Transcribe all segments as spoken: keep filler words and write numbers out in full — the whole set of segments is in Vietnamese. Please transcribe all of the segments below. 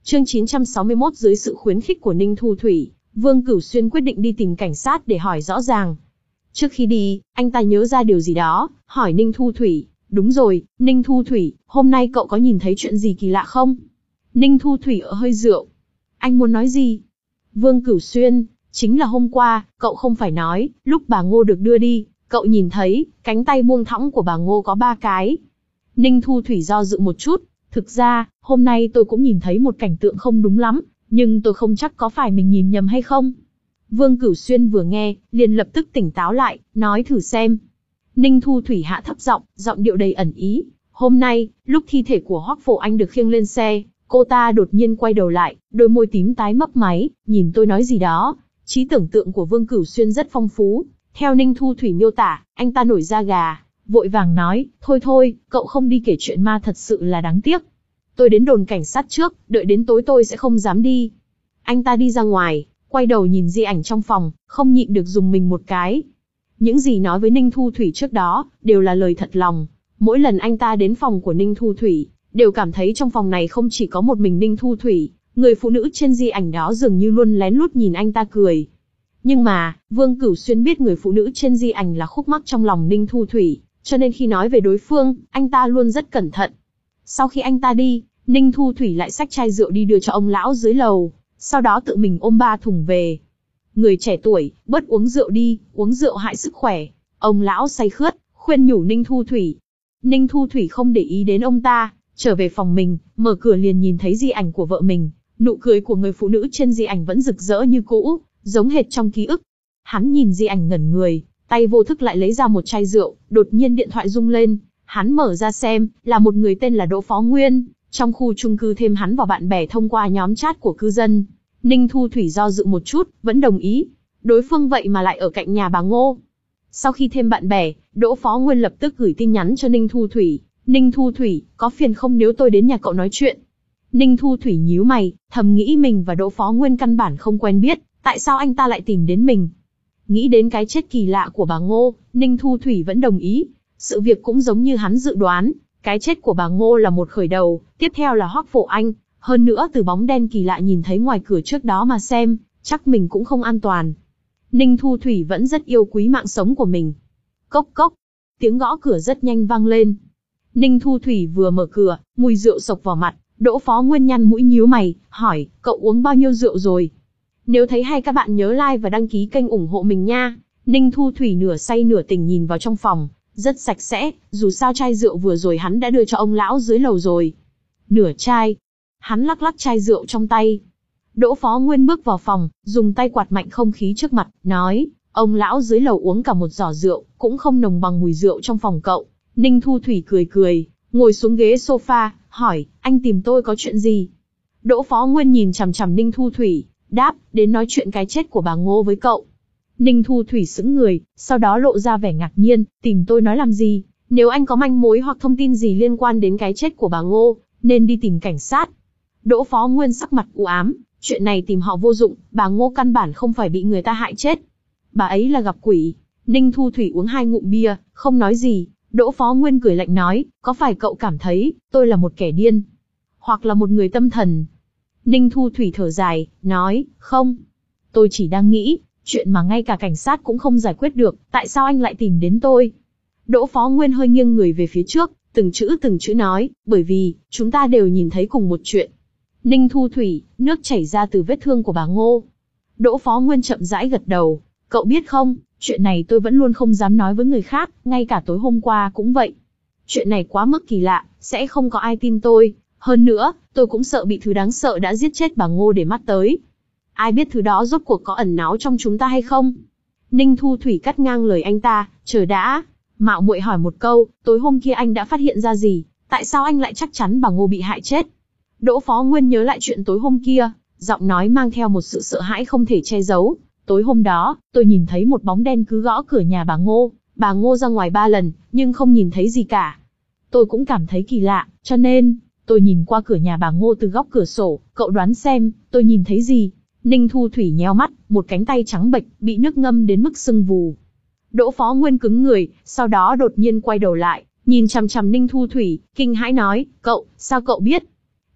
Chương chín trăm sáu mươi mốt dưới sự khuyến khích của Ninh Thu Thủy, Vương Cửu Xuyên quyết định đi tìm cảnh sát để hỏi rõ ràng. Trước khi đi, anh ta nhớ ra điều gì đó, hỏi Ninh Thu Thủy, đúng rồi, Ninh Thu Thủy, hôm nay cậu có nhìn thấy chuyện gì kỳ lạ không? Ninh Thu Thủy ở hơi rượu. Anh muốn nói gì? Vương Cửu Xuyên, chính là hôm qua, cậu không phải nói, lúc bà Ngô được đưa đi, cậu nhìn thấy, cánh tay buông thõng của bà Ngô có ba cái. Ninh Thu Thủy do dự một chút, thực ra, hôm nay tôi cũng nhìn thấy một cảnh tượng không đúng lắm, nhưng tôi không chắc có phải mình nhìn nhầm hay không. Vương Cửu Xuyên vừa nghe, liền lập tức tỉnh táo lại, nói thử xem. Ninh Thu Thủy hạ thấp giọng, giọng điệu đầy ẩn ý. Hôm nay, lúc thi thể của Hoắc Phổ Anh được khiêng lên xe, cô ta đột nhiên quay đầu lại, đôi môi tím tái mấp máy, nhìn tôi nói gì đó. Trí tưởng tượng của Vương Cửu Xuyên rất phong phú. Theo Ninh Thu Thủy miêu tả, anh ta nổi da gà, vội vàng nói, thôi thôi, cậu không đi kể chuyện ma thật sự là đáng tiếc. Tôi đến đồn cảnh sát trước, đợi đến tối tôi sẽ không dám đi. Anh ta đi ra ngoài, quay đầu nhìn di ảnh trong phòng, không nhịn được dùng mình một cái. Những gì nói với Ninh Thu Thủy trước đó, đều là lời thật lòng. Mỗi lần anh ta đến phòng của Ninh Thu Thủy, đều cảm thấy trong phòng này không chỉ có một mình Ninh Thu Thủy, người phụ nữ trên di ảnh đó dường như luôn lén lút nhìn anh ta cười. Nhưng mà, Vương Cửu Xuyên biết người phụ nữ trên di ảnh là khúc mắc trong lòng Ninh Thu Thủy, cho nên khi nói về đối phương, anh ta luôn rất cẩn thận. Sau khi anh ta đi, Ninh Thu Thủy lại xách chai rượu đi đưa cho ông lão dưới lầu, sau đó tự mình ôm ba thùng về. Người trẻ tuổi, bớt uống rượu đi, uống rượu hại sức khỏe. Ông lão say khướt, khuyên nhủ Ninh Thu Thủy. Ninh Thu Thủy không để ý đến ông ta, trở về phòng mình, mở cửa liền nhìn thấy di ảnh của vợ mình. Nụ cười của người phụ nữ trên di ảnh vẫn rực rỡ như cũ, giống hệt trong ký ức. Hắn nhìn di ảnh ngẩn người, tay vô thức lại lấy ra một chai rượu, đột nhiên điện thoại rung lên. Hắn mở ra xem, là một người tên là Đỗ Phó Nguyên, trong khu chung cư thêm hắn vào bạn bè thông qua nhóm chat của cư dân. Ninh Thu Thủy do dự một chút, vẫn đồng ý. Đối phương vậy mà lại ở cạnh nhà bà Ngô. Sau khi thêm bạn bè, Đỗ Phó Nguyên lập tức gửi tin nhắn cho Ninh Thu Thủy. Ninh Thu Thủy, có phiền không nếu tôi đến nhà cậu nói chuyện? Ninh Thu Thủy nhíu mày, thầm nghĩ mình và Đỗ Phó Nguyên căn bản không quen biết, tại sao anh ta lại tìm đến mình? Nghĩ đến cái chết kỳ lạ của bà Ngô, Ninh Thu Thủy vẫn đồng ý. Sự việc cũng giống như hắn dự đoán, cái chết của bà Ngô là một khởi đầu, tiếp theo là Hoắc Phổ Anh. Hơn nữa từ bóng đen kỳ lạ nhìn thấy ngoài cửa trước đó mà xem, chắc mình cũng không an toàn. Ninh Thu Thủy vẫn rất yêu quý mạng sống của mình. Cốc cốc, tiếng gõ cửa rất nhanh vang lên. Ninh Thu Thủy vừa mở cửa, mùi rượu sộc vào mặt, Đỗ Phó Nguyên nhăn mũi nhíu mày, hỏi, cậu uống bao nhiêu rượu rồi? Nếu thấy hay các bạn nhớ like và đăng ký kênh ủng hộ mình nha. Ninh Thu Thủy nửa say nửa tỉnh nhìn vào trong phòng, rất sạch sẽ, dù sao chai rượu vừa rồi hắn đã đưa cho ông lão dưới lầu rồi. Nửa chai. Hắn lắc lắc chai rượu trong tay. Đỗ Phó Nguyên bước vào phòng, dùng tay quạt mạnh không khí trước mặt, nói, ông lão dưới lầu uống cả một giỏ rượu, cũng không nồng bằng mùi rượu trong phòng cậu. Ninh Thu Thủy cười cười, ngồi xuống ghế sofa, hỏi, anh tìm tôi có chuyện gì? Đỗ Phó Nguyên nhìn chằm chằm Ninh Thu Thủy, đáp, đến nói chuyện cái chết của bà Ngô với cậu. Ninh Thu Thủy sững người, sau đó lộ ra vẻ ngạc nhiên, tìm tôi nói làm gì? Nếu anh có manh mối hoặc thông tin gì liên quan đến cái chết của bà Ngô, nên đi tìm cảnh sát. Đỗ Phó Nguyên sắc mặt u ám, chuyện này tìm họ vô dụng, bà Ngô căn bản không phải bị người ta hại chết. Bà ấy là gặp quỷ. Ninh Thu Thủy uống hai ngụm bia, không nói gì. Đỗ Phó Nguyên cười lạnh nói, có phải cậu cảm thấy, tôi là một kẻ điên? Hoặc là một người tâm thần? Ninh Thu Thủy thở dài, nói, không. Tôi chỉ đang nghĩ, chuyện mà ngay cả cảnh sát cũng không giải quyết được, tại sao anh lại tìm đến tôi? Đỗ Phó Nguyên hơi nghiêng người về phía trước, từng chữ từng chữ nói, bởi vì, chúng ta đều nhìn thấy cùng một chuyện. Ninh Thu Thủy, nước chảy ra từ vết thương của bà Ngô. Đỗ Phó Nguyên chậm rãi gật đầu, cậu biết không, chuyện này tôi vẫn luôn không dám nói với người khác, ngay cả tối hôm qua cũng vậy. Chuyện này quá mức kỳ lạ, sẽ không có ai tin tôi, hơn nữa, tôi cũng sợ bị thứ đáng sợ đã giết chết bà Ngô để mắt tới. Ai biết thứ đó rốt cuộc có ẩn náu trong chúng ta hay không? Ninh Thu Thủy cắt ngang lời anh ta, chờ đã. Mạo muội hỏi một câu, tối hôm kia anh đã phát hiện ra gì? Tại sao anh lại chắc chắn bà Ngô bị hại chết? Đỗ Phó Nguyên nhớ lại chuyện tối hôm kia, giọng nói mang theo một sự sợ hãi không thể che giấu. Tối hôm đó, tôi nhìn thấy một bóng đen cứ gõ cửa nhà bà Ngô. Bà Ngô ra ngoài ba lần, nhưng không nhìn thấy gì cả. Tôi cũng cảm thấy kỳ lạ, cho nên, tôi nhìn qua cửa nhà bà Ngô từ góc cửa sổ. Cậu đoán xem, tôi nhìn thấy gì? Ninh Thu Thủy nheo mắt, một cánh tay trắng bệch, bị nước ngâm đến mức sưng vù. Đỗ Phó Nguyên cứng người, sau đó đột nhiên quay đầu lại, nhìn chằm chằm Ninh Thu Thủy, kinh hãi nói, cậu, sao cậu biết?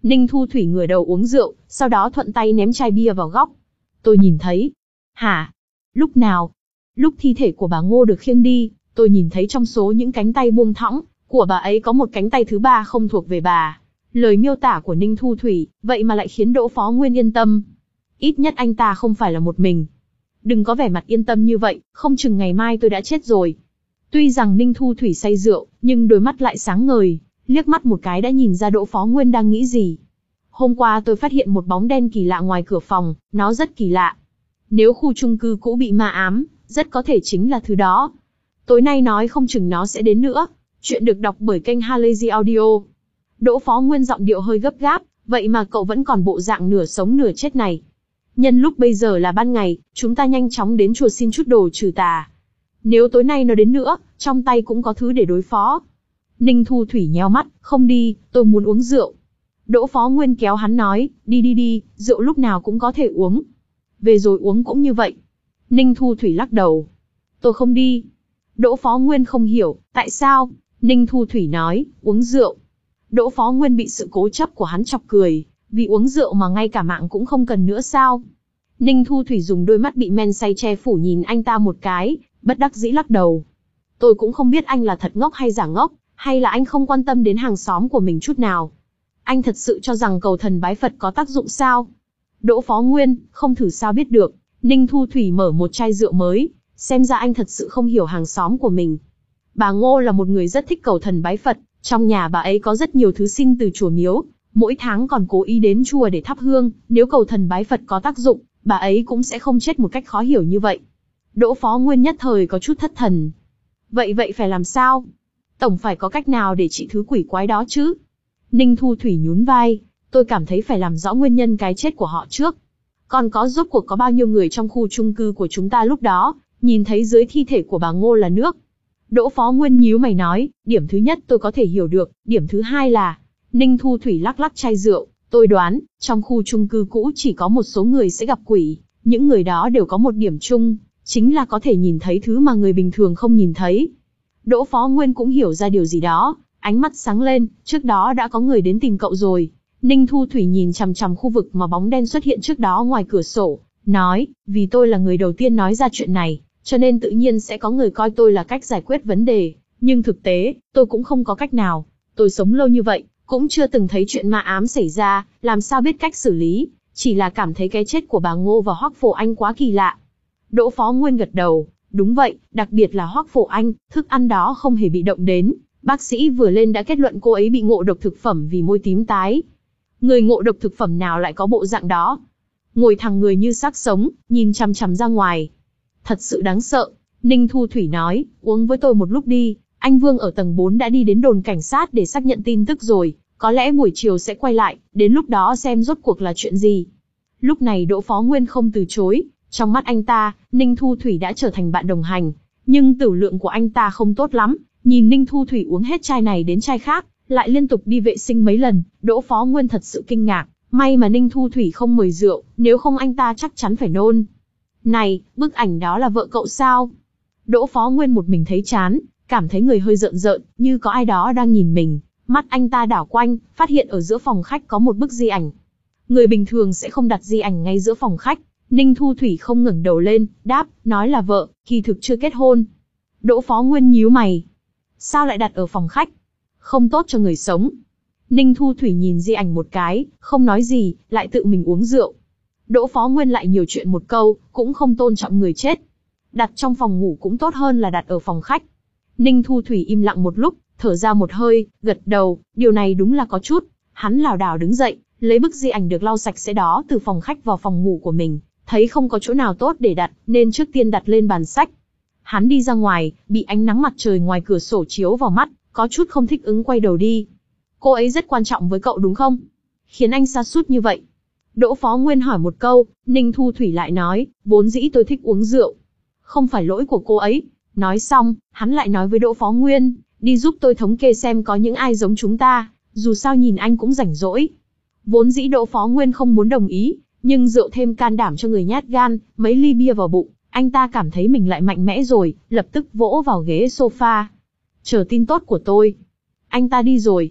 Ninh Thu Thủy ngửa đầu uống rượu, sau đó thuận tay ném chai bia vào góc. Tôi nhìn thấy. Hả? Lúc nào? Lúc thi thể của bà Ngô được khiêng đi, tôi nhìn thấy trong số những cánh tay buông thõng của bà ấy có một cánh tay thứ ba không thuộc về bà. Lời miêu tả của Ninh Thu Thủy, vậy mà lại khiến Đỗ Phó Nguyên yên tâm. Ít nhất anh ta không phải là một mình. Đừng có vẻ mặt yên tâm như vậy, không chừng ngày mai tôi đã chết rồi. Tuy rằng Ninh Thu Thủy say rượu, nhưng đôi mắt lại sáng ngời, liếc mắt một cái đã nhìn ra Đỗ Phó Nguyên đang nghĩ gì. Hôm qua tôi phát hiện một bóng đen kỳ lạ ngoài cửa phòng, nó rất kỳ lạ. Nếu khu chung cư cũ bị ma ám, rất có thể chính là thứ đó. Tối nay nói không chừng nó sẽ đến nữa. Chuyện được đọc bởi kênh Halazy Audio. Đỗ Phó Nguyên giọng điệu hơi gấp gáp, vậy mà cậu vẫn còn bộ dạng nửa sống nửa chết này. Nhân lúc bây giờ là ban ngày, chúng ta nhanh chóng đến chùa xin chút đồ trừ tà. Nếu tối nay nó đến nữa, trong tay cũng có thứ để đối phó. Ninh Thu Thủy nheo mắt, không đi, tôi muốn uống rượu. Đỗ Phó Nguyên kéo hắn nói, đi đi đi, rượu lúc nào cũng có thể uống. Về rồi uống cũng như vậy. Ninh Thu Thủy lắc đầu. Tôi không đi. Đỗ Phó Nguyên không hiểu, tại sao? Ninh Thu Thủy nói, uống rượu. Đỗ Phó Nguyên bị sự cố chấp của hắn chọc cười, vì uống rượu mà ngay cả mạng cũng không cần nữa sao? Ninh Thu Thủy dùng đôi mắt bị men say che phủ nhìn anh ta một cái, bất đắc dĩ lắc đầu. Tôi cũng không biết anh là thật ngốc hay giả ngốc, hay là anh không quan tâm đến hàng xóm của mình chút nào. Anh thật sự cho rằng cầu thần bái Phật có tác dụng sao? Đỗ Phó Nguyên, không thử sao biết được. Ninh Thu Thủy mở một chai rượu mới, xem ra anh thật sự không hiểu hàng xóm của mình. Bà Ngô là một người rất thích cầu thần bái Phật, trong nhà bà ấy có rất nhiều thứ xin từ chùa miếu, mỗi tháng còn cố ý đến chùa để thắp hương, nếu cầu thần bái Phật có tác dụng, bà ấy cũng sẽ không chết một cách khó hiểu như vậy. Đỗ Phó Nguyên nhất thời có chút thất thần. Vậy vậy phải làm sao? Tổng phải có cách nào để trị thứ quỷ quái đó chứ? Ninh Thu Thủy nhún vai, tôi cảm thấy phải làm rõ nguyên nhân cái chết của họ trước. Còn có rốt cuộc có bao nhiêu người trong khu chung cư của chúng ta lúc đó, nhìn thấy dưới thi thể của bà Ngô là nước? Đỗ Phó Nguyên nhíu mày nói, điểm thứ nhất tôi có thể hiểu được, điểm thứ hai là... Ninh Thu Thủy lắc lắc chai rượu, tôi đoán, trong khu chung cư cũ chỉ có một số người sẽ gặp quỷ, những người đó đều có một điểm chung, chính là có thể nhìn thấy thứ mà người bình thường không nhìn thấy. Đỗ Phó Nguyên cũng hiểu ra điều gì đó, ánh mắt sáng lên, trước đó đã có người đến tìm cậu rồi. Ninh Thu Thủy nhìn chằm chằm khu vực mà bóng đen xuất hiện trước đó ngoài cửa sổ, nói, vì tôi là người đầu tiên nói ra chuyện này, cho nên tự nhiên sẽ có người coi tôi là cách giải quyết vấn đề, nhưng thực tế, tôi cũng không có cách nào. Tôi sống lâu như vậy, cũng chưa từng thấy chuyện ma ám xảy ra, làm sao biết cách xử lý, chỉ là cảm thấy cái chết của bà Ngô và Hoắc Phổ Anh quá kỳ lạ. Đỗ Phó Nguyên gật đầu, đúng vậy, đặc biệt là Hoắc Phổ Anh, thức ăn đó không hề bị động đến, bác sĩ vừa lên đã kết luận cô ấy bị ngộ độc thực phẩm vì môi tím tái. Người ngộ độc thực phẩm nào lại có bộ dạng đó? Ngồi thẳng người như xác sống, nhìn chằm chằm ra ngoài. Thật sự đáng sợ, Ninh Thu Thủy nói, uống với tôi một lúc đi, anh Vương ở tầng bốn đã đi đến đồn cảnh sát để xác nhận tin tức rồi, có lẽ buổi chiều sẽ quay lại, đến lúc đó xem rốt cuộc là chuyện gì. Lúc này Đỗ Phó Nguyên không từ chối, trong mắt anh ta, Ninh Thu Thủy đã trở thành bạn đồng hành, nhưng tửu lượng của anh ta không tốt lắm, nhìn Ninh Thu Thủy uống hết chai này đến chai khác, lại liên tục đi vệ sinh mấy lần, Đỗ Phó Nguyên thật sự kinh ngạc, may mà Ninh Thu Thủy không mời rượu, nếu không anh ta chắc chắn phải nôn. Này, bức ảnh đó là vợ cậu sao? Đỗ Phó Nguyên một mình thấy chán, cảm thấy người hơi rợn rợn, như có ai đó đang nhìn mình, mắt anh ta đảo quanh, phát hiện ở giữa phòng khách có một bức di ảnh. Người bình thường sẽ không đặt di ảnh ngay giữa phòng khách, Ninh Thu Thủy không ngẩng đầu lên, đáp, nói là vợ, kỳ thực chưa kết hôn. Đỗ Phó Nguyên nhíu mày. Sao lại đặt ở phòng khách? Không tốt cho người sống. Ninh Thu Thủy nhìn di ảnh một cái, không nói gì, lại tự mình uống rượu. Đỗ Phó Nguyên lại nhiều chuyện một câu, cũng không tôn trọng người chết. Đặt trong phòng ngủ cũng tốt hơn là đặt ở phòng khách. Ninh Thu Thủy im lặng một lúc, thở ra một hơi, gật đầu, điều này đúng là có chút. Hắn lảo đảo đứng dậy, lấy bức di ảnh được lau sạch sẽ đó từ phòng khách vào phòng ngủ của mình, thấy không có chỗ nào tốt để đặt, nên trước tiên đặt lên bàn sách. Hắn đi ra ngoài, bị ánh nắng mặt trời ngoài cửa sổ chiếu vào mắt, có chút không thích ứng quay đầu đi. Cô ấy rất quan trọng với cậu đúng không? Khiến anh sa sút như vậy. Đỗ Phó Nguyên hỏi một câu, Ninh Thu Thủy lại nói, vốn dĩ tôi thích uống rượu. Không phải lỗi của cô ấy. Nói xong, hắn lại nói với Đỗ Phó Nguyên, đi giúp tôi thống kê xem có những ai giống chúng ta, dù sao nhìn anh cũng rảnh rỗi. Vốn dĩ Đỗ Phó Nguyên không muốn đồng ý, nhưng rượu thêm can đảm cho người nhát gan, mấy ly bia vào bụng, anh ta cảm thấy mình lại mạnh mẽ rồi, lập tức vỗ vào ghế sofa. Chờ tin tốt của tôi. Anh ta đi rồi.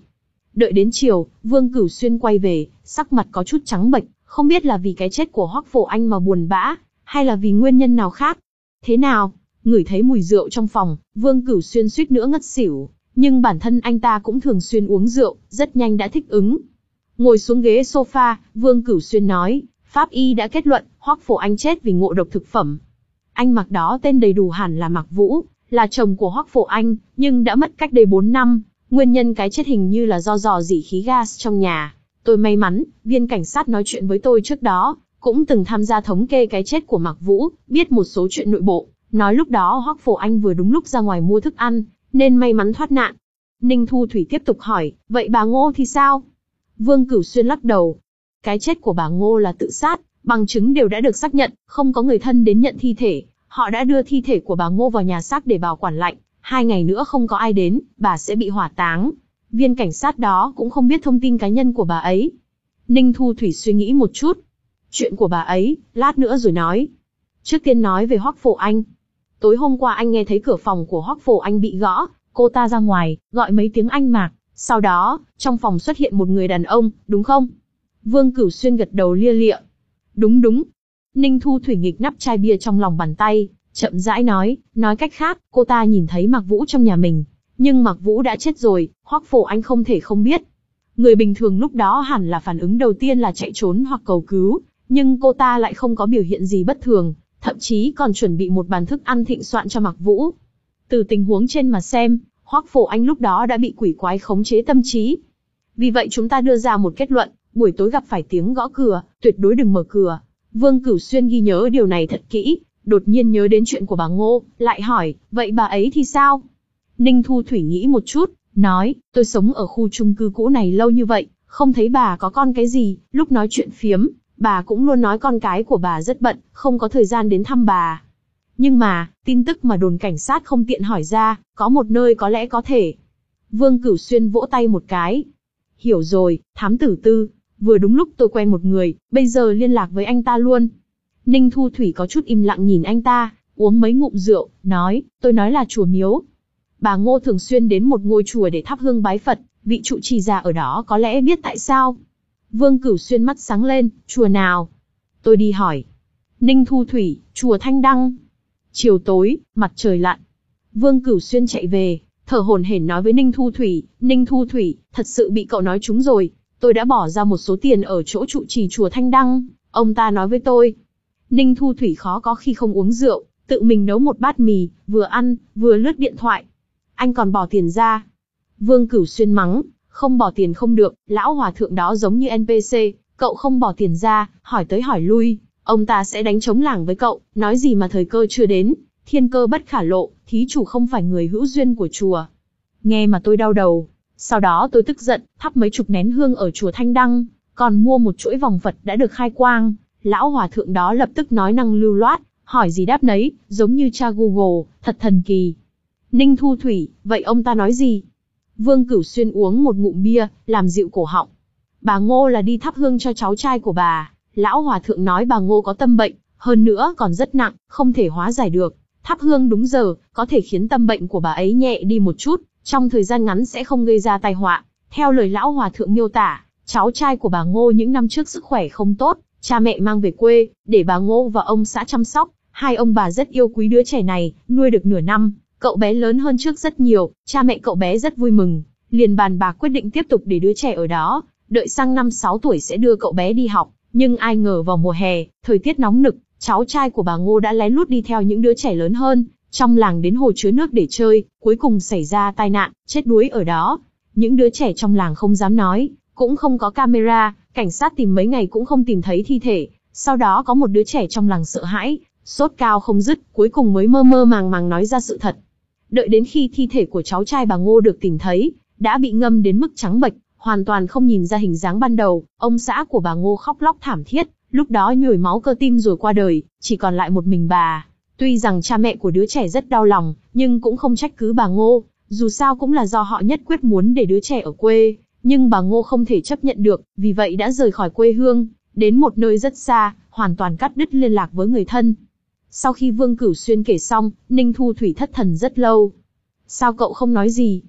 Đợi đến chiều, Vương Cửu Xuyên quay về, sắc mặt có chút trắng bệch, không biết là vì cái chết của Hoắc Phổ Anh mà buồn bã, hay là vì nguyên nhân nào khác. Thế nào? Ngửi thấy mùi rượu trong phòng, Vương Cửu Xuyên suýt nữa ngất xỉu, nhưng bản thân anh ta cũng thường xuyên uống rượu, rất nhanh đã thích ứng. Ngồi xuống ghế sofa, Vương Cửu Xuyên nói, pháp y đã kết luận, Hoắc Phổ Anh chết vì ngộ độc thực phẩm. Anh Mạc đó tên đầy đủ hẳn là Mạc Vũ, là chồng của Hoắc Phổ Anh, nhưng đã mất cách đây bốn năm, nguyên nhân cái chết hình như là do rò rỉ khí gas trong nhà. Tôi may mắn, viên cảnh sát nói chuyện với tôi trước đó, cũng từng tham gia thống kê cái chết của Mạc Vũ, biết một số chuyện nội bộ, nói lúc đó Hoắc Phổ Anh vừa đúng lúc ra ngoài mua thức ăn, nên may mắn thoát nạn. Ninh Thu Thủy tiếp tục hỏi, vậy bà Ngô thì sao? Vương Cửu Xuyên lắc đầu. Cái chết của bà Ngô là tự sát, bằng chứng đều đã được xác nhận, không có người thân đến nhận thi thể. Họ đã đưa thi thể của bà Ngô vào nhà xác để bảo quản lạnh, hai ngày nữa không có ai đến, bà sẽ bị hỏa táng. Viên cảnh sát đó cũng không biết thông tin cá nhân của bà ấy. Ninh Thu Thủy suy nghĩ một chút. Chuyện của bà ấy, lát nữa rồi nói. Trước tiên nói về Hoắc Phổ Anh. Tối hôm qua anh nghe thấy cửa phòng của Hoắc Phổ Anh bị gõ, cô ta ra ngoài, gọi mấy tiếng anh Mạc. Sau đó, trong phòng xuất hiện một người đàn ông, đúng không? Vương Cửu Xuyên gật đầu lia lịa. Đúng đúng. Ninh Thu Thủy nghịch nắp chai bia trong lòng bàn tay, chậm rãi nói, nói cách khác, cô ta nhìn thấy Mạc Vũ trong nhà mình. Nhưng Mạc Vũ đã chết rồi, Hoắc Phổ Anh không thể không biết. Người bình thường lúc đó hẳn là phản ứng đầu tiên là chạy trốn hoặc cầu cứu, nhưng cô ta lại không có biểu hiện gì bất thường, thậm chí còn chuẩn bị một bàn thức ăn thịnh soạn cho Mạc Vũ. Từ tình huống trên mà xem, Hoắc Phổ Anh lúc đó đã bị quỷ quái khống chế tâm trí. Vì vậy chúng ta đưa ra một kết luận, buổi tối gặp phải tiếng gõ cửa, tuyệt đối đừng mở cửa. Vương Cửu Xuyên ghi nhớ điều này thật kỹ, đột nhiên nhớ đến chuyện của bà Ngô, lại hỏi, vậy bà ấy thì sao? Ninh Thu Thủy nghĩ một chút, nói, tôi sống ở khu chung cư cũ này lâu như vậy, không thấy bà có con cái gì, lúc nói chuyện phiếm, bà cũng luôn nói con cái của bà rất bận, không có thời gian đến thăm bà. Nhưng mà, tin tức mà đồn cảnh sát không tiện hỏi ra, có một nơi có lẽ có thể. Vương Cửu Xuyên vỗ tay một cái. Hiểu rồi, thám tử Tư, vừa đúng lúc tôi quen một người, bây giờ liên lạc với anh ta luôn. Ninh Thu Thủy có chút im lặng nhìn anh ta, uống mấy ngụm rượu, nói, tôi nói là chùa miếu. Bà Ngô thường xuyên đến một ngôi chùa để thắp hương bái Phật, vị trụ trì già ở đó có lẽ biết tại sao. Vương Cửu Xuyên mắt sáng lên, chùa nào? Tôi đi hỏi. Ninh Thu Thủy, chùa Thanh Đăng. Chiều tối, mặt trời lặn. Vương Cửu Xuyên chạy về, thở hổn hển nói với Ninh Thu Thủy, Ninh Thu Thủy, thật sự bị cậu nói trúng rồi. Tôi đã bỏ ra một số tiền ở chỗ trụ trì chùa Thanh Đăng, ông ta nói với tôi. Ninh Thu Thủy khó có khi không uống rượu, tự mình nấu một bát mì, vừa ăn, vừa lướt điện thoại. Anh còn bỏ tiền ra. Vương Cửu Xuyên mắng, không bỏ tiền không được, lão hòa thượng đó giống như en pê xê, cậu không bỏ tiền ra, hỏi tới hỏi lui, ông ta sẽ đánh trống lảng với cậu, nói gì mà thời cơ chưa đến, thiên cơ bất khả lộ, thí chủ không phải người hữu duyên của chùa. Nghe mà tôi đau đầu. Sau đó tôi tức giận, thắp mấy chục nén hương ở chùa Thanh Đăng, còn mua một chuỗi vòng Phật đã được khai quang. Lão hòa thượng đó lập tức nói năng lưu loát, hỏi gì đáp nấy, giống như cha Google, thật thần kỳ. Ninh Thu Thủy, vậy ông ta nói gì? Vương Cửu Xuyên uống một ngụm bia, làm dịu cổ họng. Bà Ngô là đi thắp hương cho cháu trai của bà. Lão hòa thượng nói bà Ngô có tâm bệnh, hơn nữa còn rất nặng, không thể hóa giải được. Thắp hương đúng giờ, có thể khiến tâm bệnh của bà ấy nhẹ đi một chút, trong thời gian ngắn sẽ không gây ra tai họa. Theo lời lão hòa thượng miêu tả, cháu trai của bà Ngô những năm trước sức khỏe không tốt, cha mẹ mang về quê, để bà Ngô và ông xã chăm sóc. Hai ông bà rất yêu quý đứa trẻ này, nuôi được nửa năm, cậu bé lớn hơn trước rất nhiều, cha mẹ cậu bé rất vui mừng, liền bàn bạc quyết định tiếp tục để đứa trẻ ở đó, đợi sang năm sáu tuổi sẽ đưa cậu bé đi học. Nhưng ai ngờ vào mùa hè, thời tiết nóng nực, cháu trai của bà Ngô đã lén lút đi theo những đứa trẻ lớn hơn, trong làng đến hồ chứa nước để chơi, cuối cùng xảy ra tai nạn, chết đuối ở đó. Những đứa trẻ trong làng không dám nói, cũng không có camera, cảnh sát tìm mấy ngày cũng không tìm thấy thi thể. Sau đó có một đứa trẻ trong làng sợ hãi, sốt cao không dứt, cuối cùng mới mơ mơ màng màng nói ra sự thật. Đợi đến khi thi thể của cháu trai bà Ngô được tìm thấy, đã bị ngâm đến mức trắng bệch, hoàn toàn không nhìn ra hình dáng ban đầu. Ông xã của bà Ngô khóc lóc thảm thiết, lúc đó nhồi máu cơ tim rồi qua đời, chỉ còn lại một mình bà. Tuy rằng cha mẹ của đứa trẻ rất đau lòng, nhưng cũng không trách cứ bà Ngô, dù sao cũng là do họ nhất quyết muốn để đứa trẻ ở quê, nhưng bà Ngô không thể chấp nhận được, vì vậy đã rời khỏi quê hương, đến một nơi rất xa, hoàn toàn cắt đứt liên lạc với người thân. Sau khi Vương Cửu Xuyên kể xong, Ninh Thu Thủy thất thần rất lâu. Sao cậu không nói gì?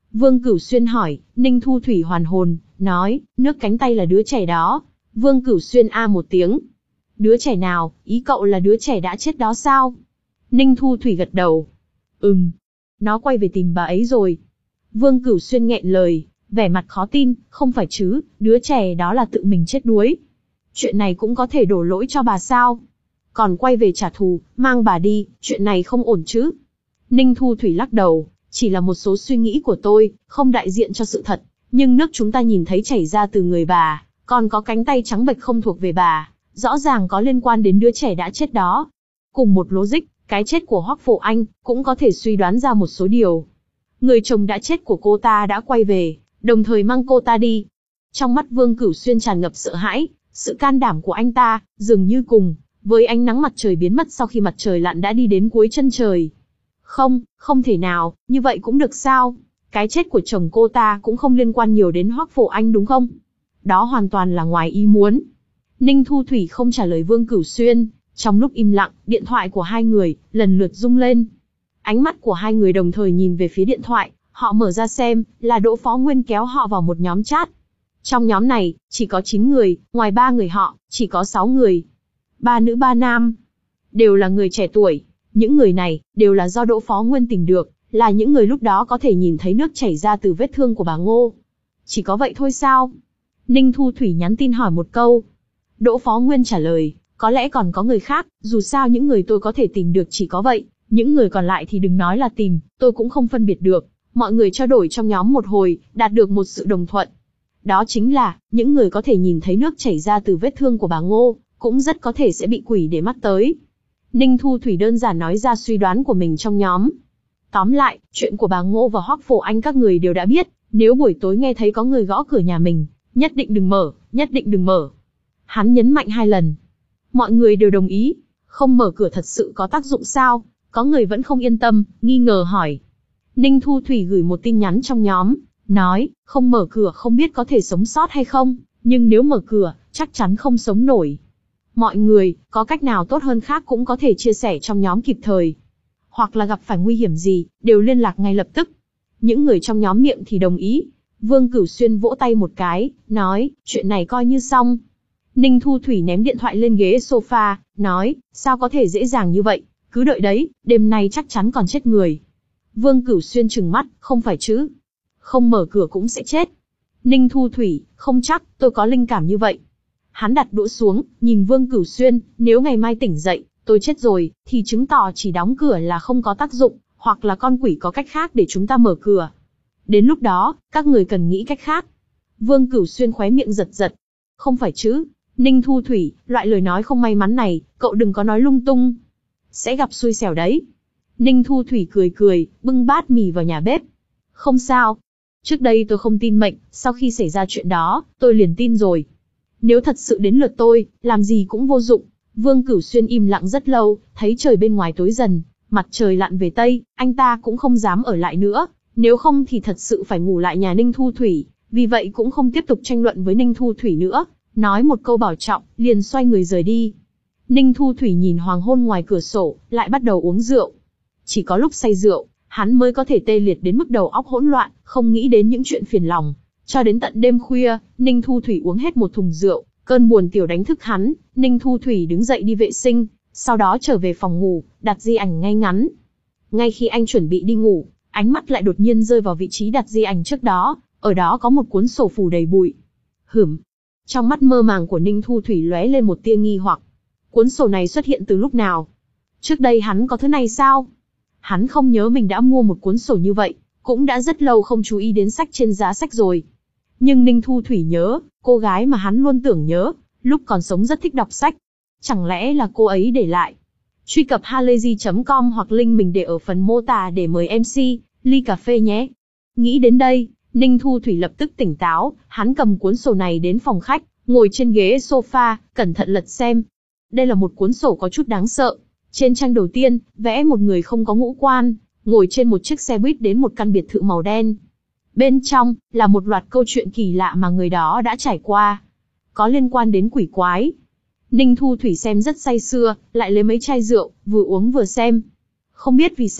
Vương Cửu Xuyên hỏi. Ninh Thu Thủy hoàn hồn, nói, nước cánh tay là đứa trẻ đó. Vương Cửu Xuyên a một tiếng. Đứa trẻ nào, ý cậu là đứa trẻ đã chết đó sao? Ninh Thu Thủy gật đầu. Ừm, nó quay về tìm bà ấy rồi. Vương Cửu Xuyên nghẹn lời, vẻ mặt khó tin, không phải chứ, đứa trẻ đó là tự mình chết đuối. Chuyện này cũng có thể đổ lỗi cho bà sao? Còn quay về trả thù, mang bà đi, chuyện này không ổn chứ? Ninh Thu Thủy lắc đầu, chỉ là một số suy nghĩ của tôi, không đại diện cho sự thật. Nhưng nước chúng ta nhìn thấy chảy ra từ người bà, còn có cánh tay trắng bệch không thuộc về bà, rõ ràng có liên quan đến đứa trẻ đã chết đó. Cùng một logic, cái chết của Hoắc Phổ Anh cũng có thể suy đoán ra một số điều. Người chồng đã chết của cô ta đã quay về, đồng thời mang cô ta đi. Trong mắt Vương Cửu Xuyên tràn ngập sợ hãi, sự can đảm của anh ta dường như cùng với ánh nắng mặt trời biến mất sau khi mặt trời lặn đã đi đến cuối chân trời. Không, không thể nào, như vậy cũng được sao? Cái chết của chồng cô ta cũng không liên quan nhiều đến Hoắc Phổ Anh đúng không? Đó hoàn toàn là ngoài ý muốn. Ninh Thu Thủy không trả lời Vương Cửu Xuyên. Trong lúc im lặng, điện thoại của hai người lần lượt rung lên. Ánh mắt của hai người đồng thời nhìn về phía điện thoại, họ mở ra xem, là Đỗ Phó Nguyên kéo họ vào một nhóm chat. Trong nhóm này, chỉ có chín người, ngoài ba người họ, chỉ có sáu người. Ba nữ ba nam. Đều là người trẻ tuổi. Những người này, đều là do Đỗ Phó Nguyên tìm được, là những người lúc đó có thể nhìn thấy nước chảy ra từ vết thương của bà Ngô. Chỉ có vậy thôi sao? Ninh Thu Thủy nhắn tin hỏi một câu. Đỗ Phó Nguyên trả lời, có lẽ còn có người khác, dù sao những người tôi có thể tìm được chỉ có vậy. Những người còn lại thì đừng nói là tìm, tôi cũng không phân biệt được. Mọi người trao đổi trong nhóm một hồi, đạt được một sự đồng thuận. Đó chính là, những người có thể nhìn thấy nước chảy ra từ vết thương của bà Ngô, cũng rất có thể sẽ bị quỷ để mắt tới. Ninh Thu Thủy đơn giản nói ra suy đoán của mình trong nhóm. Tóm lại, chuyện của bà Ngô và Hoắc Phổ Anh các người đều đã biết, nếu buổi tối nghe thấy có người gõ cửa nhà mình, nhất định đừng mở, nhất định đừng mở. Hắn nhấn mạnh hai lần. Mọi người đều đồng ý, không mở cửa thật sự có tác dụng sao? Có người vẫn không yên tâm, nghi ngờ hỏi. Ninh Thu Thủy gửi một tin nhắn trong nhóm, nói, không mở cửa không biết có thể sống sót hay không, nhưng nếu mở cửa, chắc chắn không sống nổi. Mọi người, có cách nào tốt hơn khác cũng có thể chia sẻ trong nhóm kịp thời. Hoặc là gặp phải nguy hiểm gì, đều liên lạc ngay lập tức. Những người trong nhóm miệng thì đồng ý. Vương Cửu Xuyên vỗ tay một cái, nói, chuyện này coi như xong. Ninh Thu Thủy ném điện thoại lên ghế sofa, nói, sao có thể dễ dàng như vậy, cứ đợi đấy, đêm nay chắc chắn còn chết người. Vương Cửu Xuyên trừng mắt, không phải chứ. Không mở cửa cũng sẽ chết. Ninh Thu Thủy, không chắc, tôi có linh cảm như vậy. Hắn đặt đũa xuống, nhìn Vương Cửu Xuyên, nếu ngày mai tỉnh dậy, tôi chết rồi, thì chứng tỏ chỉ đóng cửa là không có tác dụng, hoặc là con quỷ có cách khác để chúng ta mở cửa. Đến lúc đó, các người cần nghĩ cách khác. Vương Cửu Xuyên khóe miệng giật giật. Không phải chứ, Ninh Thu Thủy, loại lời nói không may mắn này, cậu đừng có nói lung tung. Sẽ gặp xui xẻo đấy. Ninh Thu Thủy cười cười, bưng bát mì vào nhà bếp. Không sao. Trước đây tôi không tin mệnh, sau khi xảy ra chuyện đó, tôi liền tin rồi. Nếu thật sự đến lượt tôi, làm gì cũng vô dụng. Vương Cửu Xuyên im lặng rất lâu, thấy trời bên ngoài tối dần, mặt trời lặn về Tây, anh ta cũng không dám ở lại nữa. Nếu không thì thật sự phải ngủ lại nhà Ninh Thu Thủy, vì vậy cũng không tiếp tục tranh luận với Ninh Thu Thủy nữa. Nói một câu bảo trọng, liền xoay người rời đi. Ninh Thu Thủy nhìn hoàng hôn ngoài cửa sổ, lại bắt đầu uống rượu. Chỉ có lúc say rượu, hắn mới có thể tê liệt đến mức đầu óc hỗn loạn, không nghĩ đến những chuyện phiền lòng. Cho đến tận đêm khuya, Ninh Thu Thủy uống hết một thùng rượu, cơn buồn tiểu đánh thức hắn. Ninh Thu Thủy đứng dậy đi vệ sinh, sau đó trở về phòng ngủ, đặt di ảnh ngay ngắn. Ngay khi anh chuẩn bị đi ngủ, ánh mắt lại đột nhiên rơi vào vị trí đặt di ảnh trước đó, ở đó có một cuốn sổ phủ đầy bụi. Hửm. Trong mắt mơ màng của Ninh Thu Thủy lóe lên một tia nghi hoặc. Cuốn sổ này xuất hiện từ lúc nào? Trước đây hắn có thứ này sao? Hắn không nhớ mình đã mua một cuốn sổ như vậy, cũng đã rất lâu không chú ý đến sách trên giá sách rồi. Nhưng Ninh Thu Thủy nhớ, cô gái mà hắn luôn tưởng nhớ, lúc còn sống rất thích đọc sách. Chẳng lẽ là cô ấy để lại? Truy cập halayzi chấm com hoặc link mình để ở phần mô tả để mời em xê, ly cà phê nhé. Nghĩ đến đây, Ninh Thu Thủy lập tức tỉnh táo, hắn cầm cuốn sổ này đến phòng khách, ngồi trên ghế sofa, cẩn thận lật xem. Đây là một cuốn sổ có chút đáng sợ. Trên trang đầu tiên, vẽ một người không có ngũ quan, ngồi trên một chiếc xe buýt đến một căn biệt thự màu đen. Bên trong, là một loạt câu chuyện kỳ lạ mà người đó đã trải qua. Có liên quan đến quỷ quái. Ninh Thu Thủy xem rất say sưa, lại lấy mấy chai rượu, vừa uống vừa xem. Không biết vì sao,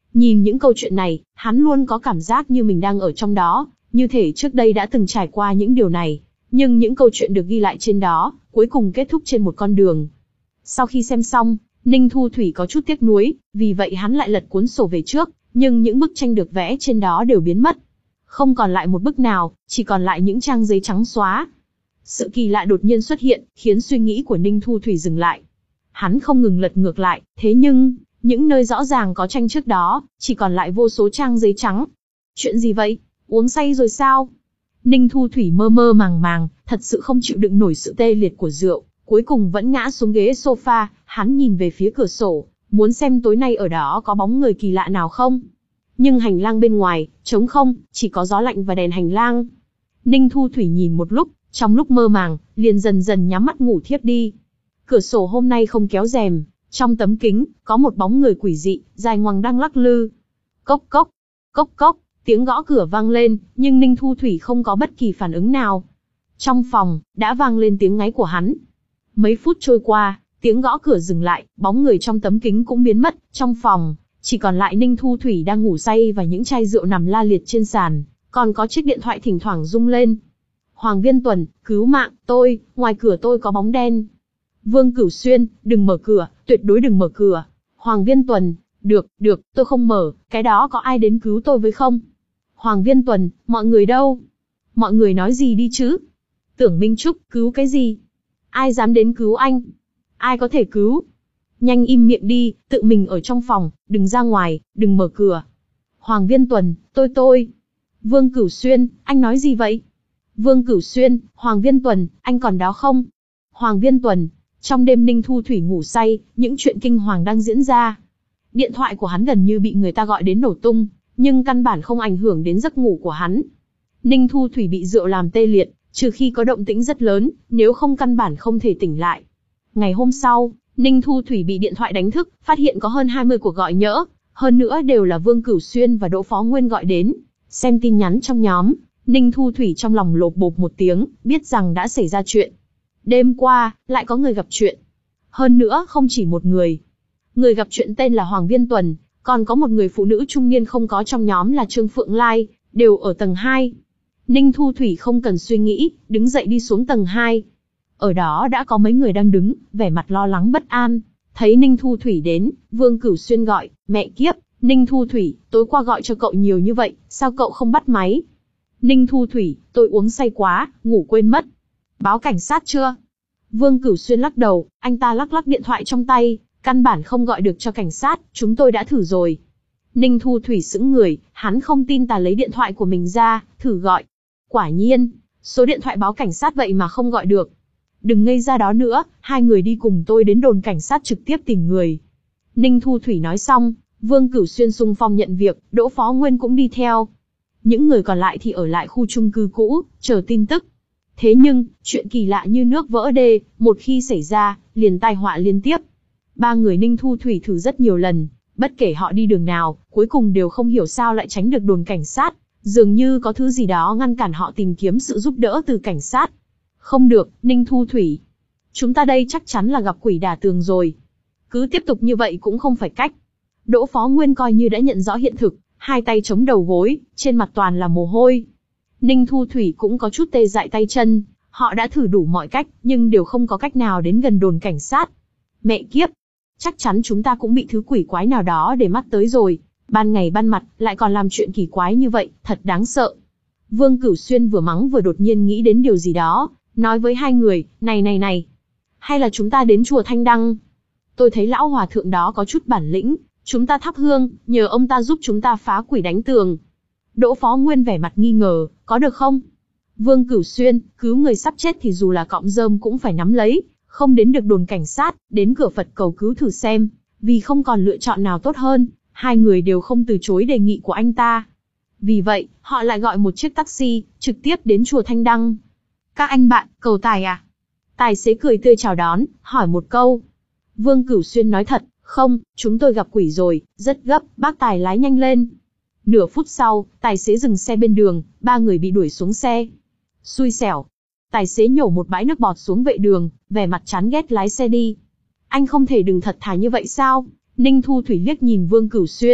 Nhìn những câu chuyện này, hắn luôn có cảm giác như mình đang ở trong đó, như thể trước đây đã từng trải qua những điều này. Nhưng những câu chuyện được ghi lại trên đó, cuối cùng kết thúc trên một con đường. Sau khi xem xong, Ninh Thu Thủy có chút tiếc nuối, vì vậy hắn lại lật cuốn sổ về trước, nhưng những bức tranh được vẽ trên đó đều biến mất. Không còn lại một bức nào, chỉ còn lại những trang giấy trắng xóa. Sự kỳ lạ đột nhiên xuất hiện, khiến suy nghĩ của Ninh Thu Thủy dừng lại. Hắn không ngừng lật ngược lại, thế nhưng, những nơi rõ ràng có tranh trước đó, chỉ còn lại vô số trang giấy trắng. Chuyện gì vậy? Uống say rồi sao? Ninh Thu Thủy mơ mơ màng màng, thật sự không chịu đựng nổi sự tê liệt của rượu, cuối cùng vẫn ngã xuống ghế sofa, hắn nhìn về phía cửa sổ, muốn xem tối nay ở đó có bóng người kỳ lạ nào không. Nhưng hành lang bên ngoài, trống không, chỉ có gió lạnh và đèn hành lang. Ninh Thu Thủy nhìn một lúc, trong lúc mơ màng, liền dần dần nhắm mắt ngủ thiếp đi. Cửa sổ hôm nay không kéo rèm, trong tấm kính, có một bóng người quỷ dị, dài ngoằng đang lắc lư. Cốc cốc, cốc cốc, tiếng gõ cửa vang lên, nhưng Ninh Thu Thủy không có bất kỳ phản ứng nào. Trong phòng, đã vang lên tiếng ngáy của hắn. Mấy phút trôi qua, tiếng gõ cửa dừng lại, bóng người trong tấm kính cũng biến mất, trong phòng, chỉ còn lại Ninh Thu Thủy đang ngủ say và những chai rượu nằm la liệt trên sàn, còn có chiếc điện thoại thỉnh thoảng rung lên. Hoàng Viên Tuần, cứu mạng, tôi, ngoài cửa tôi có bóng đen. Vương Cửu Xuyên, đừng mở cửa, tuyệt đối đừng mở cửa. Hoàng Viên Tuần, được, được, tôi không mở, cái đó có ai đến cứu tôi với không? Hoàng Viên Tuần, mọi người đâu? Mọi người nói gì đi chứ? Tưởng Minh Trúc, cứu cái gì? Ai dám đến cứu anh? Ai có thể cứu? Nhanh im miệng đi, tự mình ở trong phòng, đừng ra ngoài, đừng mở cửa. Hoàng Viên Tuần, tôi tôi. Vương Cửu Xuyên, anh nói gì vậy? Vương Cửu Xuyên, Hoàng Viên Tuần, anh còn đó không? Hoàng Viên Tuần, trong đêm Ninh Thu Thủy ngủ say, những chuyện kinh hoàng đang diễn ra. Điện thoại của hắn gần như bị người ta gọi đến nổ tung, nhưng căn bản không ảnh hưởng đến giấc ngủ của hắn. Ninh Thu Thủy bị rượu làm tê liệt, trừ khi có động tĩnh rất lớn, nếu không căn bản không thể tỉnh lại. Ngày hôm sau, Ninh Thu Thủy bị điện thoại đánh thức, phát hiện có hơn hai mươi cuộc gọi nhỡ, hơn nữa đều là Vương Cửu Xuyên và Đỗ Phó Nguyên gọi đến. Xem tin nhắn trong nhóm, Ninh Thu Thủy trong lòng lộp bộp một tiếng, biết rằng đã xảy ra chuyện. Đêm qua, lại có người gặp chuyện. Hơn nữa không chỉ một người. Người gặp chuyện tên là Hoàng Viên Tuần, còn có một người phụ nữ trung niên không có trong nhóm là Trương Phượng Lai, đều ở tầng hai. Ninh Thu Thủy không cần suy nghĩ, đứng dậy đi xuống tầng hai. Ở đó đã có mấy người đang đứng, vẻ mặt lo lắng bất an. Thấy Ninh Thu Thủy đến, Vương Cửu Xuyên gọi, mẹ kiếp, Ninh Thu Thủy, tối qua gọi cho cậu nhiều như vậy, sao cậu không bắt máy? Ninh Thu Thủy, tôi uống say quá, ngủ quên mất. Báo cảnh sát chưa? Vương Cửu Xuyên lắc đầu, anh ta lắc lắc điện thoại trong tay, căn bản không gọi được cho cảnh sát, chúng tôi đã thử rồi. Ninh Thu Thủy sững người, hắn không tin tà lấy điện thoại của mình ra, thử gọi. Quả nhiên, số điện thoại báo cảnh sát vậy mà không gọi được. Đừng ngây ra đó nữa, hai người đi cùng tôi đến đồn cảnh sát trực tiếp tìm người. Ninh Thu Thủy nói xong, Vương Cửu Xuyên xung phong nhận việc, Đỗ Phó Nguyên cũng đi theo. Những người còn lại thì ở lại khu chung cư cũ, chờ tin tức. Thế nhưng, chuyện kỳ lạ như nước vỡ đê, một khi xảy ra, liền tai họa liên tiếp. Ba người Ninh Thu Thủy thử rất nhiều lần, bất kể họ đi đường nào, cuối cùng đều không hiểu sao lại tránh được đồn cảnh sát, dường như có thứ gì đó ngăn cản họ tìm kiếm sự giúp đỡ từ cảnh sát. Không được, Ninh Thu Thủy. Chúng ta đây chắc chắn là gặp quỷ đả tường rồi. Cứ tiếp tục như vậy cũng không phải cách. Đỗ Phó Nguyên coi như đã nhận rõ hiện thực, hai tay chống đầu gối, trên mặt toàn là mồ hôi. Ninh Thu Thủy cũng có chút tê dại tay chân, họ đã thử đủ mọi cách, nhưng đều không có cách nào đến gần đồn cảnh sát. Mẹ kiếp, chắc chắn chúng ta cũng bị thứ quỷ quái nào đó để mắt tới rồi. Ban ngày ban mặt, lại còn làm chuyện kỳ quái như vậy, thật đáng sợ. Vương Cửu Xuyên vừa mắng vừa đột nhiên nghĩ đến điều gì đó, nói với hai người, này này này, hay là chúng ta đến chùa Thanh Đăng? Tôi thấy lão hòa thượng đó có chút bản lĩnh, chúng ta thắp hương, nhờ ông ta giúp chúng ta phá quỷ đánh tường. Đỗ Phó Nguyên vẻ mặt nghi ngờ, có được không? Vương Cửu Xuyên, cứu người sắp chết thì dù là cọng rơm cũng phải nắm lấy, không đến được đồn cảnh sát, đến cửa Phật cầu cứu thử xem, vì không còn lựa chọn nào tốt hơn, hai người đều không từ chối đề nghị của anh ta. Vì vậy, họ lại gọi một chiếc taxi, trực tiếp đến chùa Thanh Đăng. Các anh bạn, cầu tài à? Tài xế cười tươi chào đón, hỏi một câu. Vương Cửu Xuyên nói thật, không, chúng tôi gặp quỷ rồi, rất gấp, bác Tài lái nhanh lên. Nửa phút sau, tài xế dừng xe bên đường, ba người bị đuổi xuống xe. Xui xẻo. Tài xế nhổ một bãi nước bọt xuống vệ đường, vẻ mặt chán ghét lái xe đi. Anh không thể đừng thật thà như vậy sao? Ninh Thu Thủy liếc nhìn Vương Cửu Xuyên,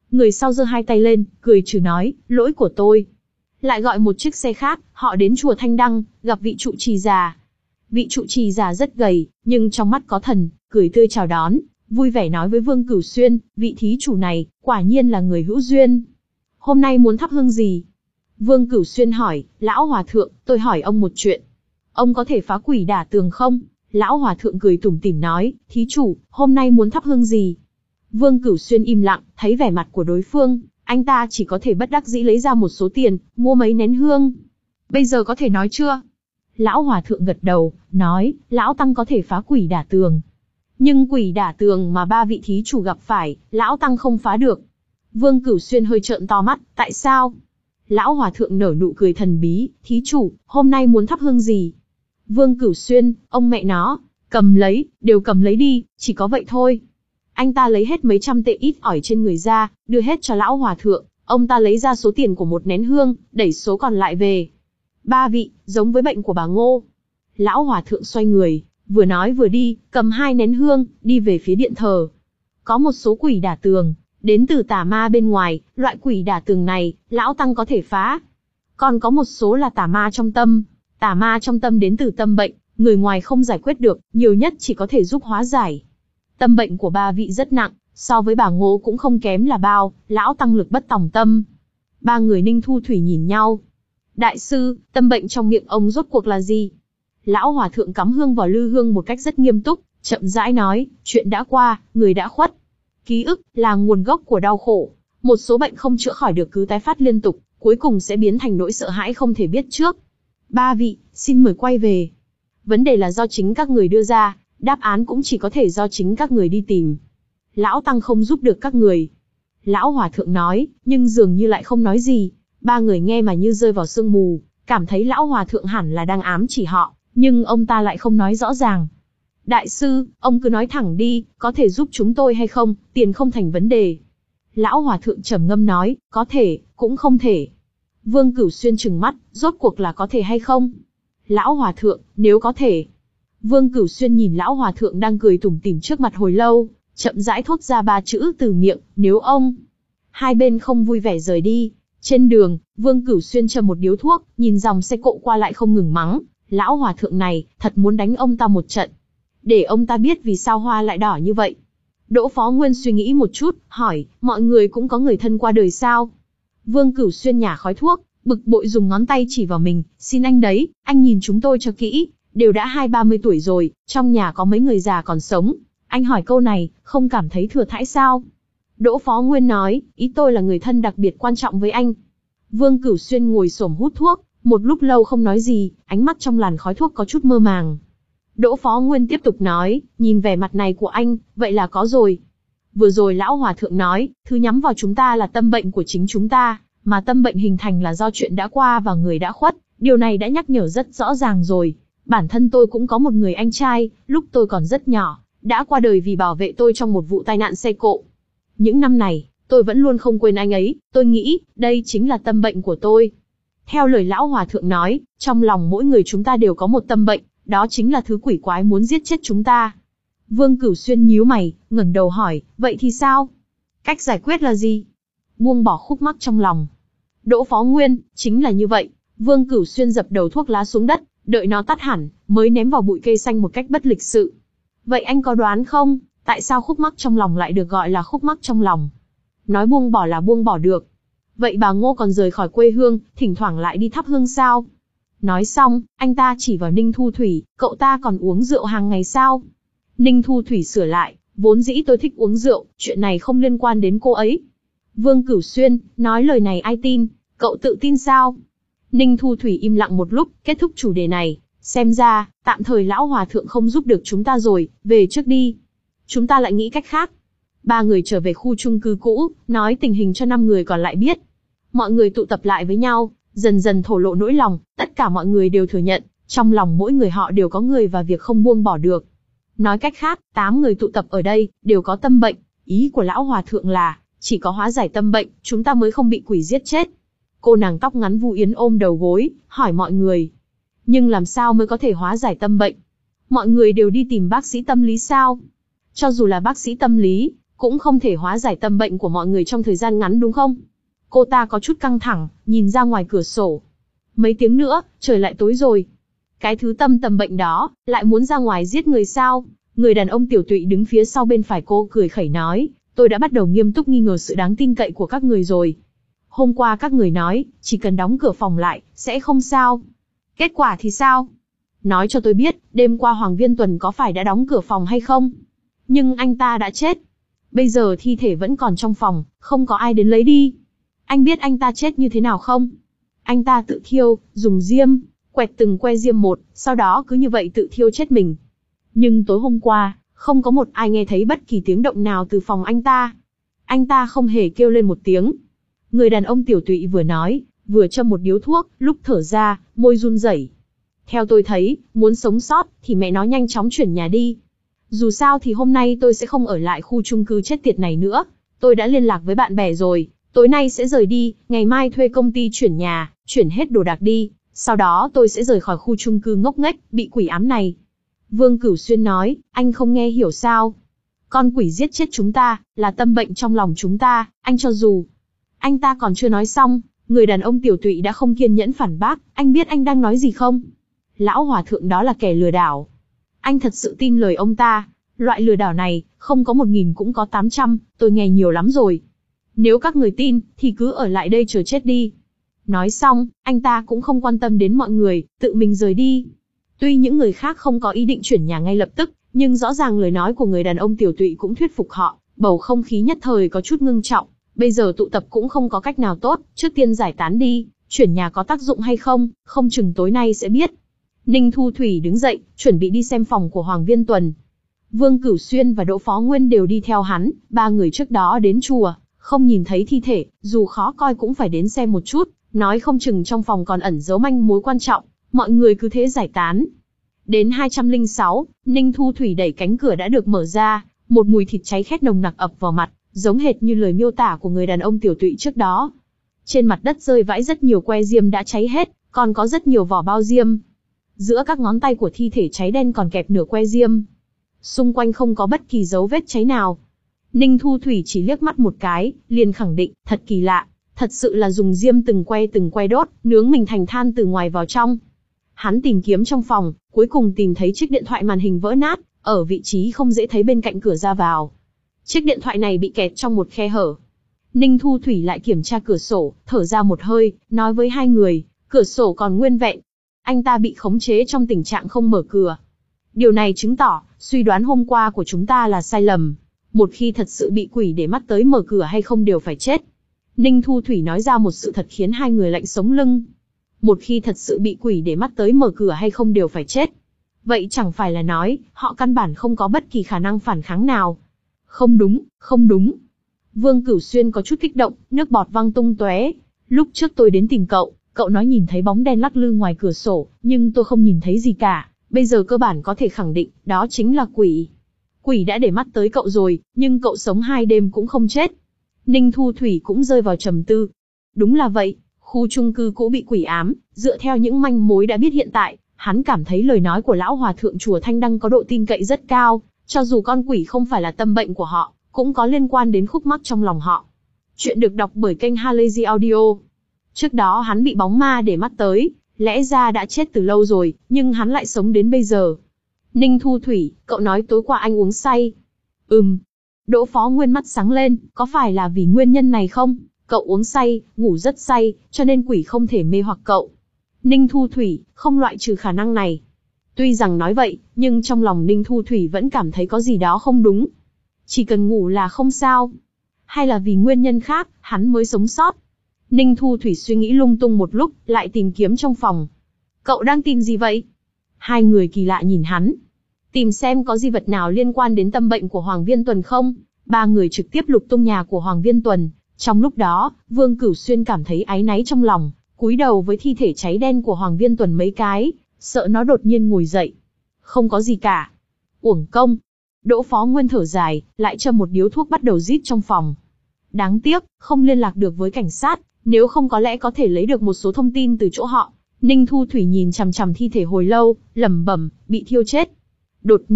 Người sau giơ hai tay lên, cười trừ nói, lỗi của tôi. Lại gọi một chiếc xe khác, họ đến chùa Thanh Đăng, gặp vị trụ trì già. Vị trụ trì già rất gầy, nhưng trong mắt có thần, cười tươi chào đón, vui vẻ nói với Vương Cửu Xuyên, vị thí chủ này, quả nhiên là người hữu duyên. Hôm nay muốn thắp hương gì? Vương Cửu Xuyên hỏi, lão hòa thượng, tôi hỏi ông một chuyện. Ông có thể phá quỷ đả tường không? Lão hòa thượng cười tủm tỉm nói, thí chủ, hôm nay muốn thắp hương gì? Vương Cửu Xuyên im lặng, thấy vẻ mặt của đối phương, anh ta chỉ có thể bất đắc dĩ lấy ra một số tiền, mua mấy nén hương. Bây giờ có thể nói chưa? Lão hòa thượng gật đầu, nói, lão tăng có thể phá quỷ đả tường. Nhưng quỷ đả tường mà ba vị thí chủ gặp phải, lão tăng không phá được. Vương Cửu Xuyên hơi trợn to mắt, tại sao? Lão hòa thượng nở nụ cười thần bí, thí chủ, hôm nay muốn thắp hương gì? Vương Cửu Xuyên, ông mẹ nó, cầm lấy, đều cầm lấy đi, chỉ có vậy thôi. Anh ta lấy hết mấy trăm tệ ít ỏi trên người ra, đưa hết cho lão hòa thượng, ông ta lấy ra số tiền của một nén hương, đẩy số còn lại về. Ba vị, giống với bệnh của bà Ngô. Lão hòa thượng xoay người, vừa nói vừa đi, cầm hai nén hương, đi về phía điện thờ. Có một số quỷ đả tường, đến từ tà ma bên ngoài, loại quỷ đả tường này, lão tăng có thể phá. Còn có một số là tà ma trong tâm. Tà ma trong tâm đến từ tâm bệnh, người ngoài không giải quyết được, nhiều nhất chỉ có thể giúp hóa giải. Tâm bệnh của ba vị rất nặng, so với bà Ngô cũng không kém là bao, lão tăng lực bất tòng tâm. Ba người Ninh Thu Thủy nhìn nhau. Đại sư, tâm bệnh trong miệng ông rốt cuộc là gì? Lão hòa thượng cắm hương vào lư hương một cách rất nghiêm túc, chậm rãi nói, chuyện đã qua, người đã khuất. Ký ức là nguồn gốc của đau khổ, một số bệnh không chữa khỏi được cứ tái phát liên tục, cuối cùng sẽ biến thành nỗi sợ hãi không thể biết trước. Ba vị, xin mời quay về. Vấn đề là do chính các người đưa ra, đáp án cũng chỉ có thể do chính các người đi tìm. Lão tăng không giúp được các người. Lão hòa thượng nói, nhưng dường như lại không nói gì. Ba người nghe mà như rơi vào sương mù, cảm thấy lão hòa thượng hẳn là đang ám chỉ họ, nhưng ông ta lại không nói rõ ràng. Đại sư, ông cứ nói thẳng đi, có thể giúp chúng tôi hay không, tiền không thành vấn đề. Lão hòa thượng trầm ngâm nói, có thể, cũng không thể. Vương Cửu Xuyên trừng mắt, rốt cuộc là có thể hay không? Lão hòa thượng, nếu có thể. Vương Cửu Xuyên nhìn lão hòa thượng đang cười tủm tỉm trước mặt hồi lâu, chậm rãi thốt ra ba chữ từ miệng, nếu ông. Hai bên không vui vẻ rời đi. Trên đường, Vương Cửu Xuyên châm một điếu thuốc, nhìn dòng xe cộ qua lại không ngừng mắng, lão hòa thượng này, thật muốn đánh ông ta một trận. Để ông ta biết vì sao hoa lại đỏ như vậy. Đỗ Phó Nguyên suy nghĩ một chút, hỏi, mọi người cũng có người thân qua đời sao? Vương Cửu Xuyên nhả khói thuốc, bực bội dùng ngón tay chỉ vào mình, xin anh đấy, anh nhìn chúng tôi cho kỹ, đều đã hai ba mươi tuổi rồi, trong nhà có mấy người già còn sống. Anh hỏi câu này, không cảm thấy thừa thãi sao? Đỗ Phó Nguyên nói, ý tôi là người thân đặc biệt quan trọng với anh. Vương Cửu Xuyên ngồi xổm hút thuốc, một lúc lâu không nói gì, ánh mắt trong làn khói thuốc có chút mơ màng. Đỗ Phó Nguyên tiếp tục nói, nhìn vẻ mặt này của anh, vậy là có rồi. Vừa rồi lão hòa thượng nói, thứ nhắm vào chúng ta là tâm bệnh của chính chúng ta, mà tâm bệnh hình thành là do chuyện đã qua và người đã khuất, điều này đã nhắc nhở rất rõ ràng rồi. Bản thân tôi cũng có một người anh trai, lúc tôi còn rất nhỏ, đã qua đời vì bảo vệ tôi trong một vụ tai nạn xe cộ. Những năm này, tôi vẫn luôn không quên anh ấy, tôi nghĩ, đây chính là tâm bệnh của tôi. Theo lời lão hòa thượng nói, trong lòng mỗi người chúng ta đều có một tâm bệnh, đó chính là thứ quỷ quái muốn giết chết chúng ta. Vương Cửu Xuyên nhíu mày, ngẩng đầu hỏi, vậy thì sao? Cách giải quyết là gì? Buông bỏ khúc mắc trong lòng. Đỗ Phó Nguyên, chính là như vậy. Vương Cửu Xuyên dập đầu thuốc lá xuống đất, đợi nó tắt hẳn, mới ném vào bụi cây xanh một cách bất lịch sự. Vậy anh có đoán không, tại sao khúc mắc trong lòng lại được gọi là khúc mắc trong lòng? Nói buông bỏ là buông bỏ được. Vậy bà Ngô còn rời khỏi quê hương, thỉnh thoảng lại đi thắp hương sao? Nói xong, anh ta chỉ vào Ninh Thu Thủy, cậu ta còn uống rượu hàng ngày sao? Ninh Thu Thủy sửa lại, vốn dĩ tôi thích uống rượu, chuyện này không liên quan đến cô ấy. Vương Cửu Xuyên, nói lời này ai tin, cậu tự tin sao? Ninh Thu Thủy im lặng một lúc, kết thúc chủ đề này, xem ra, tạm thời lão hòa thượng không giúp được chúng ta rồi, về trước đi. Chúng ta lại nghĩ cách khác. Ba người trở về khu chung cư cũ, nói tình hình cho năm người còn lại biết. Mọi người tụ tập lại với nhau, dần dần thổ lộ nỗi lòng, tất cả mọi người đều thừa nhận, trong lòng mỗi người họ đều có người và việc không buông bỏ được. Nói cách khác, tám người tụ tập ở đây, đều có tâm bệnh, ý của lão hòa thượng là, chỉ có hóa giải tâm bệnh, chúng ta mới không bị quỷ giết chết. Cô nàng tóc ngắn Vu Yến ôm đầu gối, hỏi mọi người. Nhưng làm sao mới có thể hóa giải tâm bệnh? Mọi người đều đi tìm bác sĩ tâm lý sao? Cho dù là bác sĩ tâm lý, cũng không thể hóa giải tâm bệnh của mọi người trong thời gian ngắn đúng không? Cô ta có chút căng thẳng, nhìn ra ngoài cửa sổ. Mấy tiếng nữa, trời lại tối rồi. Cái thứ tâm tầm bệnh đó, lại muốn ra ngoài giết người sao? Người đàn ông tiểu tụy đứng phía sau bên phải cô cười khẩy nói, tôi đã bắt đầu nghiêm túc nghi ngờ sự đáng tin cậy của các người rồi. Hôm qua các người nói, chỉ cần đóng cửa phòng lại, sẽ không sao. Kết quả thì sao? Nói cho tôi biết, đêm qua Hoàng Viên Tuần có phải đã đóng cửa phòng hay không? Nhưng anh ta đã chết. Bây giờ thi thể vẫn còn trong phòng, không có ai đến lấy đi. Anh biết anh ta chết như thế nào không? Anh ta tự thiêu, dùng diêm, quẹt từng que diêm một, sau đó cứ như vậy tự thiêu chết mình. Nhưng tối hôm qua, không có một ai nghe thấy bất kỳ tiếng động nào từ phòng anh ta. Anh ta không hề kêu lên một tiếng. Người đàn ông tiểu tụy vừa nói, vừa châm một điếu thuốc, lúc thở ra, môi run rẩy. Theo tôi thấy, muốn sống sót, thì mẹ nó nhanh chóng chuyển nhà đi. Dù sao thì hôm nay tôi sẽ không ở lại khu chung cư chết tiệt này nữa. Tôi đã liên lạc với bạn bè rồi, tối nay sẽ rời đi, ngày mai thuê công ty chuyển nhà, chuyển hết đồ đạc đi. Sau đó tôi sẽ rời khỏi khu chung cư ngốc nghếch, bị quỷ ám này. Vương Cửu Xuyên nói, anh không nghe hiểu sao? Con quỷ giết chết chúng ta, là tâm bệnh trong lòng chúng ta, anh cho dù. Anh ta còn chưa nói xong, người đàn ông tiểu tụy đã không kiên nhẫn phản bác, anh biết anh đang nói gì không? Lão hòa thượng đó là kẻ lừa đảo. Anh thật sự tin lời ông ta, loại lừa đảo này, không có một nghìn cũng có tám trăm, tôi nghe nhiều lắm rồi. Nếu các người tin, thì cứ ở lại đây chờ chết đi. Nói xong, anh ta cũng không quan tâm đến mọi người, tự mình rời đi. Tuy những người khác không có ý định chuyển nhà ngay lập tức, nhưng rõ ràng lời nói của người đàn ông tiểu tụy cũng thuyết phục họ, bầu không khí nhất thời có chút ngưng trọng. Bây giờ tụ tập cũng không có cách nào tốt, trước tiên giải tán đi, chuyển nhà có tác dụng hay không, không chừng tối nay sẽ biết. Ninh Thu Thủy đứng dậy, chuẩn bị đi xem phòng của Hoàng Viên Tuần. Vương Cửu Xuyên và Đỗ Phó Nguyên đều đi theo hắn, ba người trước đó đến chùa, không nhìn thấy thi thể, dù khó coi cũng phải đến xem một chút, nói không chừng trong phòng còn ẩn giấu manh mối quan trọng, mọi người cứ thế giải tán. Đến hai trăm lẻ sáu, Ninh Thu Thủy đẩy cánh cửa đã được mở ra, một mùi thịt cháy khét nồng nặc ập vào mặt, giống hệt như lời miêu tả của người đàn ông tiểu tụy trước đó. Trên mặt đất rơi vãi rất nhiều que diêm đã cháy hết, còn có rất nhiều vỏ bao diêm. Giữa các ngón tay của thi thể cháy đen còn kẹp nửa que diêm. Xung quanh không có bất kỳ dấu vết cháy nào. Ninh Thu Thủy chỉ liếc mắt một cái, liền khẳng định, thật kỳ lạ, thật sự là dùng diêm từng que từng que đốt, nướng mình thành than từ ngoài vào trong. Hắn tìm kiếm trong phòng, cuối cùng tìm thấy chiếc điện thoại màn hình vỡ nát, ở vị trí không dễ thấy bên cạnh cửa ra vào. Chiếc điện thoại này bị kẹt trong một khe hở. Ninh Thu Thủy lại kiểm tra cửa sổ, thở ra một hơi, nói với hai người, cửa sổ còn nguyên vẹn. Anh ta bị khống chế trong tình trạng không mở cửa. Điều này chứng tỏ, suy đoán hôm qua của chúng ta là sai lầm. Một khi thật sự bị quỷ để mắt tới mở cửa hay không đều phải chết. Ninh Thu Thủy nói ra một sự thật khiến hai người lạnh sống lưng. Một khi thật sự bị quỷ để mắt tới mở cửa hay không đều phải chết. Vậy chẳng phải là nói, họ căn bản không có bất kỳ khả năng phản kháng nào. Không đúng, không đúng. Vương Cửu Xuyên có chút kích động, nước bọt văng tung tóe. Lúc trước tôi đến tìm cậu, cậu nói nhìn thấy bóng đen lắc lư ngoài cửa sổ, nhưng tôi không nhìn thấy gì cả. Bây giờ cơ bản có thể khẳng định, đó chính là quỷ. Quỷ đã để mắt tới cậu rồi, nhưng cậu sống hai đêm cũng không chết. Ninh Thu Thủy cũng rơi vào trầm tư. Đúng là vậy, khu chung cư cũ bị quỷ ám, dựa theo những manh mối đã biết hiện tại, hắn cảm thấy lời nói của lão hòa thượng chùa Thanh Đăng có độ tin cậy rất cao, cho dù con quỷ không phải là tâm bệnh của họ, cũng có liên quan đến khúc mắc trong lòng họ. Chuyện được đọc bởi kênh Halazy Audio. Trước đó hắn bị bóng ma để mắt tới, lẽ ra đã chết từ lâu rồi, nhưng hắn lại sống đến bây giờ. Ninh Thu Thủy, cậu nói tối qua anh uống say. Ừm. Đỗ Phó Nguyên mắt sáng lên, có phải là vì nguyên nhân này không? Cậu uống say, ngủ rất say, cho nên quỷ không thể mê hoặc cậu. Ninh Thu Thủy, không loại trừ khả năng này. Tuy rằng nói vậy, nhưng trong lòng Ninh Thu Thủy vẫn cảm thấy có gì đó không đúng. Chỉ cần ngủ là không sao. Hay là vì nguyên nhân khác, hắn mới sống sót. Ninh Thu Thủy suy nghĩ lung tung một lúc, lại tìm kiếm trong phòng. Cậu đang tìm gì vậy? Hai người kỳ lạ nhìn hắn. Tìm xem có di vật nào liên quan đến tâm bệnh của Hoàng Viên Tuần không? Ba người trực tiếp lục tung nhà của Hoàng Viên Tuần. Trong lúc đó, Vương Cửu Xuyên cảm thấy áy náy trong lòng, cúi đầu với thi thể cháy đen của Hoàng Viên Tuần mấy cái, sợ nó đột nhiên ngồi dậy. Không có gì cả. Uổng công. Đỗ Phó Nguyên thở dài, lại châm một điếu thuốc bắt đầu rít trong phòng. Đáng tiếc, không liên lạc được với cảnh sát, nếu không có lẽ có thể lấy được một số thông tin từ chỗ họ. Ninh Thu Thủy nhìn chằm chằm thi thể hồi lâu, lẩm bẩm, bị thiêu chết. Đột nhiên,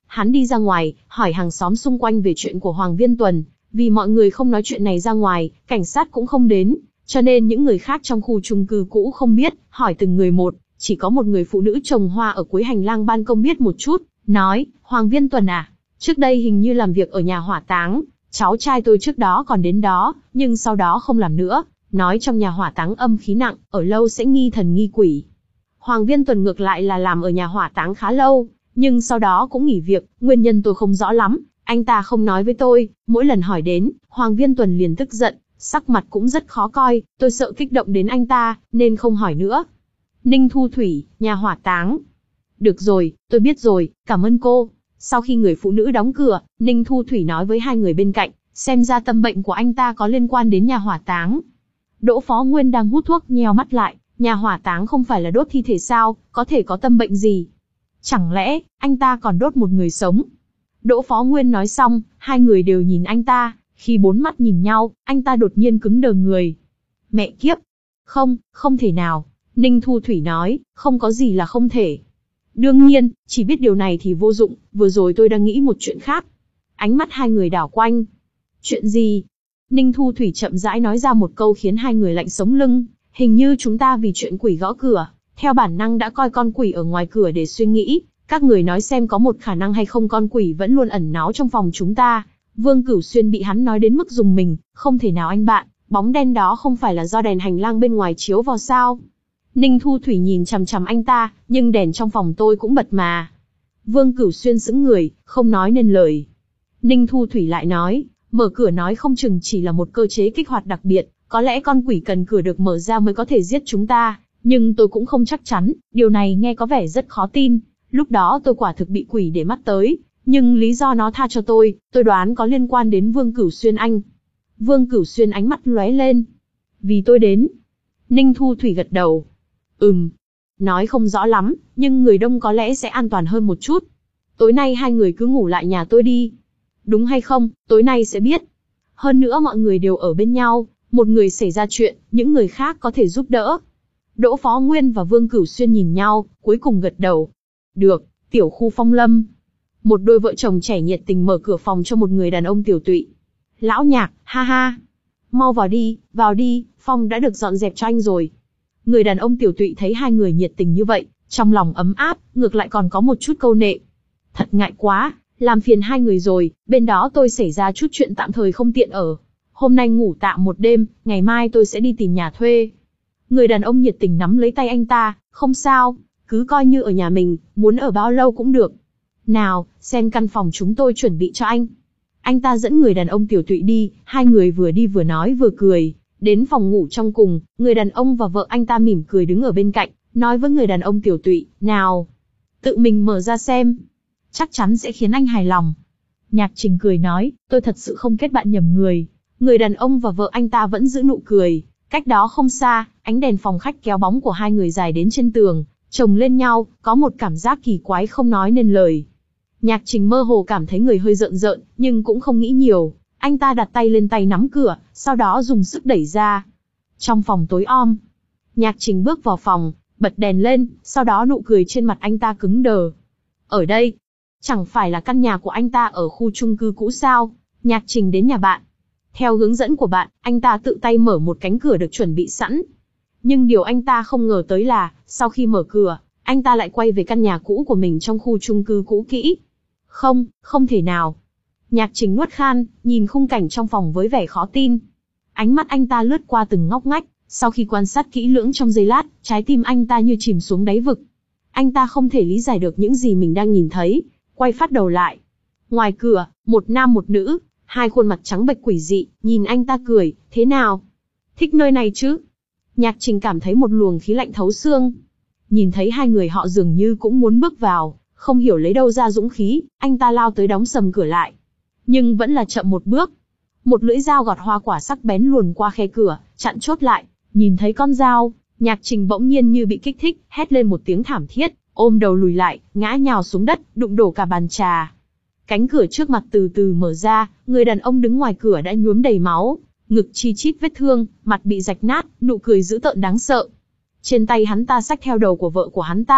hắn đi ra ngoài, hỏi hàng xóm xung quanh về chuyện của Hoàng Viên Tuần. Vì mọi người không nói chuyện này ra ngoài, cảnh sát cũng không đến, cho nên những người khác trong khu chung cư cũ không biết, hỏi từng người một, chỉ có một người phụ nữ trồng hoa ở cuối hành lang ban công biết một chút, nói, Hoàng Viên Tuần à, trước đây hình như làm việc ở nhà hỏa táng, cháu trai tôi trước đó còn đến đó, nhưng sau đó không làm nữa, nói trong nhà hỏa táng âm khí nặng, ở lâu sẽ nghi thần nghi quỷ. Hoàng Viên Tuần ngược lại là làm ở nhà hỏa táng khá lâu, nhưng sau đó cũng nghỉ việc, nguyên nhân tôi không rõ lắm, anh ta không nói với tôi, mỗi lần hỏi đến, Hoàng Viên Tuần liền tức giận, sắc mặt cũng rất khó coi, tôi sợ kích động đến anh ta, nên không hỏi nữa. Ninh Thu Thủy, nhà hỏa táng. Được rồi, tôi biết rồi, cảm ơn cô. Sau khi người phụ nữ đóng cửa, Ninh Thu Thủy nói với hai người bên cạnh, xem ra tâm bệnh của anh ta có liên quan đến nhà hỏa táng. Đỗ Phó Nguyên đang hút thuốc nheo mắt lại, nhà hỏa táng không phải là đốt thi thể sao, có thể có tâm bệnh gì? Chẳng lẽ, anh ta còn đốt một người sống? Đỗ Phó Nguyên nói xong, hai người đều nhìn anh ta, khi bốn mắt nhìn nhau, anh ta đột nhiên cứng đờ người. Mẹ kiếp! Không, không thể nào. Ninh Thu Thủy nói, không có gì là không thể. Đương nhiên, chỉ biết điều này thì vô dụng, vừa rồi tôi đang nghĩ một chuyện khác. Ánh mắt hai người đảo quanh. Chuyện gì? Ninh Thu Thủy chậm rãi nói ra một câu khiến hai người lạnh sống lưng, hình như chúng ta vì chuyện quỷ gõ cửa, theo bản năng đã coi con quỷ ở ngoài cửa để suy nghĩ, các người nói xem có một khả năng hay không con quỷ vẫn luôn ẩn náu trong phòng chúng ta. Vương Cửu Xuyên bị hắn nói đến mức dùng mình, không thể nào anh bạn, bóng đen đó không phải là do đèn hành lang bên ngoài chiếu vào sao? Ninh Thu Thủy nhìn chằm chằm anh ta, nhưng đèn trong phòng tôi cũng bật mà. Vương Cửu Xuyên sững người, không nói nên lời. Ninh Thu Thủy lại nói, mở cửa nói không chừng chỉ là một cơ chế kích hoạt đặc biệt, có lẽ con quỷ cần cửa được mở ra mới có thể giết chúng ta, nhưng tôi cũng không chắc chắn, điều này nghe có vẻ rất khó tin. Lúc đó tôi quả thực bị quỷ để mắt tới, nhưng lý do nó tha cho tôi, tôi đoán có liên quan đến Vương Cửu Xuyên anh. Vương Cửu Xuyên ánh mắt lóe lên. Vì tôi đến. Ninh Thu Thủy gật đầu. Ừm. Nói không rõ lắm, nhưng người đông có lẽ sẽ an toàn hơn một chút. Tối nay hai người cứ ngủ lại nhà tôi đi. Đúng hay không, tối nay sẽ biết. Hơn nữa mọi người đều ở bên nhau, một người xảy ra chuyện, những người khác có thể giúp đỡ. Đỗ Phó Nguyên và Vương Cửu Xuyên nhìn nhau, cuối cùng gật đầu. Được, tiểu khu Phong Lâm. Một đôi vợ chồng trẻ nhiệt tình mở cửa phòng cho một người đàn ông tiểu tụy. Lão Nhạc, ha ha. Mau vào đi, vào đi, phòng đã được dọn dẹp cho anh rồi. Người đàn ông tiểu tụy thấy hai người nhiệt tình như vậy, trong lòng ấm áp, ngược lại còn có một chút câu nệ. Thật ngại quá, làm phiền hai người rồi, bên đó tôi xảy ra chút chuyện tạm thời không tiện ở. Hôm nay ngủ tạm một đêm, ngày mai tôi sẽ đi tìm nhà thuê. Người đàn ông nhiệt tình nắm lấy tay anh ta, không sao, cứ coi như ở nhà mình, muốn ở bao lâu cũng được. Nào, xem căn phòng chúng tôi chuẩn bị cho anh. Anh ta dẫn người đàn ông tiểu tụy đi, hai người vừa đi vừa nói vừa cười. Đến phòng ngủ trong cùng, người đàn ông và vợ anh ta mỉm cười đứng ở bên cạnh, nói với người đàn ông tiểu tụy, nào, tự mình mở ra xem. Chắc chắn sẽ khiến anh hài lòng. Nhạc Trình cười nói, tôi thật sự không kết bạn nhầm người. Người đàn ông và vợ anh ta vẫn giữ nụ cười. Cách đó không xa, ánh đèn phòng khách kéo bóng của hai người dài đến trên tường, chồng lên nhau, có một cảm giác kỳ quái không nói nên lời. Nhạc Trình mơ hồ cảm thấy người hơi rợn rợn, nhưng cũng không nghĩ nhiều. Anh ta đặt tay lên tay nắm cửa, sau đó dùng sức đẩy ra. Trong phòng tối om, Nhạc Trình bước vào phòng, bật đèn lên, sau đó nụ cười trên mặt anh ta cứng đờ. Ở đây, chẳng phải là căn nhà của anh ta ở khu chung cư cũ sao? Nhạc Trình đến nhà bạn. Theo hướng dẫn của bạn, anh ta tự tay mở một cánh cửa được chuẩn bị sẵn. Nhưng điều anh ta không ngờ tới là, sau khi mở cửa, anh ta lại quay về căn nhà cũ của mình trong khu chung cư cũ kỹ. Không, không thể nào. Nhạc Trình nuốt khan, nhìn khung cảnh trong phòng với vẻ khó tin. Ánh mắt anh ta lướt qua từng ngóc ngách, sau khi quan sát kỹ lưỡng trong giây lát, trái tim anh ta như chìm xuống đáy vực. Anh ta không thể lý giải được những gì mình đang nhìn thấy, quay phát đầu lại. Ngoài cửa, một nam một nữ, hai khuôn mặt trắng bệch quỷ dị, nhìn anh ta cười, thế nào? Thích nơi này chứ? Nhạc Trình cảm thấy một luồng khí lạnh thấu xương. Nhìn thấy hai người họ dường như cũng muốn bước vào, không hiểu lấy đâu ra dũng khí, anh ta lao tới đóng sầm cửa lại. Nhưng vẫn là chậm một bước. Một lưỡi dao gọt hoa quả sắc bén luồn qua khe cửa, chặn chốt lại. Nhìn thấy con dao, Nhạc Trình bỗng nhiên như bị kích thích, hét lên một tiếng thảm thiết, ôm đầu lùi lại, ngã nhào xuống đất, đụng đổ cả bàn trà. Cánh cửa trước mặt từ từ mở ra, người đàn ông đứng ngoài cửa đã nhuốm đầy máu, ngực chi chít vết thương, mặt bị rạch nát, nụ cười dữ tợn đáng sợ. Trên tay hắn ta xách theo đầu của vợ của hắn ta,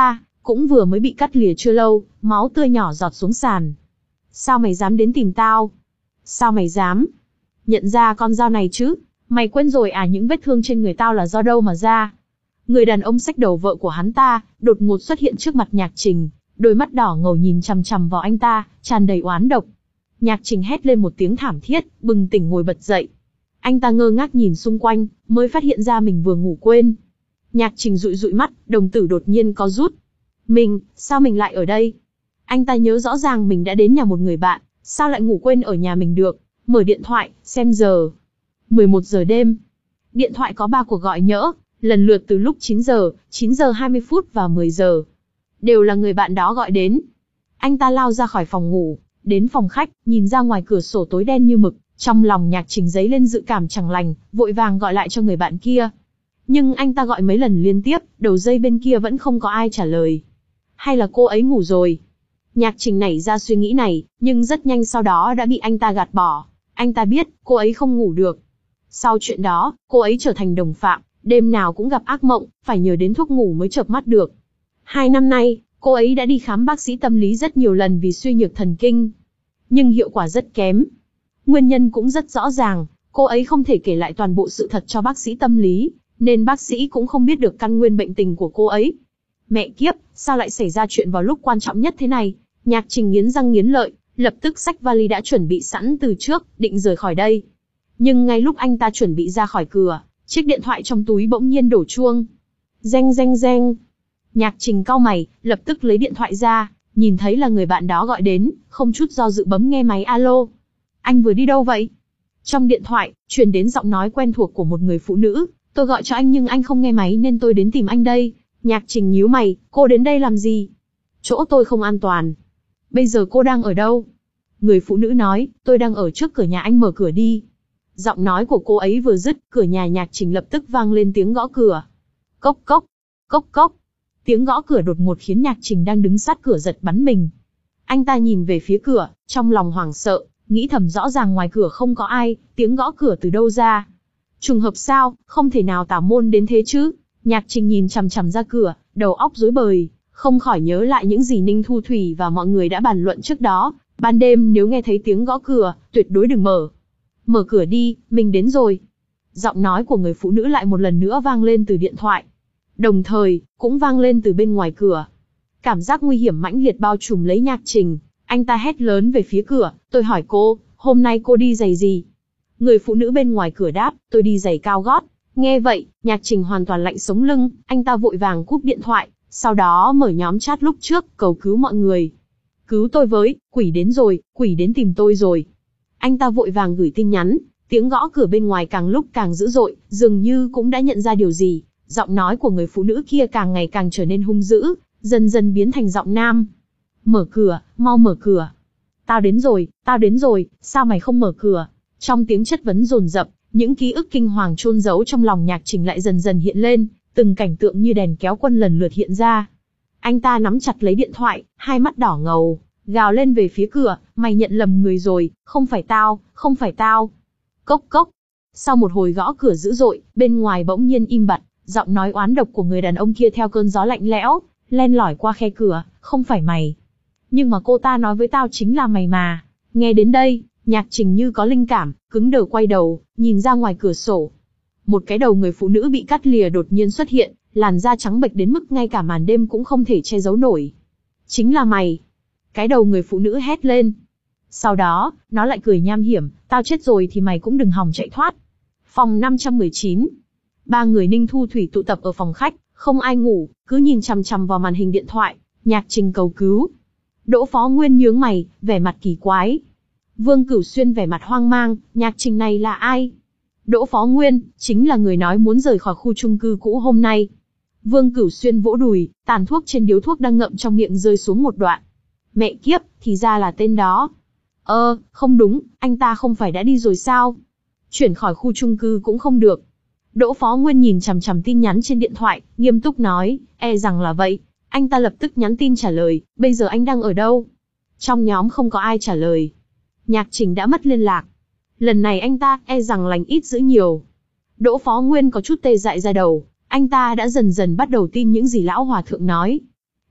cũng vừa mới bị cắt lìa chưa lâu, máu tươi nhỏ giọt xuống sàn. Sao mày dám đến tìm tao? Sao mày dám? Nhận ra con dao này chứ? Mày quên rồi à, những vết thương trên người tao là do đâu mà ra? Người đàn ông xách đầu vợ của hắn ta, đột ngột xuất hiện trước mặt Nhạc Trình, đôi mắt đỏ ngầu nhìn chằm chằm vào anh ta, tràn đầy oán độc. Nhạc Trình hét lên một tiếng thảm thiết, bừng tỉnh ngồi bật dậy. Anh ta ngơ ngác nhìn xung quanh, mới phát hiện ra mình vừa ngủ quên. Nhạc Trình dụi dụi mắt, đồng tử đột nhiên có rút. Mình, sao mình lại ở đây? Anh ta nhớ rõ ràng mình đã đến nhà một người bạn, sao lại ngủ quên ở nhà mình được? Mở điện thoại, xem giờ. mười một giờ đêm. Điện thoại có ba cuộc gọi nhỡ, lần lượt từ lúc chín giờ, chín giờ hai mươi phút và mười giờ. Đều là người bạn đó gọi đến. Anh ta lao ra khỏi phòng ngủ, đến phòng khách, nhìn ra ngoài cửa sổ tối đen như mực, trong lòng Nhạc Trình dấy lên dự cảm chẳng lành, vội vàng gọi lại cho người bạn kia. Nhưng anh ta gọi mấy lần liên tiếp, đầu dây bên kia vẫn không có ai trả lời. Hay là cô ấy ngủ rồi? Nhạc Trình nảy ra suy nghĩ này, nhưng rất nhanh sau đó đã bị anh ta gạt bỏ. Anh ta biết, cô ấy không ngủ được. Sau chuyện đó, cô ấy trở thành đồng phạm, đêm nào cũng gặp ác mộng, phải nhờ đến thuốc ngủ mới chợp mắt được. Hai năm nay, cô ấy đã đi khám bác sĩ tâm lý rất nhiều lần vì suy nhược thần kinh. Nhưng hiệu quả rất kém. Nguyên nhân cũng rất rõ ràng, cô ấy không thể kể lại toàn bộ sự thật cho bác sĩ tâm lý, nên bác sĩ cũng không biết được căn nguyên bệnh tình của cô ấy. Mẹ kiếp, sao lại xảy ra chuyện vào lúc quan trọng nhất thế này? Nhạc Trình nghiến răng nghiến lợi, lập tức xách vali đã chuẩn bị sẵn từ trước, định rời khỏi đây. Nhưng ngay lúc anh ta chuẩn bị ra khỏi cửa, chiếc điện thoại trong túi bỗng nhiên đổ chuông. Reng reng reng. Nhạc Trình cau mày, lập tức lấy điện thoại ra, nhìn thấy là người bạn đó gọi đến, không chút do dự bấm nghe máy. Alo. Anh vừa đi đâu vậy? Trong điện thoại, truyền đến giọng nói quen thuộc của một người phụ nữ. Tôi gọi cho anh nhưng anh không nghe máy nên tôi đến tìm anh đây. Nhạc Trình nhíu mày, cô đến đây làm gì? Chỗ tôi không an toàn. Bây giờ cô đang ở đâu? Người phụ nữ nói, tôi đang ở trước cửa nhà anh, mở cửa đi. Giọng nói của cô ấy vừa dứt, cửa nhà Nhạc Trình lập tức vang lên tiếng gõ cửa. Cốc cốc, cốc cốc. Tiếng gõ cửa đột ngột khiến Nhạc Trình đang đứng sát cửa giật bắn mình. Anh ta nhìn về phía cửa, trong lòng hoảng sợ, nghĩ thầm rõ ràng ngoài cửa không có ai, tiếng gõ cửa từ đâu ra? Trùng hợp sao, không thể nào tảo môn đến thế chứ? Nhạc Trình nhìn chằm chằm ra cửa, đầu óc rối bời, không khỏi nhớ lại những gì Ninh Thu Thủy và mọi người đã bàn luận trước đó. Ban đêm nếu nghe thấy tiếng gõ cửa, tuyệt đối đừng mở. Mở cửa đi, mình đến rồi. Giọng nói của người phụ nữ lại một lần nữa vang lên từ điện thoại. Đồng thời, cũng vang lên từ bên ngoài cửa. Cảm giác nguy hiểm mãnh liệt bao trùm lấy Nhạc Trình. Anh ta hét lớn về phía cửa, tôi hỏi cô, hôm nay cô đi giày gì? Người phụ nữ bên ngoài cửa đáp, tôi đi giày cao gót. Nghe vậy, Nhạc Trình hoàn toàn lạnh sống lưng, anh ta vội vàng cúp điện thoại, sau đó mở nhóm chat lúc trước, cầu cứu mọi người. Cứu tôi với, quỷ đến rồi, quỷ đến tìm tôi rồi. Anh ta vội vàng gửi tin nhắn, tiếng gõ cửa bên ngoài càng lúc càng dữ dội, dường như cũng đã nhận ra điều gì. Giọng nói của người phụ nữ kia càng ngày càng trở nên hung dữ, dần dần biến thành giọng nam. Mở cửa, mau mở cửa. Tao đến rồi, tao đến rồi, sao mày không mở cửa? Trong tiếng chất vấn dồn dập, những ký ức kinh hoàng chôn giấu trong lòng Nhạc Trình lại dần dần hiện lên, từng cảnh tượng như đèn kéo quân lần lượt hiện ra. Anh ta nắm chặt lấy điện thoại, hai mắt đỏ ngầu, gào lên về phía cửa, mày nhận lầm người rồi, không phải tao, không phải tao. Cốc cốc. Sau một hồi gõ cửa dữ dội, bên ngoài bỗng nhiên im bặt, giọng nói oán độc của người đàn ông kia theo cơn gió lạnh lẽo, len lỏi qua khe cửa, không phải mày. Nhưng mà cô ta nói với tao chính là mày mà. Nghe đến đây, Nhạc Trình như có linh cảm, cứng đờ quay đầu, nhìn ra ngoài cửa sổ. Một cái đầu người phụ nữ bị cắt lìa đột nhiên xuất hiện, làn da trắng bệch đến mức ngay cả màn đêm cũng không thể che giấu nổi. Chính là mày. Cái đầu người phụ nữ hét lên. Sau đó, nó lại cười nham hiểm, tao chết rồi thì mày cũng đừng hòng chạy thoát. Phòng năm trăm mười chín. Ba người Ninh Thu Thủy tụ tập ở phòng khách, không ai ngủ, cứ nhìn chằm chằm vào màn hình điện thoại. Nhạc Trình cầu cứu. Đỗ Phó Nguyên nhướng mày, vẻ mặt kỳ quái. Vương Cửu Xuyên vẻ mặt hoang mang, Nhạc Trình này là ai? Đỗ Phó Nguyên, chính là người nói muốn rời khỏi khu chung cư cũ hôm nay. Vương Cửu Xuyên vỗ đùi, tàn thuốc trên điếu thuốc đang ngậm trong miệng rơi xuống một đoạn. Mẹ kiếp, thì ra là tên đó. Ơ, ờ, không đúng, anh ta không phải đã đi rồi sao? Chuyển khỏi khu chung cư cũng không được. Đỗ Phó Nguyên nhìn chằm chằm tin nhắn trên điện thoại, nghiêm túc nói, e rằng là vậy. Anh ta lập tức nhắn tin trả lời, bây giờ anh đang ở đâu? Trong nhóm không có ai trả lời. Nhạc Trình đã mất liên lạc. Lần này anh ta e rằng lành ít dữ nhiều. Đỗ Phó Nguyên có chút tê dại ra đầu, anh ta đã dần dần bắt đầu tin những gì lão hòa thượng nói.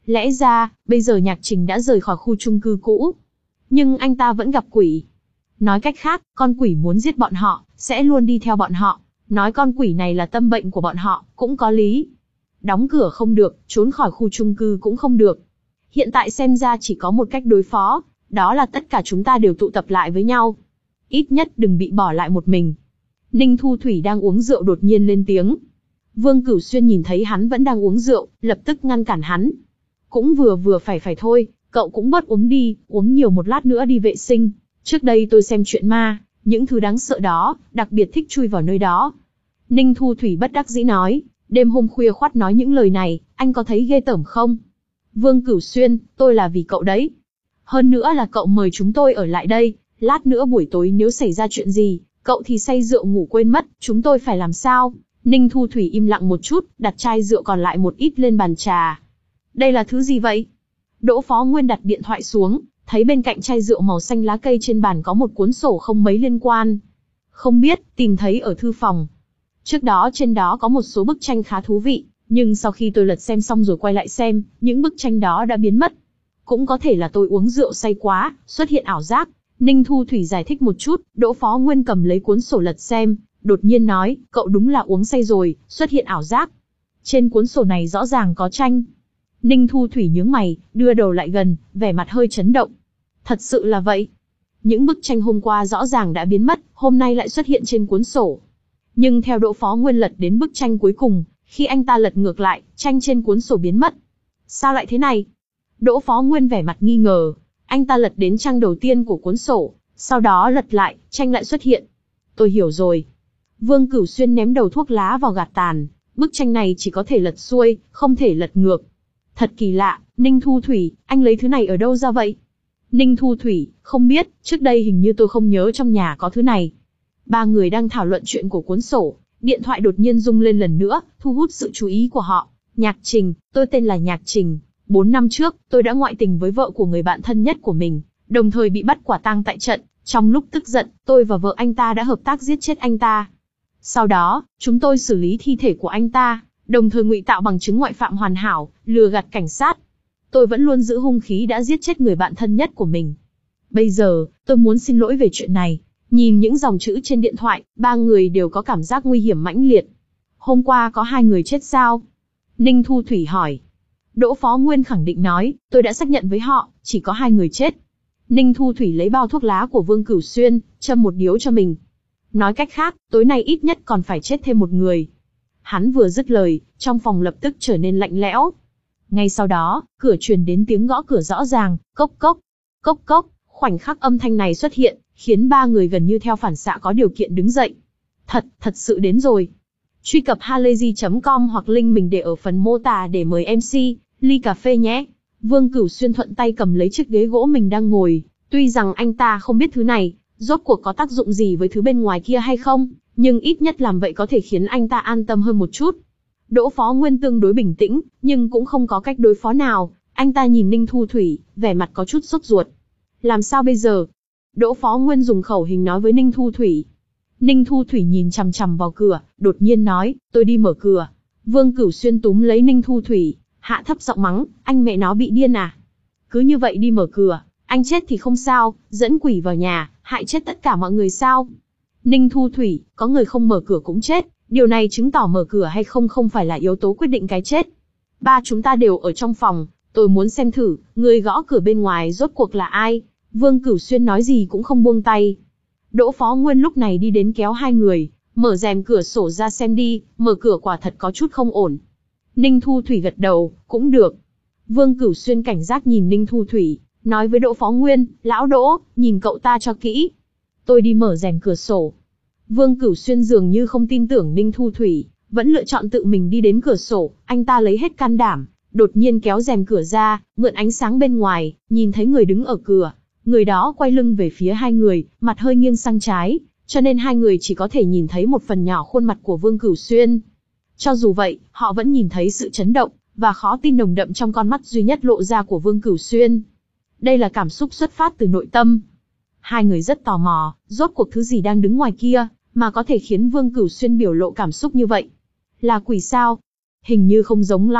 Lẽ ra, bây giờ Nhạc Trình đã rời khỏi khu chung cư cũ. Nhưng anh ta vẫn gặp quỷ. Nói cách khác, con quỷ muốn giết bọn họ, sẽ luôn đi theo bọn họ. Nói con quỷ này là tâm bệnh của bọn họ, cũng có lý. Đóng cửa không được, trốn khỏi khu chung cư cũng không được. Hiện tại xem ra chỉ có một cách đối phó, đó là tất cả chúng ta đều tụ tập lại với nhau. Ít nhất đừng bị bỏ lại một mình. Ninh Thu Thủy đang uống rượu đột nhiên lên tiếng. Vương Cửu Xuyên nhìn thấy hắn vẫn đang uống rượu, lập tức ngăn cản hắn. Cũng vừa vừa phải phải thôi, cậu cũng bớt uống đi, uống nhiều một lát nữa đi vệ sinh. Trước đây tôi xem chuyện ma, những thứ đáng sợ đó, đặc biệt thích chui vào nơi đó. Ninh Thu Thủy bất đắc dĩ nói, đêm hôm khuya khoắt nói những lời này, anh có thấy ghê tởm không? Vương Cửu Xuyên, tôi là vì cậu đấy. Hơn nữa là cậu mời chúng tôi ở lại đây, lát nữa buổi tối nếu xảy ra chuyện gì, cậu thì say rượu ngủ quên mất, chúng tôi phải làm sao? Ninh Thu Thủy im lặng một chút, đặt chai rượu còn lại một ít lên bàn trà. Đây là thứ gì vậy? Đỗ Phó Nguyên đặt điện thoại xuống, thấy bên cạnh chai rượu màu xanh lá cây trên bàn có một cuốn sổ không mấy liên quan. Không biết, tìm thấy ở thư phòng. Trước đó trên đó có một số bức tranh khá thú vị, nhưng sau khi tôi lật xem xong rồi quay lại xem, những bức tranh đó đã biến mất. Cũng có thể là tôi uống rượu say quá, xuất hiện ảo giác. Ninh Thu Thủy giải thích một chút, Đỗ Phó Nguyên cầm lấy cuốn sổ lật xem, đột nhiên nói, cậu đúng là uống say rồi, xuất hiện ảo giác. Trên cuốn sổ này rõ ràng có tranh. Ninh Thu Thủy nhướng mày, đưa đầu lại gần, vẻ mặt hơi chấn động. Thật sự là vậy. Những bức tranh hôm qua rõ ràng đã biến mất, hôm nay lại xuất hiện trên cuốn sổ. Nhưng theo Đỗ Phó Nguyên lật đến bức tranh cuối cùng, khi anh ta lật ngược lại, tranh trên cuốn sổ biến mất. Sao lại thế này? Đỗ Phó Nguyên vẻ mặt nghi ngờ. Anh ta lật đến trang đầu tiên của cuốn sổ, sau đó lật lại, tranh lại xuất hiện. Tôi hiểu rồi. Vương Cửu Xuyên ném đầu thuốc lá vào gạt tàn. Bức tranh này chỉ có thể lật xuôi, không thể lật ngược. Thật kỳ lạ, Ninh Thu Thủy, anh lấy thứ này ở đâu ra vậy? Ninh Thu Thủy, không biết, trước đây hình như tôi không nhớ trong nhà có thứ này. Ba người đang thảo luận chuyện của cuốn sổ, điện thoại đột nhiên rung lên lần nữa, thu hút sự chú ý của họ. Nhạc Trình, tôi tên là Nhạc Trình. Bốn năm trước, tôi đã ngoại tình với vợ của người bạn thân nhất của mình, đồng thời bị bắt quả tang tại trận. Trong lúc tức giận, tôi và vợ anh ta đã hợp tác giết chết anh ta. Sau đó, chúng tôi xử lý thi thể của anh ta, đồng thời ngụy tạo bằng chứng ngoại phạm hoàn hảo, lừa gạt cảnh sát. Tôi vẫn luôn giữ hung khí đã giết chết người bạn thân nhất của mình. Bây giờ, tôi muốn xin lỗi về chuyện này. Nhìn những dòng chữ trên điện thoại, ba người đều có cảm giác nguy hiểm mãnh liệt. Hôm qua có hai người chết sao? Ninh Thu Thủy hỏi. Đỗ Phó Nguyên khẳng định nói, tôi đã xác nhận với họ, chỉ có hai người chết. Ninh Thu Thủy lấy bao thuốc lá của Vương Cửu Xuyên, châm một điếu cho mình. Nói cách khác, tối nay ít nhất còn phải chết thêm một người. Hắn vừa dứt lời, trong phòng lập tức trở nên lạnh lẽo. Ngay sau đó, cửa truyền đến tiếng gõ cửa rõ ràng, cốc cốc, cốc cốc. Khoảnh khắc âm thanh này xuất hiện, khiến ba người gần như theo phản xạ có điều kiện đứng dậy. Thật, thật sự đến rồi. Truy cập halayzi chấm com hoặc link mình để ở phần mô tả để mời em xê, ly cà phê nhé. Vương Cửu Xuyên thuận tay cầm lấy chiếc ghế gỗ mình đang ngồi. Tuy rằng anh ta không biết thứ này, rốt cuộc có tác dụng gì với thứ bên ngoài kia hay không, nhưng ít nhất làm vậy có thể khiến anh ta an tâm hơn một chút. Đỗ Phó Nguyên tương đối bình tĩnh, nhưng cũng không có cách đối phó nào. Anh ta nhìn Ninh Thu Thủy, vẻ mặt có chút sốt ruột. Làm sao bây giờ? Đỗ Phó Nguyên dùng khẩu hình nói với Ninh Thu Thủy. Ninh Thu Thủy nhìn chằm chằm vào cửa, đột nhiên nói, tôi đi mở cửa. Vương Cửu Xuyên túm lấy Ninh Thu Thủy, hạ thấp giọng mắng, anh mẹ nó bị điên à? Cứ như vậy đi mở cửa, anh chết thì không sao, dẫn quỷ vào nhà, hại chết tất cả mọi người sao? Ninh Thu Thủy, có người không mở cửa cũng chết, điều này chứng tỏ mở cửa hay không không phải là yếu tố quyết định cái chết. Ba chúng ta đều ở trong phòng, tôi muốn xem thử, người gõ cửa bên ngoài rốt cuộc là ai? Vương Cửu Xuyên nói gì cũng không buông tay. Đỗ Phó Nguyên lúc này đi đến kéo hai người, mở rèm cửa sổ ra xem đi, mở cửa quả thật có chút không ổn. Ninh Thu Thủy gật đầu, cũng được. Vương Cửu Xuyên cảnh giác nhìn Ninh Thu Thủy, nói với Đỗ Phó Nguyên, lão Đỗ, nhìn cậu ta cho kỹ. Tôi đi mở rèm cửa sổ. Vương Cửu Xuyên dường như không tin tưởng Ninh Thu Thủy, vẫn lựa chọn tự mình đi đến cửa sổ, anh ta lấy hết can đảm, đột nhiên kéo rèm cửa ra, mượn ánh sáng bên ngoài, nhìn thấy người đứng ở cửa. Người đó quay lưng về phía hai người, mặt hơi nghiêng sang trái, cho nên hai người chỉ có thể nhìn thấy một phần nhỏ khuôn mặt của Vương Cửu Xuyên. Cho dù vậy, họ vẫn nhìn thấy sự chấn động, và khó tin nồng đậm trong con mắt duy nhất lộ ra của Vương Cửu Xuyên. Đây là cảm xúc xuất phát từ nội tâm. Hai người rất tò mò, rốt cuộc thứ gì đang đứng ngoài kia, mà có thể khiến Vương Cửu Xuyên biểu lộ cảm xúc như vậy. Là quỷ sao? Hình như không giống lắm.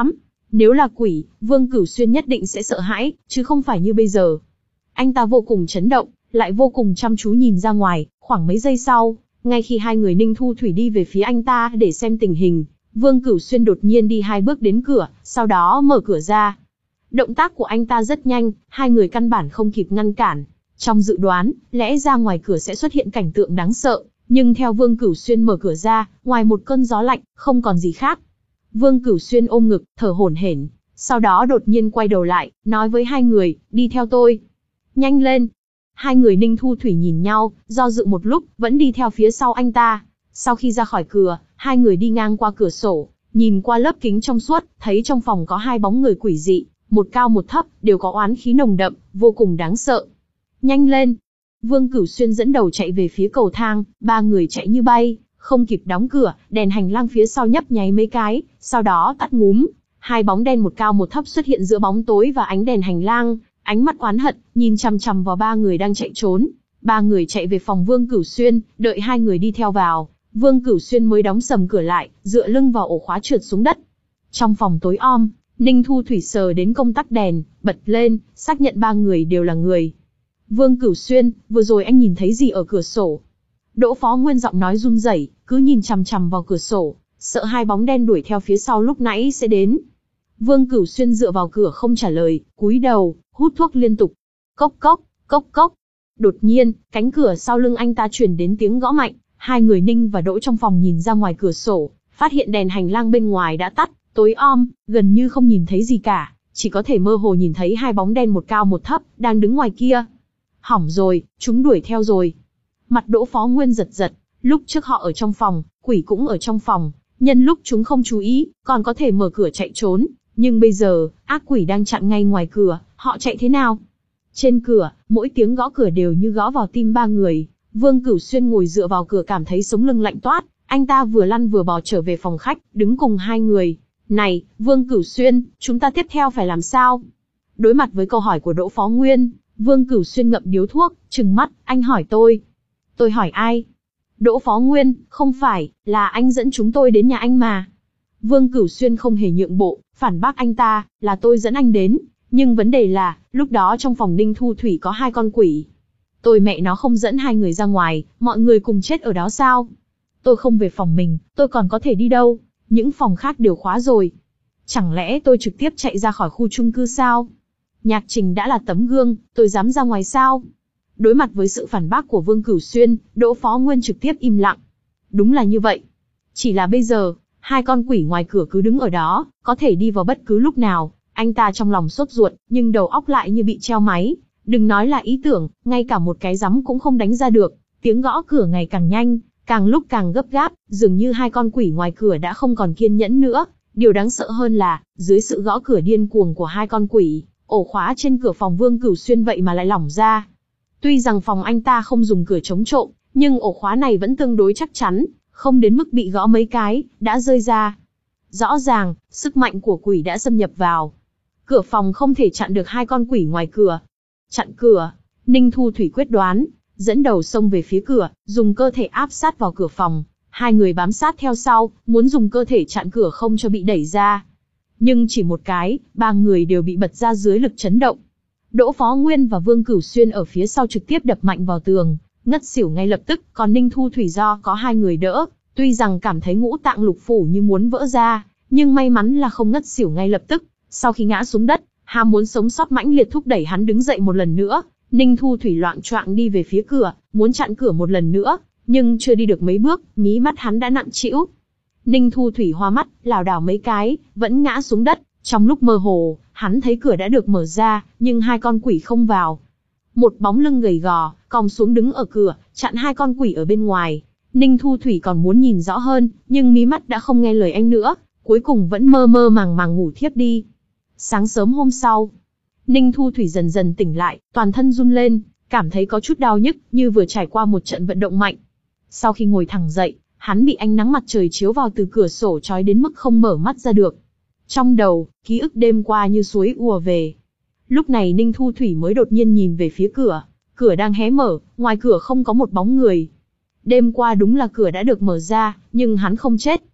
Nếu là quỷ, Vương Cửu Xuyên nhất định sẽ sợ hãi, chứ không phải như bây giờ. Anh ta vô cùng chấn động, lại vô cùng chăm chú nhìn ra ngoài, khoảng mấy giây sau, ngay khi hai người Ninh Thu Thủy đi về phía anh ta để xem tình hình, Vương Cửu Xuyên đột nhiên đi hai bước đến cửa, sau đó mở cửa ra. Động tác của anh ta rất nhanh, hai người căn bản không kịp ngăn cản. Trong dự đoán, lẽ ra ngoài cửa sẽ xuất hiện cảnh tượng đáng sợ, nhưng theo Vương Cửu Xuyên mở cửa ra, ngoài một cơn gió lạnh, không còn gì khác. Vương Cửu Xuyên ôm ngực, thở hổn hển, sau đó đột nhiên quay đầu lại, nói với hai người, đi theo tôi. Nhanh lên. Hai người Ninh Thu Thủy nhìn nhau, do dự một lúc, vẫn đi theo phía sau anh ta. Sau khi ra khỏi cửa, hai người đi ngang qua cửa sổ, nhìn qua lớp kính trong suốt, thấy trong phòng có hai bóng người quỷ dị, một cao một thấp, đều có oán khí nồng đậm, vô cùng đáng sợ. Nhanh lên. Vương Cửu Xuyên dẫn đầu chạy về phía cầu thang, ba người chạy như bay, không kịp đóng cửa, đèn hành lang phía sau nhấp nháy mấy cái, sau đó tắt ngúm. Hai bóng đen một cao một thấp xuất hiện giữa bóng tối và ánh đèn hành lang, ánh mắt oán hận, nhìn chằm chằm vào ba người đang chạy trốn. Ba người chạy về phòng Vương Cửu Xuyên, đợi hai người đi theo vào, Vương Cửu Xuyên mới đóng sầm cửa lại, dựa lưng vào ổ khóa trượt xuống đất. Trong phòng tối om, Ninh Thu Thủy sờ đến công tắc đèn, bật lên, xác nhận ba người đều là người. Vương Cửu Xuyên, vừa rồi anh nhìn thấy gì ở cửa sổ? Đỗ Phó Nguyên giọng nói run rẩy, cứ nhìn chằm chằm vào cửa sổ, sợ hai bóng đen đuổi theo phía sau lúc nãy sẽ đến. Vương Cửu Xuyên dựa vào cửa không trả lời, cúi đầu, hút thuốc liên tục. Cốc cốc, cốc cốc. Đột nhiên, cánh cửa sau lưng anh ta truyền đến tiếng gõ mạnh, hai người Ninh và Đỗ trong phòng nhìn ra ngoài cửa sổ, phát hiện đèn hành lang bên ngoài đã tắt, tối om, gần như không nhìn thấy gì cả, chỉ có thể mơ hồ nhìn thấy hai bóng đen một cao một thấp, đang đứng ngoài kia. Hỏng rồi, chúng đuổi theo rồi. Mặt Đỗ Phó Nguyên giật giật, lúc trước họ ở trong phòng, quỷ cũng ở trong phòng, nhân lúc chúng không chú ý, còn có thể mở cửa chạy trốn, nhưng bây giờ, ác quỷ đang chặn ngay ngoài cửa, họ chạy thế nào? Trên cửa, mỗi tiếng gõ cửa đều như gõ vào tim ba người. Vương Cửu Xuyên ngồi dựa vào cửa cảm thấy sống lưng lạnh toát, anh ta vừa lăn vừa bò trở về phòng khách, đứng cùng hai người. Này, Vương Cửu Xuyên, chúng ta tiếp theo phải làm sao? Đối mặt với câu hỏi của Đỗ Phó Nguyên, Vương Cửu Xuyên ngậm điếu thuốc, trừng mắt, anh hỏi tôi. Tôi hỏi ai? Đỗ Phó Nguyên, không phải, là anh dẫn chúng tôi đến nhà anh mà. Vương Cửu Xuyên không hề nhượng bộ, phản bác anh ta, là tôi dẫn anh đến, nhưng vấn đề là, lúc đó trong phòng Ninh Thu Thủy có hai con quỷ. Tôi mẹ nó không dẫn hai người ra ngoài, mọi người cùng chết ở đó sao? Tôi không về phòng mình, tôi còn có thể đi đâu? Những phòng khác đều khóa rồi. Chẳng lẽ tôi trực tiếp chạy ra khỏi khu chung cư sao? Nhạc Trình đã là tấm gương, tôi dám ra ngoài sao? Đối mặt với sự phản bác của Vương Cửu Xuyên, Đỗ Phó Nguyên trực tiếp im lặng. Đúng là như vậy. Chỉ là bây giờ, hai con quỷ ngoài cửa cứ đứng ở đó, có thể đi vào bất cứ lúc nào. Anh ta trong lòng sốt ruột, nhưng đầu óc lại như bị treo máy. Đừng nói là ý tưởng, ngay cả một cái rắm cũng không đánh ra được. Tiếng gõ cửa ngày càng nhanh, càng lúc càng gấp gáp, dường như hai con quỷ ngoài cửa đã không còn kiên nhẫn nữa. Điều đáng sợ hơn là, dưới sự gõ cửa điên cuồng của hai con quỷ, ổ khóa trên cửa phòng Vương Cửu Xuyên vậy mà lại lỏng ra. Tuy rằng phòng anh ta không dùng cửa chống trộm, nhưng ổ khóa này vẫn tương đối chắc chắn, không đến mức bị gõ mấy cái, đã rơi ra. Rõ ràng, sức mạnh của quỷ đã xâm nhập vào. Cửa phòng không thể chặn được hai con quỷ ngoài cửa. Chặn cửa, Ninh Thu Thủy quyết đoán, dẫn đầu xông về phía cửa, dùng cơ thể áp sát vào cửa phòng. Hai người bám sát theo sau, muốn dùng cơ thể chặn cửa không cho bị đẩy ra. Nhưng chỉ một cái, ba người đều bị bật ra dưới lực chấn động. Đỗ Phó Nguyên và Vương Cửu Xuyên ở phía sau trực tiếp đập mạnh vào tường, ngất xỉu ngay lập tức, còn Ninh Thu Thủy do có hai người đỡ, tuy rằng cảm thấy ngũ tạng lục phủ như muốn vỡ ra, nhưng may mắn là không ngất xỉu ngay lập tức. Sau khi ngã xuống đất, ham muốn sống sót mãnh liệt thúc đẩy hắn đứng dậy một lần nữa. Ninh Thu Thủy loạng choạng đi về phía cửa, muốn chặn cửa một lần nữa, nhưng chưa đi được mấy bước, mí mắt hắn đã nặng trĩu. Ninh Thu Thủy hoa mắt, lảo đảo mấy cái, vẫn ngã xuống đất. Trong lúc mơ hồ, hắn thấy cửa đã được mở ra, nhưng hai con quỷ không vào. Một bóng lưng gầy gò, còng xuống đứng ở cửa, chặn hai con quỷ ở bên ngoài. Ninh Thu Thủy còn muốn nhìn rõ hơn, nhưng mí mắt đã không nghe lời anh nữa, cuối cùng vẫn mơ mơ màng màng ngủ thiếp đi. Sáng sớm hôm sau, Ninh Thu Thủy dần dần tỉnh lại, toàn thân run lên, cảm thấy có chút đau nhức, như vừa trải qua một trận vận động mạnh. Sau khi ngồi thẳng dậy, hắn bị ánh nắng mặt trời chiếu vào từ cửa sổ chói đến mức không mở mắt ra được. Trong đầu, ký ức đêm qua như suối ùa về. Lúc này Ninh Thu Thủy mới đột nhiên nhìn về phía cửa. Cửa đang hé mở, ngoài cửa không có một bóng người. Đêm qua đúng là cửa đã được mở ra, nhưng hắn không chết.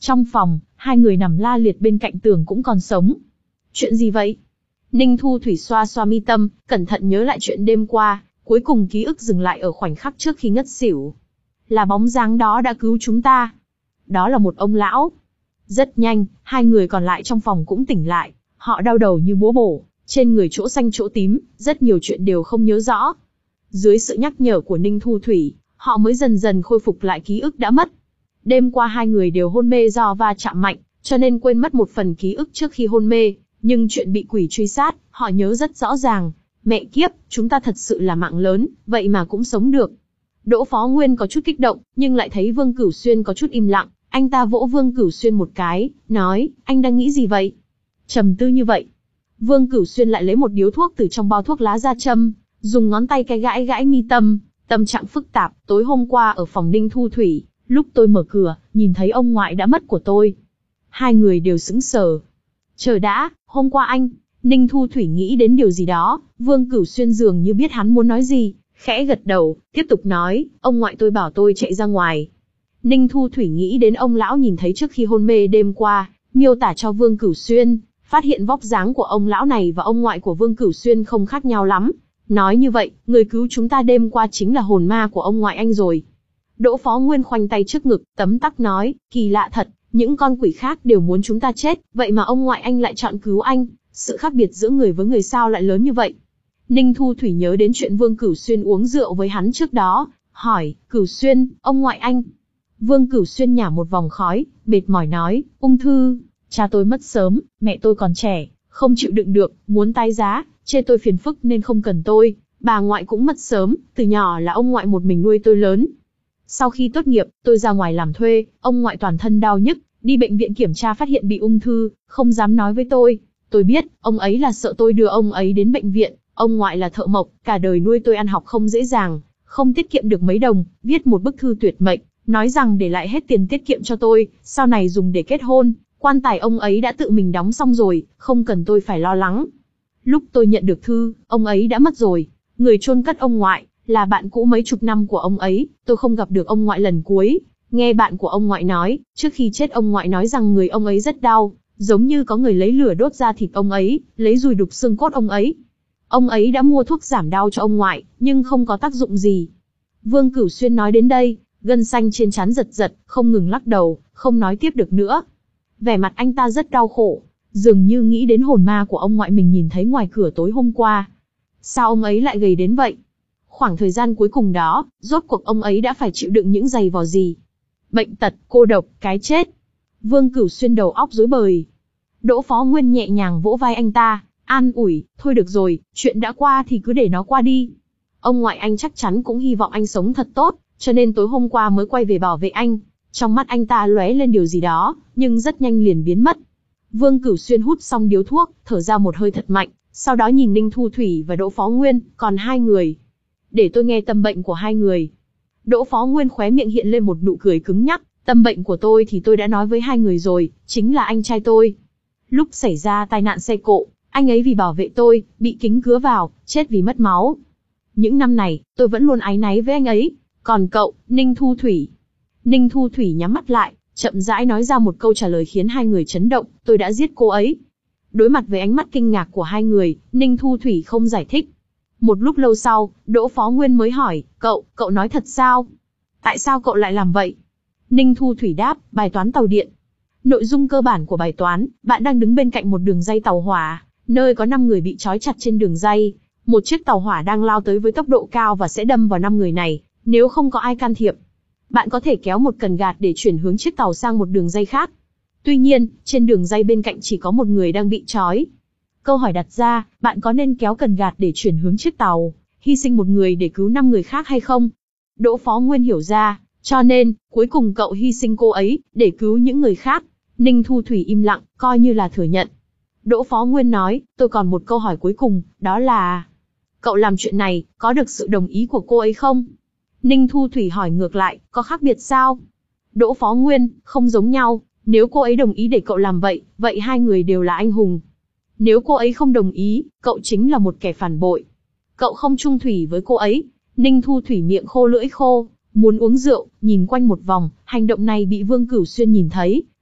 Trong phòng, hai người nằm la liệt bên cạnh tường cũng còn sống. Chuyện gì vậy? Ninh Thu Thủy xoa xoa mi tâm, cẩn thận nhớ lại chuyện đêm qua, cuối cùng ký ức dừng lại ở khoảnh khắc trước khi ngất xỉu. Là bóng dáng đó đã cứu chúng ta. Đó là một ông lão. Rất nhanh, hai người còn lại trong phòng cũng tỉnh lại. Họ đau đầu như búa bổ, trên người chỗ xanh chỗ tím, rất nhiều chuyện đều không nhớ rõ. Dưới sự nhắc nhở của Ninh Thu Thủy, họ mới dần dần khôi phục lại ký ức đã mất. Đêm qua hai người đều hôn mê do va chạm mạnh, cho nên quên mất một phần ký ức trước khi hôn mê. Nhưng chuyện bị quỷ truy sát, họ nhớ rất rõ ràng. Mẹ kiếp, chúng ta thật sự là mạng lớn, vậy mà cũng sống được. Đỗ Phó Nguyên có chút kích động, nhưng lại thấy Vương Cửu Xuyên có chút im lặng. Anh ta vỗ Vương Cửu Xuyên một cái, nói, anh đang nghĩ gì vậy? Trầm tư như vậy. Vương Cửu Xuyên lại lấy một điếu thuốc từ trong bao thuốc lá ra châm, dùng ngón tay cái gãi gãi mi tâm, tâm trạng phức tạp. Tối hôm qua ở phòng Ninh Thu Thủy, lúc tôi mở cửa, nhìn thấy ông ngoại đã mất của tôi. Hai người đều sững sờ. Chờ đã, hôm qua anh, Ninh Thu Thủy nghĩ đến điều gì đó, Vương Cửu Xuyên dường như biết hắn muốn nói gì, khẽ gật đầu, tiếp tục nói, ông ngoại tôi bảo tôi chạy ra ngoài. Ninh Thu Thủy nghĩ đến ông lão nhìn thấy trước khi hôn mê đêm qua, miêu tả cho Vương Cửu Xuyên, phát hiện vóc dáng của ông lão này và ông ngoại của Vương Cửu Xuyên không khác nhau lắm. Nói như vậy, người cứu chúng ta đêm qua chính là hồn ma của ông ngoại anh rồi. Đỗ Phó Nguyên khoanh tay trước ngực, tấm tắc nói, kỳ lạ thật, những con quỷ khác đều muốn chúng ta chết, vậy mà ông ngoại anh lại chọn cứu anh, sự khác biệt giữa người với người sao lại lớn như vậy. Ninh Thu Thủy nhớ đến chuyện Vương Cửu Xuyên uống rượu với hắn trước đó, hỏi, Cửu Xuyên, ông ngoại anh. Vương Cửu Xuyên nhả một vòng khói, mệt mỏi nói, ung thư, cha tôi mất sớm, mẹ tôi còn trẻ, không chịu đựng được, muốn tái giá, chê tôi phiền phức nên không cần tôi, bà ngoại cũng mất sớm, từ nhỏ là ông ngoại một mình nuôi tôi lớn. Sau khi tốt nghiệp, tôi ra ngoài làm thuê, ông ngoại toàn thân đau nhức, đi bệnh viện kiểm tra phát hiện bị ung thư, không dám nói với tôi. Tôi biết, ông ấy là sợ tôi đưa ông ấy đến bệnh viện, ông ngoại là thợ mộc, cả đời nuôi tôi ăn học không dễ dàng, không tiết kiệm được mấy đồng, viết một bức thư tuyệt mệnh, nói rằng để lại hết tiền tiết kiệm cho tôi, sau này dùng để kết hôn, quan tài ông ấy đã tự mình đóng xong rồi, không cần tôi phải lo lắng. Lúc tôi nhận được thư, ông ấy đã mất rồi, người chôn cất ông ngoại, là bạn cũ mấy chục năm của ông ấy, tôi không gặp được ông ngoại lần cuối. Nghe bạn của ông ngoại nói, trước khi chết ông ngoại nói rằng người ông ấy rất đau, giống như có người lấy lửa đốt da thịt ông ấy, lấy dùi đục xương cốt ông ấy. Ông ấy đã mua thuốc giảm đau cho ông ngoại, nhưng không có tác dụng gì. Vương Cửu Xuyên nói đến đây, gân xanh trên trán giật giật, không ngừng lắc đầu, không nói tiếp được nữa. Vẻ mặt anh ta rất đau khổ, dường như nghĩ đến hồn ma của ông ngoại mình nhìn thấy ngoài cửa tối hôm qua. Sao ông ấy lại gầy đến vậy? Khoảng thời gian cuối cùng đó, rốt cuộc ông ấy đã phải chịu đựng những giày vò gì? Bệnh tật, cô độc, cái chết. Vương Cửu Xuyên đầu óc rối bời. Đỗ Phó Nguyên nhẹ nhàng vỗ vai anh ta, an ủi, thôi được rồi, chuyện đã qua thì cứ để nó qua đi. Ông ngoại anh chắc chắn cũng hy vọng anh sống thật tốt, cho nên tối hôm qua mới quay về bảo vệ anh. Trong mắt anh ta lóe lên điều gì đó, nhưng rất nhanh liền biến mất. Vương Cửu Xuyên hút xong điếu thuốc, thở ra một hơi thật mạnh, sau đó nhìn Ninh Thu Thủy và Đỗ Phó Nguyên, còn hai người. Để tôi nghe tâm bệnh của hai người. Đỗ Phó Nguyên khóe miệng hiện lên một nụ cười cứng nhắc, tâm bệnh của tôi thì tôi đã nói với hai người rồi, chính là anh trai tôi. Lúc xảy ra tai nạn xe cộ, anh ấy vì bảo vệ tôi, bị kính cứa vào, chết vì mất máu. Những năm này, tôi vẫn luôn áy náy với anh ấy. Còn cậu, Ninh Thu Thủy. Ninh Thu Thủy nhắm mắt lại, chậm rãi nói ra một câu trả lời khiến hai người chấn động, tôi đã giết cô ấy. Đối mặt với ánh mắt kinh ngạc của hai người, Ninh Thu Thủy không giải thích. Một lúc lâu sau, Đỗ Phó Nguyên mới hỏi, cậu, cậu nói thật sao? Tại sao cậu lại làm vậy? Ninh Thu Thủy đáp, bài toán tàu điện. Nội dung cơ bản của bài toán, bạn đang đứng bên cạnh một đường dây tàu hỏa, nơi có năm người bị trói chặt trên đường dây. Một chiếc tàu hỏa đang lao tới với tốc độ cao và sẽ đâm vào năm người này, nếu không có ai can thiệp. Bạn có thể kéo một cần gạt để chuyển hướng chiếc tàu sang một đường dây khác. Tuy nhiên, trên đường dây bên cạnh chỉ có một người đang bị trói. Câu hỏi đặt ra, bạn có nên kéo cần gạt để chuyển hướng chiếc tàu, hy sinh một người để cứu năm người khác hay không? Đỗ Phó Nguyên hiểu ra, cho nên, cuối cùng cậu hy sinh cô ấy, để cứu những người khác. Ninh Thu Thủy im lặng, coi như là thừa nhận. Đỗ Phó Nguyên nói, tôi còn một câu hỏi cuối cùng, đó là... Cậu làm chuyện này, có được sự đồng ý của cô ấy không? Ninh Thu Thủy hỏi ngược lại, có khác biệt sao? Đỗ Phó Nguyên, không giống nhau, nếu cô ấy đồng ý để cậu làm vậy, vậy hai người đều là anh hùng. Nếu cô ấy không đồng ý, cậu chính là một kẻ phản bội. Cậu không chung thủy với cô ấy. Ninh Thu Thủy miệng khô lưỡi khô, muốn uống rượu, nhìn quanh một vòng, hành động này bị Vương Cửu Xuyên nhìn thấy,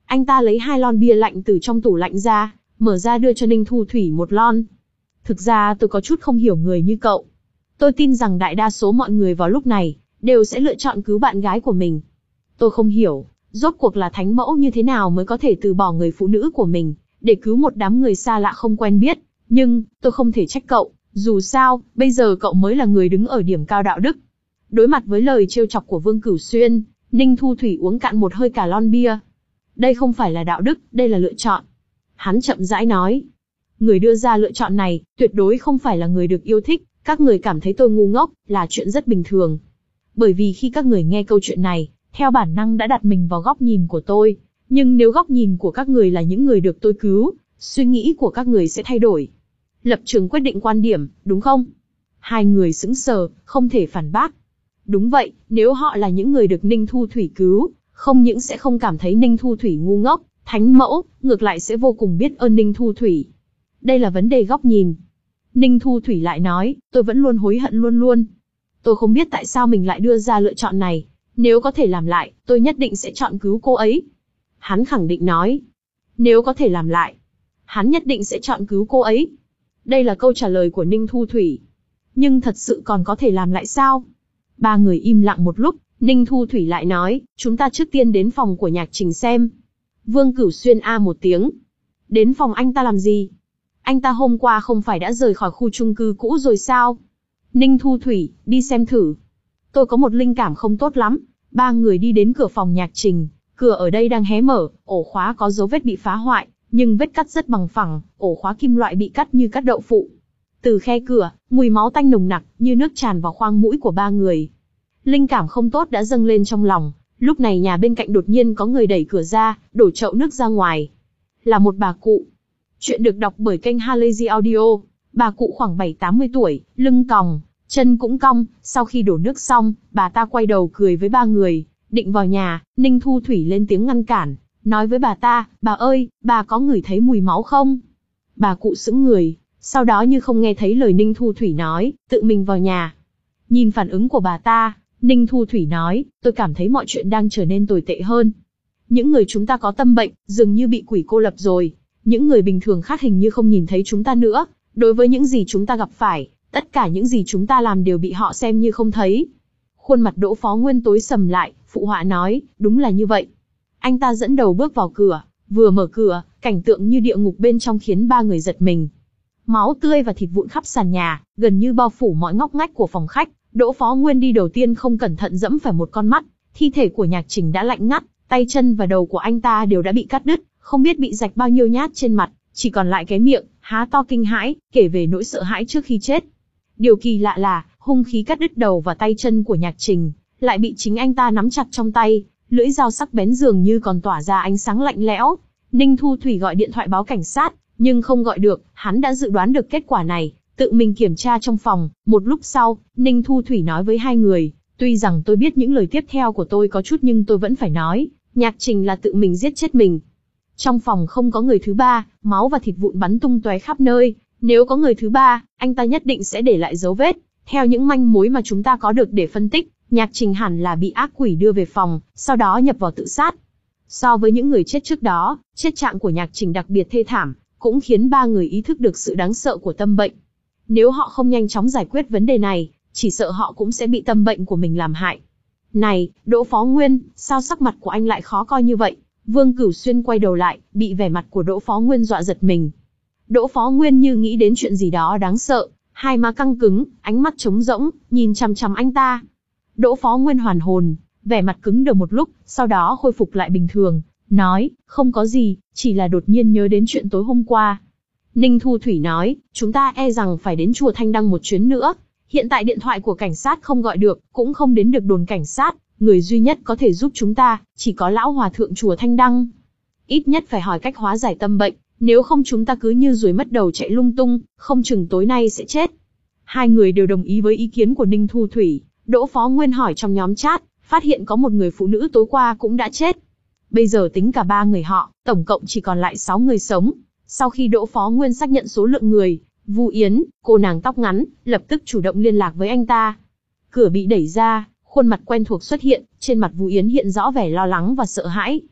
Anh ta lấy hai lon bia lạnh từ trong tủ lạnh ra, mở ra đưa cho Ninh Thu Thủy một lon. Thực ra tôi có chút không hiểu người như cậu. Tôi tin rằng đại đa số mọi người vào lúc này, đều sẽ lựa chọn cứu bạn gái của mình. Tôi không hiểu, rốt cuộc là thánh mẫu như thế nào mới có thể từ bỏ người phụ nữ của mình, để cứu một đám người xa lạ không quen biết. Nhưng, tôi không thể trách cậu, dù sao, bây giờ cậu mới là người đứng ở điểm cao đạo đức. Đối mặt với lời trêu chọc của Vương Cửu Xuyên, Ninh Thu Thủy uống cạn một hơi cả lon bia. Đây không phải là đạo đức, đây là lựa chọn. Hắn chậm rãi nói. Người đưa ra lựa chọn này, tuyệt đối không phải là người được yêu thích, các người cảm thấy tôi ngu ngốc, là chuyện rất bình thường. Bởi vì khi các người nghe câu chuyện này, theo bản năng đã đặt mình vào góc nhìn của tôi. Nhưng nếu góc nhìn của các người là những người được tôi cứu, suy nghĩ của các người sẽ thay đổi. Lập trường quyết định quan điểm, đúng không? Hai người sững sờ, không thể phản bác. Đúng vậy, nếu họ là những người được Ninh Thu Thủy cứu, không những sẽ không cảm thấy Ninh Thu Thủy ngu ngốc, thánh mẫu, ngược lại sẽ vô cùng biết ơn Ninh Thu Thủy. Đây là vấn đề góc nhìn. Ninh Thu Thủy lại nói, tôi vẫn luôn hối hận luôn luôn. Tôi không biết tại sao mình lại đưa ra lựa chọn này. Nếu có thể làm lại, tôi nhất định sẽ chọn cứu cô ấy. Hắn khẳng định nói. Nếu có thể làm lại, hắn nhất định sẽ chọn cứu cô ấy. Đây là câu trả lời của Ninh Thu Thủy. Nhưng thật sự còn có thể làm lại sao? Ba người im lặng một lúc, Ninh Thu Thủy lại nói, chúng ta trước tiên đến phòng của Nhạc Trình xem. Vương Cửu Xuyên a một tiếng. Đến phòng anh ta làm gì? Anh ta hôm qua không phải đã rời khỏi khu chung cư cũ rồi sao? Ninh Thu Thủy, đi xem thử. Tôi có một linh cảm không tốt lắm. Ba người đi đến cửa phòng Nhạc Trình. Cửa ở đây đang hé mở, ổ khóa có dấu vết bị phá hoại, nhưng vết cắt rất bằng phẳng, ổ khóa kim loại bị cắt như cắt đậu phụ. Từ khe cửa, mùi máu tanh nồng nặc, như nước tràn vào khoang mũi của ba người. Linh cảm không tốt đã dâng lên trong lòng. Lúc này nhà bên cạnh đột nhiên có người đẩy cửa ra, đổ chậu nước ra ngoài. Là một bà cụ. Chuyện được đọc bởi kênh Halazy Audio. Bà cụ khoảng bảy tám mươi tuổi, lưng còng, chân cũng cong. Sau khi đổ nước xong, bà ta quay đầu cười với ba người, định vào nhà. Ninh Thu Thủy lên tiếng ngăn cản, nói với bà ta, bà ơi, bà có ngửi thấy mùi máu không? Bà cụ sững người, sau đó như không nghe thấy lời Ninh Thu Thủy nói, tự mình vào nhà. Nhìn phản ứng của bà ta, Ninh Thu Thủy nói, tôi cảm thấy mọi chuyện đang trở nên tồi tệ hơn. Những người chúng ta có tâm bệnh, dường như bị quỷ cô lập rồi. Những người bình thường khác hình như không nhìn thấy chúng ta nữa. Đối với những gì chúng ta gặp phải, tất cả những gì chúng ta làm đều bị họ xem như không thấy. Khuôn mặt Đỗ Phó Nguyên tối sầm lại, phụ họa nói, đúng là như vậy. Anh ta dẫn đầu bước vào cửa, vừa mở cửa, cảnh tượng như địa ngục bên trong khiến ba người giật mình. Máu tươi và thịt vụn khắp sàn nhà, gần như bao phủ mọi ngóc ngách của phòng khách. Đỗ Phó Nguyên đi đầu tiên không cẩn thận dẫm phải một con mắt. Thi thể của Nhạc Trình đã lạnh ngắt, tay chân và đầu của anh ta đều đã bị cắt đứt, không biết bị rạch bao nhiêu nhát trên mặt, chỉ còn lại cái miệng há to kinh hãi, kể về nỗi sợ hãi trước khi chết. Điều kỳ lạ là, hung khí cắt đứt đầu và tay chân của Nhạc Trình lại bị chính anh ta nắm chặt trong tay, lưỡi dao sắc bén dường như còn tỏa ra ánh sáng lạnh lẽo. Ninh Thu Thủy gọi điện thoại báo cảnh sát, nhưng không gọi được, hắn đã dự đoán được kết quả này, tự mình kiểm tra trong phòng. Một lúc sau, Ninh Thu Thủy nói với hai người, tuy rằng tôi biết những lời tiếp theo của tôi có chút nhưng tôi vẫn phải nói, Nhạc Trình là tự mình giết chết mình. Trong phòng không có người thứ ba, máu và thịt vụn bắn tung tóe khắp nơi. Nếu có người thứ ba, anh ta nhất định sẽ để lại dấu vết. Theo những manh mối mà chúng ta có được để phân tích, Nhạc Trình hẳn là bị ác quỷ đưa về phòng, sau đó nhập vào tự sát. So với những người chết trước đó, chết trạng của Nhạc Trình đặc biệt thê thảm, cũng khiến ba người ý thức được sự đáng sợ của tâm bệnh. Nếu họ không nhanh chóng giải quyết vấn đề này, chỉ sợ họ cũng sẽ bị tâm bệnh của mình làm hại. Này, Đỗ Phó Nguyên, sao sắc mặt của anh lại khó coi như vậy? Vương Cửu Xuyên quay đầu lại, bị vẻ mặt của Đỗ Phó Nguyên dọa giật mình. Đỗ Phó Nguyên như nghĩ đến chuyện gì đó đáng sợ, hai má căng cứng, ánh mắt trống rỗng, nhìn chằm chằm anh ta. Đỗ Phó Nguyên hoàn hồn, vẻ mặt cứng đờ một lúc, sau đó khôi phục lại bình thường, nói, không có gì, chỉ là đột nhiên nhớ đến chuyện tối hôm qua. Ninh Thu Thủy nói, chúng ta e rằng phải đến chùa Thanh Đăng một chuyến nữa. Hiện tại điện thoại của cảnh sát không gọi được, cũng không đến được đồn cảnh sát. Người duy nhất có thể giúp chúng ta, chỉ có lão hòa thượng chùa Thanh Đăng. Ít nhất phải hỏi cách hóa giải tâm bệnh, nếu không chúng ta cứ như ruồi mất đầu chạy lung tung, không chừng tối nay sẽ chết. Hai người đều đồng ý với ý kiến của Ninh Thu Thủy. Đỗ Phó Nguyên hỏi trong nhóm chat, phát hiện có một người phụ nữ tối qua cũng đã chết. Bây giờ tính cả ba người họ, tổng cộng chỉ còn lại sáu người sống. Sau khi Đỗ Phó Nguyên xác nhận số lượng người, Vu Yến, cô nàng tóc ngắn, lập tức chủ động liên lạc với anh ta. Cửa bị đẩy ra, khuôn mặt quen thuộc xuất hiện, trên mặt Vu Yến hiện rõ vẻ lo lắng và sợ hãi.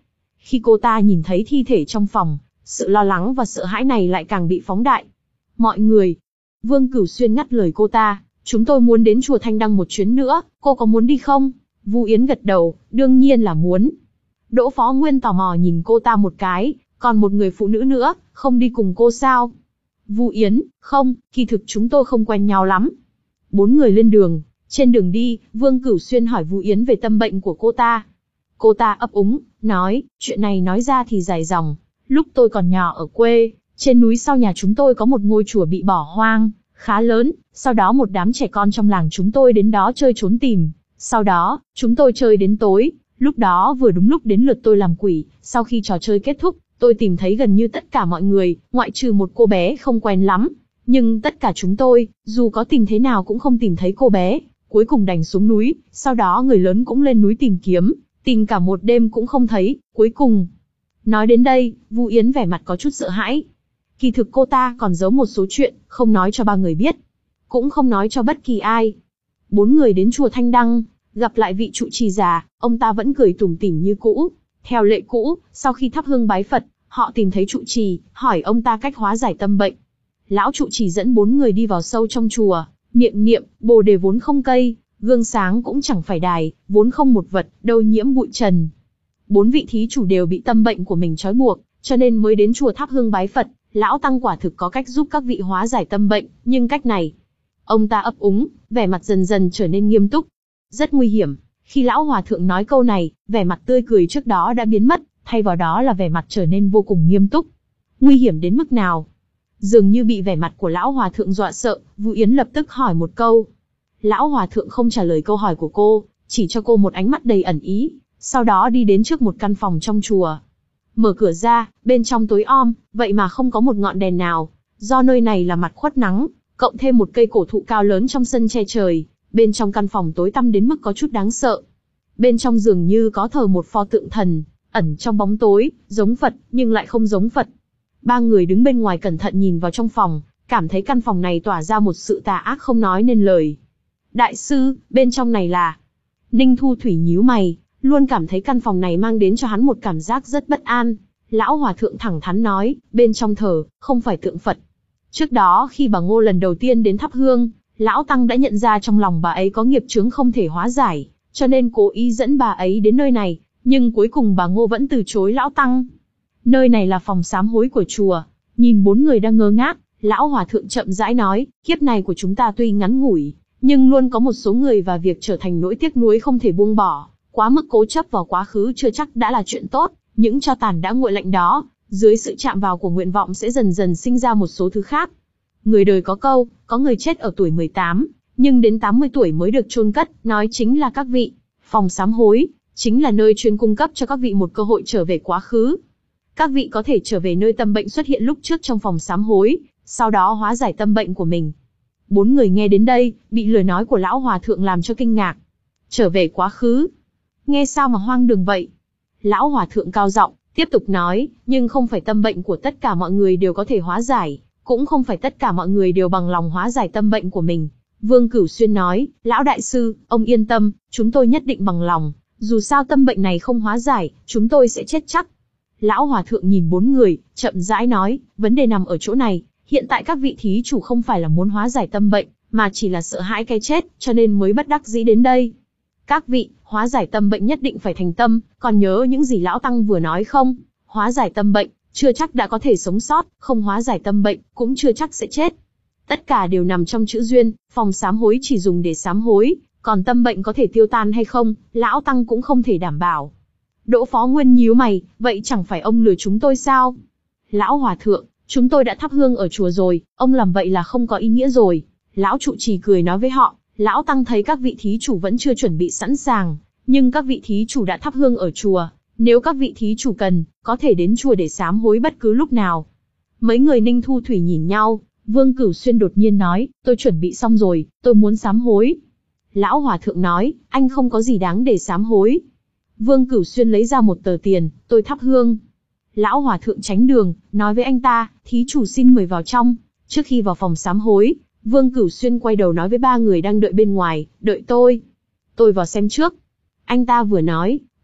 Khi cô ta nhìn thấy thi thể trong phòng, sự lo lắng và sợ hãi này lại càng bị phóng đại. Mọi người. Vương Cửu Xuyên ngắt lời cô ta, chúng tôi muốn đến chùa Thanh Đăng một chuyến nữa, cô có muốn đi không? Vu Yến gật đầu, đương nhiên là muốn. Đỗ Phó Nguyên tò mò nhìn cô ta một cái, còn một người phụ nữ nữa, không đi cùng cô sao? Vu Yến, không, kỳ thực chúng tôi không quen nhau lắm. Bốn người lên đường, trên đường đi, Vương Cửu Xuyên hỏi Vu Yến về tâm bệnh của cô ta. Cô ta ấp úng, nói, chuyện này nói ra thì dài dòng. Lúc tôi còn nhỏ ở quê, trên núi sau nhà chúng tôi có một ngôi chùa bị bỏ hoang, khá lớn, sau đó một đám trẻ con trong làng chúng tôi đến đó chơi trốn tìm. Sau đó, chúng tôi chơi đến tối, lúc đó vừa đúng lúc đến lượt tôi làm quỷ, sau khi trò chơi kết thúc, tôi tìm thấy gần như tất cả mọi người, ngoại trừ một cô bé không quen lắm. Nhưng tất cả chúng tôi, dù có tìm thế nào cũng không tìm thấy cô bé, cuối cùng đành xuống núi, sau đó người lớn cũng lên núi tìm kiếm, tìm cả một đêm cũng không thấy, cuối cùng. Nói đến đây, Vu Yến vẻ mặt có chút sợ hãi. Kỳ thực cô ta còn giấu một số chuyện, không nói cho ba người biết, cũng không nói cho bất kỳ ai. Bốn người đến chùa Thanh Đăng, gặp lại vị trụ trì già, ông ta vẫn cười tủm tỉm như cũ. Theo lệ cũ, sau khi thắp hương bái Phật, họ tìm thấy trụ trì, hỏi ông ta cách hóa giải tâm bệnh. Lão trụ trì dẫn bốn người đi vào sâu trong chùa, miệng niệm, bồ đề vốn không cây, gương sáng cũng chẳng phải đài, vốn không một vật, đâu nhiễm bụi trần. Bốn vị thí chủ đều bị tâm bệnh của mình trói buộc, cho nên mới đến chùa thắp hương bái Phật. Lão tăng quả thực có cách giúp các vị hóa giải tâm bệnh, nhưng cách này, ông ta ấp úng, vẻ mặt dần dần trở nên nghiêm túc. Rất nguy hiểm. Khi lão hòa thượng nói câu này, vẻ mặt tươi cười trước đó đã biến mất, thay vào đó là vẻ mặt trở nên vô cùng nghiêm túc. Nguy hiểm đến mức nào? Dường như bị vẻ mặt của lão hòa thượng dọa sợ, Vu Yến lập tức hỏi một câu. Lão hòa thượng không trả lời câu hỏi của cô, chỉ cho cô một ánh mắt đầy ẩn ý, sau đó đi đến trước một căn phòng trong chùa. Mở cửa ra, bên trong tối om, vậy mà không có một ngọn đèn nào, do nơi này là mặt khuất nắng, cộng thêm một cây cổ thụ cao lớn trong sân che trời, bên trong căn phòng tối tăm đến mức có chút đáng sợ. Bên trong dường như có thờ một pho tượng thần, ẩn trong bóng tối, giống Phật, nhưng lại không giống Phật. Ba người đứng bên ngoài cẩn thận nhìn vào trong phòng, cảm thấy căn phòng này tỏa ra một sự tà ác không nói nên lời. Đại sư, bên trong này là... Ninh Thu Thủy nhíu mày, luôn cảm thấy căn phòng này mang đến cho hắn một cảm giác rất bất an. Lão hòa thượng thẳng thắn nói, bên trong thờ, không phải tượng Phật. Trước đó khi bà Ngô lần đầu tiên đến thắp hương, lão tăng đã nhận ra trong lòng bà ấy có nghiệp chướng không thể hóa giải, cho nên cố ý dẫn bà ấy đến nơi này, nhưng cuối cùng bà Ngô vẫn từ chối lão tăng. Nơi này là phòng sám hối của chùa. Nhìn bốn người đang ngơ ngác, lão hòa thượng chậm rãi nói, kiếp này của chúng ta tuy ngắn ngủi, nhưng luôn có một số người và việc trở thành nỗi tiếc nuối không thể buông bỏ. Quá mức cố chấp vào quá khứ chưa chắc đã là chuyện tốt, những tro tàn đã nguội lạnh đó, dưới sự chạm vào của nguyện vọng sẽ dần dần sinh ra một số thứ khác. Người đời có câu, có người chết ở tuổi mười tám, nhưng đến tám mươi tuổi mới được chôn cất, nói chính là các vị. Phòng sám hối, chính là nơi chuyên cung cấp cho các vị một cơ hội trở về quá khứ. Các vị có thể trở về nơi tâm bệnh xuất hiện lúc trước trong phòng sám hối, sau đó hóa giải tâm bệnh của mình. Bốn người nghe đến đây, bị lời nói của lão hòa thượng làm cho kinh ngạc. Trở về quá khứ? Nghe sao mà hoang đường vậy? Lão hòa thượng cao giọng, tiếp tục nói, nhưng không phải tâm bệnh của tất cả mọi người đều có thể hóa giải, cũng không phải tất cả mọi người đều bằng lòng hóa giải tâm bệnh của mình. Vương Cửu Xuyên nói, lão đại sư, ông yên tâm, chúng tôi nhất định bằng lòng, dù sao tâm bệnh này không hóa giải, chúng tôi sẽ chết chắc. Lão hòa thượng nhìn bốn người, chậm rãi nói, vấn đề nằm ở chỗ này, hiện tại các vị thí chủ không phải là muốn hóa giải tâm bệnh, mà chỉ là sợ hãi cái chết, cho nên mới bất đắc dĩ đến đây. Các vị, hóa giải tâm bệnh nhất định phải thành tâm, còn nhớ những gì lão tăng vừa nói không? Hóa giải tâm bệnh, chưa chắc đã có thể sống sót, không hóa giải tâm bệnh, cũng chưa chắc sẽ chết. Tất cả đều nằm trong chữ duyên, phòng sám hối chỉ dùng để sám hối, còn tâm bệnh có thể tiêu tan hay không, lão tăng cũng không thể đảm bảo. Đỗ Phó Nguyên nhíu mày, vậy chẳng phải ông lừa chúng tôi sao? Lão hòa thượng, chúng tôi đã thắp hương ở chùa rồi, ông làm vậy là không có ý nghĩa rồi. Lão trụ trì cười nói với họ, lão tăng thấy các vị thí chủ vẫn chưa chuẩn bị sẵn sàng, nhưng các vị thí chủ đã thắp hương ở chùa, nếu các vị thí chủ cần, có thể đến chùa để sám hối bất cứ lúc nào. Mấy người Ninh Thu Thủy nhìn nhau, Vương Cửu Xuyên đột nhiên nói, tôi chuẩn bị xong rồi, tôi muốn sám hối. Lão hòa thượng nói, anh không có gì đáng để sám hối. Vương Cửu Xuyên lấy ra một tờ tiền, tôi thắp hương. Lão hòa thượng tránh đường, nói với anh ta, thí chủ xin mời vào trong. Trước khi vào phòng sám hối, Vương Cửu Xuyên quay đầu nói với ba người đang đợi bên ngoài, đợi tôi. Tôi vào xem trước. Anh ta vừa nói,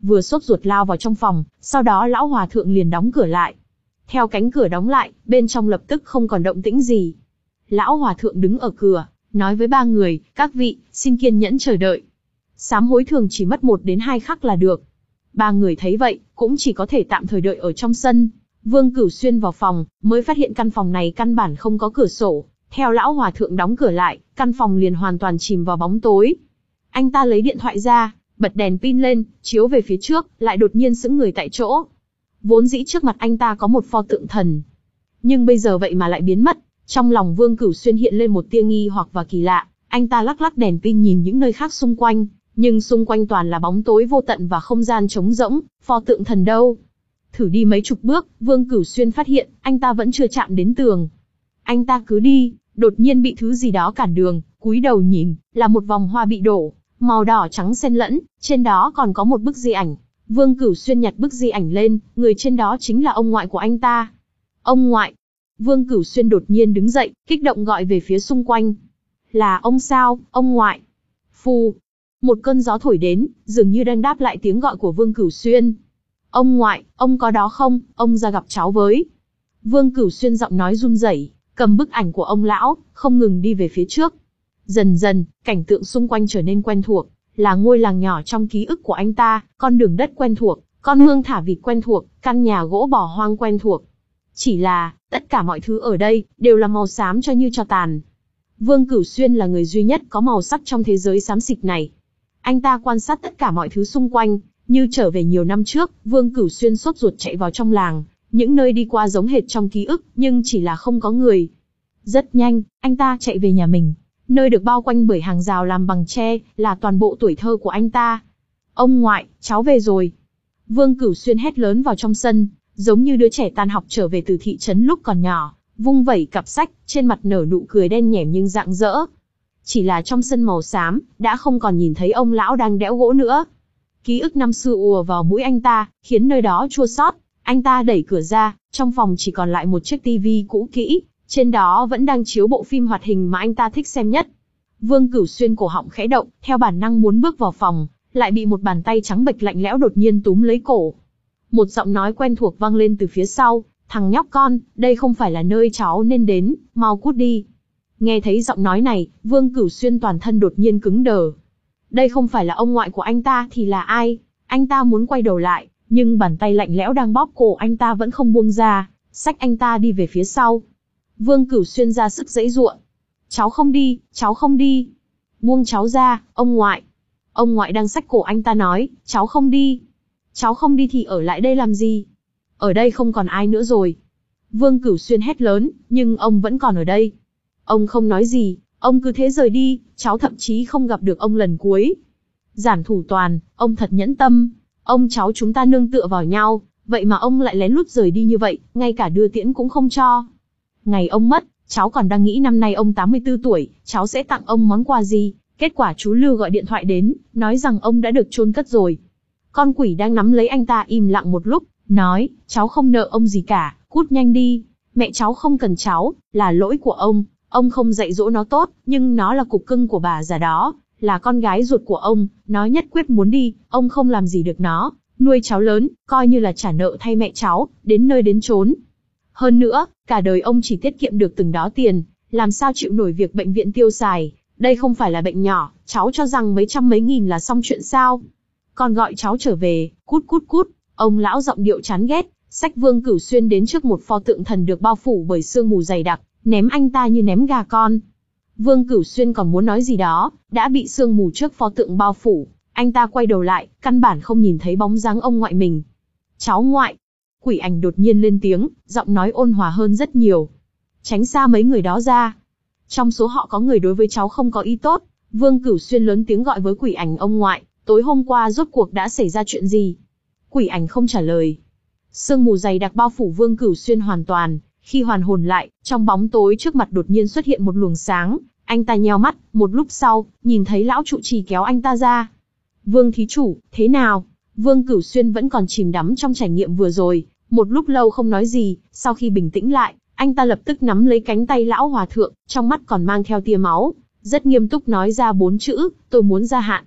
vừa sốt ruột lao vào trong phòng, sau đó lão hòa thượng liền đóng cửa lại. Theo cánh cửa đóng lại, bên trong lập tức không còn động tĩnh gì. Lão hòa thượng đứng ở cửa, nói với ba người, các vị, xin kiên nhẫn chờ đợi. Sám hối thường chỉ mất một đến hai khắc là được. Ba người thấy vậy, cũng chỉ có thể tạm thời đợi ở trong sân. Vương Cửu Xuyên vào phòng, mới phát hiện căn phòng này căn bản không có cửa sổ. Theo lão hòa thượng đóng cửa lại, căn phòng liền hoàn toàn chìm vào bóng tối. Anh ta lấy điện thoại ra, bật đèn pin lên, chiếu về phía trước, lại đột nhiên sững người tại chỗ. Vốn dĩ trước mặt anh ta có một pho tượng thần, nhưng bây giờ vậy mà lại biến mất. Trong lòng Vương Cửu Xuyên hiện lên một tia nghi hoặc và kỳ lạ, anh ta lắc lắc đèn pin nhìn những nơi khác xung quanh, nhưng xung quanh toàn là bóng tối vô tận và không gian trống rỗng, pho tượng thần đâu? Thử đi mấy chục bước, Vương Cửu Xuyên phát hiện, anh ta vẫn chưa chạm đến tường. Anh ta cứ đi, đột nhiên bị thứ gì đó cản đường, cúi đầu nhìn, là một vòng hoa bị đổ, màu đỏ trắng xen lẫn, trên đó còn có một bức di ảnh. Vương Cửu Xuyên nhặt bức di ảnh lên, người trên đó chính là ông ngoại của anh ta. Ông ngoại! Vương Cửu Xuyên đột nhiên đứng dậy, kích động gọi về phía xung quanh. Là ông sao, ông ngoại? Phù! Một cơn gió thổi đến, dường như đang đáp lại tiếng gọi của Vương Cửu Xuyên. Ông ngoại, ông có đó không, ông ra gặp cháu với. Vương Cửu Xuyên giọng nói run rẩy, cầm bức ảnh của ông lão, không ngừng đi về phía trước. Dần dần, cảnh tượng xung quanh trở nên quen thuộc, là ngôi làng nhỏ trong ký ức của anh ta, con đường đất quen thuộc, con hương thả vịt quen thuộc, căn nhà gỗ bỏ hoang quen thuộc. Chỉ là, tất cả mọi thứ ở đây, đều là màu xám cho như tro tàn. Vương Cửu Xuyên là người duy nhất có màu sắc trong thế giới xám xịt này. Anh ta quan sát tất cả mọi thứ xung quanh, như trở về nhiều năm trước, Vương Cửu Xuyên sốt ruột chạy vào trong làng, những nơi đi qua giống hệt trong ký ức, nhưng chỉ là không có người. Rất nhanh, anh ta chạy về nhà mình, nơi được bao quanh bởi hàng rào làm bằng tre, là toàn bộ tuổi thơ của anh ta. Ông ngoại, cháu về rồi. Vương Cửu Xuyên hét lớn vào trong sân, giống như đứa trẻ tan học trở về từ thị trấn lúc còn nhỏ, vung vẩy cặp sách, trên mặt nở nụ cười đen nhẻm nhưng rạng rỡ. Chỉ là trong sân màu xám, đã không còn nhìn thấy ông lão đang đẽo gỗ nữa. Ký ức năm xưa ùa vào mũi anh ta, khiến nơi đó chua xót. Anh ta đẩy cửa ra, trong phòng chỉ còn lại một chiếc tivi cũ kỹ, trên đó vẫn đang chiếu bộ phim hoạt hình mà anh ta thích xem nhất. Vương Cửu Xuyên cổ họng khẽ động, theo bản năng muốn bước vào phòng, lại bị một bàn tay trắng bệch lạnh lẽo đột nhiên túm lấy cổ. Một giọng nói quen thuộc vang lên từ phía sau, thằng nhóc con, đây không phải là nơi cháu nên đến, mau cút đi. Nghe thấy giọng nói này, Vương Cửu Xuyên toàn thân đột nhiên cứng đờ. Đây không phải là ông ngoại của anh ta thì là ai? Anh ta muốn quay đầu lại, nhưng bàn tay lạnh lẽo đang bóp cổ anh ta vẫn không buông ra, xách anh ta đi về phía sau. Vương Cửu Xuyên ra sức giãy giụa. Cháu không đi, cháu không đi. Buông cháu ra, ông ngoại. Ông ngoại đang xách cổ anh ta nói, cháu không đi. Cháu không đi thì ở lại đây làm gì? Ở đây không còn ai nữa rồi. Vương Cửu Xuyên hét lớn, nhưng ông vẫn còn ở đây. Ông không nói gì, ông cứ thế rời đi, cháu thậm chí không gặp được ông lần cuối. Giản Thủ Toàn, ông thật nhẫn tâm. Ông cháu chúng ta nương tựa vào nhau, vậy mà ông lại lén lút rời đi như vậy, ngay cả đưa tiễn cũng không cho. Ngày ông mất, cháu còn đang nghĩ năm nay ông tám mươi tư tuổi, cháu sẽ tặng ông món quà gì. Kết quả chú Lưu gọi điện thoại đến, nói rằng ông đã được chôn cất rồi. Con quỷ đang nắm lấy anh ta im lặng một lúc, nói, cháu không nợ ông gì cả, cút nhanh đi. Mẹ cháu không cần cháu, là lỗi của ông. Ông không dạy dỗ nó tốt, nhưng nó là cục cưng của bà già đó, là con gái ruột của ông, nó nhất quyết muốn đi, ông không làm gì được nó, nuôi cháu lớn, coi như là trả nợ thay mẹ cháu, đến nơi đến chốn. Hơn nữa, cả đời ông chỉ tiết kiệm được từng đó tiền, làm sao chịu nổi việc bệnh viện tiêu xài, đây không phải là bệnh nhỏ, cháu cho rằng mấy trăm mấy nghìn là xong chuyện sao. Còn gọi cháu trở về, cút cút cút, ông lão giọng điệu chán ghét, xách Vương Cửu Xuyên đến trước một pho tượng thần được bao phủ bởi sương mù dày đặc, ném anh ta như ném gà con. Vương Cửu Xuyên còn muốn nói gì đó, đã bị sương mù trước pho tượng bao phủ, anh ta quay đầu lại, căn bản không nhìn thấy bóng dáng ông ngoại mình. Cháu ngoại. Quỷ ảnh đột nhiên lên tiếng, giọng nói ôn hòa hơn rất nhiều. Tránh xa mấy người đó ra. Trong số họ có người đối với cháu không có ý tốt. Vương Cửu Xuyên lớn tiếng gọi với quỷ ảnh ông ngoại, tối hôm qua rốt cuộc đã xảy ra chuyện gì? Quỷ ảnh không trả lời. Sương mù dày đặc bao phủ Vương Cửu Xuyên hoàn toàn. Khi hoàn hồn lại, trong bóng tối trước mặt đột nhiên xuất hiện một luồng sáng, anh ta nheo mắt, một lúc sau, nhìn thấy lão trụ trì kéo anh ta ra. Vương thí chủ, thế nào? Vương Cửu Xuyên vẫn còn chìm đắm trong trải nghiệm vừa rồi, một lúc lâu không nói gì, sau khi bình tĩnh lại, anh ta lập tức nắm lấy cánh tay lão hòa thượng, trong mắt còn mang theo tia máu, rất nghiêm túc nói ra bốn chữ, tôi muốn gia hạn.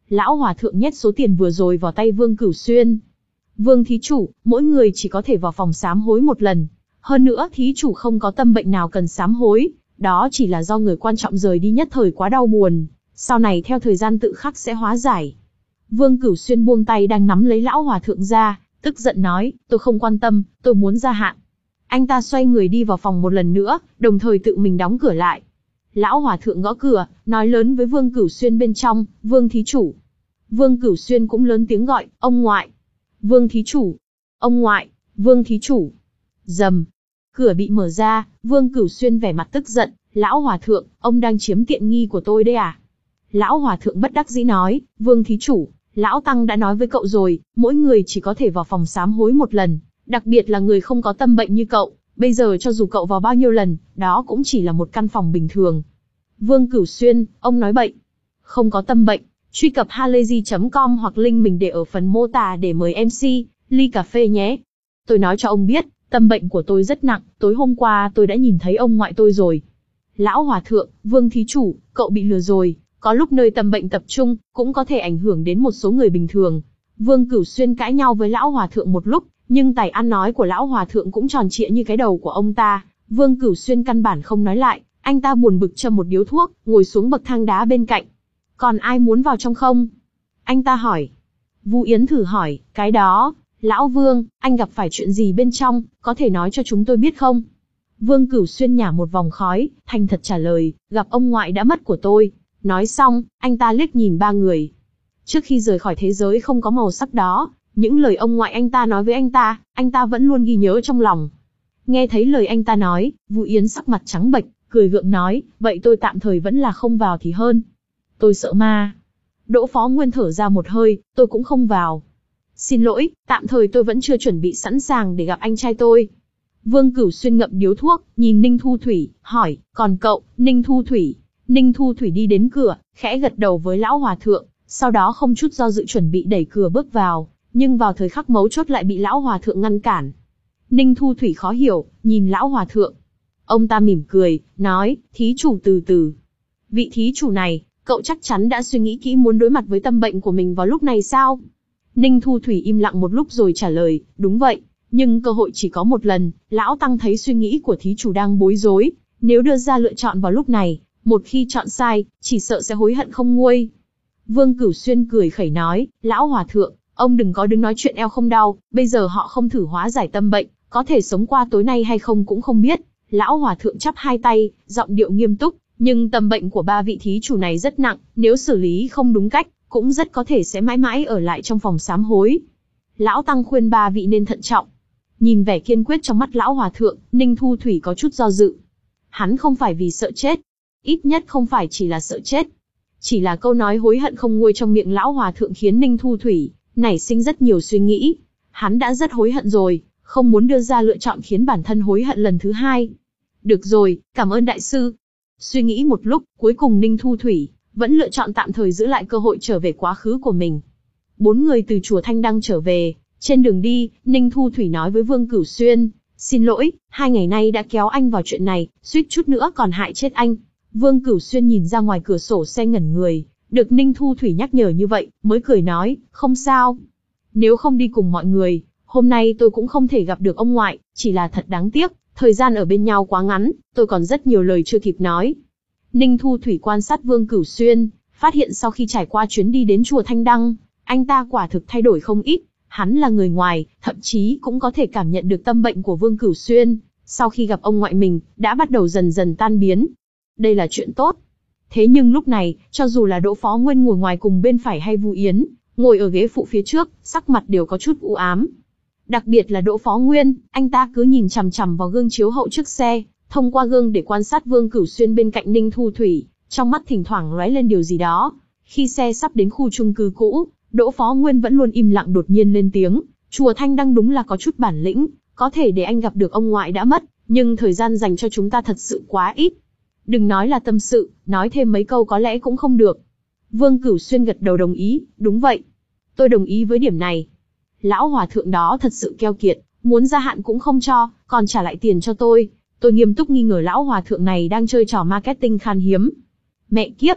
Lão hòa thượng nhét số tiền vừa rồi vào tay Vương Cửu Xuyên. Vương thí chủ, mỗi người chỉ có thể vào phòng sám hối một lần. Hơn nữa thí chủ không có tâm bệnh nào cần sám hối, đó chỉ là do người quan trọng rời đi nhất thời quá đau buồn, sau này theo thời gian tự khắc sẽ hóa giải. Vương Cửu Xuyên buông tay đang nắm lấy lão hòa thượng ra, tức giận nói, tôi không quan tâm, tôi muốn gia hạn. Anh ta xoay người đi vào phòng một lần nữa, đồng thời tự mình đóng cửa lại. Lão hòa thượng gõ cửa, nói lớn với Vương Cửu Xuyên bên trong, Vương thí chủ. Vương Cửu Xuyên cũng lớn tiếng gọi, ông ngoại. Vương thí chủ. Ông ngoại, Vương thí chủ. Rầm. Cửa bị mở ra, Vương Cửu Xuyên vẻ mặt tức giận, lão hòa thượng, ông đang chiếm tiện nghi của tôi đấy à? Lão hòa thượng bất đắc dĩ nói, Vương thí chủ, lão tăng đã nói với cậu rồi, mỗi người chỉ có thể vào phòng sám hối một lần, đặc biệt là người không có tâm bệnh như cậu, bây giờ cho dù cậu vào bao nhiêu lần, đó cũng chỉ là một căn phòng bình thường. Vương Cửu Xuyên, ông nói bậy. Không có tâm bệnh, truy cập halayzi chấm com hoặc link mình để ở phần mô tả để mời em xê, ly cà phê nhé. Tôi nói cho ông biết, tâm bệnh của tôi rất nặng, tối hôm qua tôi đã nhìn thấy ông ngoại tôi rồi. Lão hòa thượng, Vương thí chủ, cậu bị lừa rồi, có lúc nơi tâm bệnh tập trung, cũng có thể ảnh hưởng đến một số người bình thường. Vương Cửu Xuyên cãi nhau với lão hòa thượng một lúc, nhưng tài ăn nói của lão hòa thượng cũng tròn trịa như cái đầu của ông ta. Vương Cửu Xuyên căn bản không nói lại, anh ta buồn bực châm một điếu thuốc, ngồi xuống bậc thang đá bên cạnh. Còn ai muốn vào trong không? Anh ta hỏi. Vu Yến thử hỏi, cái đó, lão Vương, anh gặp phải chuyện gì bên trong, có thể nói cho chúng tôi biết không? Vương Cửu Xuyên nhả một vòng khói, thành thật trả lời, gặp ông ngoại đã mất của tôi. Nói xong, anh ta liếc nhìn ba người. Trước khi rời khỏi thế giới không có màu sắc đó, những lời ông ngoại anh ta nói với anh ta, anh ta vẫn luôn ghi nhớ trong lòng. Nghe thấy lời anh ta nói, Vu Yến sắc mặt trắng bệch, cười gượng nói, vậy tôi tạm thời vẫn là không vào thì hơn. Tôi sợ ma. Đỗ Phó Nguyên thở ra một hơi, tôi cũng không vào. Xin lỗi, tạm thời tôi vẫn chưa chuẩn bị sẵn sàng để gặp anh trai tôi. Vương Cửu Xuyên ngậm điếu thuốc, nhìn Ninh Thu Thủy, hỏi, còn cậu, Ninh Thu Thủy. Ninh Thu Thủy đi đến cửa, khẽ gật đầu với lão hòa thượng, sau đó không chút do dự chuẩn bị đẩy cửa bước vào, nhưng vào thời khắc mấu chốt lại bị lão hòa thượng ngăn cản. Ninh Thu Thủy khó hiểu, nhìn lão hòa thượng. Ông ta mỉm cười, nói, thí chủ từ từ. Vị thí chủ này, cậu chắc chắn đã suy nghĩ kỹ muốn đối mặt với tâm bệnh của mình vào lúc này sao? Ninh Thu Thủy im lặng một lúc rồi trả lời, đúng vậy, nhưng cơ hội chỉ có một lần, lão tăng thấy suy nghĩ của thí chủ đang bối rối, nếu đưa ra lựa chọn vào lúc này, một khi chọn sai, chỉ sợ sẽ hối hận không nguôi. Vương Cửu Xuyên cười khẩy nói, lão hòa thượng, ông đừng có đứng nói chuyện eo không đau, bây giờ họ không thử hóa giải tâm bệnh, có thể sống qua tối nay hay không cũng không biết. Lão hòa thượng chắp hai tay, giọng điệu nghiêm túc, nhưng tâm bệnh của ba vị thí chủ này rất nặng, nếu xử lý không đúng cách, cũng rất có thể sẽ mãi mãi ở lại trong phòng sám hối. Lão tăng khuyên ba vị nên thận trọng. Nhìn vẻ kiên quyết trong mắt lão hòa thượng, Ninh Thu Thủy có chút do dự. Hắn không phải vì sợ chết, ít nhất không phải chỉ là sợ chết. Chỉ là câu nói hối hận không nguôi trong miệng lão hòa thượng khiến Ninh Thu Thủy nảy sinh rất nhiều suy nghĩ. Hắn đã rất hối hận rồi, không muốn đưa ra lựa chọn khiến bản thân hối hận lần thứ hai. Được rồi, cảm ơn đại sư. Suy nghĩ một lúc, cuối cùng Ninh Thu Thủy vẫn lựa chọn tạm thời giữ lại cơ hội trở về quá khứ của mình. Bốn người từ chùa Thanh Đăng trở về, trên đường đi, Ninh Thu Thủy nói với Vương Cửu Xuyên, xin lỗi, hai ngày nay đã kéo anh vào chuyện này, suýt chút nữa còn hại chết anh. Vương Cửu Xuyên nhìn ra ngoài cửa sổ xe ngẩn người, được Ninh Thu Thủy nhắc nhở như vậy, mới cười nói, không sao. Nếu không đi cùng mọi người, hôm nay tôi cũng không thể gặp được ông ngoại, chỉ là thật đáng tiếc, thời gian ở bên nhau quá ngắn, tôi còn rất nhiều lời chưa kịp nói. Ninh Thu Thủy quan sát Vương Cửu Xuyên, phát hiện sau khi trải qua chuyến đi đến chùa Thanh Đăng, anh ta quả thực thay đổi không ít, hắn là người ngoài, thậm chí cũng có thể cảm nhận được tâm bệnh của Vương Cửu Xuyên, sau khi gặp ông ngoại mình, đã bắt đầu dần dần tan biến. Đây là chuyện tốt. Thế nhưng lúc này, cho dù là Đỗ Phó Nguyên ngồi ngoài cùng bên phải hay Vu Yến, ngồi ở ghế phụ phía trước, sắc mặt đều có chút u ám. Đặc biệt là Đỗ Phó Nguyên, anh ta cứ nhìn chằm chằm vào gương chiếu hậu trước xe, thông qua gương để quan sát Vương Cửu Xuyên bên cạnh Ninh Thu Thủy, trong mắt thỉnh thoảng lóe lên điều gì đó. Khi xe sắp đến khu chung cư cũ, Đỗ Phó Nguyên vẫn luôn im lặng đột nhiên lên tiếng, chùa Thanh Đăng đúng là có chút bản lĩnh, có thể để anh gặp được ông ngoại đã mất, nhưng thời gian dành cho chúng ta thật sự quá ít. Đừng nói là tâm sự, nói thêm mấy câu có lẽ cũng không được. Vương Cửu Xuyên gật đầu đồng ý, đúng vậy. Tôi đồng ý với điểm này. Lão hòa thượng đó thật sự keo kiệt, muốn gia hạn cũng không cho, còn trả lại tiền cho tôi. Tôi nghiêm túc nghi ngờ lão hòa thượng này đang chơi trò marketing khan hiếm. Mẹ kiếp!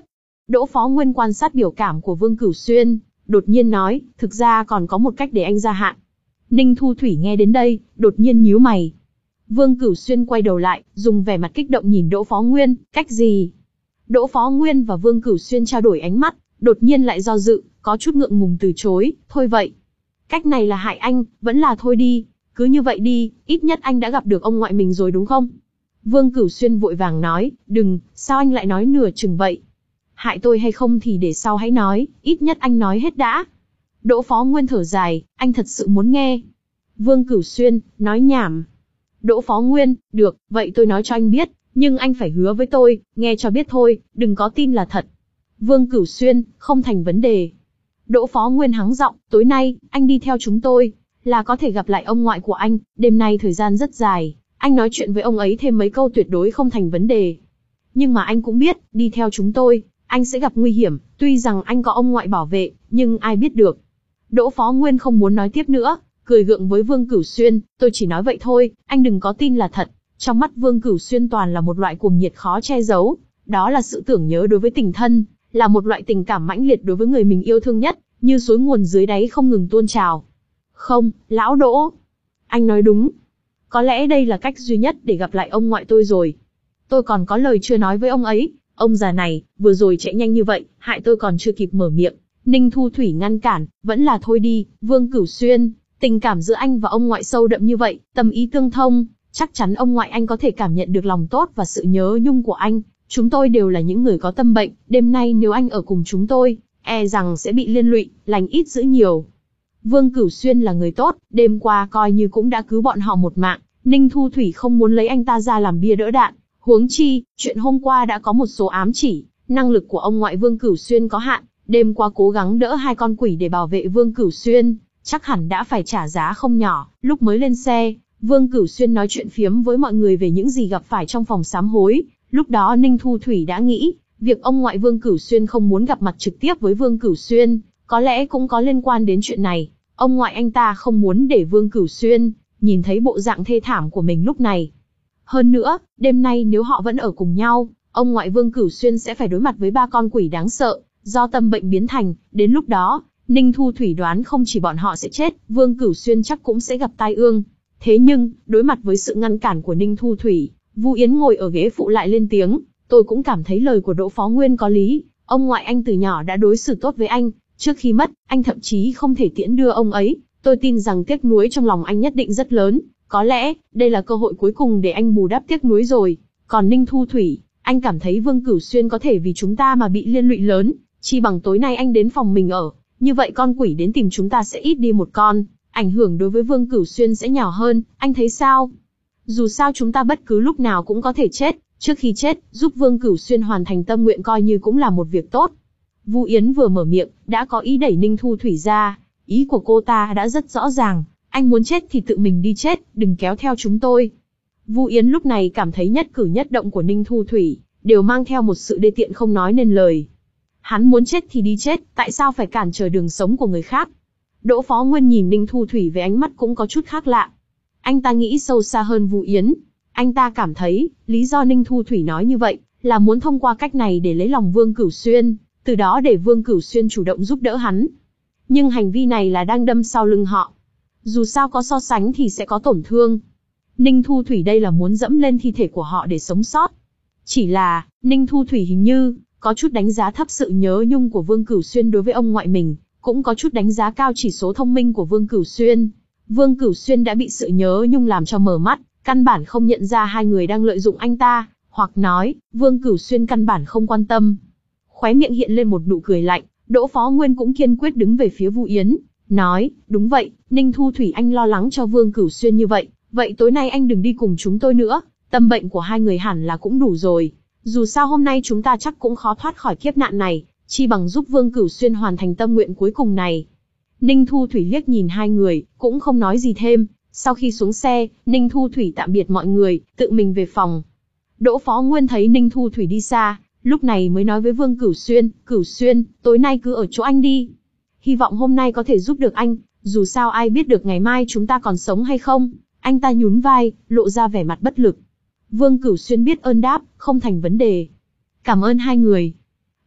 Đỗ Phó Nguyên quan sát biểu cảm của Vương Cửu Xuyên, đột nhiên nói, thực ra còn có một cách để anh gia hạn. Ninh Thu Thủy nghe đến đây, đột nhiên nhíu mày. Vương Cửu Xuyên quay đầu lại, dùng vẻ mặt kích động nhìn Đỗ Phó Nguyên, cách gì? Đỗ Phó Nguyên và Vương Cửu Xuyên trao đổi ánh mắt, đột nhiên lại do dự, có chút ngượng ngùng từ chối, thôi vậy. Cách này là hại anh, vẫn là thôi đi, cứ như vậy đi, ít nhất anh đã gặp được ông ngoại mình rồi đúng không? Vương Cửu Xuyên vội vàng nói, đừng, sao anh lại nói nửa chừng vậy? Hại tôi hay không thì để sau hãy nói, ít nhất anh nói hết đã. Đỗ Phó Nguyên thở dài, anh thật sự muốn nghe. Vương Cửu Xuyên, nói nhảm. Đỗ Phó Nguyên, được, vậy tôi nói cho anh biết, nhưng anh phải hứa với tôi, nghe cho biết thôi, đừng có tin là thật. Vương Cửu Xuyên, không thành vấn đề. Đỗ Phó Nguyên hắng giọng, tối nay, anh đi theo chúng tôi, là có thể gặp lại ông ngoại của anh, đêm nay thời gian rất dài, anh nói chuyện với ông ấy thêm mấy câu tuyệt đối không thành vấn đề. Nhưng mà anh cũng biết, đi theo chúng tôi, anh sẽ gặp nguy hiểm, tuy rằng anh có ông ngoại bảo vệ, nhưng ai biết được. Đỗ Phó Nguyên không muốn nói tiếp nữa, cười gượng với Vương Cửu Xuyên, tôi chỉ nói vậy thôi, anh đừng có tin là thật. Trong mắt Vương Cửu Xuyên toàn là một loại cuồng nhiệt khó che giấu, đó là sự tưởng nhớ đối với tình thân, là một loại tình cảm mãnh liệt đối với người mình yêu thương nhất, như suối nguồn dưới đáy không ngừng tuôn trào. Không, lão Đỗ, anh nói đúng. Có lẽ đây là cách duy nhất để gặp lại ông ngoại tôi rồi. Tôi còn có lời chưa nói với ông ấy, ông già này, vừa rồi chạy nhanh như vậy, hại tôi còn chưa kịp mở miệng. Ninh Thu Thủy ngăn cản, vẫn là thôi đi, Vương Cửu Xuyên, tình cảm giữa anh và ông ngoại sâu đậm như vậy, tâm ý tương thông, chắc chắn ông ngoại anh có thể cảm nhận được lòng tốt và sự nhớ nhung của anh. Chúng tôi đều là những người có tâm bệnh, đêm nay nếu anh ở cùng chúng tôi, e rằng sẽ bị liên lụy, lành ít dữ nhiều. Vương Cửu Xuyên là người tốt, đêm qua coi như cũng đã cứu bọn họ một mạng, Ninh Thu Thủy không muốn lấy anh ta ra làm bia đỡ đạn. Huống chi, chuyện hôm qua đã có một số ám chỉ, năng lực của ông ngoại Vương Cửu Xuyên có hạn, đêm qua cố gắng đỡ hai con quỷ để bảo vệ Vương Cửu Xuyên, chắc hẳn đã phải trả giá không nhỏ. Lúc mới lên xe, Vương Cửu Xuyên nói chuyện phiếm với mọi người về những gì gặp phải trong phòng sám hối. Lúc đó Ninh Thu Thủy đã nghĩ, việc ông ngoại Vương Cửu Xuyên không muốn gặp mặt trực tiếp với Vương Cửu Xuyên, có lẽ cũng có liên quan đến chuyện này. Ông ngoại anh ta không muốn để Vương Cửu Xuyên nhìn thấy bộ dạng thê thảm của mình lúc này. Hơn nữa, đêm nay nếu họ vẫn ở cùng nhau, ông ngoại Vương Cửu Xuyên sẽ phải đối mặt với ba con quỷ đáng sợ, do tâm bệnh biến thành. Đến lúc đó, Ninh Thu Thủy đoán không chỉ bọn họ sẽ chết, Vương Cửu Xuyên chắc cũng sẽ gặp tai ương. Thế nhưng, đối mặt với sự ngăn cản của Ninh Thu Thủy, Vu Yến ngồi ở ghế phụ lại lên tiếng, tôi cũng cảm thấy lời của Đỗ Phó Nguyên có lý, ông ngoại anh từ nhỏ đã đối xử tốt với anh, trước khi mất, anh thậm chí không thể tiễn đưa ông ấy, tôi tin rằng tiếc nuối trong lòng anh nhất định rất lớn, có lẽ, đây là cơ hội cuối cùng để anh bù đắp tiếc nuối rồi. Còn Ninh Thu Thủy, anh cảm thấy Vương Cửu Xuyên có thể vì chúng ta mà bị liên lụy lớn, chi bằng tối nay anh đến phòng mình ở, như vậy con quỷ đến tìm chúng ta sẽ ít đi một con, ảnh hưởng đối với Vương Cửu Xuyên sẽ nhỏ hơn, anh thấy sao? Dù sao chúng ta bất cứ lúc nào cũng có thể chết, trước khi chết, giúp Vương Cửu Xuyên hoàn thành tâm nguyện coi như cũng là một việc tốt. Vu Yến vừa mở miệng, đã có ý đẩy Ninh Thu Thủy ra, ý của cô ta đã rất rõ ràng, anh muốn chết thì tự mình đi chết, đừng kéo theo chúng tôi. Vu Yến lúc này cảm thấy nhất cử nhất động của Ninh Thu Thủy, đều mang theo một sự đê tiện không nói nên lời. Hắn muốn chết thì đi chết, tại sao phải cản trở đường sống của người khác? Đỗ Phó Nguyên nhìn Ninh Thu Thủy với ánh mắt cũng có chút khác lạ. Anh ta nghĩ sâu xa hơn Vu Yến. Anh ta cảm thấy, lý do Ninh Thu Thủy nói như vậy, là muốn thông qua cách này để lấy lòng Vương Cửu Xuyên, từ đó để Vương Cửu Xuyên chủ động giúp đỡ hắn. Nhưng hành vi này là đang đâm sau lưng họ. Dù sao có so sánh thì sẽ có tổn thương. Ninh Thu Thủy đây là muốn dẫm lên thi thể của họ để sống sót. Chỉ là, Ninh Thu Thủy hình như có chút đánh giá thấp sự nhớ nhung của Vương Cửu Xuyên đối với ông ngoại mình, cũng có chút đánh giá cao chỉ số thông minh của Vương Cửu Xuyên. Vương Cửu Xuyên đã bị sự nhớ nhung làm cho mờ mắt, căn bản không nhận ra hai người đang lợi dụng anh ta, hoặc nói, Vương Cửu Xuyên căn bản không quan tâm. Khóe miệng hiện lên một nụ cười lạnh, Đỗ Phó Nguyên cũng kiên quyết đứng về phía Vu Yến, nói, đúng vậy, Ninh Thu Thủy anh lo lắng cho Vương Cửu Xuyên như vậy, vậy tối nay anh đừng đi cùng chúng tôi nữa, tâm bệnh của hai người hẳn là cũng đủ rồi. Dù sao hôm nay chúng ta chắc cũng khó thoát khỏi kiếp nạn này, chi bằng giúp Vương Cửu Xuyên hoàn thành tâm nguyện cuối cùng này. Ninh Thu Thủy liếc nhìn hai người, cũng không nói gì thêm. Sau khi xuống xe, Ninh Thu Thủy tạm biệt mọi người, tự mình về phòng. Đỗ Phó Nguyên thấy Ninh Thu Thủy đi xa, lúc này mới nói với Vương Cửu Xuyên, Cửu Xuyên, tối nay cứ ở chỗ anh đi. Hy vọng hôm nay có thể giúp được anh, dù sao ai biết được ngày mai chúng ta còn sống hay không. Anh ta nhún vai, lộ ra vẻ mặt bất lực. Vương Cửu Xuyên biết ơn đáp, không thành vấn đề. Cảm ơn hai người.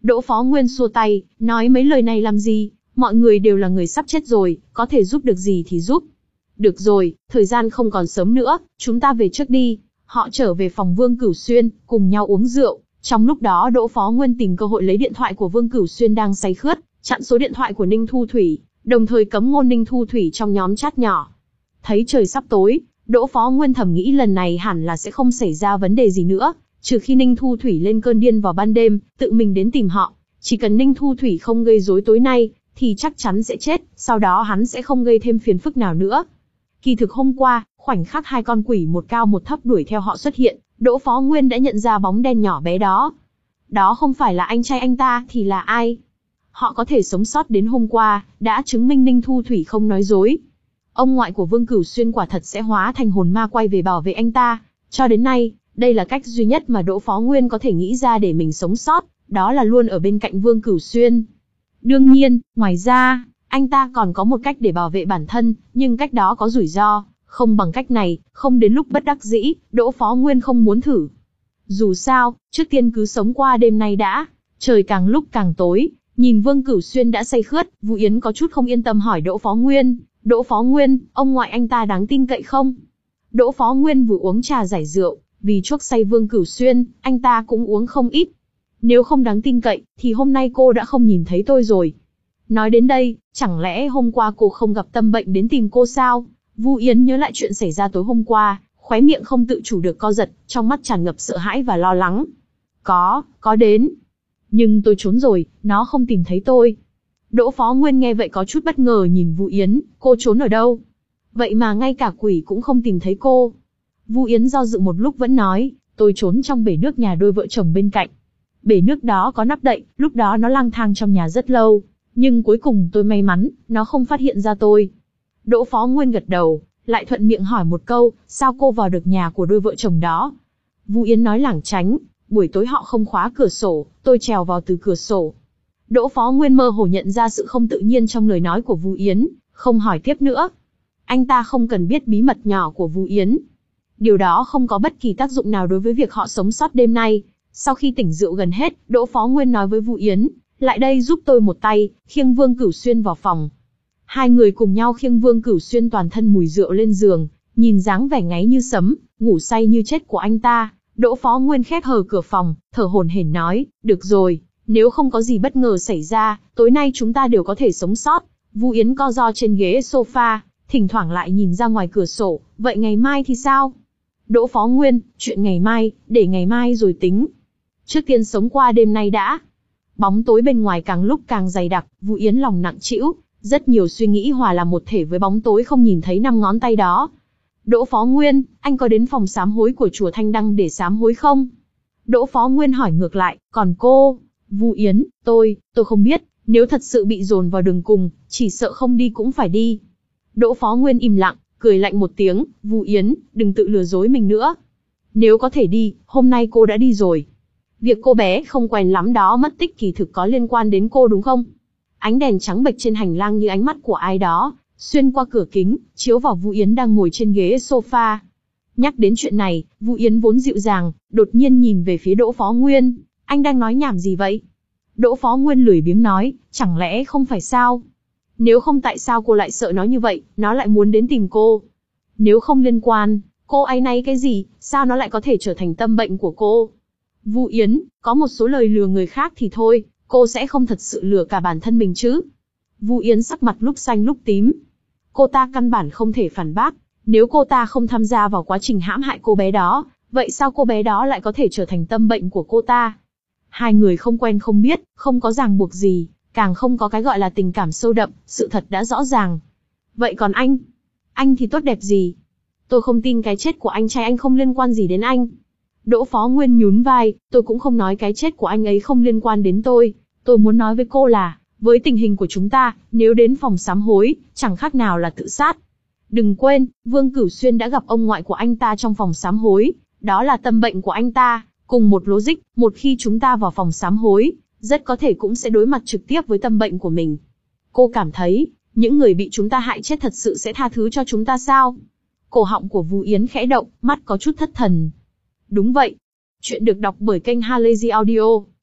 Đỗ Phó Nguyên xua tay, nói mấy lời này làm gì, mọi người đều là người sắp chết rồi, có thể giúp được gì thì giúp. Được rồi, thời gian không còn sớm nữa, chúng ta về trước đi. Họ trở về phòng Vương Cửu Xuyên, cùng nhau uống rượu. Trong lúc đó Đỗ Phó Nguyên tìm cơ hội lấy điện thoại của Vương Cửu Xuyên đang say khướt, chặn số điện thoại của Ninh Thu Thủy, đồng thời cấm ngôn Ninh Thu Thủy trong nhóm chat nhỏ. Thấy trời sắp tối, Đỗ Phó Nguyên thầm nghĩ lần này hẳn là sẽ không xảy ra vấn đề gì nữa, trừ khi Ninh Thu Thủy lên cơn điên vào ban đêm, tự mình đến tìm họ. Chỉ cần Ninh Thu Thủy không gây rối tối nay, thì chắc chắn sẽ chết, sau đó hắn sẽ không gây thêm phiền phức nào nữa. Kỳ thực hôm qua, khoảnh khắc hai con quỷ một cao một thấp đuổi theo họ xuất hiện, Đỗ Phó Nguyên đã nhận ra bóng đen nhỏ bé đó. Đó không phải là anh trai anh ta thì là ai? Họ có thể sống sót đến hôm qua, đã chứng minh Ninh Thu Thủy không nói dối. Ông ngoại của Vương Cửu Xuyên quả thật sẽ hóa thành hồn ma quay về bảo vệ anh ta. Cho đến nay, đây là cách duy nhất mà Đỗ Phó Nguyên có thể nghĩ ra để mình sống sót, đó là luôn ở bên cạnh Vương Cửu Xuyên. Đương nhiên, ngoài ra, anh ta còn có một cách để bảo vệ bản thân, nhưng cách đó có rủi ro, không bằng cách này, không đến lúc bất đắc dĩ, Đỗ Phó Nguyên không muốn thử. Dù sao, trước tiên cứ sống qua đêm nay đã. Trời càng lúc càng tối, nhìn Vương Cửu Xuyên đã say khướt, Vũ Yến có chút không yên tâm hỏi Đỗ Phó Nguyên, Đỗ Phó Nguyên, ông ngoại anh ta đáng tin cậy không? Đỗ Phó Nguyên vừa uống trà giải rượu, vì chuốc say Vương Cửu Xuyên, anh ta cũng uống không ít. Nếu không đáng tin cậy, thì hôm nay cô đã không nhìn thấy tôi rồi. Nói đến đây, chẳng lẽ hôm qua cô không gặp tâm bệnh đến tìm cô sao? Vũ Yến nhớ lại chuyện xảy ra tối hôm qua, khóe miệng không tự chủ được co giật, trong mắt tràn ngập sợ hãi và lo lắng. Có, có đến. Nhưng tôi trốn rồi, nó không tìm thấy tôi. Đỗ Phó Nguyên nghe vậy có chút bất ngờ nhìn Vũ Yến, cô trốn ở đâu? Vậy mà ngay cả quỷ cũng không tìm thấy cô. Vũ Yến do dự một lúc vẫn nói, tôi trốn trong bể nước nhà đôi vợ chồng bên cạnh. Bể nước đó có nắp đậy, lúc đó nó lang thang trong nhà rất lâu. Nhưng cuối cùng tôi may mắn, nó không phát hiện ra tôi. Đỗ Phó Nguyên gật đầu, lại thuận miệng hỏi một câu, sao cô vào được nhà của đôi vợ chồng đó? Vũ Yến nói lảng tránh, buổi tối họ không khóa cửa sổ, tôi trèo vào từ cửa sổ. Đỗ Phó Nguyên mơ hồ nhận ra sự không tự nhiên trong lời nói của Vũ Yến, không hỏi tiếp nữa. Anh ta không cần biết bí mật nhỏ của Vũ Yến. Điều đó không có bất kỳ tác dụng nào đối với việc họ sống sót đêm nay. Sau khi tỉnh rượu gần hết, Đỗ Phó Nguyên nói với Vũ Yến, lại đây giúp tôi một tay, khiêng Vương Cửu Xuyên vào phòng. Hai người cùng nhau khiêng Vương Cửu Xuyên toàn thân mùi rượu lên giường, nhìn dáng vẻ ngáy như sấm, ngủ say như chết của anh ta. Đỗ Phó Nguyên khép hờ cửa phòng, thở hổn hển nói, được rồi, nếu không có gì bất ngờ xảy ra, tối nay chúng ta đều có thể sống sót. Vũ Yến co ro trên ghế sofa, thỉnh thoảng lại nhìn ra ngoài cửa sổ, vậy ngày mai thì sao? Đỗ Phó Nguyên, chuyện ngày mai, để ngày mai rồi tính. Trước tiên sống qua đêm nay đã. Bóng tối bên ngoài càng lúc càng dày đặc, Vũ Yến lòng nặng trĩu, rất nhiều suy nghĩ hòa làm một thể với bóng tối không nhìn thấy năm ngón tay đó. Đỗ Phó Nguyên, anh có đến phòng sám hối của chùa Thanh Đăng để sám hối không? Đỗ Phó Nguyên hỏi ngược lại, còn cô? Vũ Yến, tôi, tôi không biết, nếu thật sự bị dồn vào đường cùng, chỉ sợ không đi cũng phải đi. Đỗ Phó Nguyên im lặng, cười lạnh một tiếng, Vũ Yến, đừng tự lừa dối mình nữa. Nếu có thể đi, hôm nay cô đã đi rồi. Việc cô bé không quen lắm đó mất tích kỳ thực có liên quan đến cô đúng không? Ánh đèn trắng bệch trên hành lang như ánh mắt của ai đó, xuyên qua cửa kính, chiếu vào Vũ Yến đang ngồi trên ghế sofa. Nhắc đến chuyện này, Vũ Yến vốn dịu dàng, đột nhiên nhìn về phía Đỗ Phó Nguyên, anh đang nói nhảm gì vậy? Đỗ Phó Nguyên lười biếng nói, chẳng lẽ không phải sao? Nếu không tại sao cô lại sợ nó như vậy, nó lại muốn đến tìm cô? Nếu không liên quan, cô áy náy cái gì, sao nó lại có thể trở thành tâm bệnh của cô? Vũ Yến, có một số lời lừa người khác thì thôi, cô sẽ không thật sự lừa cả bản thân mình chứ? Vũ Yến sắc mặt lúc xanh lúc tím. Cô ta căn bản không thể phản bác, nếu cô ta không tham gia vào quá trình hãm hại cô bé đó, vậy sao cô bé đó lại có thể trở thành tâm bệnh của cô ta? Hai người không quen không biết, không có ràng buộc gì, càng không có cái gọi là tình cảm sâu đậm, sự thật đã rõ ràng. Vậy còn anh? Anh thì tốt đẹp gì? Tôi không tin cái chết của anh trai anh không liên quan gì đến anh. Đỗ Phó Nguyên nhún vai, tôi cũng không nói cái chết của anh ấy không liên quan đến tôi. Tôi muốn nói với cô là, với tình hình của chúng ta, nếu đến phòng sám hối, chẳng khác nào là tự sát. Đừng quên, Vương Cửu Xuyên đã gặp ông ngoại của anh ta trong phòng sám hối, đó là tâm bệnh của anh ta. Cùng một logic, một khi chúng ta vào phòng sám hối, rất có thể cũng sẽ đối mặt trực tiếp với tâm bệnh của mình. Cô cảm thấy, những người bị chúng ta hại chết thật sự sẽ tha thứ cho chúng ta sao? Cổ họng của Vũ Yến khẽ động, mắt có chút thất thần. Đúng vậy. Chuyện được đọc bởi kênh Halazy Audio.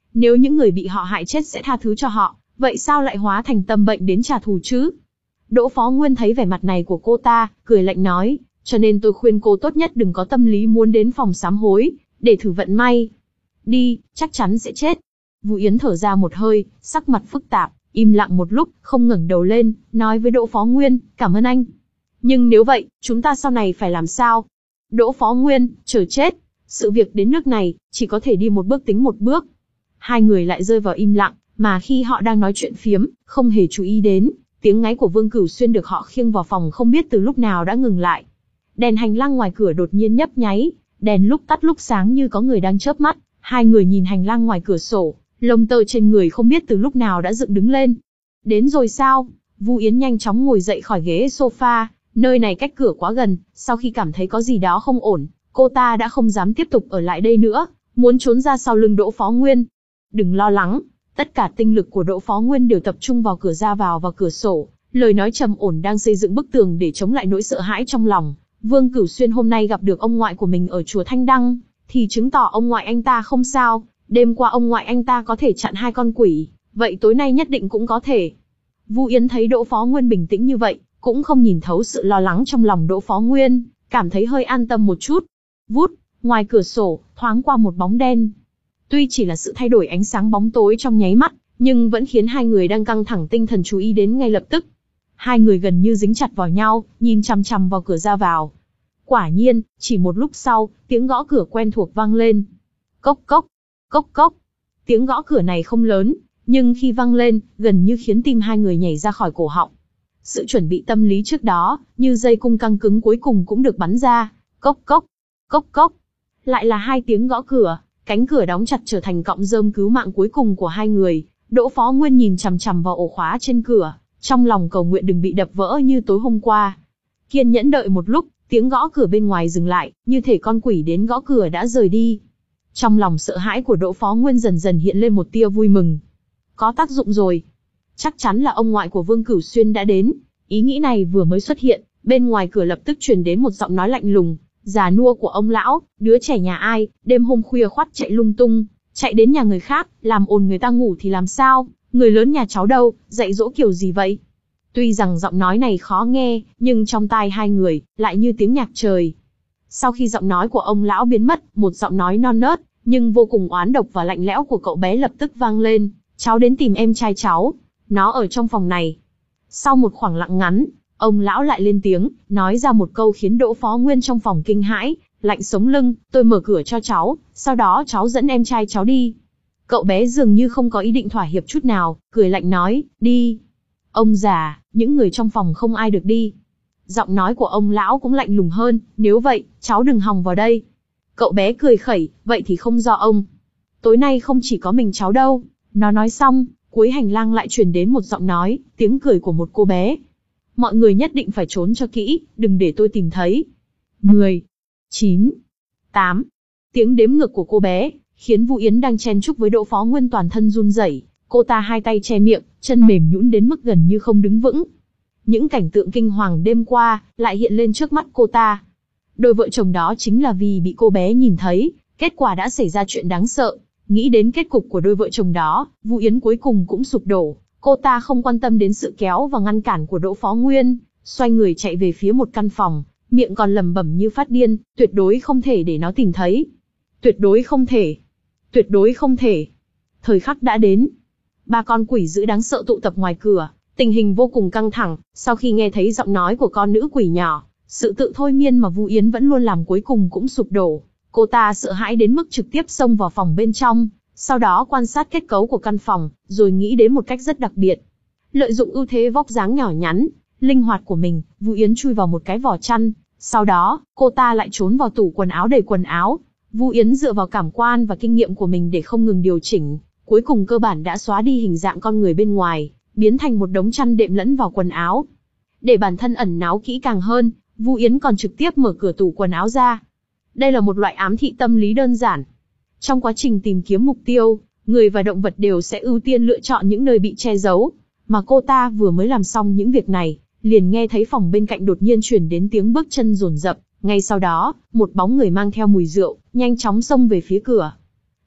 nếu những người bị họ hại chết sẽ tha thứ cho họ, vậy sao lại hóa thành tâm bệnh đến trả thù chứ? Đỗ Phó Nguyên thấy vẻ mặt này của cô ta, cười lạnh nói, cho nên tôi khuyên cô tốt nhất đừng có tâm lý muốn đến phòng sám hối, để thử vận may. Đi, chắc chắn sẽ chết. Vũ Yến thở ra một hơi, sắc mặt phức tạp, im lặng một lúc, không ngẩng đầu lên, nói với Đỗ Phó Nguyên, cảm ơn anh. Nhưng nếu vậy, chúng ta sau này phải làm sao? Đỗ Phó Nguyên, chờ chết. Sự việc đến nước này, chỉ có thể đi một bước tính một bước. Hai người lại rơi vào im lặng, mà khi họ đang nói chuyện phiếm, không hề chú ý đến, tiếng ngáy của Vương Cửu Xuyên được họ khiêng vào phòng không biết từ lúc nào đã ngừng lại. Đèn hành lang ngoài cửa đột nhiên nhấp nháy, đèn lúc tắt lúc sáng như có người đang chớp mắt. Hai người nhìn hành lang ngoài cửa sổ, lông tơ trên người không biết từ lúc nào đã dựng đứng lên. Đến rồi sao? Vu Yến nhanh chóng ngồi dậy khỏi ghế sofa, nơi này cách cửa quá gần, sau khi cảm thấy có gì đó không ổn, cô ta đã không dám tiếp tục ở lại đây nữa, muốn trốn ra sau lưng Đỗ Phó Nguyên. Đừng lo lắng, tất cả tinh lực của Đỗ Phó Nguyên đều tập trung vào cửa ra vào và cửa sổ, lời nói trầm ổn đang xây dựng bức tường để chống lại nỗi sợ hãi trong lòng. Vương Cửu Xuyên hôm nay gặp được ông ngoại của mình ở chùa Thanh Đăng, thì chứng tỏ ông ngoại anh ta không sao, đêm qua ông ngoại anh ta có thể chặn hai con quỷ, vậy tối nay nhất định cũng có thể. Vu Yến thấy Đỗ Phó Nguyên bình tĩnh như vậy, cũng không nhìn thấu sự lo lắng trong lòng Đỗ Phó Nguyên, cảm thấy hơi an tâm một chút. Vút, ngoài cửa sổ, thoáng qua một bóng đen. Tuy chỉ là sự thay đổi ánh sáng bóng tối trong nháy mắt, nhưng vẫn khiến hai người đang căng thẳng tinh thần chú ý đến ngay lập tức. Hai người gần như dính chặt vào nhau, nhìn chằm chằm vào cửa ra vào. Quả nhiên, chỉ một lúc sau, tiếng gõ cửa quen thuộc vang lên. Cốc cốc, cốc cốc. Tiếng gõ cửa này không lớn, nhưng khi vang lên, gần như khiến tim hai người nhảy ra khỏi cổ họng. Sự chuẩn bị tâm lý trước đó, như dây cung căng cứng cuối cùng cũng được bắn ra. Cốc cốc, cốc cốc. Lại là hai tiếng gõ cửa, cánh cửa đóng chặt trở thành cọng rơm cứu mạng cuối cùng của hai người. Đỗ Phó Nguyên nhìn chằm chằm vào ổ khóa trên cửa, trong lòng cầu nguyện đừng bị đập vỡ như tối hôm qua. Kiên nhẫn đợi một lúc, tiếng gõ cửa bên ngoài dừng lại, như thể con quỷ đến gõ cửa đã rời đi. Trong lòng sợ hãi của Đỗ Phó Nguyên dần dần hiện lên một tia vui mừng. Có tác dụng rồi. Chắc chắn là ông ngoại của Vương Cửu Xuyên đã đến. Ý nghĩ này vừa mới xuất hiện, bên ngoài cửa lập tức truyền đến một giọng nói lạnh lùng, già nua của ông lão, đứa trẻ nhà ai, đêm hôm khuya khoắt chạy lung tung, chạy đến nhà người khác, làm ồn người ta ngủ thì làm sao, người lớn nhà cháu đâu, dạy dỗ kiểu gì vậy? Tuy rằng giọng nói này khó nghe, nhưng trong tai hai người, lại như tiếng nhạc trời. Sau khi giọng nói của ông lão biến mất, một giọng nói non nớt, nhưng vô cùng oán độc và lạnh lẽo của cậu bé lập tức vang lên, cháu đến tìm em trai cháu, nó ở trong phòng này. Sau một khoảng lặng ngắn, ông lão lại lên tiếng, nói ra một câu khiến Đỗ Phó Nguyên trong phòng kinh hãi, lạnh sống lưng, tôi mở cửa cho cháu, sau đó cháu dẫn em trai cháu đi. Cậu bé dường như không có ý định thỏa hiệp chút nào, cười lạnh nói, đi. Ông già, những người trong phòng không ai được đi. Giọng nói của ông lão cũng lạnh lùng hơn, nếu vậy, cháu đừng hòng vào đây. Cậu bé cười khẩy, vậy thì không do ông. Tối nay không chỉ có mình cháu đâu. Nó nói xong, cuối hành lang lại truyền đến một giọng nói, tiếng cười của một cô bé. Mọi người nhất định phải trốn cho kỹ, đừng để tôi tìm thấy. mười, chín, tám. Tiếng đếm ngược của cô bé, khiến Vu Yến đang chen chúc với Đỗ Phó Nguyên toàn thân run rẩy. Cô ta hai tay che miệng, chân mềm nhũn đến mức gần như không đứng vững. Những cảnh tượng kinh hoàng đêm qua, lại hiện lên trước mắt cô ta. Đôi vợ chồng đó chính là vì bị cô bé nhìn thấy, kết quả đã xảy ra chuyện đáng sợ. Nghĩ đến kết cục của đôi vợ chồng đó, Vu Yến cuối cùng cũng sụp đổ. Cô ta không quan tâm đến sự kéo và ngăn cản của Đỗ Phó Nguyên, xoay người chạy về phía một căn phòng, miệng còn lẩm bẩm như phát điên, tuyệt đối không thể để nó tìm thấy. Tuyệt đối không thể. Tuyệt đối không thể. Thời khắc đã đến. Ba con quỷ dữ đáng sợ tụ tập ngoài cửa, tình hình vô cùng căng thẳng. Sau khi nghe thấy giọng nói của con nữ quỷ nhỏ, sự tự thôi miên mà Vu Yến vẫn luôn làm cuối cùng cũng sụp đổ. Cô ta sợ hãi đến mức trực tiếp xông vào phòng bên trong, sau đó quan sát kết cấu của căn phòng, rồi nghĩ đến một cách rất đặc biệt. Lợi dụng ưu thế vóc dáng nhỏ nhắn, linh hoạt của mình, Vu Yến chui vào một cái vỏ chăn, sau đó, cô ta lại trốn vào tủ quần áo đầy quần áo. Vu Yến dựa vào cảm quan và kinh nghiệm của mình để không ngừng điều chỉnh, cuối cùng cơ bản đã xóa đi hình dạng con người bên ngoài, biến thành một đống chăn đệm lẫn vào quần áo. Để bản thân ẩn náu kỹ càng hơn, Vu Yến còn trực tiếp mở cửa tủ quần áo ra. Đây là một loại ám thị tâm lý đơn giản. Trong quá trình tìm kiếm mục tiêu, người và động vật đều sẽ ưu tiên lựa chọn những nơi bị che giấu. Mà cô ta vừa mới làm xong những việc này, liền nghe thấy phòng bên cạnh đột nhiên truyền đến tiếng bước chân dồn dập. Ngay sau đó, một bóng người mang theo mùi rượu, nhanh chóng xông về phía cửa.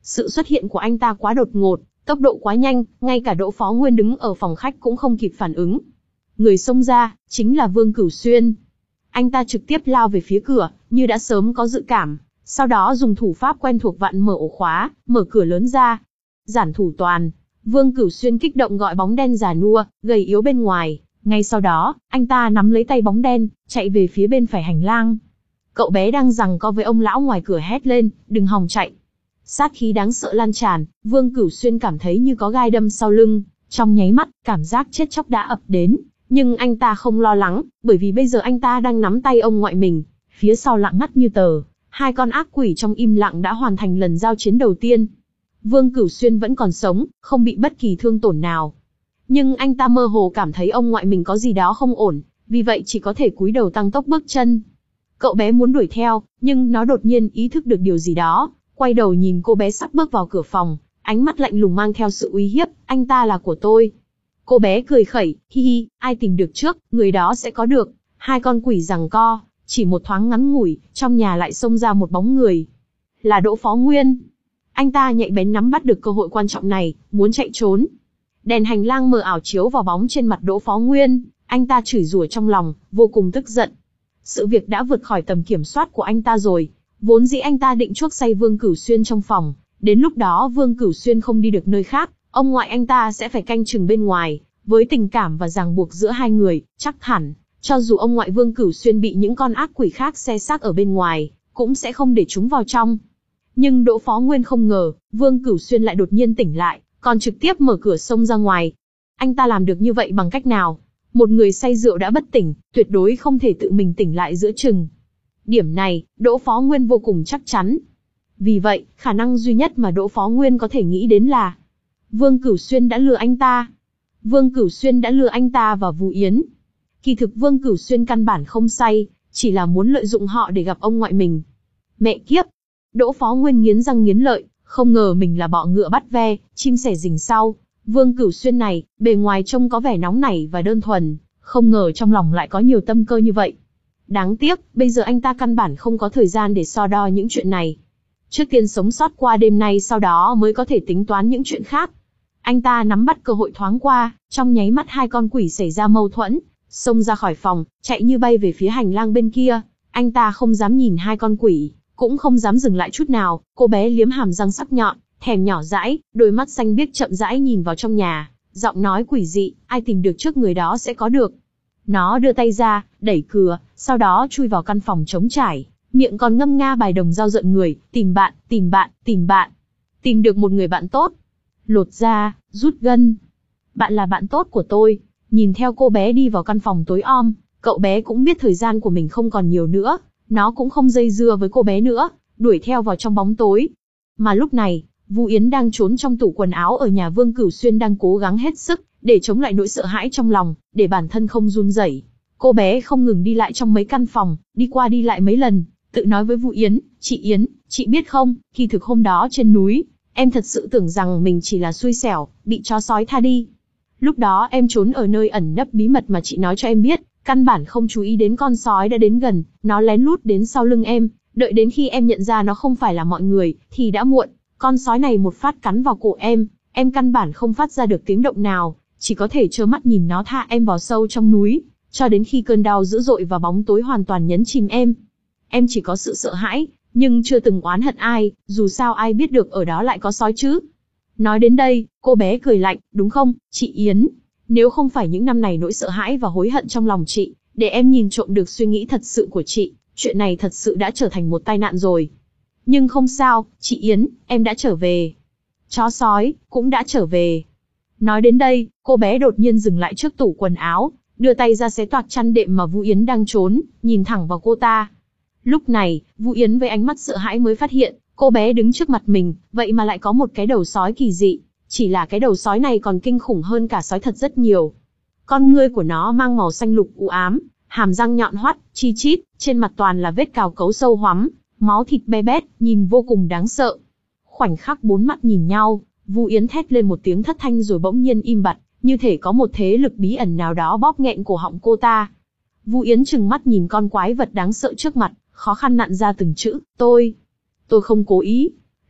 Sự xuất hiện của anh ta quá đột ngột, tốc độ quá nhanh, ngay cả Đỗ Phó Nguyên đứng ở phòng khách cũng không kịp phản ứng. Người xông ra, chính là Vương Cửu Xuyên. Anh ta trực tiếp lao về phía cửa, như đã sớm có dự cảm, sau đó dùng thủ pháp quen thuộc vặn mở ổ khóa, mở cửa lớn ra. Giản thủ toàn, Vương Cửu Xuyên kích động gọi bóng đen già nua, gầy yếu bên ngoài. Ngay sau đó, anh ta nắm lấy tay bóng đen, chạy về phía bên phải hành lang. Cậu bé đang giằng co với ông lão ngoài cửa hét lên, đừng hòng chạy. Sát khí đáng sợ lan tràn, Vương Cửu Xuyên cảm thấy như có gai đâm sau lưng, trong nháy mắt, cảm giác chết chóc đã ập đến. Nhưng anh ta không lo lắng, bởi vì bây giờ anh ta đang nắm tay ông ngoại mình. Phía sau lặng ngắt như tờ, hai con ác quỷ trong im lặng đã hoàn thành lần giao chiến đầu tiên. Vương Cửu Xuyên vẫn còn sống, không bị bất kỳ thương tổn nào. Nhưng anh ta mơ hồ cảm thấy ông ngoại mình có gì đó không ổn, vì vậy chỉ có thể cúi đầu tăng tốc bước chân. Cậu bé muốn đuổi theo, nhưng nó đột nhiên ý thức được điều gì đó, quay đầu nhìn cô bé sắp bước vào cửa phòng, ánh mắt lạnh lùng mang theo sự uy hiếp, anh ta là của tôi. Cô bé cười khẩy, hi hi, ai tìm được trước, người đó sẽ có được. Hai con quỷ giằng co, chỉ một thoáng ngắn ngủi, trong nhà lại xông ra một bóng người. Là Đỗ Phó Nguyên. Anh ta nhạy bén nắm bắt được cơ hội quan trọng này, muốn chạy trốn. Đèn hành lang mờ ảo chiếu vào bóng trên mặt Đỗ Phó Nguyên, anh ta chửi rủa trong lòng, vô cùng tức giận. Sự việc đã vượt khỏi tầm kiểm soát của anh ta rồi. Vốn dĩ anh ta định chuốc say Vương Cửu Xuyên trong phòng, đến lúc đó Vương Cửu Xuyên không đi được nơi khác, ông ngoại anh ta sẽ phải canh chừng bên ngoài. Với tình cảm và ràng buộc giữa hai người, chắc hẳn, cho dù ông ngoại Vương Cửu Xuyên bị những con ác quỷ khác xé xác ở bên ngoài, cũng sẽ không để chúng vào trong. Nhưng Đỗ Phó Nguyên không ngờ, Vương Cửu Xuyên lại đột nhiên tỉnh lại, còn trực tiếp mở cửa xông ra ngoài. Anh ta làm được như vậy bằng cách nào? Một người say rượu đã bất tỉnh, tuyệt đối không thể tự mình tỉnh lại giữa chừng. Điểm này, Đỗ Phó Nguyên vô cùng chắc chắn. Vì vậy, khả năng duy nhất mà Đỗ Phó Nguyên có thể nghĩ đến là Vương Cửu Xuyên đã lừa anh ta. Vương Cửu Xuyên đã lừa anh ta và Vu Yến. Kỳ thực Vương Cửu Xuyên căn bản không say, chỉ là muốn lợi dụng họ để gặp ông ngoại mình. Mẹ kiếp! Đỗ Phó Nguyên nghiến răng nghiến lợi, không ngờ mình là bọ ngựa bắt ve, chim sẻ rình sau. Vương Cửu Xuyên này, bề ngoài trông có vẻ nóng nảy và đơn thuần, không ngờ trong lòng lại có nhiều tâm cơ như vậy. Đáng tiếc, bây giờ anh ta căn bản không có thời gian để so đo những chuyện này. Trước tiên sống sót qua đêm nay, sau đó mới có thể tính toán những chuyện khác. Anh ta nắm bắt cơ hội thoáng qua, trong nháy mắt hai con quỷ xảy ra mâu thuẫn, xông ra khỏi phòng, chạy như bay về phía hành lang bên kia. Anh ta không dám nhìn hai con quỷ, cũng không dám dừng lại chút nào. Cô bé liếm hàm răng sắc nhọn, thèm nhỏ dãi, đôi mắt xanh biếc chậm rãi nhìn vào trong nhà, giọng nói quỷ dị, ai tìm được trước người đó sẽ có được. Nó đưa tay ra, đẩy cửa, sau đó chui vào căn phòng trống trải, miệng còn ngâm nga bài đồng dao giận người, tìm bạn, tìm bạn, tìm bạn. Tìm được một người bạn tốt. Lột da, rút gân. Bạn là bạn tốt của tôi. Nhìn theo cô bé đi vào căn phòng tối om, cậu bé cũng biết thời gian của mình không còn nhiều nữa, nó cũng không dây dưa với cô bé nữa, đuổi theo vào trong bóng tối. Mà lúc này, Vu Yến đang trốn trong tủ quần áo ở nhà Vương Cửu Xuyên đang cố gắng hết sức, để chống lại nỗi sợ hãi trong lòng, để bản thân không run rẩy. Cô bé không ngừng đi lại trong mấy căn phòng, đi qua đi lại mấy lần, tự nói với Vu Yến, chị Yến, chị biết không, kỳ thực hôm đó trên núi, em thật sự tưởng rằng mình chỉ là xui xẻo, bị chó sói tha đi. Lúc đó em trốn ở nơi ẩn nấp bí mật mà chị nói cho em biết, căn bản không chú ý đến con sói đã đến gần, nó lén lút đến sau lưng em, đợi đến khi em nhận ra nó không phải là mọi người, thì đã muộn. Con sói này một phát cắn vào cổ em, em căn bản không phát ra được tiếng động nào, chỉ có thể trơ mắt nhìn nó thả em vào sâu trong núi, cho đến khi cơn đau dữ dội và bóng tối hoàn toàn nhấn chìm em. Em chỉ có sự sợ hãi, nhưng chưa từng oán hận ai, dù sao ai biết được ở đó lại có sói chứ. Nói đến đây, cô bé cười lạnh, đúng không, chị Yến? Nếu không phải những năm này nỗi sợ hãi và hối hận trong lòng chị, để em nhìn trộm được suy nghĩ thật sự của chị, chuyện này thật sự đã trở thành một tai nạn rồi. Nhưng không sao, chị Yến, em đã trở về. Chó sói, cũng đã trở về. Nói đến đây, cô bé đột nhiên dừng lại trước tủ quần áo, đưa tay ra xé toạc chăn đệm mà Vu Yến đang trốn, nhìn thẳng vào cô ta. Lúc này, Vu Yến với ánh mắt sợ hãi mới phát hiện, cô bé đứng trước mặt mình, vậy mà lại có một cái đầu sói kỳ dị. Chỉ là cái đầu sói này còn kinh khủng hơn cả sói thật rất nhiều. Con ngươi của nó mang màu xanh lục u ám, hàm răng nhọn hoắt, chi chít, trên mặt toàn là vết cào cấu sâu hoắm, máu thịt be bét, nhìn vô cùng đáng sợ. Khoảnh khắc bốn mắt nhìn nhau, Vu Yến thét lên một tiếng thất thanh rồi bỗng nhiên im bặt, như thể có một thế lực bí ẩn nào đó bóp nghẹn cổ họng cô ta. Vu Yến trừng mắt nhìn con quái vật đáng sợ trước mặt, khó khăn nặn ra từng chữ, tôi, tôi không cố ý.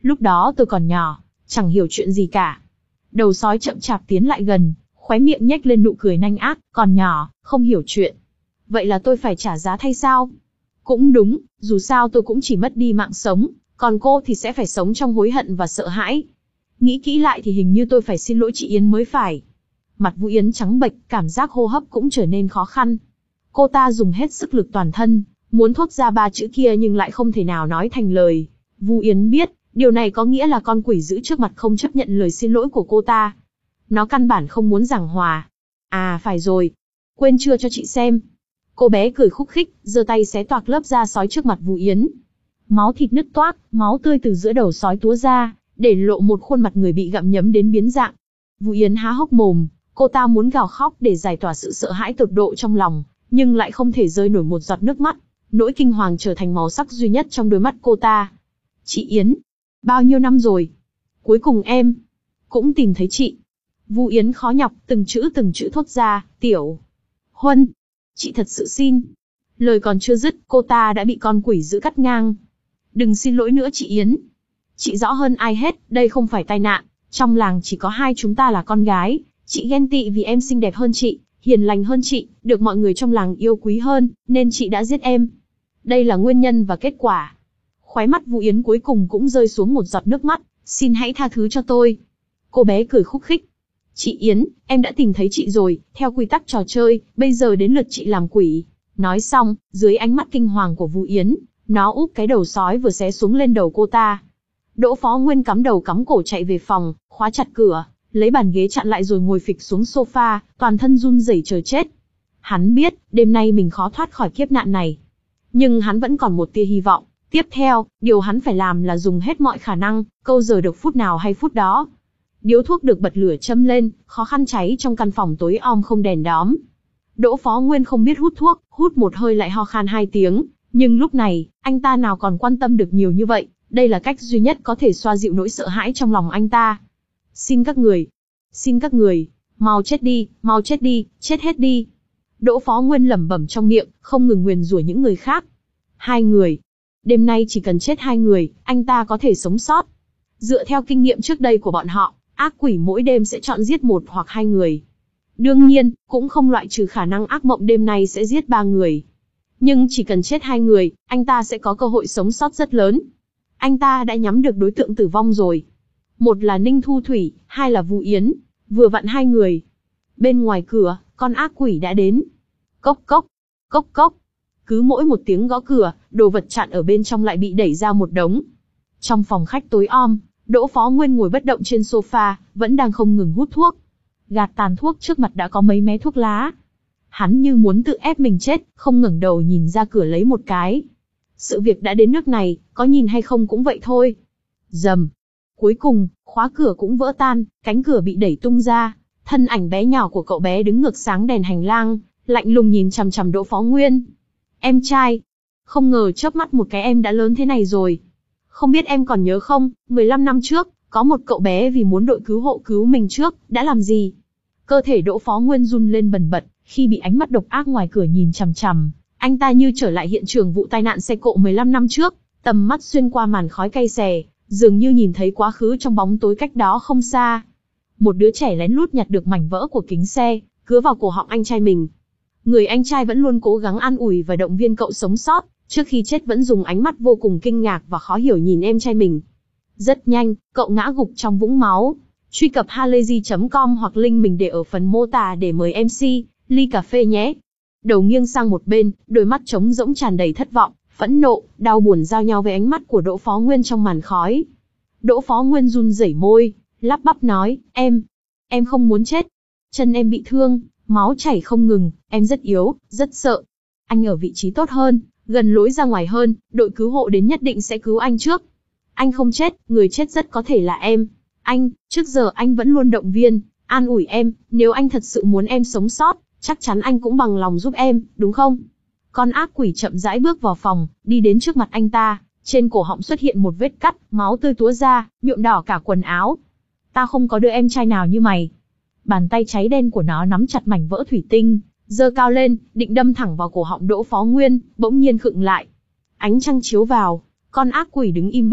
Lúc đó tôi còn nhỏ, chẳng hiểu chuyện gì cả. Đầu sói chậm chạp tiến lại gần, khóe miệng nhếch lên nụ cười nanh ác, còn nhỏ, không hiểu chuyện. Vậy là tôi phải trả giá thay sao? Cũng đúng, dù sao tôi cũng chỉ mất đi mạng sống, còn cô thì sẽ phải sống trong hối hận và sợ hãi. Nghĩ kỹ lại thì hình như tôi phải xin lỗi chị Yến mới phải. Mặt Vũ Yến trắng bệch, cảm giác hô hấp cũng trở nên khó khăn. Cô ta dùng hết sức lực toàn thân, muốn thốt ra ba chữ kia nhưng lại không thể nào nói thành lời. Vũ Yến biết, điều này có nghĩa là con quỷ dữ trước mặt không chấp nhận lời xin lỗi của cô ta. Nó căn bản không muốn giảng hòa. À phải rồi, quên chưa cho chị xem. Cô bé cười khúc khích, giơ tay xé toạc lớp da sói trước mặt Vũ Yến. Máu thịt nứt toác, máu tươi từ giữa đầu sói túa ra, để lộ một khuôn mặt người bị gặm nhấm đến biến dạng. Vũ Yến há hốc mồm, cô ta muốn gào khóc để giải tỏa sự sợ hãi tột độ trong lòng, nhưng lại không thể rơi nổi một giọt nước mắt. Nỗi kinh hoàng trở thành màu sắc duy nhất trong đôi mắt cô ta. Chị Yến, bao nhiêu năm rồi? Cuối cùng em cũng tìm thấy chị. Vũ Yến khó nhọc, từng chữ từng chữ thốt ra, Tiểu Huân, chị thật sự xin. Lời còn chưa dứt, cô ta đã bị con quỷ dữ cắt ngang. Đừng xin lỗi nữa chị Yến. Chị rõ hơn ai hết, đây không phải tai nạn. Trong làng chỉ có hai chúng ta là con gái. Chị ghen tị vì em xinh đẹp hơn chị, hiền lành hơn chị, được mọi người trong làng yêu quý hơn, nên chị đã giết em. Đây là nguyên nhân và kết quả. Khóe mắt Vũ Yến cuối cùng cũng rơi xuống một giọt nước mắt. Xin hãy tha thứ cho tôi. Cô bé cười khúc khích. Chị Yến, em đã tìm thấy chị rồi, theo quy tắc trò chơi, bây giờ đến lượt chị làm quỷ. Nói xong, dưới ánh mắt kinh hoàng của Vũ Yến, nó úp cái đầu sói vừa xé xuống lên đầu cô ta. Đỗ Phó Nguyên cắm đầu cắm cổ chạy về phòng, khóa chặt cửa, lấy bàn ghế chặn lại rồi ngồi phịch xuống sofa, toàn thân run rẩy chờ chết. Hắn biết, đêm nay mình khó thoát khỏi kiếp nạn này. Nhưng hắn vẫn còn một tia hy vọng. Tiếp theo, điều hắn phải làm là dùng hết mọi khả năng, câu giờ được phút nào hay phút đó. Điếu thuốc được bật lửa châm lên, khó khăn cháy trong căn phòng tối om không đèn đóm. Đỗ Phó Nguyên không biết hút thuốc, hút một hơi lại ho khan hai tiếng, nhưng lúc này, anh ta nào còn quan tâm được nhiều như vậy, đây là cách duy nhất có thể xoa dịu nỗi sợ hãi trong lòng anh ta. Xin các người, xin các người, mau chết đi, mau chết đi, chết hết đi. Đỗ Phó Nguyên lẩm bẩm trong miệng, không ngừng nguyền rủa những người khác. Hai người. Đêm nay chỉ cần chết hai người, anh ta có thể sống sót. Dựa theo kinh nghiệm trước đây của bọn họ, ác quỷ mỗi đêm sẽ chọn giết một hoặc hai người. Đương nhiên, cũng không loại trừ khả năng ác mộng đêm nay sẽ giết ba người. Nhưng chỉ cần chết hai người, anh ta sẽ có cơ hội sống sót rất lớn. Anh ta đã nhắm được đối tượng tử vong rồi. Một là Ninh Thu Thủy, hai là Vũ Yến. Vừa vặn hai người. Bên ngoài cửa, con ác quỷ đã đến. Cốc cốc, cốc cốc. Cứ mỗi một tiếng gõ cửa, đồ vật chặn ở bên trong lại bị đẩy ra một đống. Trong phòng khách tối om, Đỗ Phó Nguyên ngồi bất động trên sofa, vẫn đang không ngừng hút thuốc. Gạt tàn thuốc trước mặt đã có mấy mé thuốc lá. Hắn như muốn tự ép mình chết, không ngẩng đầu nhìn ra cửa lấy một cái. Sự việc đã đến nước này, có nhìn hay không cũng vậy thôi. Rầm. Cuối cùng, khóa cửa cũng vỡ tan, cánh cửa bị đẩy tung ra. Thân ảnh bé nhỏ của cậu bé đứng ngược sáng đèn hành lang, lạnh lùng nhìn chằm chằm Đỗ Phó Nguyên. Em trai. Không ngờ chớp mắt một cái em đã lớn thế này rồi. Không biết em còn nhớ không, mười lăm năm trước, có một cậu bé vì muốn đội cứu hộ cứu mình trước, đã làm gì? Cơ thể Đỗ Phó Nguyên run lên bần bật, khi bị ánh mắt độc ác ngoài cửa nhìn chằm chằm, anh ta như trở lại hiện trường vụ tai nạn xe cộ mười lăm năm trước, tầm mắt xuyên qua màn khói cay xè, dường như nhìn thấy quá khứ trong bóng tối cách đó không xa. Một đứa trẻ lén lút nhặt được mảnh vỡ của kính xe, cứa vào cổ họng anh trai mình. Người anh trai vẫn luôn cố gắng an ủi và động viên cậu sống sót, trước khi chết vẫn dùng ánh mắt vô cùng kinh ngạc và khó hiểu nhìn em trai mình. Rất nhanh, cậu ngã gục trong vũng máu. Truy cập halayzi chấm com hoặc link mình để ở phần mô tả để mời em xê, ly cà phê nhé. Đầu nghiêng sang một bên, đôi mắt trống rỗng tràn đầy thất vọng, phẫn nộ, đau buồn giao nhau với ánh mắt của Đỗ Phó Nguyên trong màn khói. Đỗ Phó Nguyên run rẩy môi, lắp bắp nói, em, em không muốn chết. Chân em bị thương, máu chảy không ngừng, em rất yếu, rất sợ. Anh ở vị trí tốt hơn, gần lối ra ngoài hơn, đội cứu hộ đến nhất định sẽ cứu anh trước. Anh không chết, người chết rất có thể là em. Anh, trước giờ anh vẫn luôn động viên, an ủi em, nếu anh thật sự muốn em sống sót, chắc chắn anh cũng bằng lòng giúp em, đúng không? Con ác quỷ chậm rãi bước vào phòng, đi đến trước mặt anh ta, trên cổ họng xuất hiện một vết cắt, máu tươi túa ra, nhuộm đỏ cả quần áo. Ta không có đứa em trai nào như mày. Bàn tay cháy đen của nó nắm chặt mảnh vỡ thủy tinh, giơ cao lên, định đâm thẳng vào cổ họng Đỗ Phó Nguyên, bỗng nhiên khựng lại. Ánh trăng chiếu vào, con ác quỷ đứng im bất động,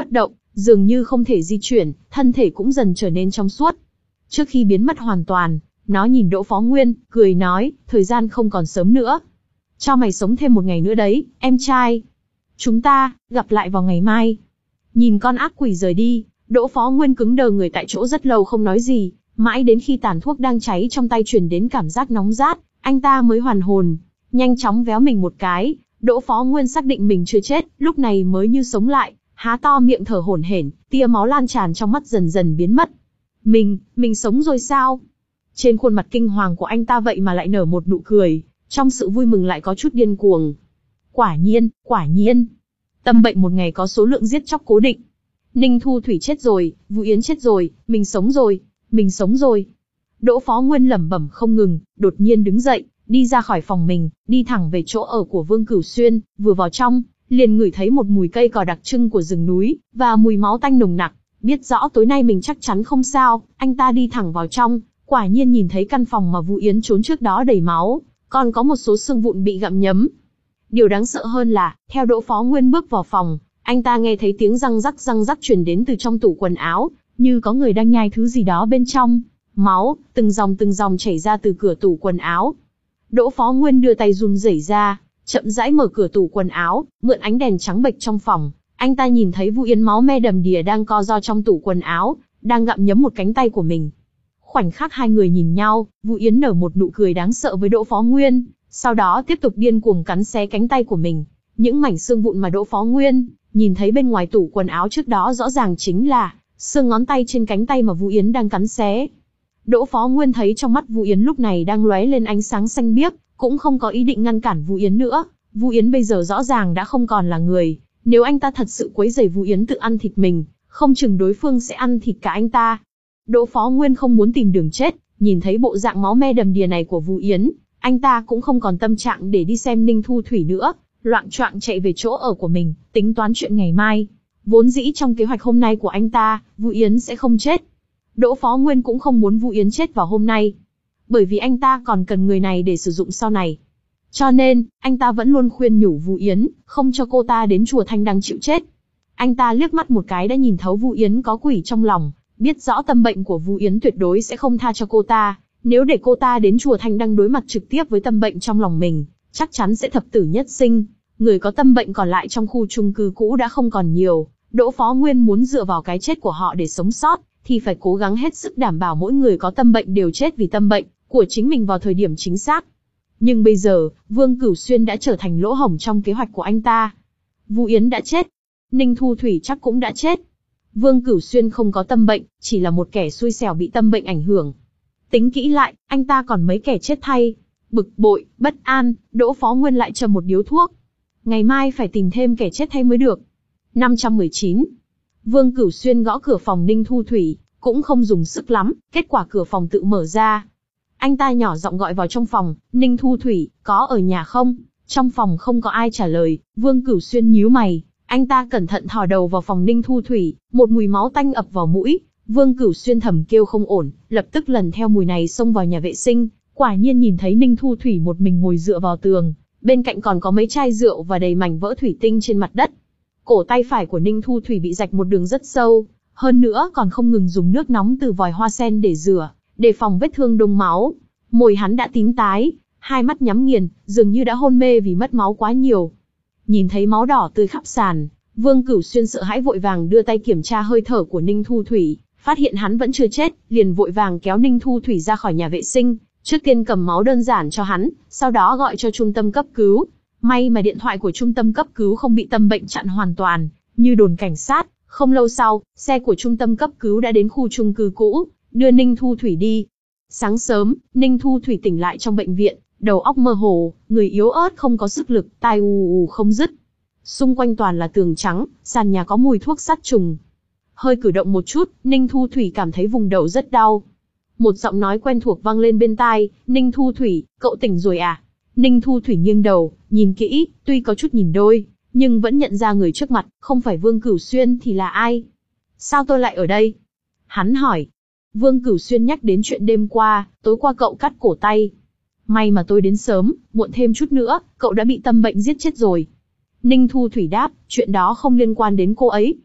dường như không thể di chuyển, thân thể cũng dần trở nên trong suốt. Trước khi biến mất hoàn toàn, nó nhìn Đỗ Phó Nguyên, cười nói, thời gian không còn sớm nữa. Cho mày sống thêm một ngày nữa đấy, em trai. Chúng ta, gặp lại vào ngày mai. Nhìn con ác quỷ rời đi, Đỗ Phó Nguyên cứng đờ người tại chỗ rất lâu không nói gì, mãi đến khi tàn thuốc đang cháy trong tay truyền đến cảm giác nóng rát, anh ta mới hoàn hồn, nhanh chóng véo mình một cái. Đỗ Phó Nguyên xác định mình chưa chết, lúc này mới như sống lại, há to miệng thở hổn hển, tia máu lan tràn trong mắt dần dần biến mất. Mình, mình sống rồi sao? Trên khuôn mặt kinh hoàng của anh ta vậy mà lại nở một nụ cười, trong sự vui mừng lại có chút điên cuồng. Quả nhiên, quả nhiên. Tâm bệnh một ngày có số lượng giết chóc cố định. Ninh Thu Thủy chết rồi, Vũ Yến chết rồi, mình sống rồi, mình sống rồi. Đỗ Phó Nguyên lẩm bẩm không ngừng, đột nhiên đứng dậy, đi ra khỏi phòng mình, đi thẳng về chỗ ở của Vương Cửu Xuyên, vừa vào trong, liền ngửi thấy một mùi cây cỏ đặc trưng của rừng núi, và mùi máu tanh nồng nặc. Biết rõ tối nay mình chắc chắn không sao, anh ta đi thẳng vào trong, quả nhiên nhìn thấy căn phòng mà Vũ Yến trốn trước đó đầy máu, còn có một số xương vụn bị gặm nhấm. Điều đáng sợ hơn là, theo Đỗ Phó Nguyên bước vào phòng, anh ta nghe thấy tiếng răng rắc răng rắc truyền đến từ trong tủ quần áo, như có người đang nhai thứ gì đó bên trong. Máu, từng dòng từng dòng chảy ra từ cửa tủ quần áo. Đỗ Phó Nguyên đưa tay run rẩy ra, chậm rãi mở cửa tủ quần áo, mượn ánh đèn trắng bệch trong phòng, anh ta nhìn thấy Vũ Yến máu me đầm đìa đang co ro trong tủ quần áo, đang gặm nhấm một cánh tay của mình. Khoảnh khắc hai người nhìn nhau, Vũ Yến nở một nụ cười đáng sợ với Đỗ Phó Nguyên, sau đó tiếp tục điên cuồng cắn xé cánh tay của mình. Những mảnh xương vụn mà Đỗ Phó Nguyên nhìn thấy bên ngoài tủ quần áo trước đó rõ ràng chính là xương ngón tay trên cánh tay mà Vũ Yến đang cắn xé. Đỗ Phó Nguyên thấy trong mắt Vũ Yến lúc này đang lóe lên ánh sáng xanh biếc, cũng không có ý định ngăn cản Vũ Yến nữa. Vũ Yến bây giờ rõ ràng đã không còn là người, nếu anh ta thật sự quấy rầy Vũ Yến tự ăn thịt mình, không chừng đối phương sẽ ăn thịt cả anh ta. Đỗ Phó Nguyên không muốn tìm đường chết, nhìn thấy bộ dạng máu me đầm đìa này của Vũ Yến, anh ta cũng không còn tâm trạng để đi xem Ninh Thu Thủy nữa, loạng choạng chạy về chỗ ở của mình, tính toán chuyện ngày mai. Vốn dĩ trong kế hoạch hôm nay của anh ta, Vũ Yến sẽ không chết. Đỗ Phó Nguyên cũng không muốn Vũ Yến chết vào hôm nay, bởi vì anh ta còn cần người này để sử dụng sau này. Cho nên, anh ta vẫn luôn khuyên nhủ Vũ Yến, không cho cô ta đến chùa Thanh Đăng chịu chết. Anh ta liếc mắt một cái đã nhìn thấu Vũ Yến có quỷ trong lòng, biết rõ tâm bệnh của Vũ Yến tuyệt đối sẽ không tha cho cô ta. Nếu để cô ta đến chùa Thanh Đăng đối mặt trực tiếp với tâm bệnh trong lòng mình, chắc chắn sẽ thập tử nhất sinh. Người có tâm bệnh còn lại trong khu chung cư cũ đã không còn nhiều. Đỗ Phó Nguyên muốn dựa vào cái chết của họ để sống sót, thì phải cố gắng hết sức đảm bảo mỗi người có tâm bệnh đều chết vì tâm bệnh của chính mình vào thời điểm chính xác. Nhưng bây giờ, Vương Cửu Xuyên đã trở thành lỗ hổng trong kế hoạch của anh ta. Vũ Yến đã chết, Ninh Thu Thủy chắc cũng đã chết. Vương Cửu Xuyên không có tâm bệnh, chỉ là một kẻ xui xẻo bị tâm bệnh ảnh hưởng. Tính kỹ lại, anh ta còn mấy kẻ chết thay. Bực bội, bất an, Đỗ Phó Nguyên lại châm một điếu thuốc. Ngày mai phải tìm thêm kẻ chết thay mới được. năm trăm mười chín. Vương Cửu Xuyên gõ cửa phòng Ninh Thu Thủy, cũng không dùng sức lắm, kết quả cửa phòng tự mở ra. Anh ta nhỏ giọng gọi vào trong phòng, Ninh Thu Thủy, có ở nhà không? Trong phòng không có ai trả lời, Vương Cửu Xuyên nhíu mày, anh ta cẩn thận thò đầu vào phòng Ninh Thu Thủy, một mùi máu tanh ập vào mũi. Vương Cửu Xuyên thầm kêu không ổn, lập tức lần theo mùi này xông vào nhà vệ sinh, quả nhiên nhìn thấy Ninh Thu Thủy một mình ngồi dựa vào tường, bên cạnh còn có mấy chai rượu và đầy mảnh vỡ thủy tinh trên mặt đất. Cổ tay phải của Ninh Thu Thủy bị rạch một đường rất sâu, hơn nữa còn không ngừng dùng nước nóng từ vòi hoa sen để rửa, để phòng vết thương đông máu. Môi hắn đã tím tái, hai mắt nhắm nghiền, dường như đã hôn mê vì mất máu quá nhiều. Nhìn thấy máu đỏ tươi khắp sàn, Vương Cửu Xuyên sợ hãi vội vàng đưa tay kiểm tra hơi thở của Ninh Thu Thủy, phát hiện hắn vẫn chưa chết, liền vội vàng kéo Ninh Thu Thủy ra khỏi nhà vệ sinh, trước tiên cầm máu đơn giản cho hắn, sau đó gọi cho trung tâm cấp cứu. May mà điện thoại của trung tâm cấp cứu không bị tâm bệnh chặn hoàn toàn, như đồn cảnh sát. Không lâu sau, xe của trung tâm cấp cứu đã đến khu chung cư cũ, đưa Ninh Thu Thủy đi. Sáng sớm, Ninh Thu Thủy tỉnh lại trong bệnh viện, đầu óc mơ hồ, người yếu ớt không có sức lực, tai ù ù không dứt. Xung quanh toàn là tường trắng, sàn nhà có mùi thuốc sát trùng. Hơi cử động một chút, Ninh Thu Thủy cảm thấy vùng đầu rất đau. Một giọng nói quen thuộc vang lên bên tai, Ninh Thu Thủy, cậu tỉnh rồi à? Ninh Thu Thủy nghiêng đầu, nhìn kỹ, tuy có chút nhìn đôi, nhưng vẫn nhận ra người trước mặt, không phải Vương Cửu Xuyên thì là ai? Sao tôi lại ở đây? Hắn hỏi. Vương Cửu Xuyên nhắc đến chuyện đêm qua, tối qua cậu cắt cổ tay. May mà tôi đến sớm, muộn thêm chút nữa, cậu đã bị tâm bệnh giết chết rồi. Ninh Thu Thủy đáp, chuyện đó không liên quan đến cô ấy.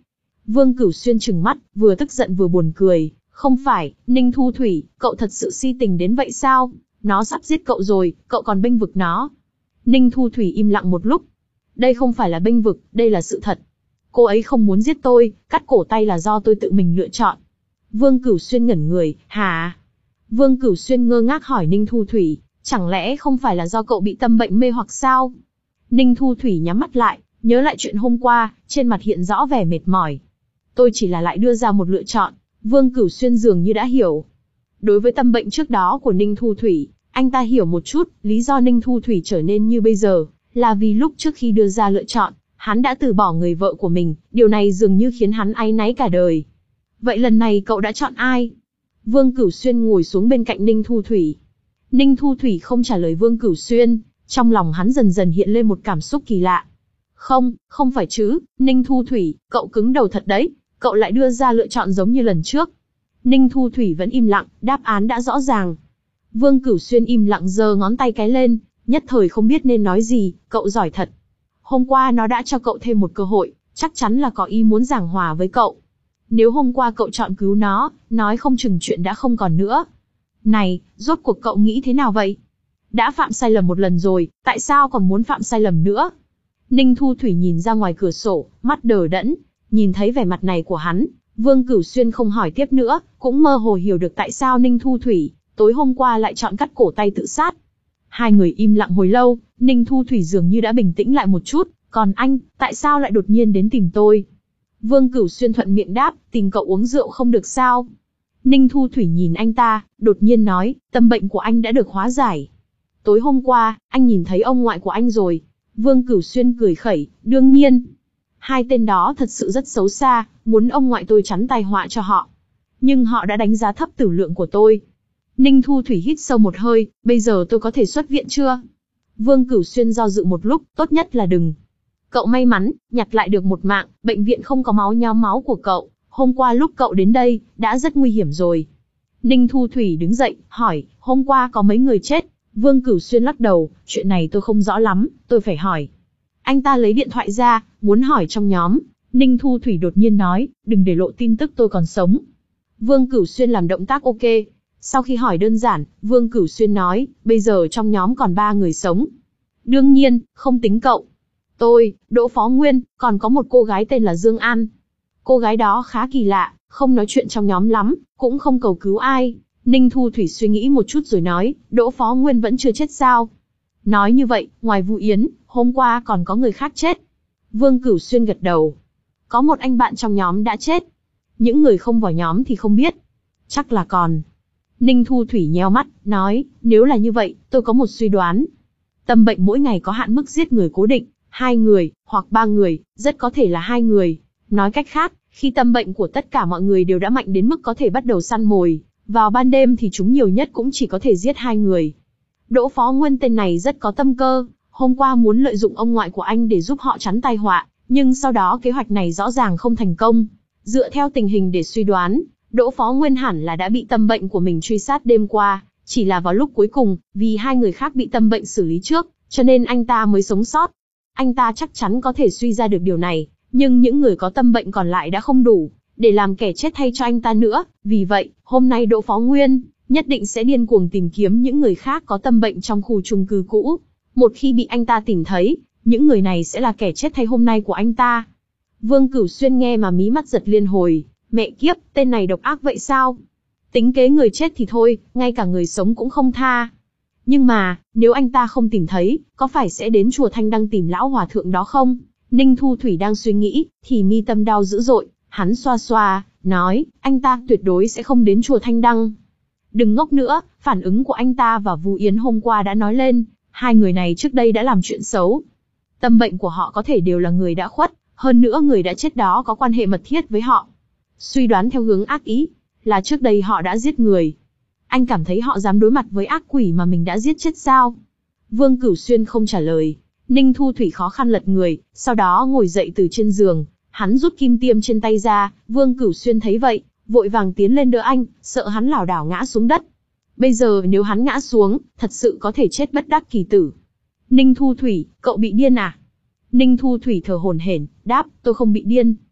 Vương Cửu Xuyên trừng mắt, vừa tức giận vừa buồn cười. Không phải, Ninh Thu Thủy, cậu thật sự si tình đến vậy sao? Nó sắp giết cậu rồi, cậu còn bênh vực nó. Ninh Thu Thủy im lặng một lúc. Đây không phải là bênh vực, đây là sự thật. Cô ấy không muốn giết tôi, cắt cổ tay là do tôi tự mình lựa chọn. Vương Cửu Xuyên ngẩn người, hả? Vương Cửu Xuyên ngơ ngác hỏi Ninh Thu Thủy, chẳng lẽ không phải là do cậu bị tâm bệnh mê hoặc sao? Ninh Thu Thủy nhắm mắt lại, nhớ lại chuyện hôm qua, trên mặt hiện rõ vẻ mệt mỏi. Tôi chỉ là lại đưa ra một lựa chọn. Vương Cửu Xuyên dường như đã hiểu. Đối với tâm bệnh trước đó của Ninh Thu Thủy, anh ta hiểu một chút, lý do Ninh Thu Thủy trở nên như bây giờ, là vì lúc trước khi đưa ra lựa chọn, hắn đã từ bỏ người vợ của mình, điều này dường như khiến hắn áy náy cả đời. Vậy lần này cậu đã chọn ai? Vương Cửu Xuyên ngồi xuống bên cạnh Ninh Thu Thủy. Ninh Thu Thủy không trả lời Vương Cửu Xuyên, trong lòng hắn dần dần hiện lên một cảm xúc kỳ lạ. Không, không phải chứ, Ninh Thu Thủy, cậu cứng đầu thật đấy, cậu lại đưa ra lựa chọn giống như lần trước. Ninh Thu Thủy vẫn im lặng, đáp án đã rõ ràng. Vương Cửu Xuyên im lặng giơ ngón tay cái lên, nhất thời không biết nên nói gì, cậu giỏi thật. Hôm qua nó đã cho cậu thêm một cơ hội, chắc chắn là có ý muốn giảng hòa với cậu. Nếu hôm qua cậu chọn cứu nó, nói không chừng chuyện đã không còn nữa. Này, rốt cuộc cậu nghĩ thế nào vậy? Đã phạm sai lầm một lần rồi, tại sao còn muốn phạm sai lầm nữa? Ninh Thu Thủy nhìn ra ngoài cửa sổ, mắt đờ đẫn, nhìn thấy vẻ mặt này của hắn, Vương Cửu Xuyên không hỏi tiếp nữa, cũng mơ hồ hiểu được tại sao Ninh Thu Thủy tối hôm qua lại chọn cắt cổ tay tự sát. Hai người im lặng hồi lâu, Ninh Thu Thủy dường như đã bình tĩnh lại một chút, còn anh, tại sao lại đột nhiên đến tìm tôi? Vương Cửu Xuyên thuận miệng đáp, tìm cậu uống rượu không được sao? Ninh Thu Thủy nhìn anh ta, đột nhiên nói, tâm bệnh của anh đã được hóa giải. Tối hôm qua, anh nhìn thấy ông ngoại của anh rồi. Vương Cửu Xuyên cười khẩy, đương nhiên. Hai tên đó thật sự rất xấu xa, muốn ông ngoại tôi chắn tai họa cho họ. Nhưng họ đã đánh giá thấp tử lượng của tôi. Ninh Thu Thủy hít sâu một hơi, bây giờ tôi có thể xuất viện chưa? Vương Cửu Xuyên do dự một lúc, tốt nhất là đừng. Cậu may mắn, nhặt lại được một mạng, bệnh viện không có máu nhóm máu của cậu. Hôm qua lúc cậu đến đây, đã rất nguy hiểm rồi. Ninh Thu Thủy đứng dậy, hỏi, hôm qua có mấy người chết? Vương Cửu Xuyên lắc đầu, chuyện này tôi không rõ lắm, tôi phải hỏi. Anh ta lấy điện thoại ra, muốn hỏi trong nhóm. Ninh Thu Thủy đột nhiên nói, đừng để lộ tin tức tôi còn sống. Vương Cửu Xuyên làm động tác ok. Sau khi hỏi đơn giản, Vương Cửu Xuyên nói, bây giờ trong nhóm còn ba người sống. Đương nhiên, không tính cậu. Tôi, Đỗ Phó Nguyên, còn có một cô gái tên là Dương An. Cô gái đó khá kỳ lạ, không nói chuyện trong nhóm lắm, cũng không cầu cứu ai. Ninh Thu Thủy suy nghĩ một chút rồi nói, Đỗ Phó Nguyên vẫn chưa chết sao? Nói như vậy, ngoài Vu Yến, hôm qua còn có người khác chết. Vương Cửu Xuyên gật đầu. Có một anh bạn trong nhóm đã chết. Những người không vào nhóm thì không biết. Chắc là còn. Ninh Thu Thủy nheo mắt, nói, nếu là như vậy, tôi có một suy đoán. Tâm bệnh mỗi ngày có hạn mức giết người cố định, hai người, hoặc ba người, rất có thể là hai người. Nói cách khác, khi tâm bệnh của tất cả mọi người đều đã mạnh đến mức có thể bắt đầu săn mồi, vào ban đêm thì chúng nhiều nhất cũng chỉ có thể giết hai người. Đỗ Phó Nguyên tên này rất có tâm cơ, hôm qua muốn lợi dụng ông ngoại của anh để giúp họ chắn tai họa, nhưng sau đó kế hoạch này rõ ràng không thành công. Dựa theo tình hình để suy đoán, Đỗ Phó Nguyên hẳn là đã bị tâm bệnh của mình truy sát đêm qua, chỉ là vào lúc cuối cùng, vì hai người khác bị tâm bệnh xử lý trước, cho nên anh ta mới sống sót. Anh ta chắc chắn có thể suy ra được điều này, nhưng những người có tâm bệnh còn lại đã không đủ để làm kẻ chết thay cho anh ta nữa, vì vậy, hôm nay Đỗ Phó Nguyên nhất định sẽ điên cuồng tìm kiếm những người khác có tâm bệnh trong khu chung cư cũ. Một khi bị anh ta tìm thấy, những người này sẽ là kẻ chết thay hôm nay của anh ta. Vương Cửu Xuyên nghe mà mí mắt giật liên hồi, mẹ kiếp, tên này độc ác vậy sao? Tính kế người chết thì thôi, ngay cả người sống cũng không tha. Nhưng mà, nếu anh ta không tìm thấy, có phải sẽ đến chùa Thanh Đăng tìm lão hòa thượng đó không? Ninh Thu Thủy đang suy nghĩ, thì mi tâm đau dữ dội, hắn xoa xoa, nói, anh ta tuyệt đối sẽ không đến chùa Thanh Đăng. Đừng ngốc nữa, phản ứng của anh ta và Vu Yến hôm qua đã nói lên, hai người này trước đây đã làm chuyện xấu. Tâm bệnh của họ có thể đều là người đã khuất, hơn nữa người đã chết đó có quan hệ mật thiết với họ. Suy đoán theo hướng ác ý, là trước đây họ đã giết người. Anh cảm thấy họ dám đối mặt với ác quỷ mà mình đã giết chết sao? Vương Cửu Xuyên không trả lời. Ninh Thu Thủy khó khăn lật người, sau đó ngồi dậy từ trên giường. Hắn rút kim tiêm trên tay ra, Vương Cửu Xuyên thấy vậy, vội vàng tiến lên đỡ anh, sợ hắn lảo đảo ngã xuống đất. Bây giờ nếu hắn ngã xuống, thật sự có thể chết bất đắc kỳ tử. Ninh Thu Thủy, cậu bị điên à? Ninh Thu Thủy thở hổn hển, đáp, tôi không bị điên.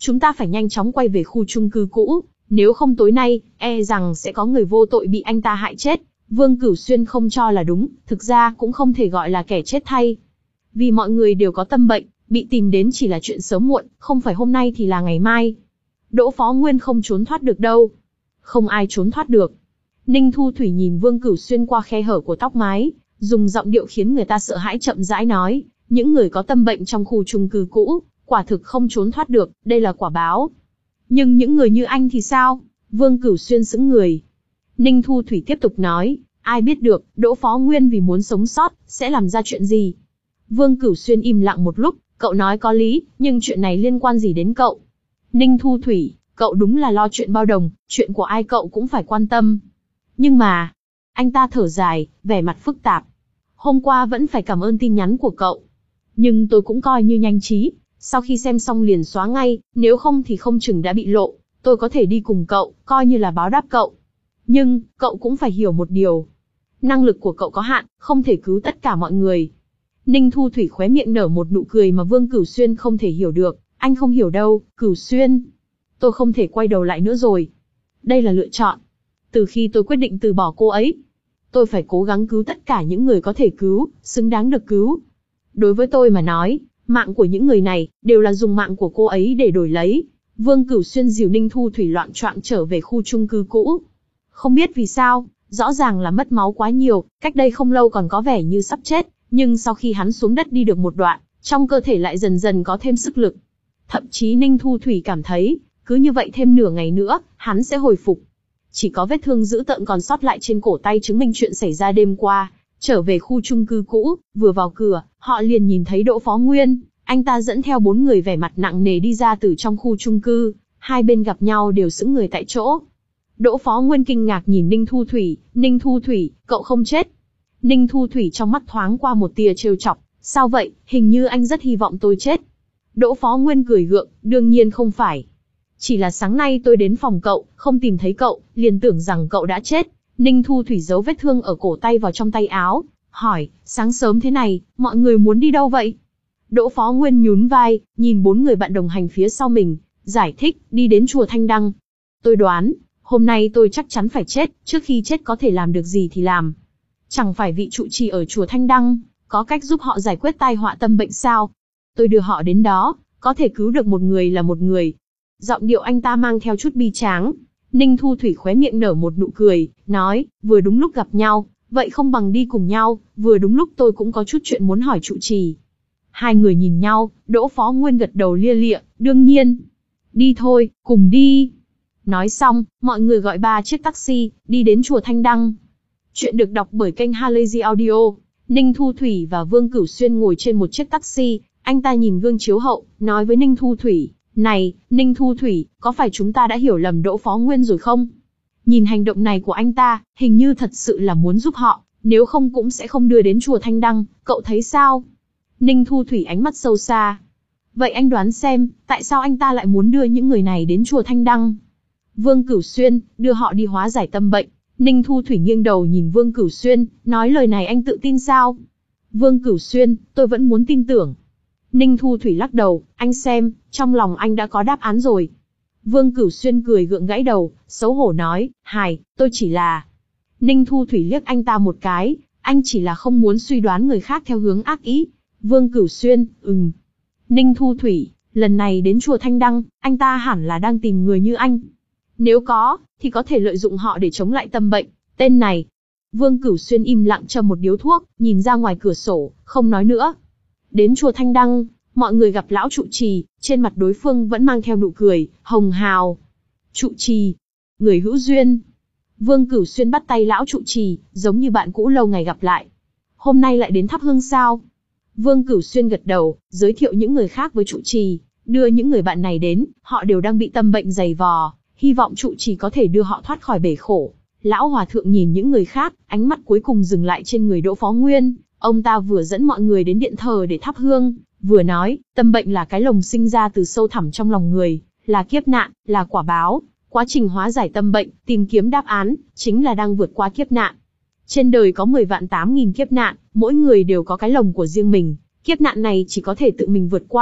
chúng ta phải nhanh chóng quay về khu chung cư cũ, nếu không tối nay, e rằng sẽ có người vô tội bị anh ta hại chết. Vương Cửu Xuyên không cho là đúng, thực ra cũng không thể gọi là kẻ chết thay. Vì mọi người đều có tâm bệnh, bị tìm đến chỉ là chuyện sớm muộn, không phải hôm nay thì là ngày mai. Đỗ Phó Nguyên không trốn thoát được đâu. Không ai trốn thoát được. Ninh Thu Thủy nhìn Vương Cửu Xuyên qua khe hở của tóc mái, dùng giọng điệu khiến người ta sợ hãi chậm rãi nói, những người có tâm bệnh trong khu chung cư cũ, quả thực không trốn thoát được, đây là quả báo. Nhưng những người như anh thì sao? Vương Cửu Xuyên sững người. Ninh Thu Thủy tiếp tục nói, ai biết được, Đỗ Phó Nguyên vì muốn sống sót, sẽ làm ra chuyện gì? Vương Cửu Xuyên im lặng một lúc, cậu nói có lý, nhưng chuyện này liên quan gì đến cậu? Ninh Thu Thủy, cậu đúng là lo chuyện bao đồng, chuyện của ai cậu cũng phải quan tâm. Nhưng mà, anh ta thở dài, vẻ mặt phức tạp. Hôm qua vẫn phải cảm ơn tin nhắn của cậu. Nhưng tôi cũng coi như nhanh trí, sau khi xem xong liền xóa ngay, nếu không thì không chừng đã bị lộ. Tôi có thể đi cùng cậu, coi như là báo đáp cậu. Nhưng, cậu cũng phải hiểu một điều. Năng lực của cậu có hạn, không thể cứu tất cả mọi người. Ninh Thu Thủy khóe miệng nở một nụ cười mà Vương Cửu Xuyên không thể hiểu được. Anh không hiểu đâu, Cửu Xuyên. Tôi không thể quay đầu lại nữa rồi. Đây là lựa chọn. Từ khi tôi quyết định từ bỏ cô ấy, tôi phải cố gắng cứu tất cả những người có thể cứu, xứng đáng được cứu. Đối với tôi mà nói, mạng của những người này, đều là dùng mạng của cô ấy để đổi lấy. Vương Cửu Xuyên dìu Ninh Thu Thủy loạng choạng trở về khu chung cư cũ. Không biết vì sao, rõ ràng là mất máu quá nhiều, cách đây không lâu còn có vẻ như sắp chết, nhưng sau khi hắn xuống đất đi được một đoạn, trong cơ thể lại dần dần có thêm sức lực. Thậm chí Ninh Thu Thủy cảm thấy, cứ như vậy thêm nửa ngày nữa, hắn sẽ hồi phục. Chỉ có vết thương dữ tợn còn sót lại trên cổ tay chứng minh chuyện xảy ra đêm qua. Trở về khu chung cư cũ, vừa vào cửa, họ liền nhìn thấy Đỗ Phó Nguyên. Anh ta dẫn theo bốn người vẻ mặt nặng nề đi ra từ trong khu chung cư, hai bên gặp nhau đều sững người tại chỗ. Đỗ Phó Nguyên kinh ngạc nhìn Ninh Thu Thủy, Ninh Thu Thủy, cậu không chết. Ninh Thu Thủy trong mắt thoáng qua một tia trêu chọc, sao vậy, hình như anh rất hy vọng tôi chết. Đỗ Phó Nguyên cười gượng, đương nhiên không phải. Chỉ là sáng nay tôi đến phòng cậu, không tìm thấy cậu, liền tưởng rằng cậu đã chết. Ninh Thu Thủy giấu vết thương ở cổ tay vào trong tay áo, hỏi, sáng sớm thế này, mọi người muốn đi đâu vậy? Đỗ Phó Nguyên nhún vai, nhìn bốn người bạn đồng hành phía sau mình, giải thích, đi đến chùa Thanh Đăng. Tôi đoán, hôm nay tôi chắc chắn phải chết, trước khi chết có thể làm được gì thì làm. Chẳng phải vị trụ trì ở chùa Thanh Đăng, có cách giúp họ giải quyết tai họa tâm bệnh sao? Tôi đưa họ đến đó, có thể cứu được một người là một người. Giọng điệu anh ta mang theo chút bi tráng. Ninh Thu Thủy khóe miệng nở một nụ cười, nói, vừa đúng lúc gặp nhau, vậy không bằng đi cùng nhau, vừa đúng lúc tôi cũng có chút chuyện muốn hỏi trụ trì. Hai người nhìn nhau, Đỗ Phó Nguyên gật đầu lia lịa, đương nhiên. Đi thôi, cùng đi. Nói xong, mọi người gọi ba chiếc taxi, đi đến chùa Thanh Đăng. Chuyện được đọc bởi kênh Halazy Audio. Ninh Thu Thủy và Vương Cửu Xuyên ngồi trên một chiếc taxi, anh ta nhìn gương chiếu hậu, nói với Ninh Thu Thủy, này, Ninh Thu Thủy, có phải chúng ta đã hiểu lầm Đỗ Phó Nguyên rồi không? Nhìn hành động này của anh ta, hình như thật sự là muốn giúp họ, nếu không cũng sẽ không đưa đến chùa Thanh Đăng, cậu thấy sao? Ninh Thu Thủy ánh mắt sâu xa. Vậy anh đoán xem, tại sao anh ta lại muốn đưa những người này đến chùa Thanh Đăng? Vương Cửu Xuyên, đưa họ đi hóa giải tâm bệnh. Ninh Thu Thủy nghiêng đầu nhìn Vương Cửu Xuyên, nói lời này anh tự tin sao? Vương Cửu Xuyên, tôi vẫn muốn tin tưởng. Ninh Thu Thủy lắc đầu, anh xem, trong lòng anh đã có đáp án rồi. Vương Cửu Xuyên cười gượng gãy đầu, xấu hổ nói, hài, tôi chỉ là... Ninh Thu Thủy liếc anh ta một cái, anh chỉ là không muốn suy đoán người khác theo hướng ác ý. Vương Cửu Xuyên, ừm. Ninh Thu Thủy, lần này đến chùa Thanh Đăng, anh ta hẳn là đang tìm người như anh. Nếu có, thì có thể lợi dụng họ để chống lại tâm bệnh. Tên này. Vương Cửu Xuyên im lặng châm một điếu thuốc, nhìn ra ngoài cửa sổ, không nói nữa. Đến chùa Thanh Đăng, mọi người gặp lão trụ trì, trên mặt đối phương vẫn mang theo nụ cười, hồng hào. Trụ trì, người hữu duyên. Vương Cửu Xuyên bắt tay lão trụ trì, giống như bạn cũ lâu ngày gặp lại. Hôm nay lại đến thắp hương sao? Vương Cửu Xuyên gật đầu, giới thiệu những người khác với trụ trì, đưa những người bạn này đến, họ đều đang bị tâm bệnh dày vò, hy vọng trụ trì có thể đưa họ thoát khỏi bể khổ. Lão hòa thượng nhìn những người khác, ánh mắt cuối cùng dừng lại trên người Đỗ Phó Nguyên, ông ta vừa dẫn mọi người đến điện thờ để thắp hương, vừa nói, tâm bệnh là cái lồng sinh ra từ sâu thẳm trong lòng người, là kiếp nạn, là quả báo, quá trình hóa giải tâm bệnh, tìm kiếm đáp án, chính là đang vượt qua kiếp nạn. Trên đời có mười vạn tám nghìn kiếp nạn, mỗi người đều có cái lồng của riêng mình, kiếp nạn này chỉ có thể tự mình vượt qua,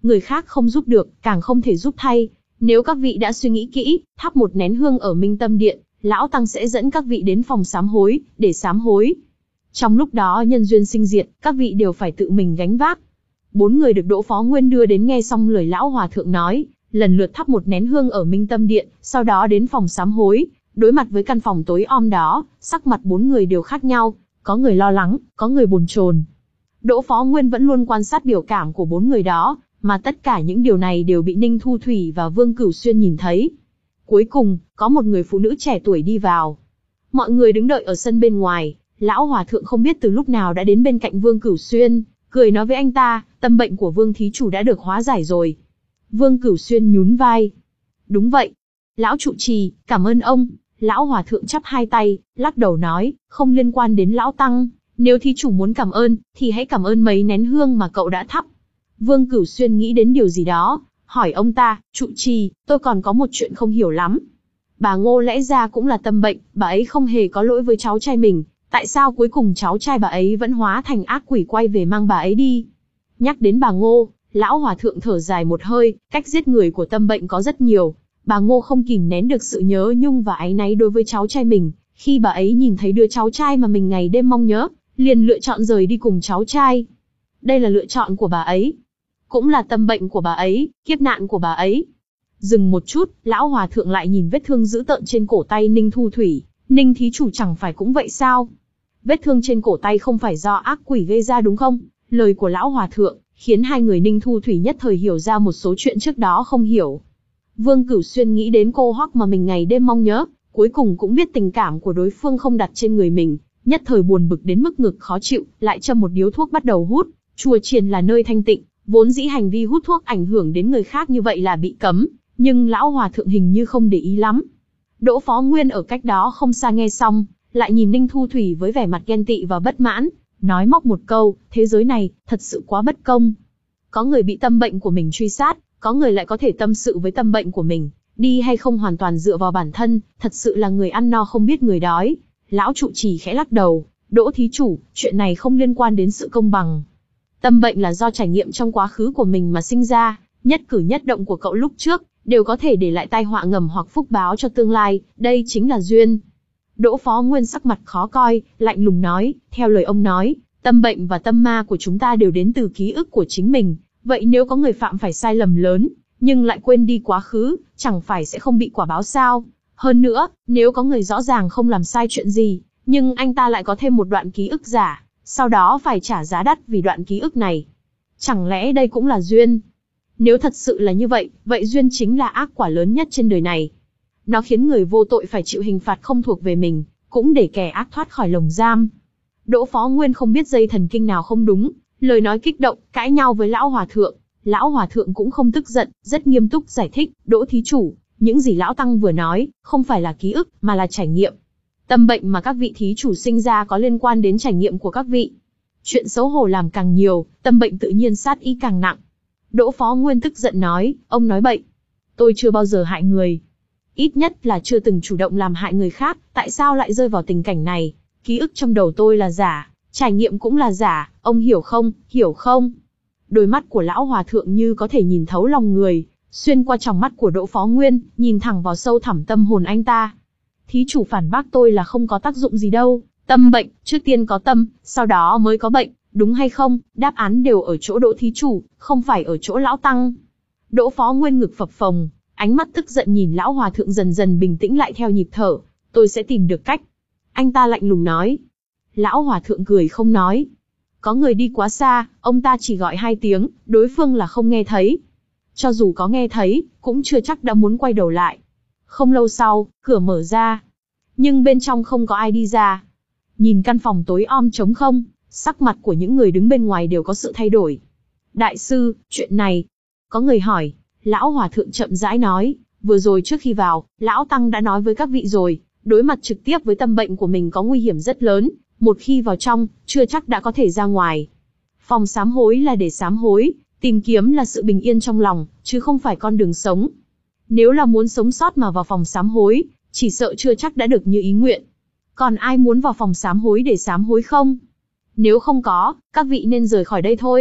người khác không giúp được, càng không thể giúp thay. Nếu các vị đã suy nghĩ kỹ, thắp một nén hương ở Minh Tâm Điện, lão tăng sẽ dẫn các vị đến phòng sám hối, để sám hối. Trong lúc đó nhân duyên sinh diệt, các vị đều phải tự mình gánh vác. Bốn người được Đỗ Phó Nguyên đưa đến nghe xong lời lão hòa thượng nói, lần lượt thắp một nén hương ở Minh Tâm Điện, sau đó đến phòng sám hối. Đối mặt với căn phòng tối om đó, sắc mặt bốn người đều khác nhau, có người lo lắng, có người bồn chồn. Đỗ Phó Nguyên vẫn luôn quan sát biểu cảm của bốn người đó, mà tất cả những điều này đều bị Ninh Thu Thủy và Vương Cửu Xuyên nhìn thấy. Cuối cùng, có một người phụ nữ trẻ tuổi đi vào. Mọi người đứng đợi ở sân bên ngoài, lão hòa thượng không biết từ lúc nào đã đến bên cạnh Vương Cửu Xuyên, cười nói với anh ta, tâm bệnh của Vương thí chủ đã được hóa giải rồi. Vương Cửu Xuyên nhún vai. Đúng vậy. Lão trụ trì, cảm ơn ông. Lão hòa thượng chắp hai tay, lắc đầu nói, không liên quan đến lão tăng. Nếu thí chủ muốn cảm ơn, thì hãy cảm ơn mấy nén hương mà cậu đã thắp. Vương Cửu Xuyên nghĩ đến điều gì đó, hỏi ông ta, trụ trì, tôi còn có một chuyện không hiểu lắm. Bà Ngô lẽ ra cũng là tâm bệnh, bà ấy không hề có lỗi với cháu trai mình, tại sao cuối cùng cháu trai bà ấy vẫn hóa thành ác quỷ quay về mang bà ấy đi? Nhắc đến bà Ngô, lão hòa thượng thở dài một hơi, cách giết người của tâm bệnh có rất nhiều. Bà Ngô không kìm nén được sự nhớ nhung và áy náy đối với cháu trai mình, khi bà ấy nhìn thấy đứa cháu trai mà mình ngày đêm mong nhớ, liền lựa chọn rời đi cùng cháu trai. Đây là lựa chọn của bà ấy, cũng là tâm bệnh của bà ấy, kiếp nạn của bà ấy. Dừng một chút, lão hòa thượng lại nhìn vết thương dữ tợn trên cổ tay Ninh Thu Thủy, Ninh thí chủ chẳng phải cũng vậy sao? Vết thương trên cổ tay không phải do ác quỷ gây ra đúng không? Lời của lão hòa thượng khiến hai người Ninh Thu Thủy nhất thời hiểu ra một số chuyện trước đó không hiểu. Vương Cửu Xuyên nghĩ đến cô Hoắc mà mình ngày đêm mong nhớ, cuối cùng cũng biết tình cảm của đối phương không đặt trên người mình, nhất thời buồn bực đến mức ngực khó chịu, lại châm một điếu thuốc bắt đầu hút. Chùa chiền là nơi thanh tịnh, vốn dĩ hành vi hút thuốc ảnh hưởng đến người khác như vậy là bị cấm, nhưng lão hòa thượng hình như không để ý lắm. Đỗ Phó Nguyên ở cách đó không xa nghe xong, lại nhìn Ninh Thu Thủy với vẻ mặt ghen tị và bất mãn, nói móc một câu, thế giới này thật sự quá bất công. Có người bị tâm bệnh của mình truy sát, có người lại có thể tâm sự với tâm bệnh của mình, đi hay không hoàn toàn dựa vào bản thân, thật sự là người ăn no không biết người đói. Lão trụ trì khẽ lắc đầu, Đỗ thí chủ, chuyện này không liên quan đến sự công bằng. Tâm bệnh là do trải nghiệm trong quá khứ của mình mà sinh ra, nhất cử nhất động của cậu lúc trước đều có thể để lại tai họa ngầm hoặc phúc báo cho tương lai, đây chính là duyên. Đỗ Phó Nguyên sắc mặt khó coi, lạnh lùng nói, theo lời ông nói, tâm bệnh và tâm ma của chúng ta đều đến từ ký ức của chính mình, vậy nếu có người phạm phải sai lầm lớn, nhưng lại quên đi quá khứ, chẳng phải sẽ không bị quả báo sao? Hơn nữa, nếu có người rõ ràng không làm sai chuyện gì, nhưng anh ta lại có thêm một đoạn ký ức giả, sau đó phải trả giá đắt vì đoạn ký ức này. Chẳng lẽ đây cũng là duyên? Nếu thật sự là như vậy, vậy duyên chính là ác quả lớn nhất trên đời này. Nó khiến người vô tội phải chịu hình phạt không thuộc về mình, cũng để kẻ ác thoát khỏi lồng giam. Đỗ Phó Nguyên không biết dây thần kinh nào không đúng, lời nói kích động, cãi nhau với lão hòa thượng. Lão hòa thượng cũng không tức giận, rất nghiêm túc giải thích, Đỗ thí chủ, những gì lão tăng vừa nói, không phải là ký ức, mà là trải nghiệm. Tâm bệnh mà các vị thí chủ sinh ra có liên quan đến trải nghiệm của các vị. Chuyện xấu hổ làm càng nhiều, tâm bệnh tự nhiên sát ý càng nặng. Đỗ Phó Nguyên tức giận nói, ông nói bậy. Tôi chưa bao giờ hại người. Ít nhất là chưa từng chủ động làm hại người khác, tại sao lại rơi vào tình cảnh này? Ký ức trong đầu tôi là giả, trải nghiệm cũng là giả, ông hiểu không, hiểu không? Đôi mắt của lão hòa thượng như có thể nhìn thấu lòng người, xuyên qua tròng mắt của Đỗ Phó Nguyên, nhìn thẳng vào sâu thẳm tâm hồn anh ta. Thí chủ phản bác tôi là không có tác dụng gì đâu, tâm bệnh, trước tiên có tâm, sau đó mới có bệnh, đúng hay không? Đáp án đều ở chỗ Đỗ thí chủ, không phải ở chỗ lão tăng. Đỗ Phó Nguyên ngực phập phồng, ánh mắt tức giận nhìn lão hòa thượng dần dần bình tĩnh lại theo nhịp thở, tôi sẽ tìm được cách. Anh ta lạnh lùng nói. Lão hòa thượng cười không nói. Có người đi quá xa, ông ta chỉ gọi hai tiếng, đối phương là không nghe thấy. Cho dù có nghe thấy, cũng chưa chắc đã muốn quay đầu lại. Không lâu sau, cửa mở ra. Nhưng bên trong không có ai đi ra. Nhìn căn phòng tối om trống không, sắc mặt của những người đứng bên ngoài đều có sự thay đổi. Đại sư, chuyện này. Có người hỏi, lão hòa thượng chậm rãi nói, vừa rồi trước khi vào, lão tăng đã nói với các vị rồi, đối mặt trực tiếp với tâm bệnh của mình có nguy hiểm rất lớn, một khi vào trong, chưa chắc đã có thể ra ngoài. Phòng sám hối là để sám hối, tìm kiếm là sự bình yên trong lòng, chứ không phải con đường sống. Nếu là muốn sống sót mà vào phòng sám hối, chỉ sợ chưa chắc đã được như ý nguyện. Còn ai muốn vào phòng sám hối để sám hối không? Nếu không có, các vị nên rời khỏi đây thôi.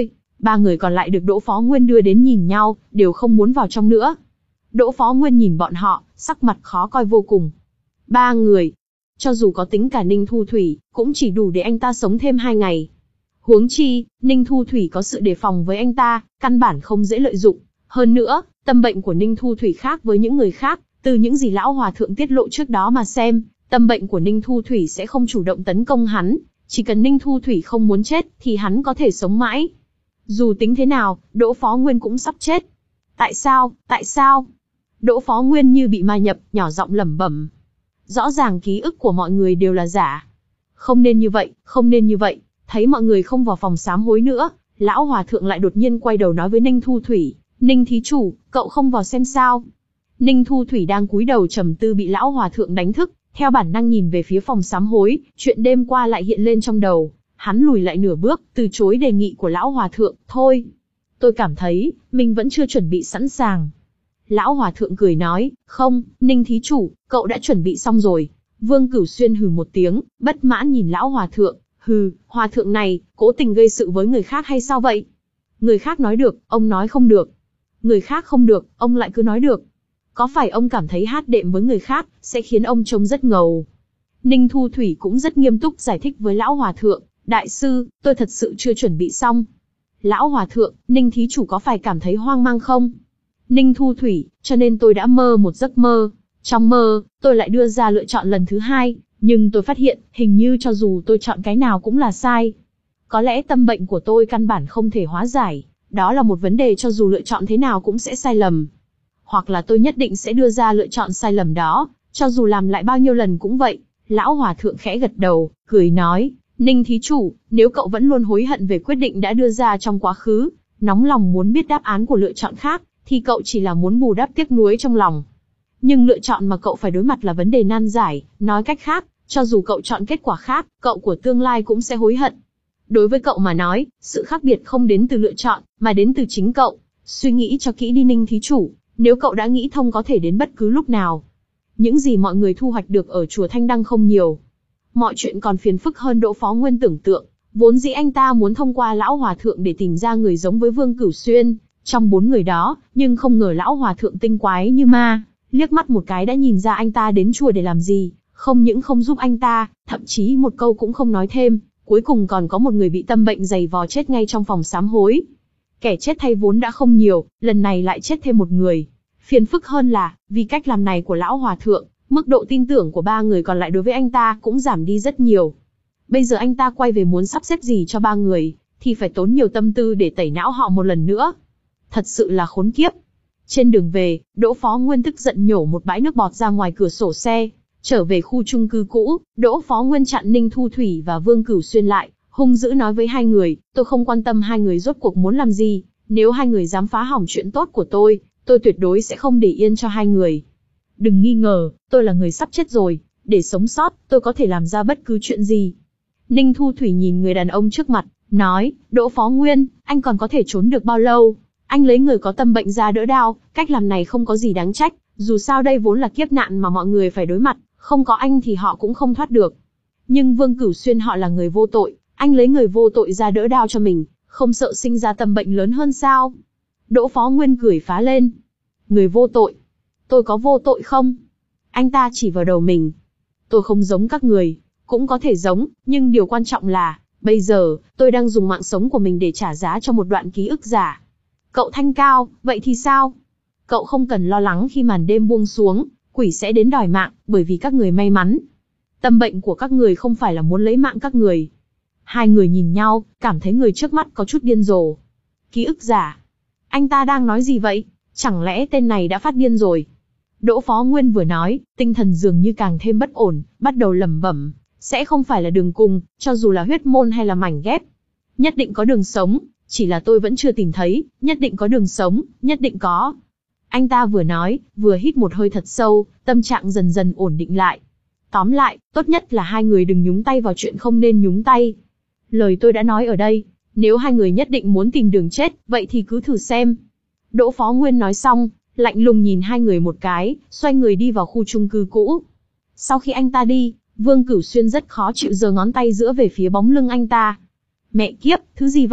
Ba người còn lại được Đỗ Phó Nguyên đưa đến nhìn nhau, đều không muốn vào trong nữa. Đỗ Phó Nguyên nhìn bọn họ, sắc mặt khó coi vô cùng. Ba người, cho dù có tính cả Ninh Thu Thủy, cũng chỉ đủ để anh ta sống thêm hai ngày. Huống chi, Ninh Thu Thủy có sự đề phòng với anh ta, căn bản không dễ lợi dụng. Hơn nữa, tâm bệnh của Ninh Thu Thủy khác với những người khác, từ những gì lão hòa thượng tiết lộ trước đó mà xem, tâm bệnh của Ninh Thu Thủy sẽ không chủ động tấn công hắn, chỉ cần Ninh Thu Thủy không muốn chết thì hắn có thể sống mãi. Dù tính thế nào, Đỗ Phó Nguyên cũng sắp chết. Tại sao, tại sao? Đỗ Phó Nguyên như bị ma nhập, nhỏ giọng lẩm bẩm. Rõ ràng ký ức của mọi người đều là giả. Không nên như vậy, không nên như vậy. Thấy mọi người không vào phòng sám hối nữa, lão hòa thượng lại đột nhiên quay đầu nói với Ninh Thu Thủy, Ninh thí chủ, cậu không vào xem sao? Ninh Thu Thủy đang cúi đầu trầm tư bị lão hòa thượng đánh thức, theo bản năng nhìn về phía phòng sám hối, chuyện đêm qua lại hiện lên trong đầu. Hắn lùi lại nửa bước, từ chối đề nghị của lão hòa thượng, thôi. Tôi cảm thấy, mình vẫn chưa chuẩn bị sẵn sàng. Lão hòa thượng cười nói, không, Ninh thí chủ, cậu đã chuẩn bị xong rồi. Vương Cửu Xuyên hừ một tiếng, bất mãn nhìn lão hòa thượng, hừ, hòa thượng này, cố tình gây sự với người khác hay sao vậy? Người khác nói được, ông nói không được. Người khác không được, ông lại cứ nói được. Có phải ông cảm thấy hát đệm với người khác, sẽ khiến ông trông rất ngầu? Ninh Thu Thủy cũng rất nghiêm túc giải thích với lão hòa thượng, đại sư, tôi thật sự chưa chuẩn bị xong. Lão hòa thượng, Ninh thí chủ có phải cảm thấy hoang mang không? Ninh Thu Thủy, cho nên tôi đã mơ một giấc mơ. Trong mơ, tôi lại đưa ra lựa chọn lần thứ hai, nhưng tôi phát hiện, hình như cho dù tôi chọn cái nào cũng là sai. Có lẽ tâm bệnh của tôi căn bản không thể hóa giải, đó là một vấn đề cho dù lựa chọn thế nào cũng sẽ sai lầm. Hoặc là tôi nhất định sẽ đưa ra lựa chọn sai lầm đó, cho dù làm lại bao nhiêu lần cũng vậy. Lão hòa thượng khẽ gật đầu, cười nói, Ninh thí chủ, nếu cậu vẫn luôn hối hận về quyết định đã đưa ra trong quá khứ, nóng lòng muốn biết đáp án của lựa chọn khác, thì cậu chỉ là muốn bù đắp tiếc nuối trong lòng. Nhưng lựa chọn mà cậu phải đối mặt là vấn đề nan giải, nói cách khác, cho dù cậu chọn kết quả khác, cậu của tương lai cũng sẽ hối hận. Đối với cậu mà nói, sự khác biệt không đến từ lựa chọn, mà đến từ chính cậu. Suy nghĩ cho kỹ đi Ninh thí chủ, nếu cậu đã nghĩ thông có thể đến bất cứ lúc nào. Những gì mọi người thu hoạch được ở chùa Thanh Đăng không nhiều. Mọi chuyện còn phiền phức hơn Đỗ Phó Nguyên tưởng tượng, vốn dĩ anh ta muốn thông qua lão hòa thượng để tìm ra người giống với Vương Cửu Xuyên, trong bốn người đó, nhưng không ngờ lão hòa thượng tinh quái như ma, liếc mắt một cái đã nhìn ra anh ta đến chùa để làm gì, không những không giúp anh ta, thậm chí một câu cũng không nói thêm, cuối cùng còn có một người bị tâm bệnh dày vò chết ngay trong phòng sám hối. Kẻ chết thay vốn đã không nhiều, lần này lại chết thêm một người. Phiền phức hơn là, vì cách làm này của lão hòa thượng, mức độ tin tưởng của ba người còn lại đối với anh ta cũng giảm đi rất nhiều. Bây giờ anh ta quay về muốn sắp xếp gì cho ba người, thì phải tốn nhiều tâm tư để tẩy não họ một lần nữa. Thật sự là khốn kiếp. Trên đường về, Đỗ Phó Nguyên tức giận nhổ một bãi nước bọt ra ngoài cửa sổ xe. Trở về khu chung cư cũ, Đỗ Phó Nguyên chặn Ninh Thu Thủy và Vương Cửu Xuyên lại, hung dữ nói với hai người, tôi không quan tâm hai người rốt cuộc muốn làm gì, nếu hai người dám phá hỏng chuyện tốt của tôi, tôi tuyệt đối sẽ không để yên cho hai người. Đừng nghi ngờ, tôi là người sắp chết rồi, để sống sót, tôi có thể làm ra bất cứ chuyện gì. Ninh Thu Thủy nhìn người đàn ông trước mặt, nói, Đỗ Phó Nguyên, anh còn có thể trốn được bao lâu? Anh lấy người có tâm bệnh ra đỡ đao, cách làm này không có gì đáng trách, dù sao đây vốn là kiếp nạn mà mọi người phải đối mặt, không có anh thì họ cũng không thoát được. Nhưng Vương Cửu Xuyên họ là người vô tội, anh lấy người vô tội ra đỡ đao cho mình, không sợ sinh ra tâm bệnh lớn hơn sao? Đỗ Phó Nguyên cười phá lên. Người vô tội? Tôi có vô tội không? Anh ta chỉ vào đầu mình. Tôi không giống các người, cũng có thể giống, nhưng điều quan trọng là, bây giờ, tôi đang dùng mạng sống của mình để trả giá cho một đoạn ký ức giả. Cậu Thanh Cao, vậy thì sao? Cậu không cần lo lắng khi màn đêm buông xuống, quỷ sẽ đến đòi mạng, bởi vì các người may mắn. Tâm bệnh của các người không phải là muốn lấy mạng các người. Hai người nhìn nhau, cảm thấy người trước mắt có chút điên rồ. Ký ức giả? Anh ta đang nói gì vậy? Chẳng lẽ tên này đã phát điên rồi? Đỗ Phó Nguyên vừa nói, tinh thần dường như càng thêm bất ổn, bắt đầu lẩm bẩm, sẽ không phải là đường cùng, cho dù là huyết môn hay là mảnh ghép. Nhất định có đường sống, chỉ là tôi vẫn chưa tìm thấy, nhất định có đường sống, nhất định có. Anh ta vừa nói, vừa hít một hơi thật sâu, tâm trạng dần dần ổn định lại. Tóm lại, tốt nhất là hai người đừng nhúng tay vào chuyện không nên nhúng tay. Lời tôi đã nói ở đây, nếu hai người nhất định muốn tìm đường chết, vậy thì cứ thử xem. Đỗ Phó Nguyên nói xong, lạnh lùng nhìn hai người một cái, xoay người đi vào khu chung cư cũ. Sau khi anh ta đi, Vương Cửu Xuyên rất khó chịu giơ ngón tay giữa về phía bóng lưng anh ta. Mẹ kiếp, thứ gì vậy?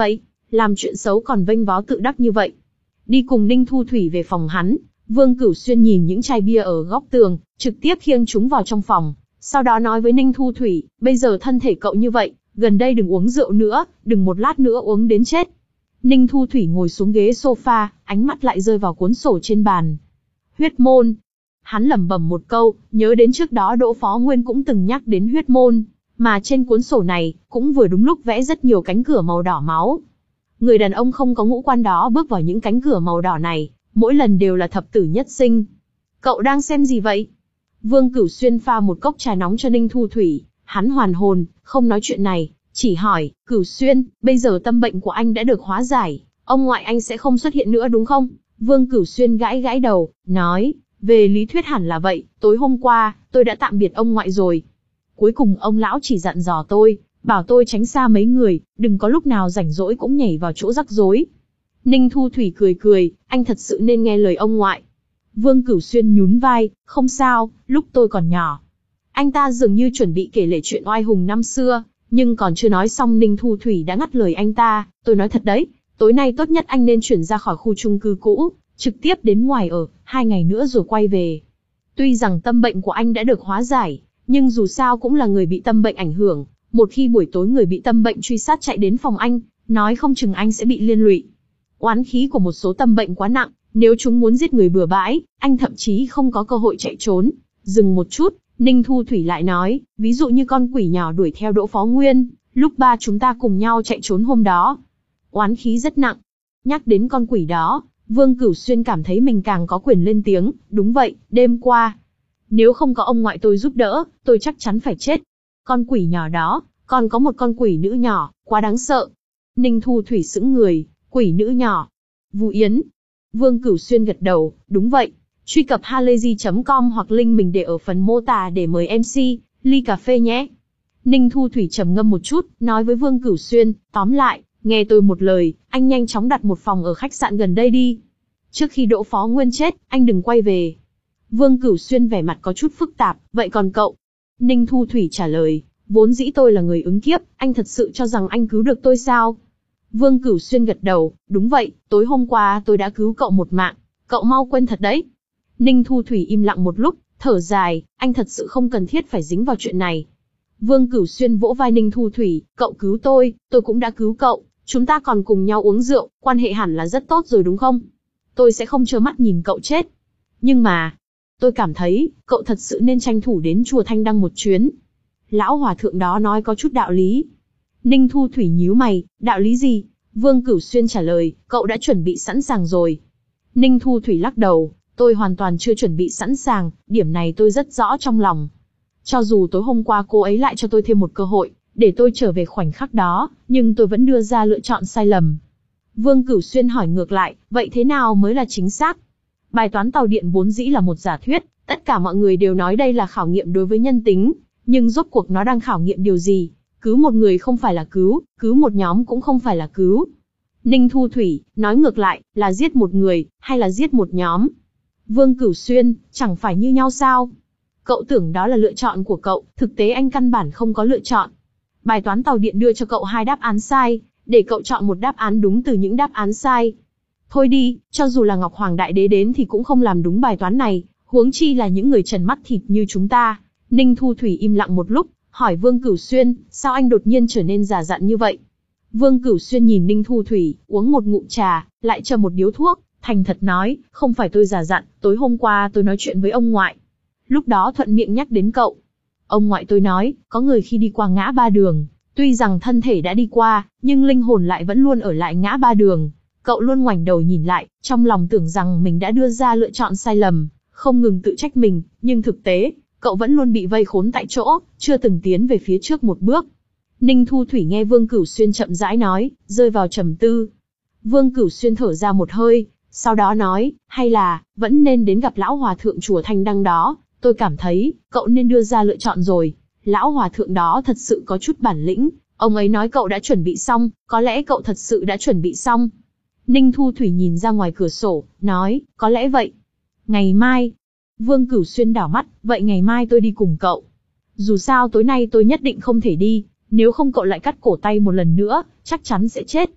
làm chuyện xấu còn vênh váo tự đắc như vậy. Đi cùng Ninh Thu Thủy về phòng hắn, Vương Cửu Xuyên nhìn những chai bia ở góc tường, trực tiếp khiêng chúng vào trong phòng, sau đó nói với Ninh Thu Thủy, bây giờ thân thể cậu như vậy, gần đây đừng uống rượu nữa, đừng một lát nữa uống đến chết. Ninh Thu Thủy ngồi xuống ghế sofa, ánh mắt lại rơi vào cuốn sổ trên bàn. Huyết môn. Hắn lẩm bẩm một câu, nhớ đến trước đó Đỗ Phó Nguyên cũng từng nhắc đến huyết môn, mà trên cuốn sổ này, cũng vừa đúng lúc vẽ rất nhiều cánh cửa màu đỏ máu. Người đàn ông không có ngũ quan đó bước vào những cánh cửa màu đỏ này, mỗi lần đều là thập tử nhất sinh. Cậu đang xem gì vậy? Vương Cửu Xuyên pha một cốc trà nóng cho Ninh Thu Thủy, hắn hoàn hồn, không nói chuyện này, chỉ hỏi, Cửu Xuyên, bây giờ tâm bệnh của anh đã được hóa giải, ông ngoại anh sẽ không xuất hiện nữa đúng không? Vương Cửu Xuyên gãi gãi đầu, nói, về lý thuyết hẳn là vậy, tối hôm qua, tôi đã tạm biệt ông ngoại rồi. Cuối cùng ông lão chỉ dặn dò tôi, bảo tôi tránh xa mấy người, đừng có lúc nào rảnh rỗi cũng nhảy vào chỗ rắc rối. Ninh Thu Thủy cười cười, anh thật sự nên nghe lời ông ngoại. Vương Cửu Xuyên nhún vai, không sao, lúc tôi còn nhỏ. Anh ta dường như chuẩn bị kể lể chuyện oai hùng năm xưa, nhưng còn chưa nói xong Ninh Thu Thủy đã ngắt lời anh ta, tôi nói thật đấy, tối nay tốt nhất anh nên chuyển ra khỏi khu chung cư cũ, trực tiếp đến ngoài ở, hai ngày nữa rồi quay về. Tuy rằng tâm bệnh của anh đã được hóa giải, nhưng dù sao cũng là người bị tâm bệnh ảnh hưởng, một khi buổi tối người bị tâm bệnh truy sát chạy đến phòng anh, nói không chừng anh sẽ bị liên lụy. Oán khí của một số tâm bệnh quá nặng, nếu chúng muốn giết người bừa bãi, anh thậm chí không có cơ hội chạy trốn. Dừng một chút, Ninh Thu Thủy lại nói, ví dụ như con quỷ nhỏ đuổi theo Đỗ Phó Nguyên, lúc ba chúng ta cùng nhau chạy trốn hôm đó. Oán khí rất nặng. Nhắc đến con quỷ đó, Vương Cửu Xuyên cảm thấy mình càng có quyền lên tiếng, đúng vậy, đêm qua. Nếu không có ông ngoại tôi giúp đỡ, tôi chắc chắn phải chết. Con quỷ nhỏ đó, còn có một con quỷ nữ nhỏ, quá đáng sợ. Ninh Thu Thủy sững người, quỷ nữ nhỏ. Vu Yến. Vương Cửu Xuyên gật đầu, đúng vậy. Truy cập halayzi chấm com hoặc link mình để ở phần mô tả để mời em xê, ly cà phê nhé. Ninh Thu Thủy trầm ngâm một chút, nói với Vương Cửu Xuyên, tóm lại, nghe tôi một lời, anh nhanh chóng đặt một phòng ở khách sạn gần đây đi. Trước khi Đỗ Phó Nguyên chết, anh đừng quay về. Vương Cửu Xuyên vẻ mặt có chút phức tạp, vậy còn cậu? Ninh Thu Thủy trả lời, vốn dĩ tôi là người ứng kiếp, anh thật sự cho rằng anh cứu được tôi sao? Vương Cửu Xuyên gật đầu, đúng vậy, tối hôm qua tôi đã cứu cậu một mạng, cậu mau quên thật đấy. Ninh Thu Thủy im lặng một lúc, thở dài, anh thật sự không cần thiết phải dính vào chuyện này. Vương Cửu Xuyên vỗ vai Ninh Thu Thủy, cậu cứu tôi, tôi cũng đã cứu cậu, chúng ta còn cùng nhau uống rượu, quan hệ hẳn là rất tốt rồi đúng không? Tôi sẽ không trơ mắt nhìn cậu chết. Nhưng mà, tôi cảm thấy, cậu thật sự nên tranh thủ đến chùa Thanh Đăng một chuyến. Lão hòa thượng đó nói có chút đạo lý. Ninh Thu Thủy nhíu mày, đạo lý gì? Vương Cửu Xuyên trả lời, cậu đã chuẩn bị sẵn sàng rồi. Ninh Thu Thủy lắc đầu, tôi hoàn toàn chưa chuẩn bị sẵn sàng, điểm này tôi rất rõ trong lòng. Cho dù tối hôm qua cô ấy lại cho tôi thêm một cơ hội, để tôi trở về khoảnh khắc đó, nhưng tôi vẫn đưa ra lựa chọn sai lầm. Vương Cửu Xuyên hỏi ngược lại, vậy thế nào mới là chính xác? Bài toán tàu điện vốn dĩ là một giả thuyết, tất cả mọi người đều nói đây là khảo nghiệm đối với nhân tính, nhưng rốt cuộc nó đang khảo nghiệm điều gì? Cứu một người không phải là cứu, cứu một nhóm cũng không phải là cứu. Ninh Thu Thủy, nói ngược lại, là giết một người, hay là giết một nhóm? Vương Cửu Xuyên, chẳng phải như nhau sao? Cậu tưởng đó là lựa chọn của cậu, thực tế anh căn bản không có lựa chọn. Bài toán tàu điện đưa cho cậu hai đáp án sai, để cậu chọn một đáp án đúng từ những đáp án sai. Thôi đi, cho dù là Ngọc Hoàng Đại Đế đến thì cũng không làm đúng bài toán này, huống chi là những người trần mắt thịt như chúng ta. Ninh Thu Thủy im lặng một lúc, hỏi Vương Cửu Xuyên, sao anh đột nhiên trở nên già dặn như vậy? Vương Cửu Xuyên nhìn Ninh Thu Thủy, uống một ngụm trà, lại châm một điếu thuốc, thành thật nói, không phải tôi già dặn, tối hôm qua tôi nói chuyện với ông ngoại. Lúc đó thuận miệng nhắc đến cậu. Ông ngoại tôi nói, có người khi đi qua ngã ba đường, tuy rằng thân thể đã đi qua, nhưng linh hồn lại vẫn luôn ở lại ngã ba đường. Cậu luôn ngoảnh đầu nhìn lại, trong lòng tưởng rằng mình đã đưa ra lựa chọn sai lầm, không ngừng tự trách mình, nhưng thực tế, cậu vẫn luôn bị vây khốn tại chỗ, chưa từng tiến về phía trước một bước. Ninh Thu Thủy nghe Vương Cửu Xuyên chậm rãi nói, rơi vào trầm tư. Vương Cửu Xuyên thở ra một hơi, sau đó nói, hay là, vẫn nên đến gặp lão hòa thượng chùa Thanh Đăng đó, tôi cảm thấy, cậu nên đưa ra lựa chọn rồi. Lão hòa thượng đó thật sự có chút bản lĩnh, ông ấy nói cậu đã chuẩn bị xong, có lẽ cậu thật sự đã chuẩn bị xong. Ninh Thu Thủy nhìn ra ngoài cửa sổ, nói, có lẽ vậy. Ngày mai. Vương Cửu Xuyên đảo mắt, vậy ngày mai tôi đi cùng cậu. Dù sao tối nay tôi nhất định không thể đi, nếu không cậu lại cắt cổ tay một lần nữa, chắc chắn sẽ chết.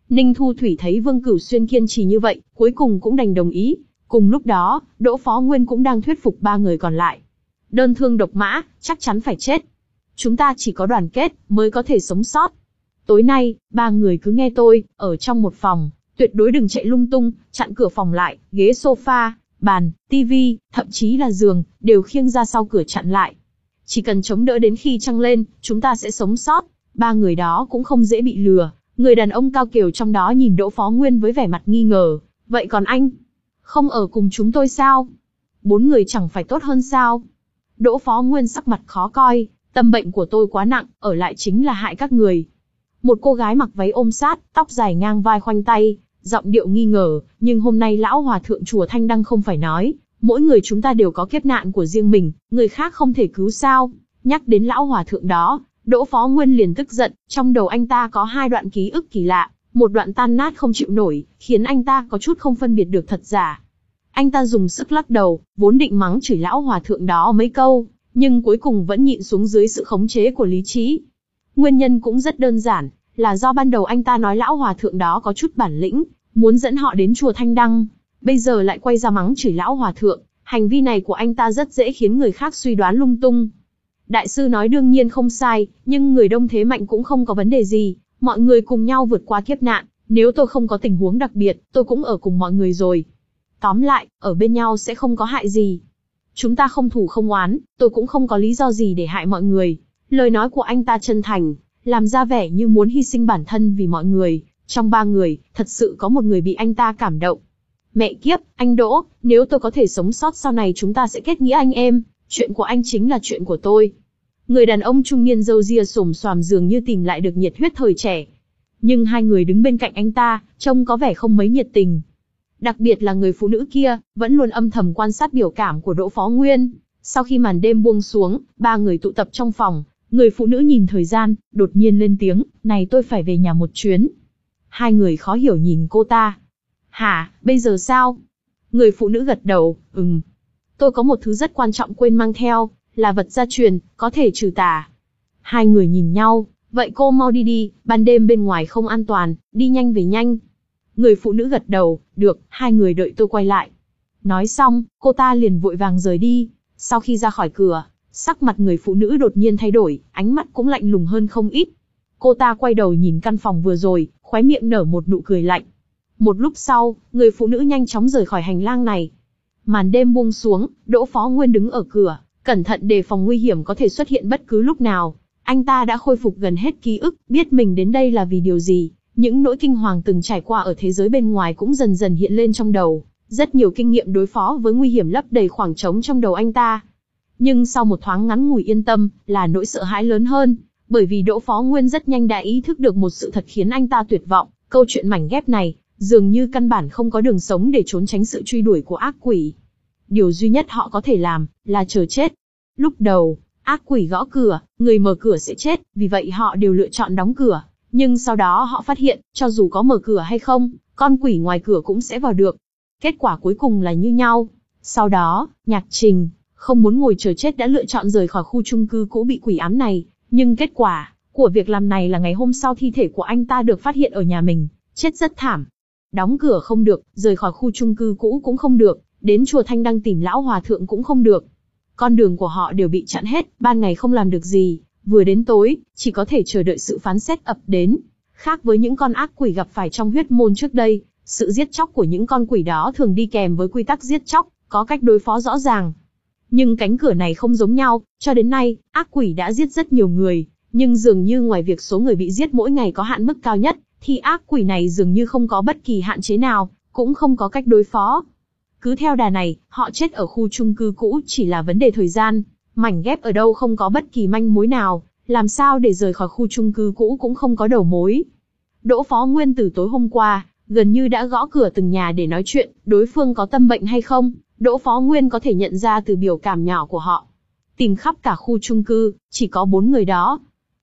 Ninh Thu Thủy thấy Vương Cửu Xuyên kiên trì như vậy, cuối cùng cũng đành đồng ý. Cùng lúc đó, Đỗ Phó Nguyên cũng đang thuyết phục ba người còn lại. Đơn thương độc mã, chắc chắn phải chết. Chúng ta chỉ có đoàn kết, mới có thể sống sót. Tối nay, ba người cứ nghe tôi, ở trong một phòng, tuyệt đối đừng chạy lung tung, chặn cửa phòng lại, ghế sofa, bàn, tivi, thậm chí là giường, đều khiêng ra sau cửa chặn lại. Chỉ cần chống đỡ đến khi trăng lên, chúng ta sẽ sống sót. Ba người đó cũng không dễ bị lừa. Người đàn ông cao kiều trong đó nhìn Đỗ Phó Nguyên với vẻ mặt nghi ngờ. Vậy còn anh? Không ở cùng chúng tôi sao? Bốn người chẳng phải tốt hơn sao? Đỗ Phó Nguyên sắc mặt khó coi. Tâm bệnh của tôi quá nặng, ở lại chính là hại các người. Một cô gái mặc váy ôm sát, tóc dài ngang vai khoanh tay, giọng điệu nghi ngờ, nhưng hôm nay lão hòa thượng chùa Thanh Đăng không phải nói, mỗi người chúng ta đều có kiếp nạn của riêng mình, người khác không thể cứu sao? Nhắc đến lão hòa thượng đó, Đỗ Phó Nguyên liền tức giận, trong đầu anh ta có hai đoạn ký ức kỳ lạ, một đoạn tan nát không chịu nổi, khiến anh ta có chút không phân biệt được thật giả. Anh ta dùng sức lắc đầu, vốn định mắng chửi lão hòa thượng đó mấy câu, nhưng cuối cùng vẫn nhịn xuống dưới sự khống chế của lý trí. Nguyên nhân cũng rất đơn giản, là do ban đầu anh ta nói lão hòa thượng đó có chút bản lĩnh, muốn dẫn họ đến chùa Thanh Đăng, bây giờ lại quay ra mắng chửi lão hòa thượng, hành vi này của anh ta rất dễ khiến người khác suy đoán lung tung. Đại sư nói đương nhiên không sai, nhưng người đông thế mạnh cũng không có vấn đề gì, mọi người cùng nhau vượt qua kiếp nạn, nếu tôi không có tình huống đặc biệt, tôi cũng ở cùng mọi người rồi. Tóm lại, ở bên nhau sẽ không có hại gì. Chúng ta không thù không oán, tôi cũng không có lý do gì để hại mọi người. Lời nói của anh ta chân thành, làm ra vẻ như muốn hy sinh bản thân vì mọi người. Trong ba người, thật sự có một người bị anh ta cảm động. Mẹ kiếp, anh Đỗ, nếu tôi có thể sống sót sau này chúng ta sẽ kết nghĩa anh em, chuyện của anh chính là chuyện của tôi. Người đàn ông trung niên râu ria xồm xoàm dường như tìm lại được nhiệt huyết thời trẻ. Nhưng hai người đứng bên cạnh anh ta, trông có vẻ không mấy nhiệt tình. Đặc biệt là người phụ nữ kia, vẫn luôn âm thầm quan sát biểu cảm của Đỗ Phó Nguyên. Sau khi màn đêm buông xuống, ba người tụ tập trong phòng, người phụ nữ nhìn thời gian, đột nhiên lên tiếng, này tôi phải về nhà một chuyến. Hai người khó hiểu nhìn cô ta. Hả, bây giờ sao? Người phụ nữ gật đầu, ừm. Tôi có một thứ rất quan trọng quên mang theo, là vật gia truyền, có thể trừ tà. Hai người nhìn nhau, vậy cô mau đi đi, ban đêm bên ngoài không an toàn, đi nhanh về nhanh. Người phụ nữ gật đầu, được, hai người đợi tôi quay lại. Nói xong, cô ta liền vội vàng rời đi. Sau khi ra khỏi cửa, sắc mặt người phụ nữ đột nhiên thay đổi, ánh mắt cũng lạnh lùng hơn không ít. Cô ta quay đầu nhìn căn phòng vừa rồi, khóe miệng nở một nụ cười lạnh. Một lúc sau, người phụ nữ nhanh chóng rời khỏi hành lang này. Màn đêm buông xuống, Đỗ Phó Nguyên đứng ở cửa, cẩn thận đề phòng nguy hiểm có thể xuất hiện bất cứ lúc nào. Anh ta đã khôi phục gần hết ký ức, biết mình đến đây là vì điều gì. Những nỗi kinh hoàng từng trải qua ở thế giới bên ngoài cũng dần dần hiện lên trong đầu. Rất nhiều kinh nghiệm đối phó với nguy hiểm lấp đầy khoảng trống trong đầu anh ta. Nhưng sau một thoáng ngắn ngủi yên tâm, là nỗi sợ hãi lớn hơn. Bởi vì Đỗ Phó Nguyên rất nhanh đã ý thức được một sự thật khiến anh ta tuyệt vọng. Câu chuyện mảnh ghép này, dường như căn bản không có đường sống để trốn tránh sự truy đuổi của ác quỷ. Điều duy nhất họ có thể làm, là chờ chết. Lúc đầu, ác quỷ gõ cửa, người mở cửa sẽ chết, vì vậy họ đều lựa chọn đóng cửa. Nhưng sau đó họ phát hiện, cho dù có mở cửa hay không, con quỷ ngoài cửa cũng sẽ vào được. Kết quả cuối cùng là như nhau. Sau đó, Nhạc Trình, không muốn ngồi chờ chết đã lựa chọn rời khỏi khu chung cư cũ bị quỷ ám này. Nhưng kết quả của việc làm này là ngày hôm sau thi thể của anh ta được phát hiện ở nhà mình, chết rất thảm. Đóng cửa không được, rời khỏi khu chung cư cũ cũng không được, đến chùa Thanh Đăng tìm lão hòa thượng cũng không được. Con đường của họ đều bị chặn hết, ban ngày không làm được gì, vừa đến tối, chỉ có thể chờ đợi sự phán xét ập đến. Khác với những con ác quỷ gặp phải trong huyết môn trước đây, sự giết chóc của những con quỷ đó thường đi kèm với quy tắc giết chóc, có cách đối phó rõ ràng. Nhưng cánh cửa này không giống nhau, cho đến nay, ác quỷ đã giết rất nhiều người, nhưng dường như ngoài việc số người bị giết mỗi ngày có hạn mức cao nhất, thì ác quỷ này dường như không có bất kỳ hạn chế nào, cũng không có cách đối phó. Cứ theo đà này, họ chết ở khu chung cư cũ chỉ là vấn đề thời gian, mảnh ghép ở đâu không có bất kỳ manh mối nào, làm sao để rời khỏi khu chung cư cũ cũng không có đầu mối. Đỗ Phó Nguyên từ tối hôm qua, gần như đã gõ cửa từng nhà để nói chuyện, đối phương có tâm bệnh hay không, Đỗ Phó Nguyên có thể nhận ra từ biểu cảm nhỏ của họ. Tìm khắp cả khu chung cư, chỉ có bốn người đó.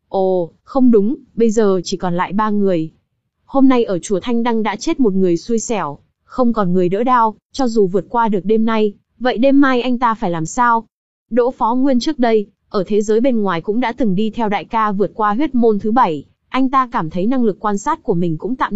Ồ, không đúng, bây giờ chỉ còn lại ba người. Hôm nay ở chùa Thanh Đăng đã chết một người xui xẻo, không còn người đỡ đao, cho dù vượt qua được đêm nay, vậy đêm mai anh ta phải làm sao? Đỗ Phó Nguyên trước đây, ở thế giới bên ngoài cũng đã từng đi theo đại ca vượt qua huyết môn thứ bảy, anh ta cảm thấy năng lực quan sát của mình cũng tạm được,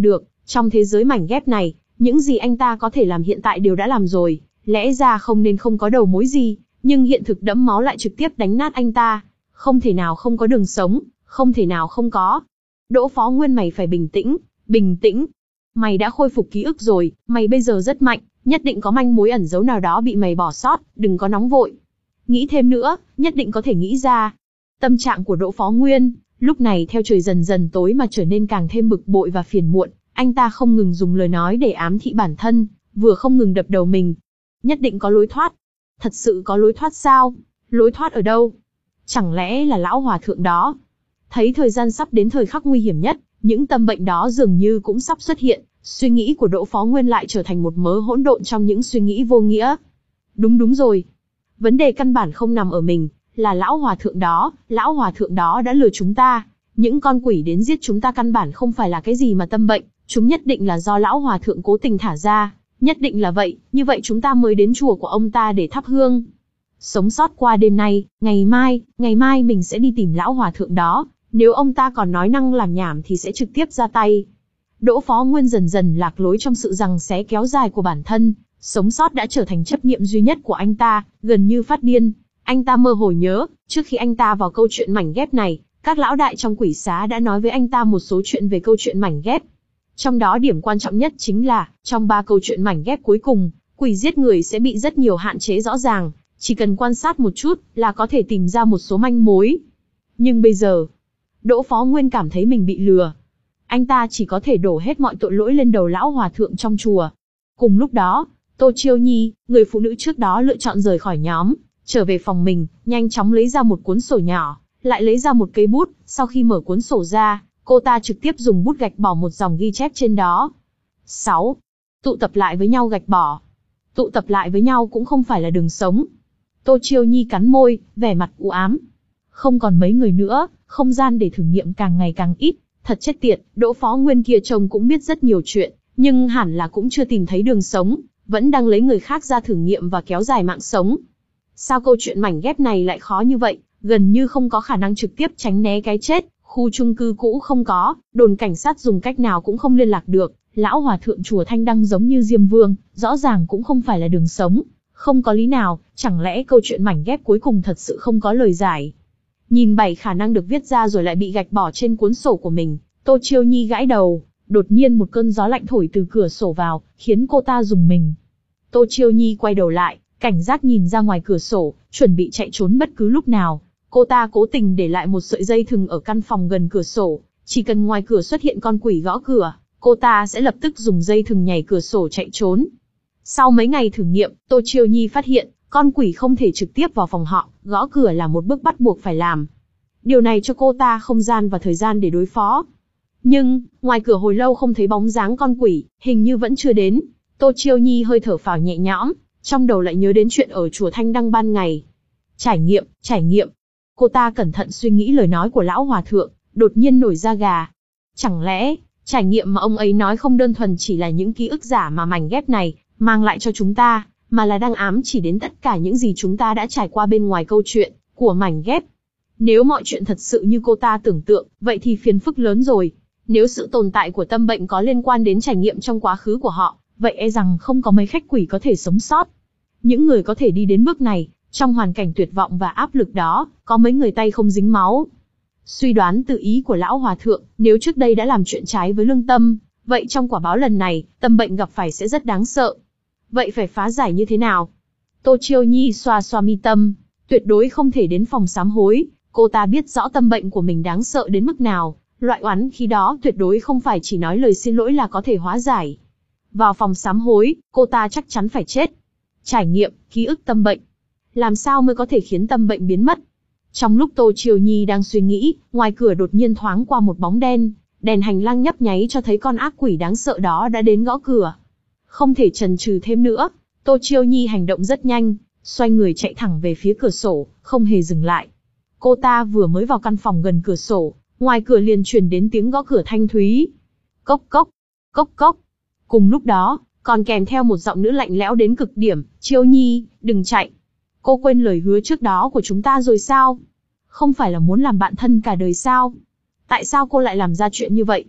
Trong thế giới mảnh ghép này, những gì anh ta có thể làm hiện tại đều đã làm rồi, lẽ ra không nên không có đầu mối gì, nhưng hiện thực đẫm máu lại trực tiếp đánh nát anh ta. Không thể nào không có đường sống, không thể nào không có. Đỗ Phó Nguyên, mày phải bình tĩnh, bình tĩnh. Mày đã khôi phục ký ức rồi, mày bây giờ rất mạnh, nhất định có manh mối ẩn giấu nào đó bị mày bỏ sót, đừng có nóng vội. Nghĩ thêm nữa, nhất định có thể nghĩ ra. Tâm trạng của Đỗ Phó Nguyên, lúc này theo trời dần dần tối mà trở nên càng thêm bực bội và phiền muộn, anh ta không ngừng dùng lời nói để ám thị bản thân, vừa không ngừng đập đầu mình. Nhất định có lối thoát. Thật sự có lối thoát sao? Lối thoát ở đâu? Chẳng lẽ là lão hòa thượng đó? Thấy thời gian sắp đến thời khắc nguy hiểm nhất, những tâm bệnh đó dường như cũng sắp xuất hiện, suy nghĩ của Đỗ Phó Nguyên lại trở thành một mớ hỗn độn trong những suy nghĩ vô nghĩa. Đúng đúng rồi. Vấn đề căn bản không nằm ở mình, là lão hòa thượng đó, lão hòa thượng đó đã lừa chúng ta. Những con quỷ đến giết chúng ta căn bản không phải là cái gì mà tâm bệnh, chúng nhất định là do lão hòa thượng cố tình thả ra, nhất định là vậy, như vậy chúng ta mới đến chùa của ông ta để thắp hương. Sống sót qua đêm nay, ngày mai, ngày mai mình sẽ đi tìm lão hòa thượng đó, nếu ông ta còn nói năng làm nhảm thì sẽ trực tiếp ra tay. Đỗ Phó Nguyên dần dần lạc lối trong sự giằng xé kéo dài của bản thân, sống sót đã trở thành chấp niệm duy nhất của anh ta, gần như phát điên. Anh ta mơ hồ nhớ, trước khi anh ta vào câu chuyện mảnh ghép này, các lão đại trong quỷ xá đã nói với anh ta một số chuyện về câu chuyện mảnh ghép. Trong đó điểm quan trọng nhất chính là, trong ba câu chuyện mảnh ghép cuối cùng, quỷ giết người sẽ bị rất nhiều hạn chế rõ ràng, chỉ cần quan sát một chút là có thể tìm ra một số manh mối. Nhưng bây giờ, Đỗ Phó Nguyên cảm thấy mình bị lừa. Anh ta chỉ có thể đổ hết mọi tội lỗi lên đầu lão hòa thượng trong chùa. Cùng lúc đó, Tô Chiêu Nhi, người phụ nữ trước đó lựa chọn rời khỏi nhóm, trở về phòng mình, nhanh chóng lấy ra một cuốn sổ nhỏ, lại lấy ra một cây bút, sau khi mở cuốn sổ ra, cô ta trực tiếp dùng bút gạch bỏ một dòng ghi chép trên đó. sáu. Tụ tập lại với nhau gạch bỏ. Tụ tập lại với nhau cũng không phải là đường sống. Tô Chiêu Nhi cắn môi, vẻ mặt u ám. Không còn mấy người nữa, không gian để thử nghiệm càng ngày càng ít, thật chết tiệt, Đỗ Phó Nguyên kia trông cũng biết rất nhiều chuyện, nhưng hẳn là cũng chưa tìm thấy đường sống, vẫn đang lấy người khác ra thử nghiệm và kéo dài mạng sống. Sao câu chuyện mảnh ghép này lại khó như vậy, gần như không có khả năng trực tiếp tránh né cái chết, khu chung cư cũ không có, đồn cảnh sát dùng cách nào cũng không liên lạc được, lão hòa thượng chùa Thanh Đăng giống như Diêm Vương, rõ ràng cũng không phải là đường sống, không có lý nào, chẳng lẽ câu chuyện mảnh ghép cuối cùng thật sự không có lời giải. Nhìn bảy khả năng được viết ra rồi lại bị gạch bỏ trên cuốn sổ của mình, Tô Chiêu Nhi gãi đầu, đột nhiên một cơn gió lạnh thổi từ cửa sổ vào, khiến cô ta rùng mình. Tô Chiêu Nhi quay đầu lại, cảnh giác nhìn ra ngoài cửa sổ, chuẩn bị chạy trốn bất cứ lúc nào. Cô ta cố tình để lại một sợi dây thừng ở căn phòng gần cửa sổ, chỉ cần ngoài cửa xuất hiện con quỷ gõ cửa, cô ta sẽ lập tức dùng dây thừng nhảy cửa sổ chạy trốn. Sau mấy ngày thử nghiệm, Tô Chiêu Nhi phát hiện, con quỷ không thể trực tiếp vào phòng họ, gõ cửa là một bước bắt buộc phải làm. Điều này cho cô ta không gian và thời gian để đối phó. Nhưng, ngoài cửa hồi lâu không thấy bóng dáng con quỷ, hình như vẫn chưa đến. Tô Chiêu Nhi hơi thở phào nhẹ nhõm, trong đầu lại nhớ đến chuyện ở chùa Thanh Đăng ban ngày. Trải nghiệm, trải nghiệm. Cô ta cẩn thận suy nghĩ lời nói của lão hòa thượng, đột nhiên nổi da gà. Chẳng lẽ, trải nghiệm mà ông ấy nói không đơn thuần chỉ là những ký ức giả mà mảnh ghép này mang lại cho chúng ta, mà là đang ám chỉ đến tất cả những gì chúng ta đã trải qua bên ngoài câu chuyện của mảnh ghép. Nếu mọi chuyện thật sự như cô ta tưởng tượng, vậy thì phiền phức lớn rồi. Nếu sự tồn tại của tâm bệnh có liên quan đến trải nghiệm trong quá khứ của họ, vậy e rằng không có mấy khách quỷ có thể sống sót. Những người có thể đi đến bước này, trong hoàn cảnh tuyệt vọng và áp lực đó, có mấy người tay không dính máu. Suy đoán từ ý của lão hòa thượng, nếu trước đây đã làm chuyện trái với lương tâm, vậy trong quả báo lần này, tâm bệnh gặp phải sẽ rất đáng sợ. Vậy phải phá giải như thế nào? Tô Chiêu Nhi xoa xoa mi tâm, tuyệt đối không thể đến phòng sám hối, cô ta biết rõ tâm bệnh của mình đáng sợ đến mức nào, loại oán khí đó tuyệt đối không phải chỉ nói lời xin lỗi là có thể hóa giải. Vào phòng sám hối, cô ta chắc chắn phải chết. Trải nghiệm, ký ức tâm bệnh. Làm sao mới có thể khiến tâm bệnh biến mất? Trong lúc Tô Chiêu Nhi đang suy nghĩ, ngoài cửa đột nhiên thoáng qua một bóng đen, đèn hành lang nhấp nháy cho thấy con ác quỷ đáng sợ đó đã đến gõ cửa. Không thể chần chừ thêm nữa, Tô Chiêu Nhi hành động rất nhanh, xoay người chạy thẳng về phía cửa sổ, không hề dừng lại. Cô ta vừa mới vào căn phòng gần cửa sổ, ngoài cửa liền truyền đến tiếng gõ cửa thanh thúy. Cốc cốc, cốc cốc. Cùng lúc đó, còn kèm theo một giọng nữ lạnh lẽo đến cực điểm, Chiêu Nhi, đừng chạy. Cô quên lời hứa trước đó của chúng ta rồi sao? Không phải là muốn làm bạn thân cả đời sao? Tại sao cô lại làm ra chuyện như vậy?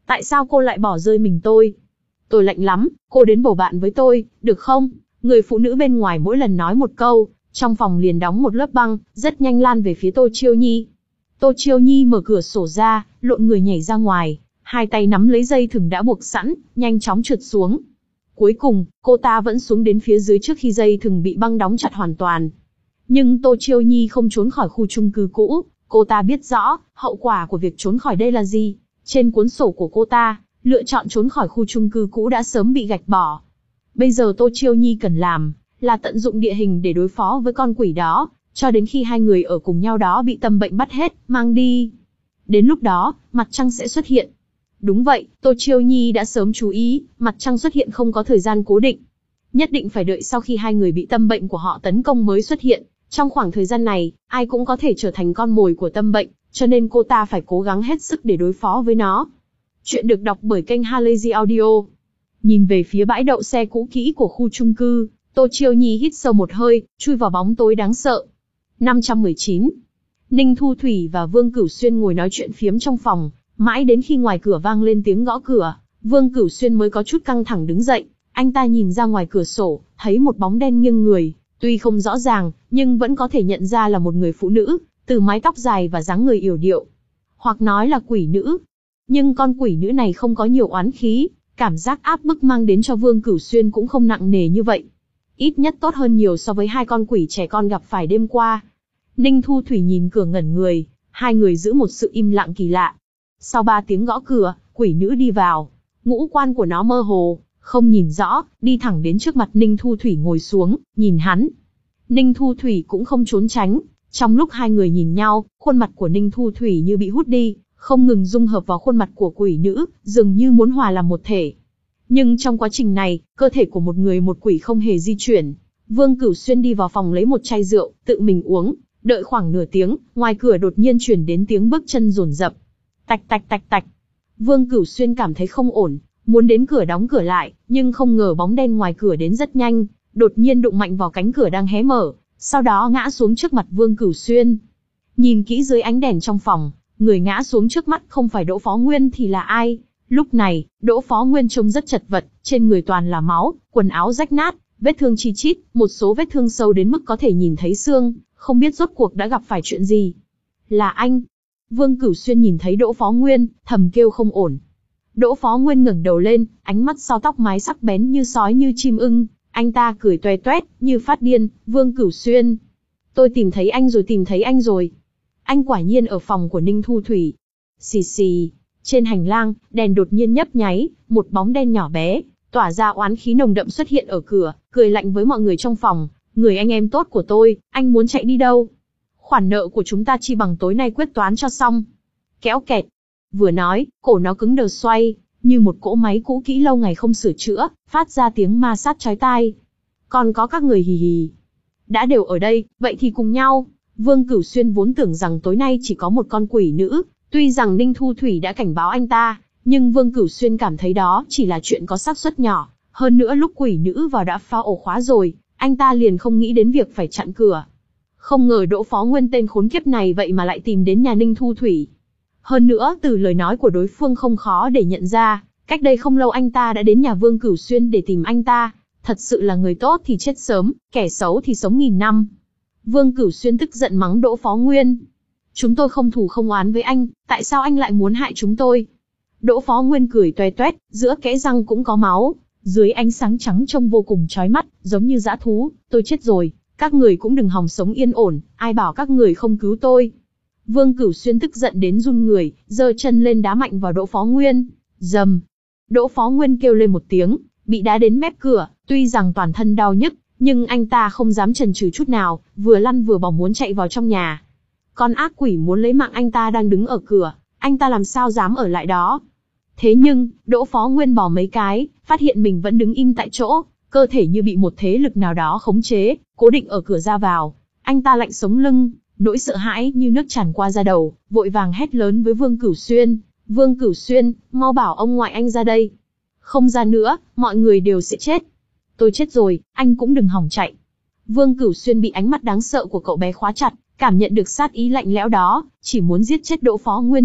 Tại sao cô lại bỏ rơi mình tôi? Tôi lạnh lắm, cô đến bầu bạn với tôi, được không? Người phụ nữ bên ngoài mỗi lần nói một câu, trong phòng liền đóng một lớp băng, rất nhanh lan về phía Tô Chiêu Nhi. Tô Chiêu Nhi mở cửa sổ ra, lộn người nhảy ra ngoài, hai tay nắm lấy dây thừng đã buộc sẵn, nhanh chóng trượt xuống. Cuối cùng, cô ta vẫn xuống đến phía dưới trước khi dây thừng bị băng đóng chặt hoàn toàn. Nhưng Tô Chiêu Nhi không trốn khỏi khu chung cư cũ, cô ta biết rõ, hậu quả của việc trốn khỏi đây là gì. Trên cuốn sổ của cô ta, lựa chọn trốn khỏi khu chung cư cũ đã sớm bị gạch bỏ. Bây giờ Tô Chiêu Nhi cần làm, là tận dụng địa hình để đối phó với con quỷ đó, cho đến khi hai người ở cùng nhau đó bị tâm bệnh bắt hết, mang đi. Đến lúc đó, mặt trăng sẽ xuất hiện. Đúng vậy, Tô Chiêu Nhi đã sớm chú ý, mặt trăng xuất hiện không có thời gian cố định. Nhất định phải đợi sau khi hai người bị tâm bệnh của họ tấn công mới xuất hiện. Trong khoảng thời gian này, ai cũng có thể trở thành con mồi của tâm bệnh, cho nên cô ta phải cố gắng hết sức để đối phó với nó. Chuyện được đọc bởi kênh Halazy Audio. Nhìn về phía bãi đậu xe cũ kỹ của khu chung cư, Tô Chiêu Nhi hít sâu một hơi, chui vào bóng tối đáng sợ. năm trăm mười chín. Ninh Thu Thủy và Vương Cửu Xuyên ngồi nói chuyện phiếm trong phòng, mãi đến khi ngoài cửa vang lên tiếng gõ cửa, Vương Cửu Xuyên mới có chút căng thẳng đứng dậy. Anh ta nhìn ra ngoài cửa sổ, thấy một bóng đen nghiêng người, tuy không rõ ràng, nhưng vẫn có thể nhận ra là một người phụ nữ, từ mái tóc dài và dáng người yểu điệu. Hoặc nói là quỷ nữ. Nhưng con quỷ nữ này không có nhiều oán khí, cảm giác áp bức mang đến cho Vương Cửu Xuyên cũng không nặng nề như vậy. Ít nhất tốt hơn nhiều so với hai con quỷ trẻ con gặp phải đêm qua. Ninh Thu Thủy nhìn cửa ngẩn người, hai người giữ một sự im lặng kỳ lạ. Sau ba tiếng gõ cửa, quỷ nữ đi vào. Ngũ quan của nó mơ hồ, không nhìn rõ, đi thẳng đến trước mặt Ninh Thu Thủy ngồi xuống, nhìn hắn. Ninh Thu Thủy cũng không trốn tránh. Trong lúc hai người nhìn nhau, khuôn mặt của Ninh Thu Thủy như bị hút đi, không ngừng dung hợp vào khuôn mặt của quỷ nữ, dường như muốn hòa làm một thể. Nhưng trong quá trình này, cơ thể của một người một quỷ không hề di chuyển. Vương Cửu Xuyên đi vào phòng lấy một chai rượu, tự mình uống, đợi khoảng nửa tiếng, ngoài cửa đột nhiên chuyển đến tiếng bước chân dồn dập. Tạch tạch tạch tạch. Vương Cửu Xuyên cảm thấy không ổn, muốn đến cửa đóng cửa lại, nhưng không ngờ bóng đen ngoài cửa đến rất nhanh, đột nhiên đụng mạnh vào cánh cửa đang hé mở, sau đó ngã xuống trước mặt Vương Cửu Xuyên. Nhìn kỹ dưới ánh đèn trong phòng, người ngã xuống trước mắt không phải Đỗ Phó Nguyên thì là ai? Lúc này, Đỗ Phó Nguyên trông rất chật vật, trên người toàn là máu, quần áo rách nát, vết thương chi chít, một số vết thương sâu đến mức có thể nhìn thấy xương, không biết rốt cuộc đã gặp phải chuyện gì. Là anh. Vương Cửu Xuyên nhìn thấy Đỗ Phó Nguyên, thầm kêu không ổn. Đỗ Phó Nguyên ngẩng đầu lên, ánh mắt sau tóc mái sắc bén như sói như chim ưng, anh ta cười toe toét, như phát điên. Vương Cửu Xuyên, tôi tìm thấy anh rồi tìm thấy anh rồi. Anh quả nhiên ở phòng của Ninh Thu Thủy. Xì xì, trên hành lang, đèn đột nhiên nhấp nháy, một bóng đen nhỏ bé, tỏa ra oán khí nồng đậm xuất hiện ở cửa, cười lạnh với mọi người trong phòng. Người anh em tốt của tôi, anh muốn chạy đi đâu? Khoản nợ của chúng ta chi bằng tối nay quyết toán cho xong. Kéo kẹt. Vừa nói, cổ nó cứng đờ xoay, như một cỗ máy cũ kỹ lâu ngày không sửa chữa, phát ra tiếng ma sát chói tai. Còn có các người hì hì. Đã đều ở đây, vậy thì cùng nhau. Vương Cửu Xuyên vốn tưởng rằng tối nay chỉ có một con quỷ nữ, tuy rằng Ninh Thu Thủy đã cảnh báo anh ta, nhưng Vương Cửu Xuyên cảm thấy đó chỉ là chuyện có xác suất nhỏ. Hơn nữa lúc quỷ nữ vào đã phá ổ khóa rồi, anh ta liền không nghĩ đến việc phải chặn cửa. Không ngờ Đỗ Phó Nguyên tên khốn kiếp này vậy mà lại tìm đến nhà Ninh Thu Thủy. Hơn nữa từ lời nói của đối phương không khó để nhận ra, cách đây không lâu anh ta đã đến nhà Vương Cửu Xuyên để tìm anh ta. Thật sự là người tốt thì chết sớm, kẻ xấu thì sống nghìn năm. Vương Cửu Xuyên tức giận mắng Đỗ Phó Nguyên. Chúng tôi không thù không oán với anh, tại sao anh lại muốn hại chúng tôi? Đỗ Phó Nguyên cười toe toét, giữa kẽ răng cũng có máu, dưới ánh sáng trắng trông vô cùng chói mắt, giống như dã thú. Tôi chết rồi, các người cũng đừng hòng sống yên ổn, ai bảo các người không cứu tôi? Vương Cửu Xuyên tức giận đến run người, giơ chân lên đá mạnh vào Đỗ Phó Nguyên. Dầm. Đỗ Phó Nguyên kêu lên một tiếng, bị đá đến mép cửa, tuy rằng toàn thân đau nhức, nhưng anh ta không dám chần chừ chút nào, vừa lăn vừa bò muốn chạy vào trong nhà. Con ác quỷ muốn lấy mạng anh ta đang đứng ở cửa, anh ta làm sao dám ở lại đó. Thế nhưng, Đỗ Phó Nguyên bò mấy cái, phát hiện mình vẫn đứng im tại chỗ, cơ thể như bị một thế lực nào đó khống chế, cố định ở cửa ra vào. Anh ta lạnh sống lưng, nỗi sợ hãi như nước tràn qua da đầu, vội vàng hét lớn với Vương Cửu Xuyên. Vương Cửu Xuyên, mau bảo ông ngoại anh ra đây. Không ra nữa, mọi người đều sẽ chết. Tôi chết rồi, anh cũng đừng hòng chạy. Vương Cửu Xuyên bị ánh mắt đáng sợ của cậu bé khóa chặt, cảm nhận được sát ý lạnh lẽo đó, chỉ muốn giết chết Đỗ Phó Nguyên trước,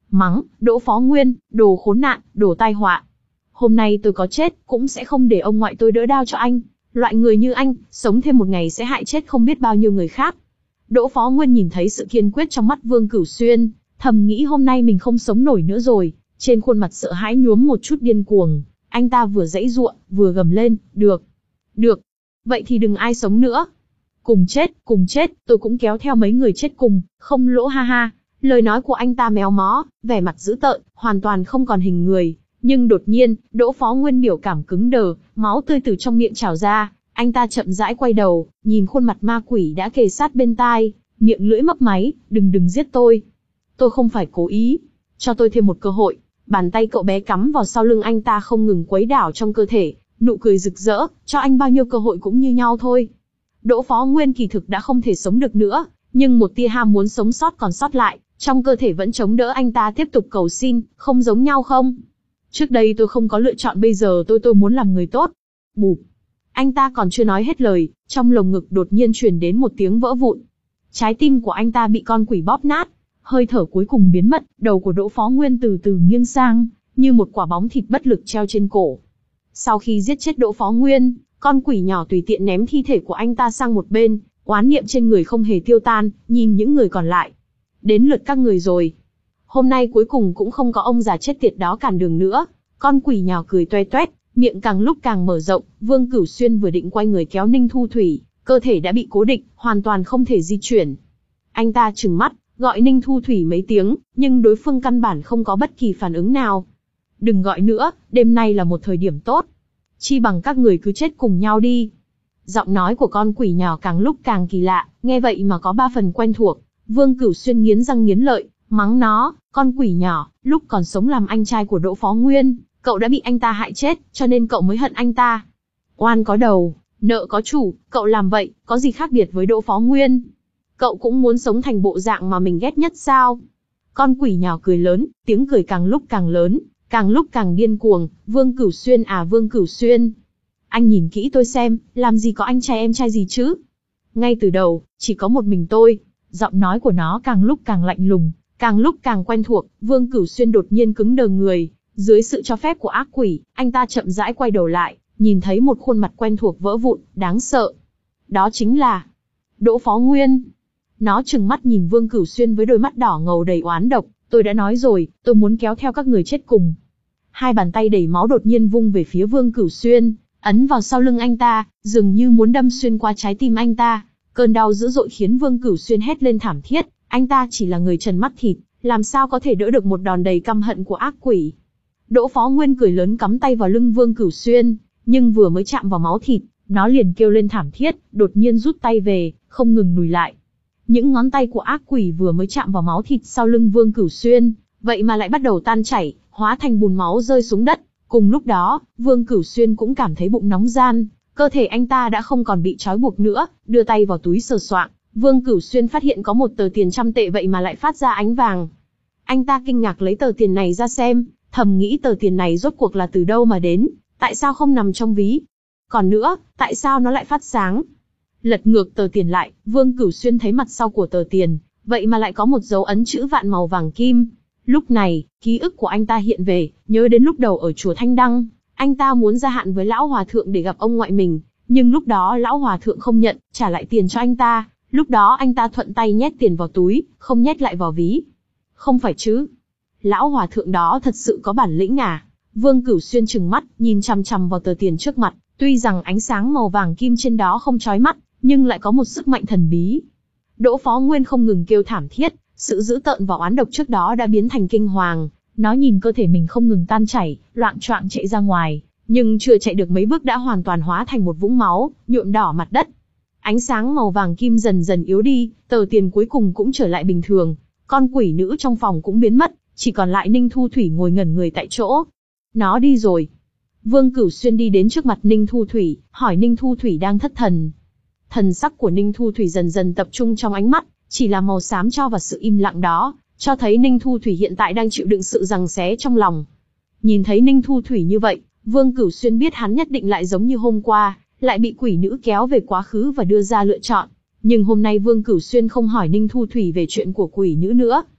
mắng, Đỗ Phó Nguyên, đồ khốn nạn, đồ tai họa. Hôm nay tôi có chết, cũng sẽ không để ông ngoại tôi đỡ đao cho anh. Loại người như anh, sống thêm một ngày sẽ hại chết không biết bao nhiêu người khác. Đỗ Phó Nguyên nhìn thấy sự kiên quyết trong mắt Vương Cửu Xuyên, thầm nghĩ hôm nay mình không sống nổi nữa rồi, trên khuôn mặt sợ hãi nhuốm một chút điên cuồng. Anh ta vừa giãy giụa, vừa gầm lên, được, được, vậy thì đừng ai sống nữa. Cùng chết, cùng chết, tôi cũng kéo theo mấy người chết cùng, không lỗ ha ha. Lời nói của anh ta méo mó, vẻ mặt dữ tợn, hoàn toàn không còn hình người. Nhưng đột nhiên, Đỗ Phó Nguyên biểu cảm cứng đờ, máu tươi từ trong miệng trào ra. Anh ta chậm rãi quay đầu, nhìn khuôn mặt ma quỷ đã kề sát bên tai, miệng lưỡi mấp máy, đừng đừng giết tôi. Tôi không phải cố ý, cho tôi thêm một cơ hội. Bàn tay cậu bé cắm vào sau lưng anh ta không ngừng quấy đảo trong cơ thể, nụ cười rực rỡ, cho anh bao nhiêu cơ hội cũng như nhau thôi. Đỗ Phó Nguyên kỳ thực đã không thể sống được nữa, nhưng một tia ham muốn sống sót còn sót lại, trong cơ thể vẫn chống đỡ anh ta tiếp tục cầu xin, không giống nhau không? Trước đây tôi không có lựa chọn, bây giờ tôi tôi muốn làm người tốt. Bụp. Anh ta còn chưa nói hết lời, trong lồng ngực đột nhiên truyền đến một tiếng vỡ vụn. Trái tim của anh ta bị con quỷ bóp nát, hơi thở cuối cùng biến mất, đầu của Đỗ Phó Nguyên từ từ nghiêng sang, như một quả bóng thịt bất lực treo trên cổ. Sau khi giết chết Đỗ Phó Nguyên, con quỷ nhỏ tùy tiện ném thi thể của anh ta sang một bên, oán niệm trên người không hề tiêu tan, nhìn những người còn lại. Đến lượt các người rồi. Hôm nay cuối cùng cũng không có ông già chết tiệt đó cản đường nữa. Con quỷ nhỏ cười toe toét, miệng càng lúc càng mở rộng. Vương Cửu Xuyên vừa định quay người kéo Ninh Thu Thủy, cơ thể đã bị cố định, hoàn toàn không thể di chuyển. Anh ta trừng mắt, gọi Ninh Thu Thủy mấy tiếng, nhưng đối phương căn bản không có bất kỳ phản ứng nào. Đừng gọi nữa, đêm nay là một thời điểm tốt. Chi bằng các người cứ chết cùng nhau đi. Giọng nói của con quỷ nhỏ càng lúc càng kỳ lạ, nghe vậy mà có ba phần quen thuộc. Vương Cửu Xuyên nghiến răng nghiến lợi, mắng nó, con quỷ nhỏ, lúc còn sống làm anh trai của Đỗ Phó Nguyên, cậu đã bị anh ta hại chết, cho nên cậu mới hận anh ta. Oan có đầu, nợ có chủ, cậu làm vậy, có gì khác biệt với Đỗ Phó Nguyên? Cậu cũng muốn sống thành bộ dạng mà mình ghét nhất sao? Con quỷ nhỏ cười lớn, tiếng cười càng lúc càng lớn, càng lúc càng điên cuồng. Vương Cửu Xuyên à, Vương Cửu Xuyên, anh nhìn kỹ tôi xem, làm gì có anh trai em trai gì chứ? Ngay từ đầu, chỉ có một mình tôi. Giọng nói của nó càng lúc càng lạnh lùng, càng lúc càng quen thuộc. Vương Cửu Xuyên đột nhiên cứng đờ người, dưới sự cho phép của ác quỷ, anh ta chậm rãi quay đầu lại, nhìn thấy một khuôn mặt quen thuộc vỡ vụn, đáng sợ. Đó chính là Đỗ Phó Nguyên. Nó trừng mắt nhìn Vương Cửu Xuyên với đôi mắt đỏ ngầu đầy oán độc. Tôi đã nói rồi, tôi muốn kéo theo các người chết cùng. Hai bàn tay đầy máu đột nhiên vung về phía Vương Cửu Xuyên, ấn vào sau lưng anh ta, dường như muốn đâm xuyên qua trái tim anh ta. Cơn đau dữ dội khiến Vương Cửu Xuyên hét lên thảm thiết. Anh ta chỉ là người trần mắt thịt, làm sao có thể đỡ được một đòn đầy căm hận của ác quỷ. Đỗ Phó Nguyên cười lớn cắm tay vào lưng Vương Cửu Xuyên, nhưng vừa mới chạm vào máu thịt, nó liền kêu lên thảm thiết, đột nhiên rút tay về, không ngừng lùi lại. Những ngón tay của ác quỷ vừa mới chạm vào máu thịt sau lưng Vương Cửu Xuyên, vậy mà lại bắt đầu tan chảy, hóa thành bùn máu rơi xuống đất. Cùng lúc đó, Vương Cửu Xuyên cũng cảm thấy bụng nóng ran, cơ thể anh ta đã không còn bị trói buộc nữa, đưa tay vào túi sờ soạng, Vương Cửu Xuyên phát hiện có một tờ tiền trăm tệ vậy mà lại phát ra ánh vàng. Anh ta kinh ngạc lấy tờ tiền này ra xem, thầm nghĩ tờ tiền này rốt cuộc là từ đâu mà đến, tại sao không nằm trong ví? Còn nữa, tại sao nó lại phát sáng? Lật ngược tờ tiền lại, Vương Cửu Xuyên thấy mặt sau của tờ tiền, vậy mà lại có một dấu ấn chữ vạn màu vàng kim. Lúc này, ký ức của anh ta hiện về, nhớ đến lúc đầu ở chùa Thanh Đăng, anh ta muốn gia hạn với lão hòa thượng để gặp ông ngoại mình, nhưng lúc đó lão hòa thượng không nhận, trả lại tiền cho anh ta, lúc đó anh ta thuận tay nhét tiền vào túi, không nhét lại vào ví. Không phải chứ? Lão hòa thượng đó thật sự có bản lĩnh à? Vương Cửu Xuyên trừng mắt, nhìn chằm chằm vào tờ tiền trước mặt, tuy rằng ánh sáng màu vàng kim trên đó không chói mắt, nhưng lại có một sức mạnh thần bí. Đỗ Phó Nguyên không ngừng kêu thảm thiết, sự dữ tợn và oán độc trước đó đã biến thành kinh hoàng. Nó nhìn cơ thể mình không ngừng tan chảy, loạng choạng chạy ra ngoài, nhưng chưa chạy được mấy bước đã hoàn toàn hóa thành một vũng máu, nhuộm đỏ mặt đất. Ánh sáng màu vàng kim dần dần yếu đi, tờ tiền cuối cùng cũng trở lại bình thường. Con quỷ nữ trong phòng cũng biến mất, chỉ còn lại Ninh Thu Thủy ngồi ngẩn người tại chỗ. Nó đi rồi. Vương Cửu Xuyên đi đến trước mặt Ninh Thu Thủy, hỏi Ninh Thu Thủy đang thất thần. Thần sắc của Ninh Thu Thủy dần dần tập trung trong ánh mắt, chỉ là màu xám cho và sự im lặng đó, cho thấy Ninh Thu Thủy hiện tại đang chịu đựng sự giằng xé trong lòng. Nhìn thấy Ninh Thu Thủy như vậy, Vương Cửu Xuyên biết hắn nhất định lại giống như hôm qua, lại bị quỷ nữ kéo về quá khứ và đưa ra lựa chọn. Nhưng hôm nay Vương Cửu Xuyên không hỏi Ninh Thu Thủy về chuyện của quỷ nữ nữa.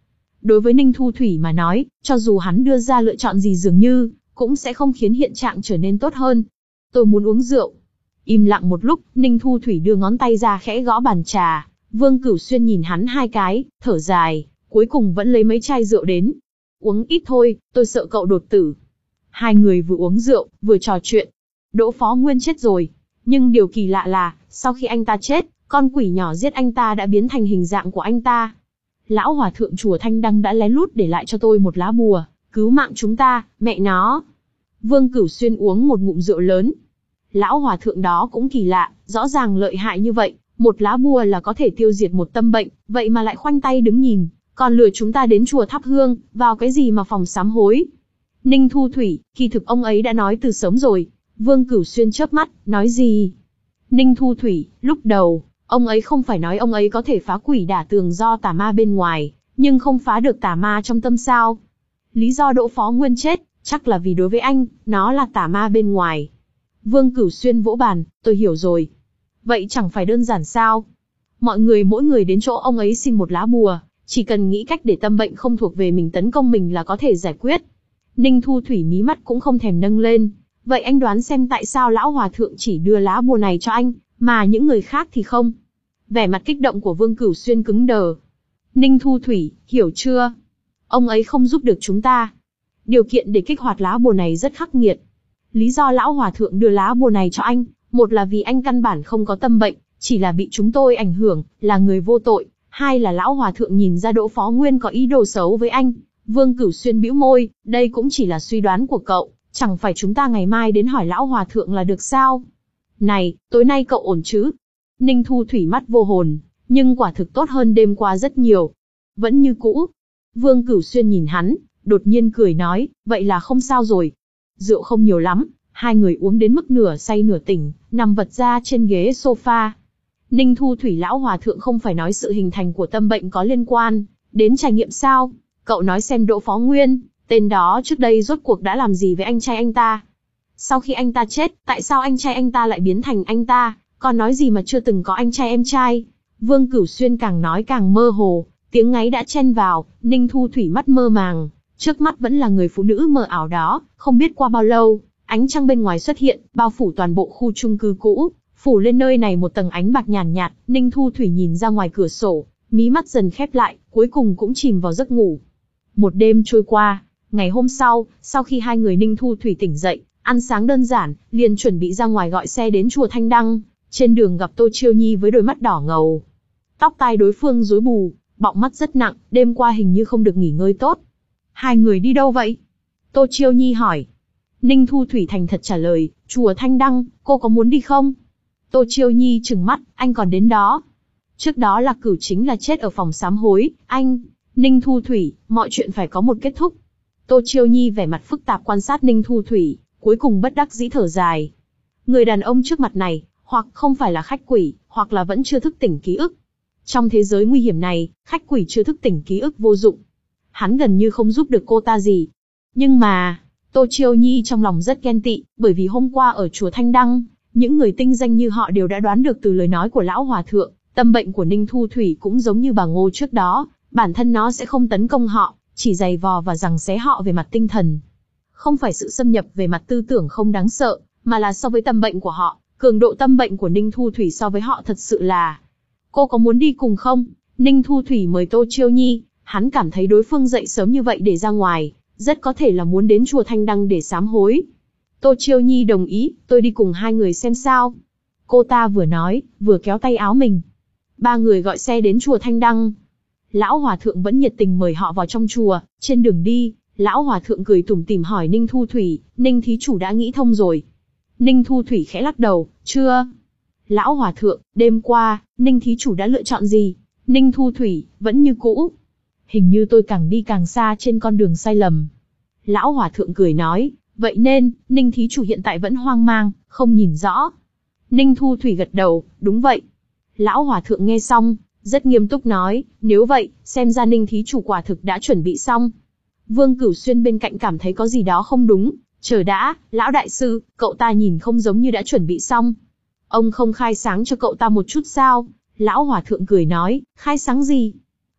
Đối với Ninh Thu Thủy mà nói, cho dù hắn đưa ra lựa chọn gì dường như, cũng sẽ không khiến hiện trạng trở nên tốt hơn. Tôi muốn uống rượu. Im lặng một lúc, Ninh Thu Thủy đưa ngón tay ra khẽ gõ bàn trà. Vương Cửu Xuyên nhìn hắn hai cái, thở dài, cuối cùng vẫn lấy mấy chai rượu đến. Uống ít thôi, tôi sợ cậu đột tử. Hai người vừa uống rượu, vừa trò chuyện. Đỗ Phó Nguyên chết rồi. Nhưng điều kỳ lạ là, sau khi anh ta chết, con quỷ nhỏ giết anh ta đã biến thành hình dạng của anh ta. Lão hòa thượng chùa Thanh Đăng đã lén lút để lại cho tôi một lá bùa, cứu mạng chúng ta, mẹ nó. Vương Cửu Xuyên uống một ngụm rượu lớn. Lão hòa thượng đó cũng kỳ lạ, rõ ràng lợi hại như vậy, một lá bùa là có thể tiêu diệt một tâm bệnh, vậy mà lại khoanh tay đứng nhìn, còn lừa chúng ta đến chùa thắp hương, vào cái gì mà phòng sám hối. Ninh Thu Thủy, kỳ thực ông ấy đã nói từ sớm rồi. Vương Cửu Xuyên chớp mắt, nói gì? Ninh Thu Thủy, lúc đầu, ông ấy không phải nói ông ấy có thể phá quỷ đả tường do tà ma bên ngoài, nhưng không phá được tà ma trong tâm sao? Lý do Đỗ Phó Nguyên chết, chắc là vì đối với anh, nó là tà ma bên ngoài. Vương Cửu Xuyên vỗ bàn, tôi hiểu rồi. Vậy chẳng phải đơn giản sao? Mọi người mỗi người đến chỗ ông ấy xin một lá bùa, chỉ cần nghĩ cách để tâm bệnh không thuộc về mình tấn công mình là có thể giải quyết. Ninh Thu Thủy mí mắt cũng không thèm nâng lên. Vậy anh đoán xem tại sao lão hòa thượng chỉ đưa lá bùa này cho anh, mà những người khác thì không? Vẻ mặt kích động của Vương Cửu Xuyên cứng đờ. Ninh Thu Thủy, hiểu chưa? Ông ấy không giúp được chúng ta. Điều kiện để kích hoạt lá bùa này rất khắc nghiệt. Lý do lão hòa thượng đưa lá bùa này cho anh, một là vì anh căn bản không có tâm bệnh, chỉ là bị chúng tôi ảnh hưởng, là người vô tội. Hai là lão hòa thượng nhìn ra Đỗ Phó Nguyên có ý đồ xấu với anh. Vương Cửu Xuyên bĩu môi, đây cũng chỉ là suy đoán của cậu, chẳng phải chúng ta ngày mai đến hỏi lão hòa thượng là được sao? Này, tối nay cậu ổn chứ? Ninh Thu Thủy mắt vô hồn, nhưng quả thực tốt hơn đêm qua rất nhiều. Vẫn như cũ. Vương Cửu Xuyên nhìn hắn, đột nhiên cười nói, vậy là không sao rồi. Rượu không nhiều lắm, hai người uống đến mức nửa say nửa tỉnh, nằm vật ra trên ghế sofa. Ninh Thu Thủy, lão hòa thượng không phải nói sự hình thành của tâm bệnh có liên quan đến trải nghiệm sao? Cậu nói xem Đỗ Phó Nguyên, tên đó trước đây rốt cuộc đã làm gì với anh trai anh ta? Sau khi anh ta chết, tại sao anh trai anh ta lại biến thành anh ta? Còn nói gì mà chưa từng có anh trai em trai? Vương Cửu Xuyên càng nói càng mơ hồ, tiếng ngáy đã chen vào, Ninh Thu Thủy mắt mơ màng, trước mắt vẫn là người phụ nữ mờ ảo đó. Không biết qua bao lâu, ánh trăng bên ngoài xuất hiện, bao phủ toàn bộ khu chung cư cũ, phủ lên nơi này một tầng ánh bạc nhàn nhạt, nhạt. Ninh Thu Thủy nhìn ra ngoài cửa sổ, mí mắt dần khép lại, cuối cùng cũng chìm vào giấc ngủ. Một đêm trôi qua, ngày hôm sau, sau khi hai người Ninh Thu Thủy tỉnh dậy, ăn sáng đơn giản, liền chuẩn bị ra ngoài gọi xe đến chùa Thanh Đăng. Trên đường gặp Tô Chiêu Nhi với đôi mắt đỏ ngầu. Tóc tai đối phương rối bù, bọng mắt rất nặng, đêm qua hình như không được nghỉ ngơi tốt. Hai người đi đâu vậy? Tô Chiêu Nhi hỏi. Ninh Thu Thủy thành thật trả lời, chùa Thanh Đăng, cô có muốn đi không? Tô Chiêu Nhi trừng mắt, anh còn đến đó. Trước đó là cửu chính là chết ở phòng sám hối, anh. Ninh Thu Thủy, mọi chuyện phải có một kết thúc. Tô Chiêu Nhi vẻ mặt phức tạp quan sát Ninh Thu Thủy, cuối cùng bất đắc dĩ thở dài. Người đàn ông trước mặt này, hoặc không phải là khách quỷ, hoặc là vẫn chưa thức tỉnh ký ức. Trong thế giới nguy hiểm này, khách quỷ chưa thức tỉnh ký ức vô dụng. Hắn gần như không giúp được cô ta gì. Nhưng mà, Tô Chiêu Nhi trong lòng rất ghen tị, bởi vì hôm qua ở chùa Thanh Đăng, những người tinh danh như họ đều đã đoán được từ lời nói của lão hòa thượng, tâm bệnh của Ninh Thu Thủy cũng giống như bà Ngô trước đó, bản thân nó sẽ không tấn công họ, chỉ giày vò và giằng xé họ về mặt tinh thần. Không phải sự xâm nhập về mặt tư tưởng không đáng sợ, mà là so với tâm bệnh của họ, cường độ tâm bệnh của Ninh Thu Thủy so với họ thật sự là... Cô có muốn đi cùng không? Ninh Thu Thủy mời Tô Chiêu Nhi, hắn cảm thấy đối phương dậy sớm như vậy để ra ngoài, rất có thể là muốn đến chùa Thanh Đăng để sám hối. Tô Chiêu Nhi đồng ý, tôi đi cùng hai người xem sao. Cô ta vừa nói, vừa kéo tay áo mình. Ba người gọi xe đến chùa Thanh Đăng. Lão hòa thượng vẫn nhiệt tình mời họ vào trong chùa. Trên đường đi, lão hòa thượng cười tủm tỉm hỏi Ninh Thu Thủy, Ninh thí chủ đã nghĩ thông rồi? Ninh Thu Thủy khẽ lắc đầu, chưa. Lão hòa thượng, đêm qua, Ninh thí chủ đã lựa chọn gì? Ninh Thu Thủy, vẫn như cũ. Hình như tôi càng đi càng xa trên con đường sai lầm. Lão hòa thượng cười nói, vậy nên, Ninh thí chủ hiện tại vẫn hoang mang, không nhìn rõ. Ninh Thu Thủy gật đầu, đúng vậy. Lão hòa thượng nghe xong, rất nghiêm túc nói, nếu vậy, xem ra Ninh thí chủ quả thực đã chuẩn bị xong. Vương Cửu Xuyên bên cạnh cảm thấy có gì đó không đúng, chờ đã, lão đại sư, cậu ta nhìn không giống như đã chuẩn bị xong. Ông không khai sáng cho cậu ta một chút sao? Lão hòa thượng cười nói, khai sáng gì?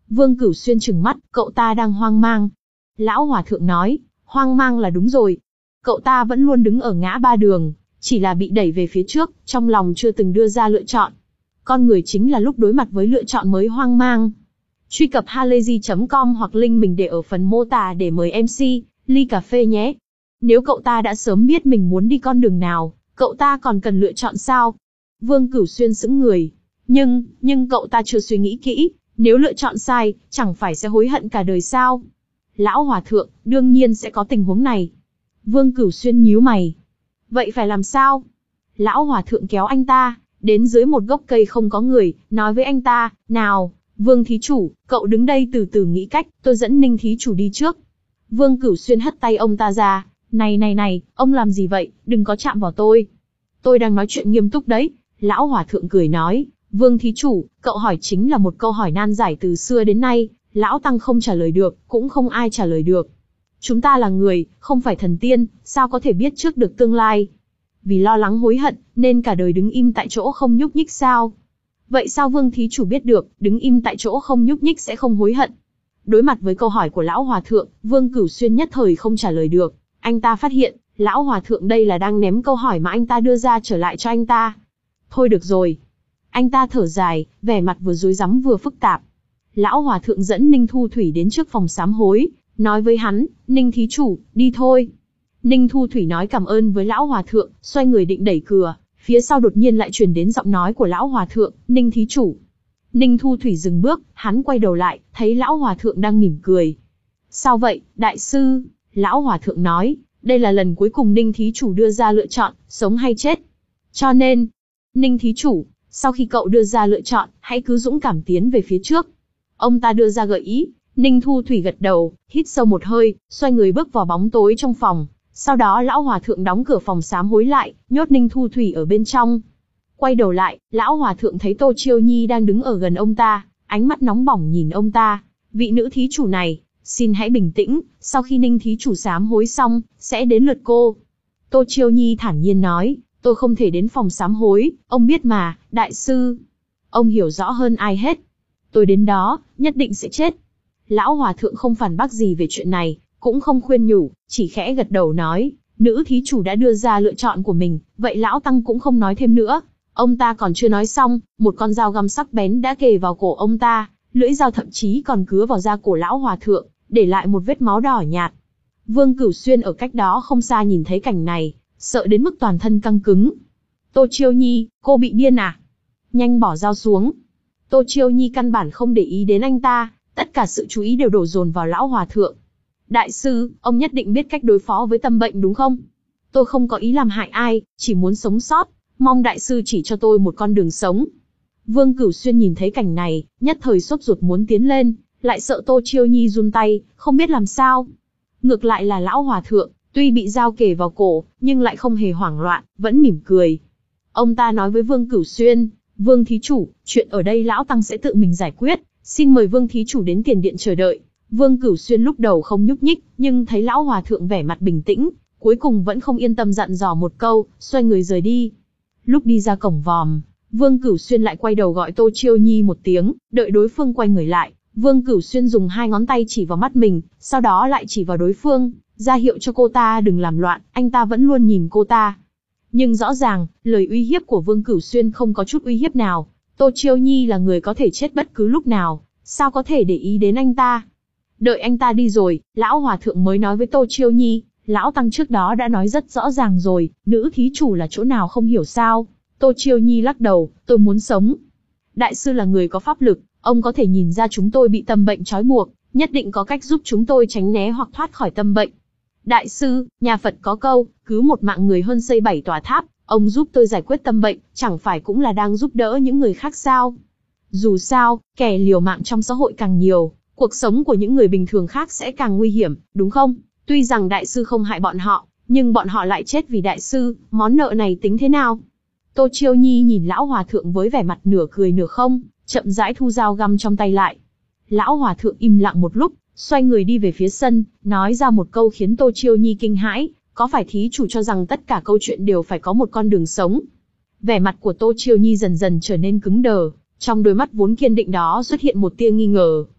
Vương Cửu Xuyên trừng mắt, cậu ta đang hoang mang. Lão Hòa Thượng nói, hoang mang là đúng rồi. Cậu ta vẫn luôn đứng ở ngã ba đường, chỉ là bị đẩy về phía trước, trong lòng chưa từng đưa ra lựa chọn. Con người chính là lúc đối mặt với lựa chọn mới hoang mang. Truy cập halayzi chấm com hoặc link mình để ở phần mô tả để mời em xê, ly cà phê nhé. Nếu cậu ta đã sớm biết mình muốn đi con đường nào, cậu ta còn cần lựa chọn sao? Vương Cửu Xuyên sững người. Nhưng, nhưng cậu ta chưa suy nghĩ kỹ, nếu lựa chọn sai, chẳng phải sẽ hối hận cả đời sao? Lão Hòa Thượng, đương nhiên sẽ có tình huống này. Vương Cửu Xuyên nhíu mày. Vậy phải làm sao? Lão Hòa Thượng kéo anh ta, đến dưới một gốc cây không có người, nói với anh ta, nào, Vương Thí Chủ, cậu đứng đây từ từ nghĩ cách, tôi dẫn Ninh Thí Chủ đi trước. Vương Cửu Xuyên hất tay ông ta ra, này này này, ông làm gì vậy, đừng có chạm vào tôi. Tôi đang nói chuyện nghiêm túc đấy. Lão Hòa Thượng cười nói, Vương Thí Chủ, cậu hỏi chính là một câu hỏi nan giải từ xưa đến nay, Lão Tăng không trả lời được, cũng không ai trả lời được. Chúng ta là người, không phải thần tiên, sao có thể biết trước được tương lai? Vì lo lắng hối hận, nên cả đời đứng im tại chỗ không nhúc nhích sao? Vậy sao Vương Thí Chủ biết được, đứng im tại chỗ không nhúc nhích sẽ không hối hận? Đối mặt với câu hỏi của Lão Hòa Thượng, Vương Cửu Xuyên nhất thời không trả lời được. Anh ta phát hiện, Lão Hòa Thượng đây là đang ném câu hỏi mà anh ta đưa ra trở lại cho anh ta. Thôi được rồi. Anh ta thở dài, vẻ mặt vừa rối rắm vừa phức tạp. Lão Hòa Thượng dẫn Ninh Thu Thủy đến trước phòng sám hối, nói với hắn, Ninh Thí Chủ, đi thôi. Ninh Thu Thủy nói cảm ơn với Lão Hòa Thượng, xoay người định đẩy cửa, phía sau đột nhiên lại truyền đến giọng nói của Lão Hòa Thượng, Ninh Thí Chủ. Ninh Thu Thủy dừng bước, hắn quay đầu lại, thấy Lão Hòa Thượng đang mỉm cười. Sao vậy, đại sư? Lão Hòa Thượng nói, đây là lần cuối cùng Ninh Thí Chủ đưa ra lựa chọn, sống hay chết. Cho nên, Ninh Thí Chủ, sau khi cậu đưa ra lựa chọn, hãy cứ dũng cảm tiến về phía trước. Ông ta đưa ra gợi ý. Ninh Thu Thủy gật đầu, hít sâu một hơi, xoay người bước vào bóng tối trong phòng. Sau đó Lão Hòa Thượng đóng cửa phòng sám hối lại, nhốt Ninh Thu Thủy ở bên trong. Quay đầu lại, Lão Hòa Thượng thấy Tô Chiêu Nhi đang đứng ở gần ông ta, ánh mắt nóng bỏng nhìn ông ta. Vị nữ thí chủ này, xin hãy bình tĩnh, sau khi Ninh Thí Chủ sám hối xong, sẽ đến lượt cô. Tô Chiêu Nhi thản nhiên nói, tôi không thể đến phòng sám hối, ông biết mà, đại sư. Ông hiểu rõ hơn ai hết. Tôi đến đó, nhất định sẽ chết. Lão Hòa Thượng không phản bác gì về chuyện này, cũng không khuyên nhủ, chỉ khẽ gật đầu nói, nữ thí chủ đã đưa ra lựa chọn của mình, vậy Lão Tăng cũng không nói thêm nữa. Ông ta còn chưa nói xong, một con dao găm sắc bén đã kề vào cổ ông ta, lưỡi dao thậm chí còn cứa vào da cổ Lão Hòa Thượng, để lại một vết máu đỏ nhạt. Vương Cửu Xuyên ở cách đó không xa nhìn thấy cảnh này, sợ đến mức toàn thân căng cứng. Tô Chiêu Nhi, cô bị điên à? Nhanh bỏ dao xuống. Tô Chiêu Nhi căn bản không để ý đến anh ta, tất cả sự chú ý đều đổ dồn vào Lão Hòa Thượng. Đại sư, ông nhất định biết cách đối phó với tâm bệnh đúng không? Tôi không có ý làm hại ai, chỉ muốn sống sót, mong đại sư chỉ cho tôi một con đường sống. Vương Cửu Xuyên nhìn thấy cảnh này, nhất thời sốt ruột muốn tiến lên, lại sợ Tô Chiêu Nhi run tay, không biết làm sao. Ngược lại là Lão Hòa Thượng, tuy bị dao kề vào cổ, nhưng lại không hề hoảng loạn, vẫn mỉm cười. Ông ta nói với Vương Cửu Xuyên, Vương Thí Chủ, chuyện ở đây Lão Tăng sẽ tự mình giải quyết, xin mời Vương Thí Chủ đến tiền điện chờ đợi. Vương Cửu Xuyên lúc đầu không nhúc nhích, nhưng thấy Lão Hòa Thượng vẻ mặt bình tĩnh, cuối cùng vẫn không yên tâm dặn dò một câu, xoay người rời đi. Lúc đi ra cổng vòm, Vương Cửu Xuyên lại quay đầu gọi Tô Chiêu Nhi một tiếng, đợi đối phương quay người lại, Vương Cửu Xuyên dùng hai ngón tay chỉ vào mắt mình, sau đó lại chỉ vào đối phương, ra hiệu cho cô ta đừng làm loạn, anh ta vẫn luôn nhìn cô ta. Nhưng rõ ràng, lời uy hiếp của Vương Cửu Xuyên không có chút uy hiếp nào, Tô Chiêu Nhi là người có thể chết bất cứ lúc nào, sao có thể để ý đến anh ta. Đợi anh ta đi rồi, Lão Hòa Thượng mới nói với Tô Chiêu Nhi, Lão Tăng trước đó đã nói rất rõ ràng rồi, nữ thí chủ là chỗ nào không hiểu sao. Tô Chiêu Nhi lắc đầu, tôi muốn sống. Đại sư là người có pháp lực, ông có thể nhìn ra chúng tôi bị tâm bệnh trói buộc, nhất định có cách giúp chúng tôi tránh né hoặc thoát khỏi tâm bệnh. Đại sư, nhà Phật có câu, cứu một mạng người hơn xây bảy tòa tháp, ông giúp tôi giải quyết tâm bệnh, chẳng phải cũng là đang giúp đỡ những người khác sao? Dù sao, kẻ liều mạng trong xã hội càng nhiều, cuộc sống của những người bình thường khác sẽ càng nguy hiểm, đúng không? Tuy rằng đại sư không hại bọn họ, nhưng bọn họ lại chết vì đại sư, món nợ này tính thế nào? Tô Chiêu Nhi nhìn Lão Hòa Thượng với vẻ mặt nửa cười nửa không, chậm rãi thu dao găm trong tay lại. Lão Hòa Thượng im lặng một lúc, xoay người đi về phía sân, nói ra một câu khiến Tô Chiêu Nhi kinh hãi, có phải thí chủ cho rằng tất cả câu chuyện đều phải có một con đường sống? Vẻ mặt của Tô Chiêu Nhi dần dần trở nên cứng đờ, trong đôi mắt vốn kiên định đó xuất hiện một tia nghi ngờ.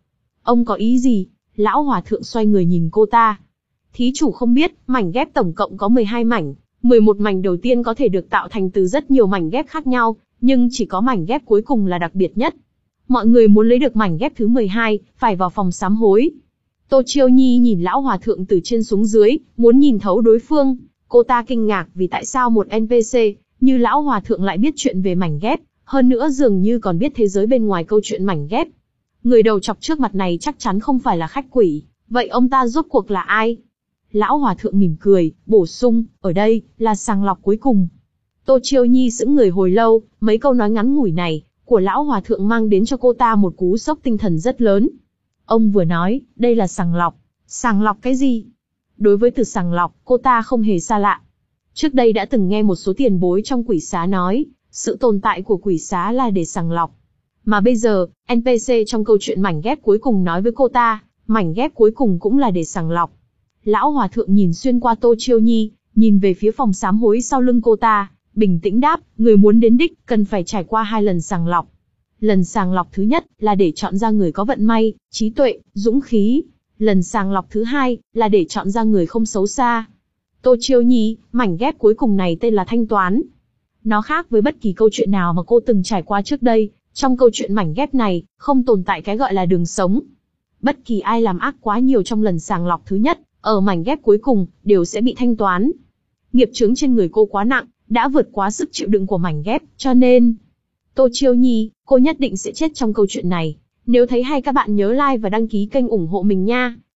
Ông có ý gì? Lão hòa thượng xoay người nhìn cô ta. Thí chủ không biết, mảnh ghép tổng cộng có mười hai mảnh. mười một mảnh đầu tiên có thể được tạo thành từ rất nhiều mảnh ghép khác nhau, nhưng chỉ có mảnh ghép cuối cùng là đặc biệt nhất. Mọi người muốn lấy được mảnh ghép thứ mười hai, phải vào phòng sám hối. Tô Chiêu Nhi nhìn lão hòa thượng từ trên xuống dưới, muốn nhìn thấu đối phương. Cô ta kinh ngạc vì tại sao một en pê xê như lão hòa thượng lại biết chuyện về mảnh ghép, hơn nữa dường như còn biết thế giới bên ngoài câu chuyện mảnh ghép. Người đầu chọc trước mặt này chắc chắn không phải là khách quỷ, vậy ông ta rốt cuộc là ai? Lão hòa thượng mỉm cười, bổ sung, ở đây, là sàng lọc cuối cùng. Tô Chiêu Nhi sững người hồi lâu, mấy câu nói ngắn ngủi này, của lão hòa thượng mang đến cho cô ta một cú sốc tinh thần rất lớn. Ông vừa nói, đây là sàng lọc. Sàng lọc cái gì? Đối với từ sàng lọc, cô ta không hề xa lạ. Trước đây đã từng nghe một số tiền bối trong quỷ xá nói, sự tồn tại của quỷ xá là để sàng lọc. Mà bây giờ, en pê xê trong câu chuyện mảnh ghép cuối cùng nói với cô ta, mảnh ghép cuối cùng cũng là để sàng lọc. Lão hòa thượng nhìn xuyên qua Tô Chiêu Nhi, nhìn về phía phòng sám hối sau lưng cô ta, bình tĩnh đáp, người muốn đến đích, cần phải trải qua hai lần sàng lọc. Lần sàng lọc thứ nhất là để chọn ra người có vận may, trí tuệ, dũng khí. Lần sàng lọc thứ hai là để chọn ra người không xấu xa. Tô Chiêu Nhi, mảnh ghép cuối cùng này tên là thanh toán. Nó khác với bất kỳ câu chuyện nào mà cô từng trải qua trước đây. Trong câu chuyện mảnh ghép này, không tồn tại cái gọi là đường sống. Bất kỳ ai làm ác quá nhiều trong lần sàng lọc thứ nhất, ở mảnh ghép cuối cùng, đều sẽ bị thanh toán. Nghiệp chướng trên người cô quá nặng, đã vượt quá sức chịu đựng của mảnh ghép, cho nên... Tô Chiêu Nhi, cô nhất định sẽ chết trong câu chuyện này. Nếu thấy hay các bạn nhớ like và đăng ký kênh ủng hộ mình nha.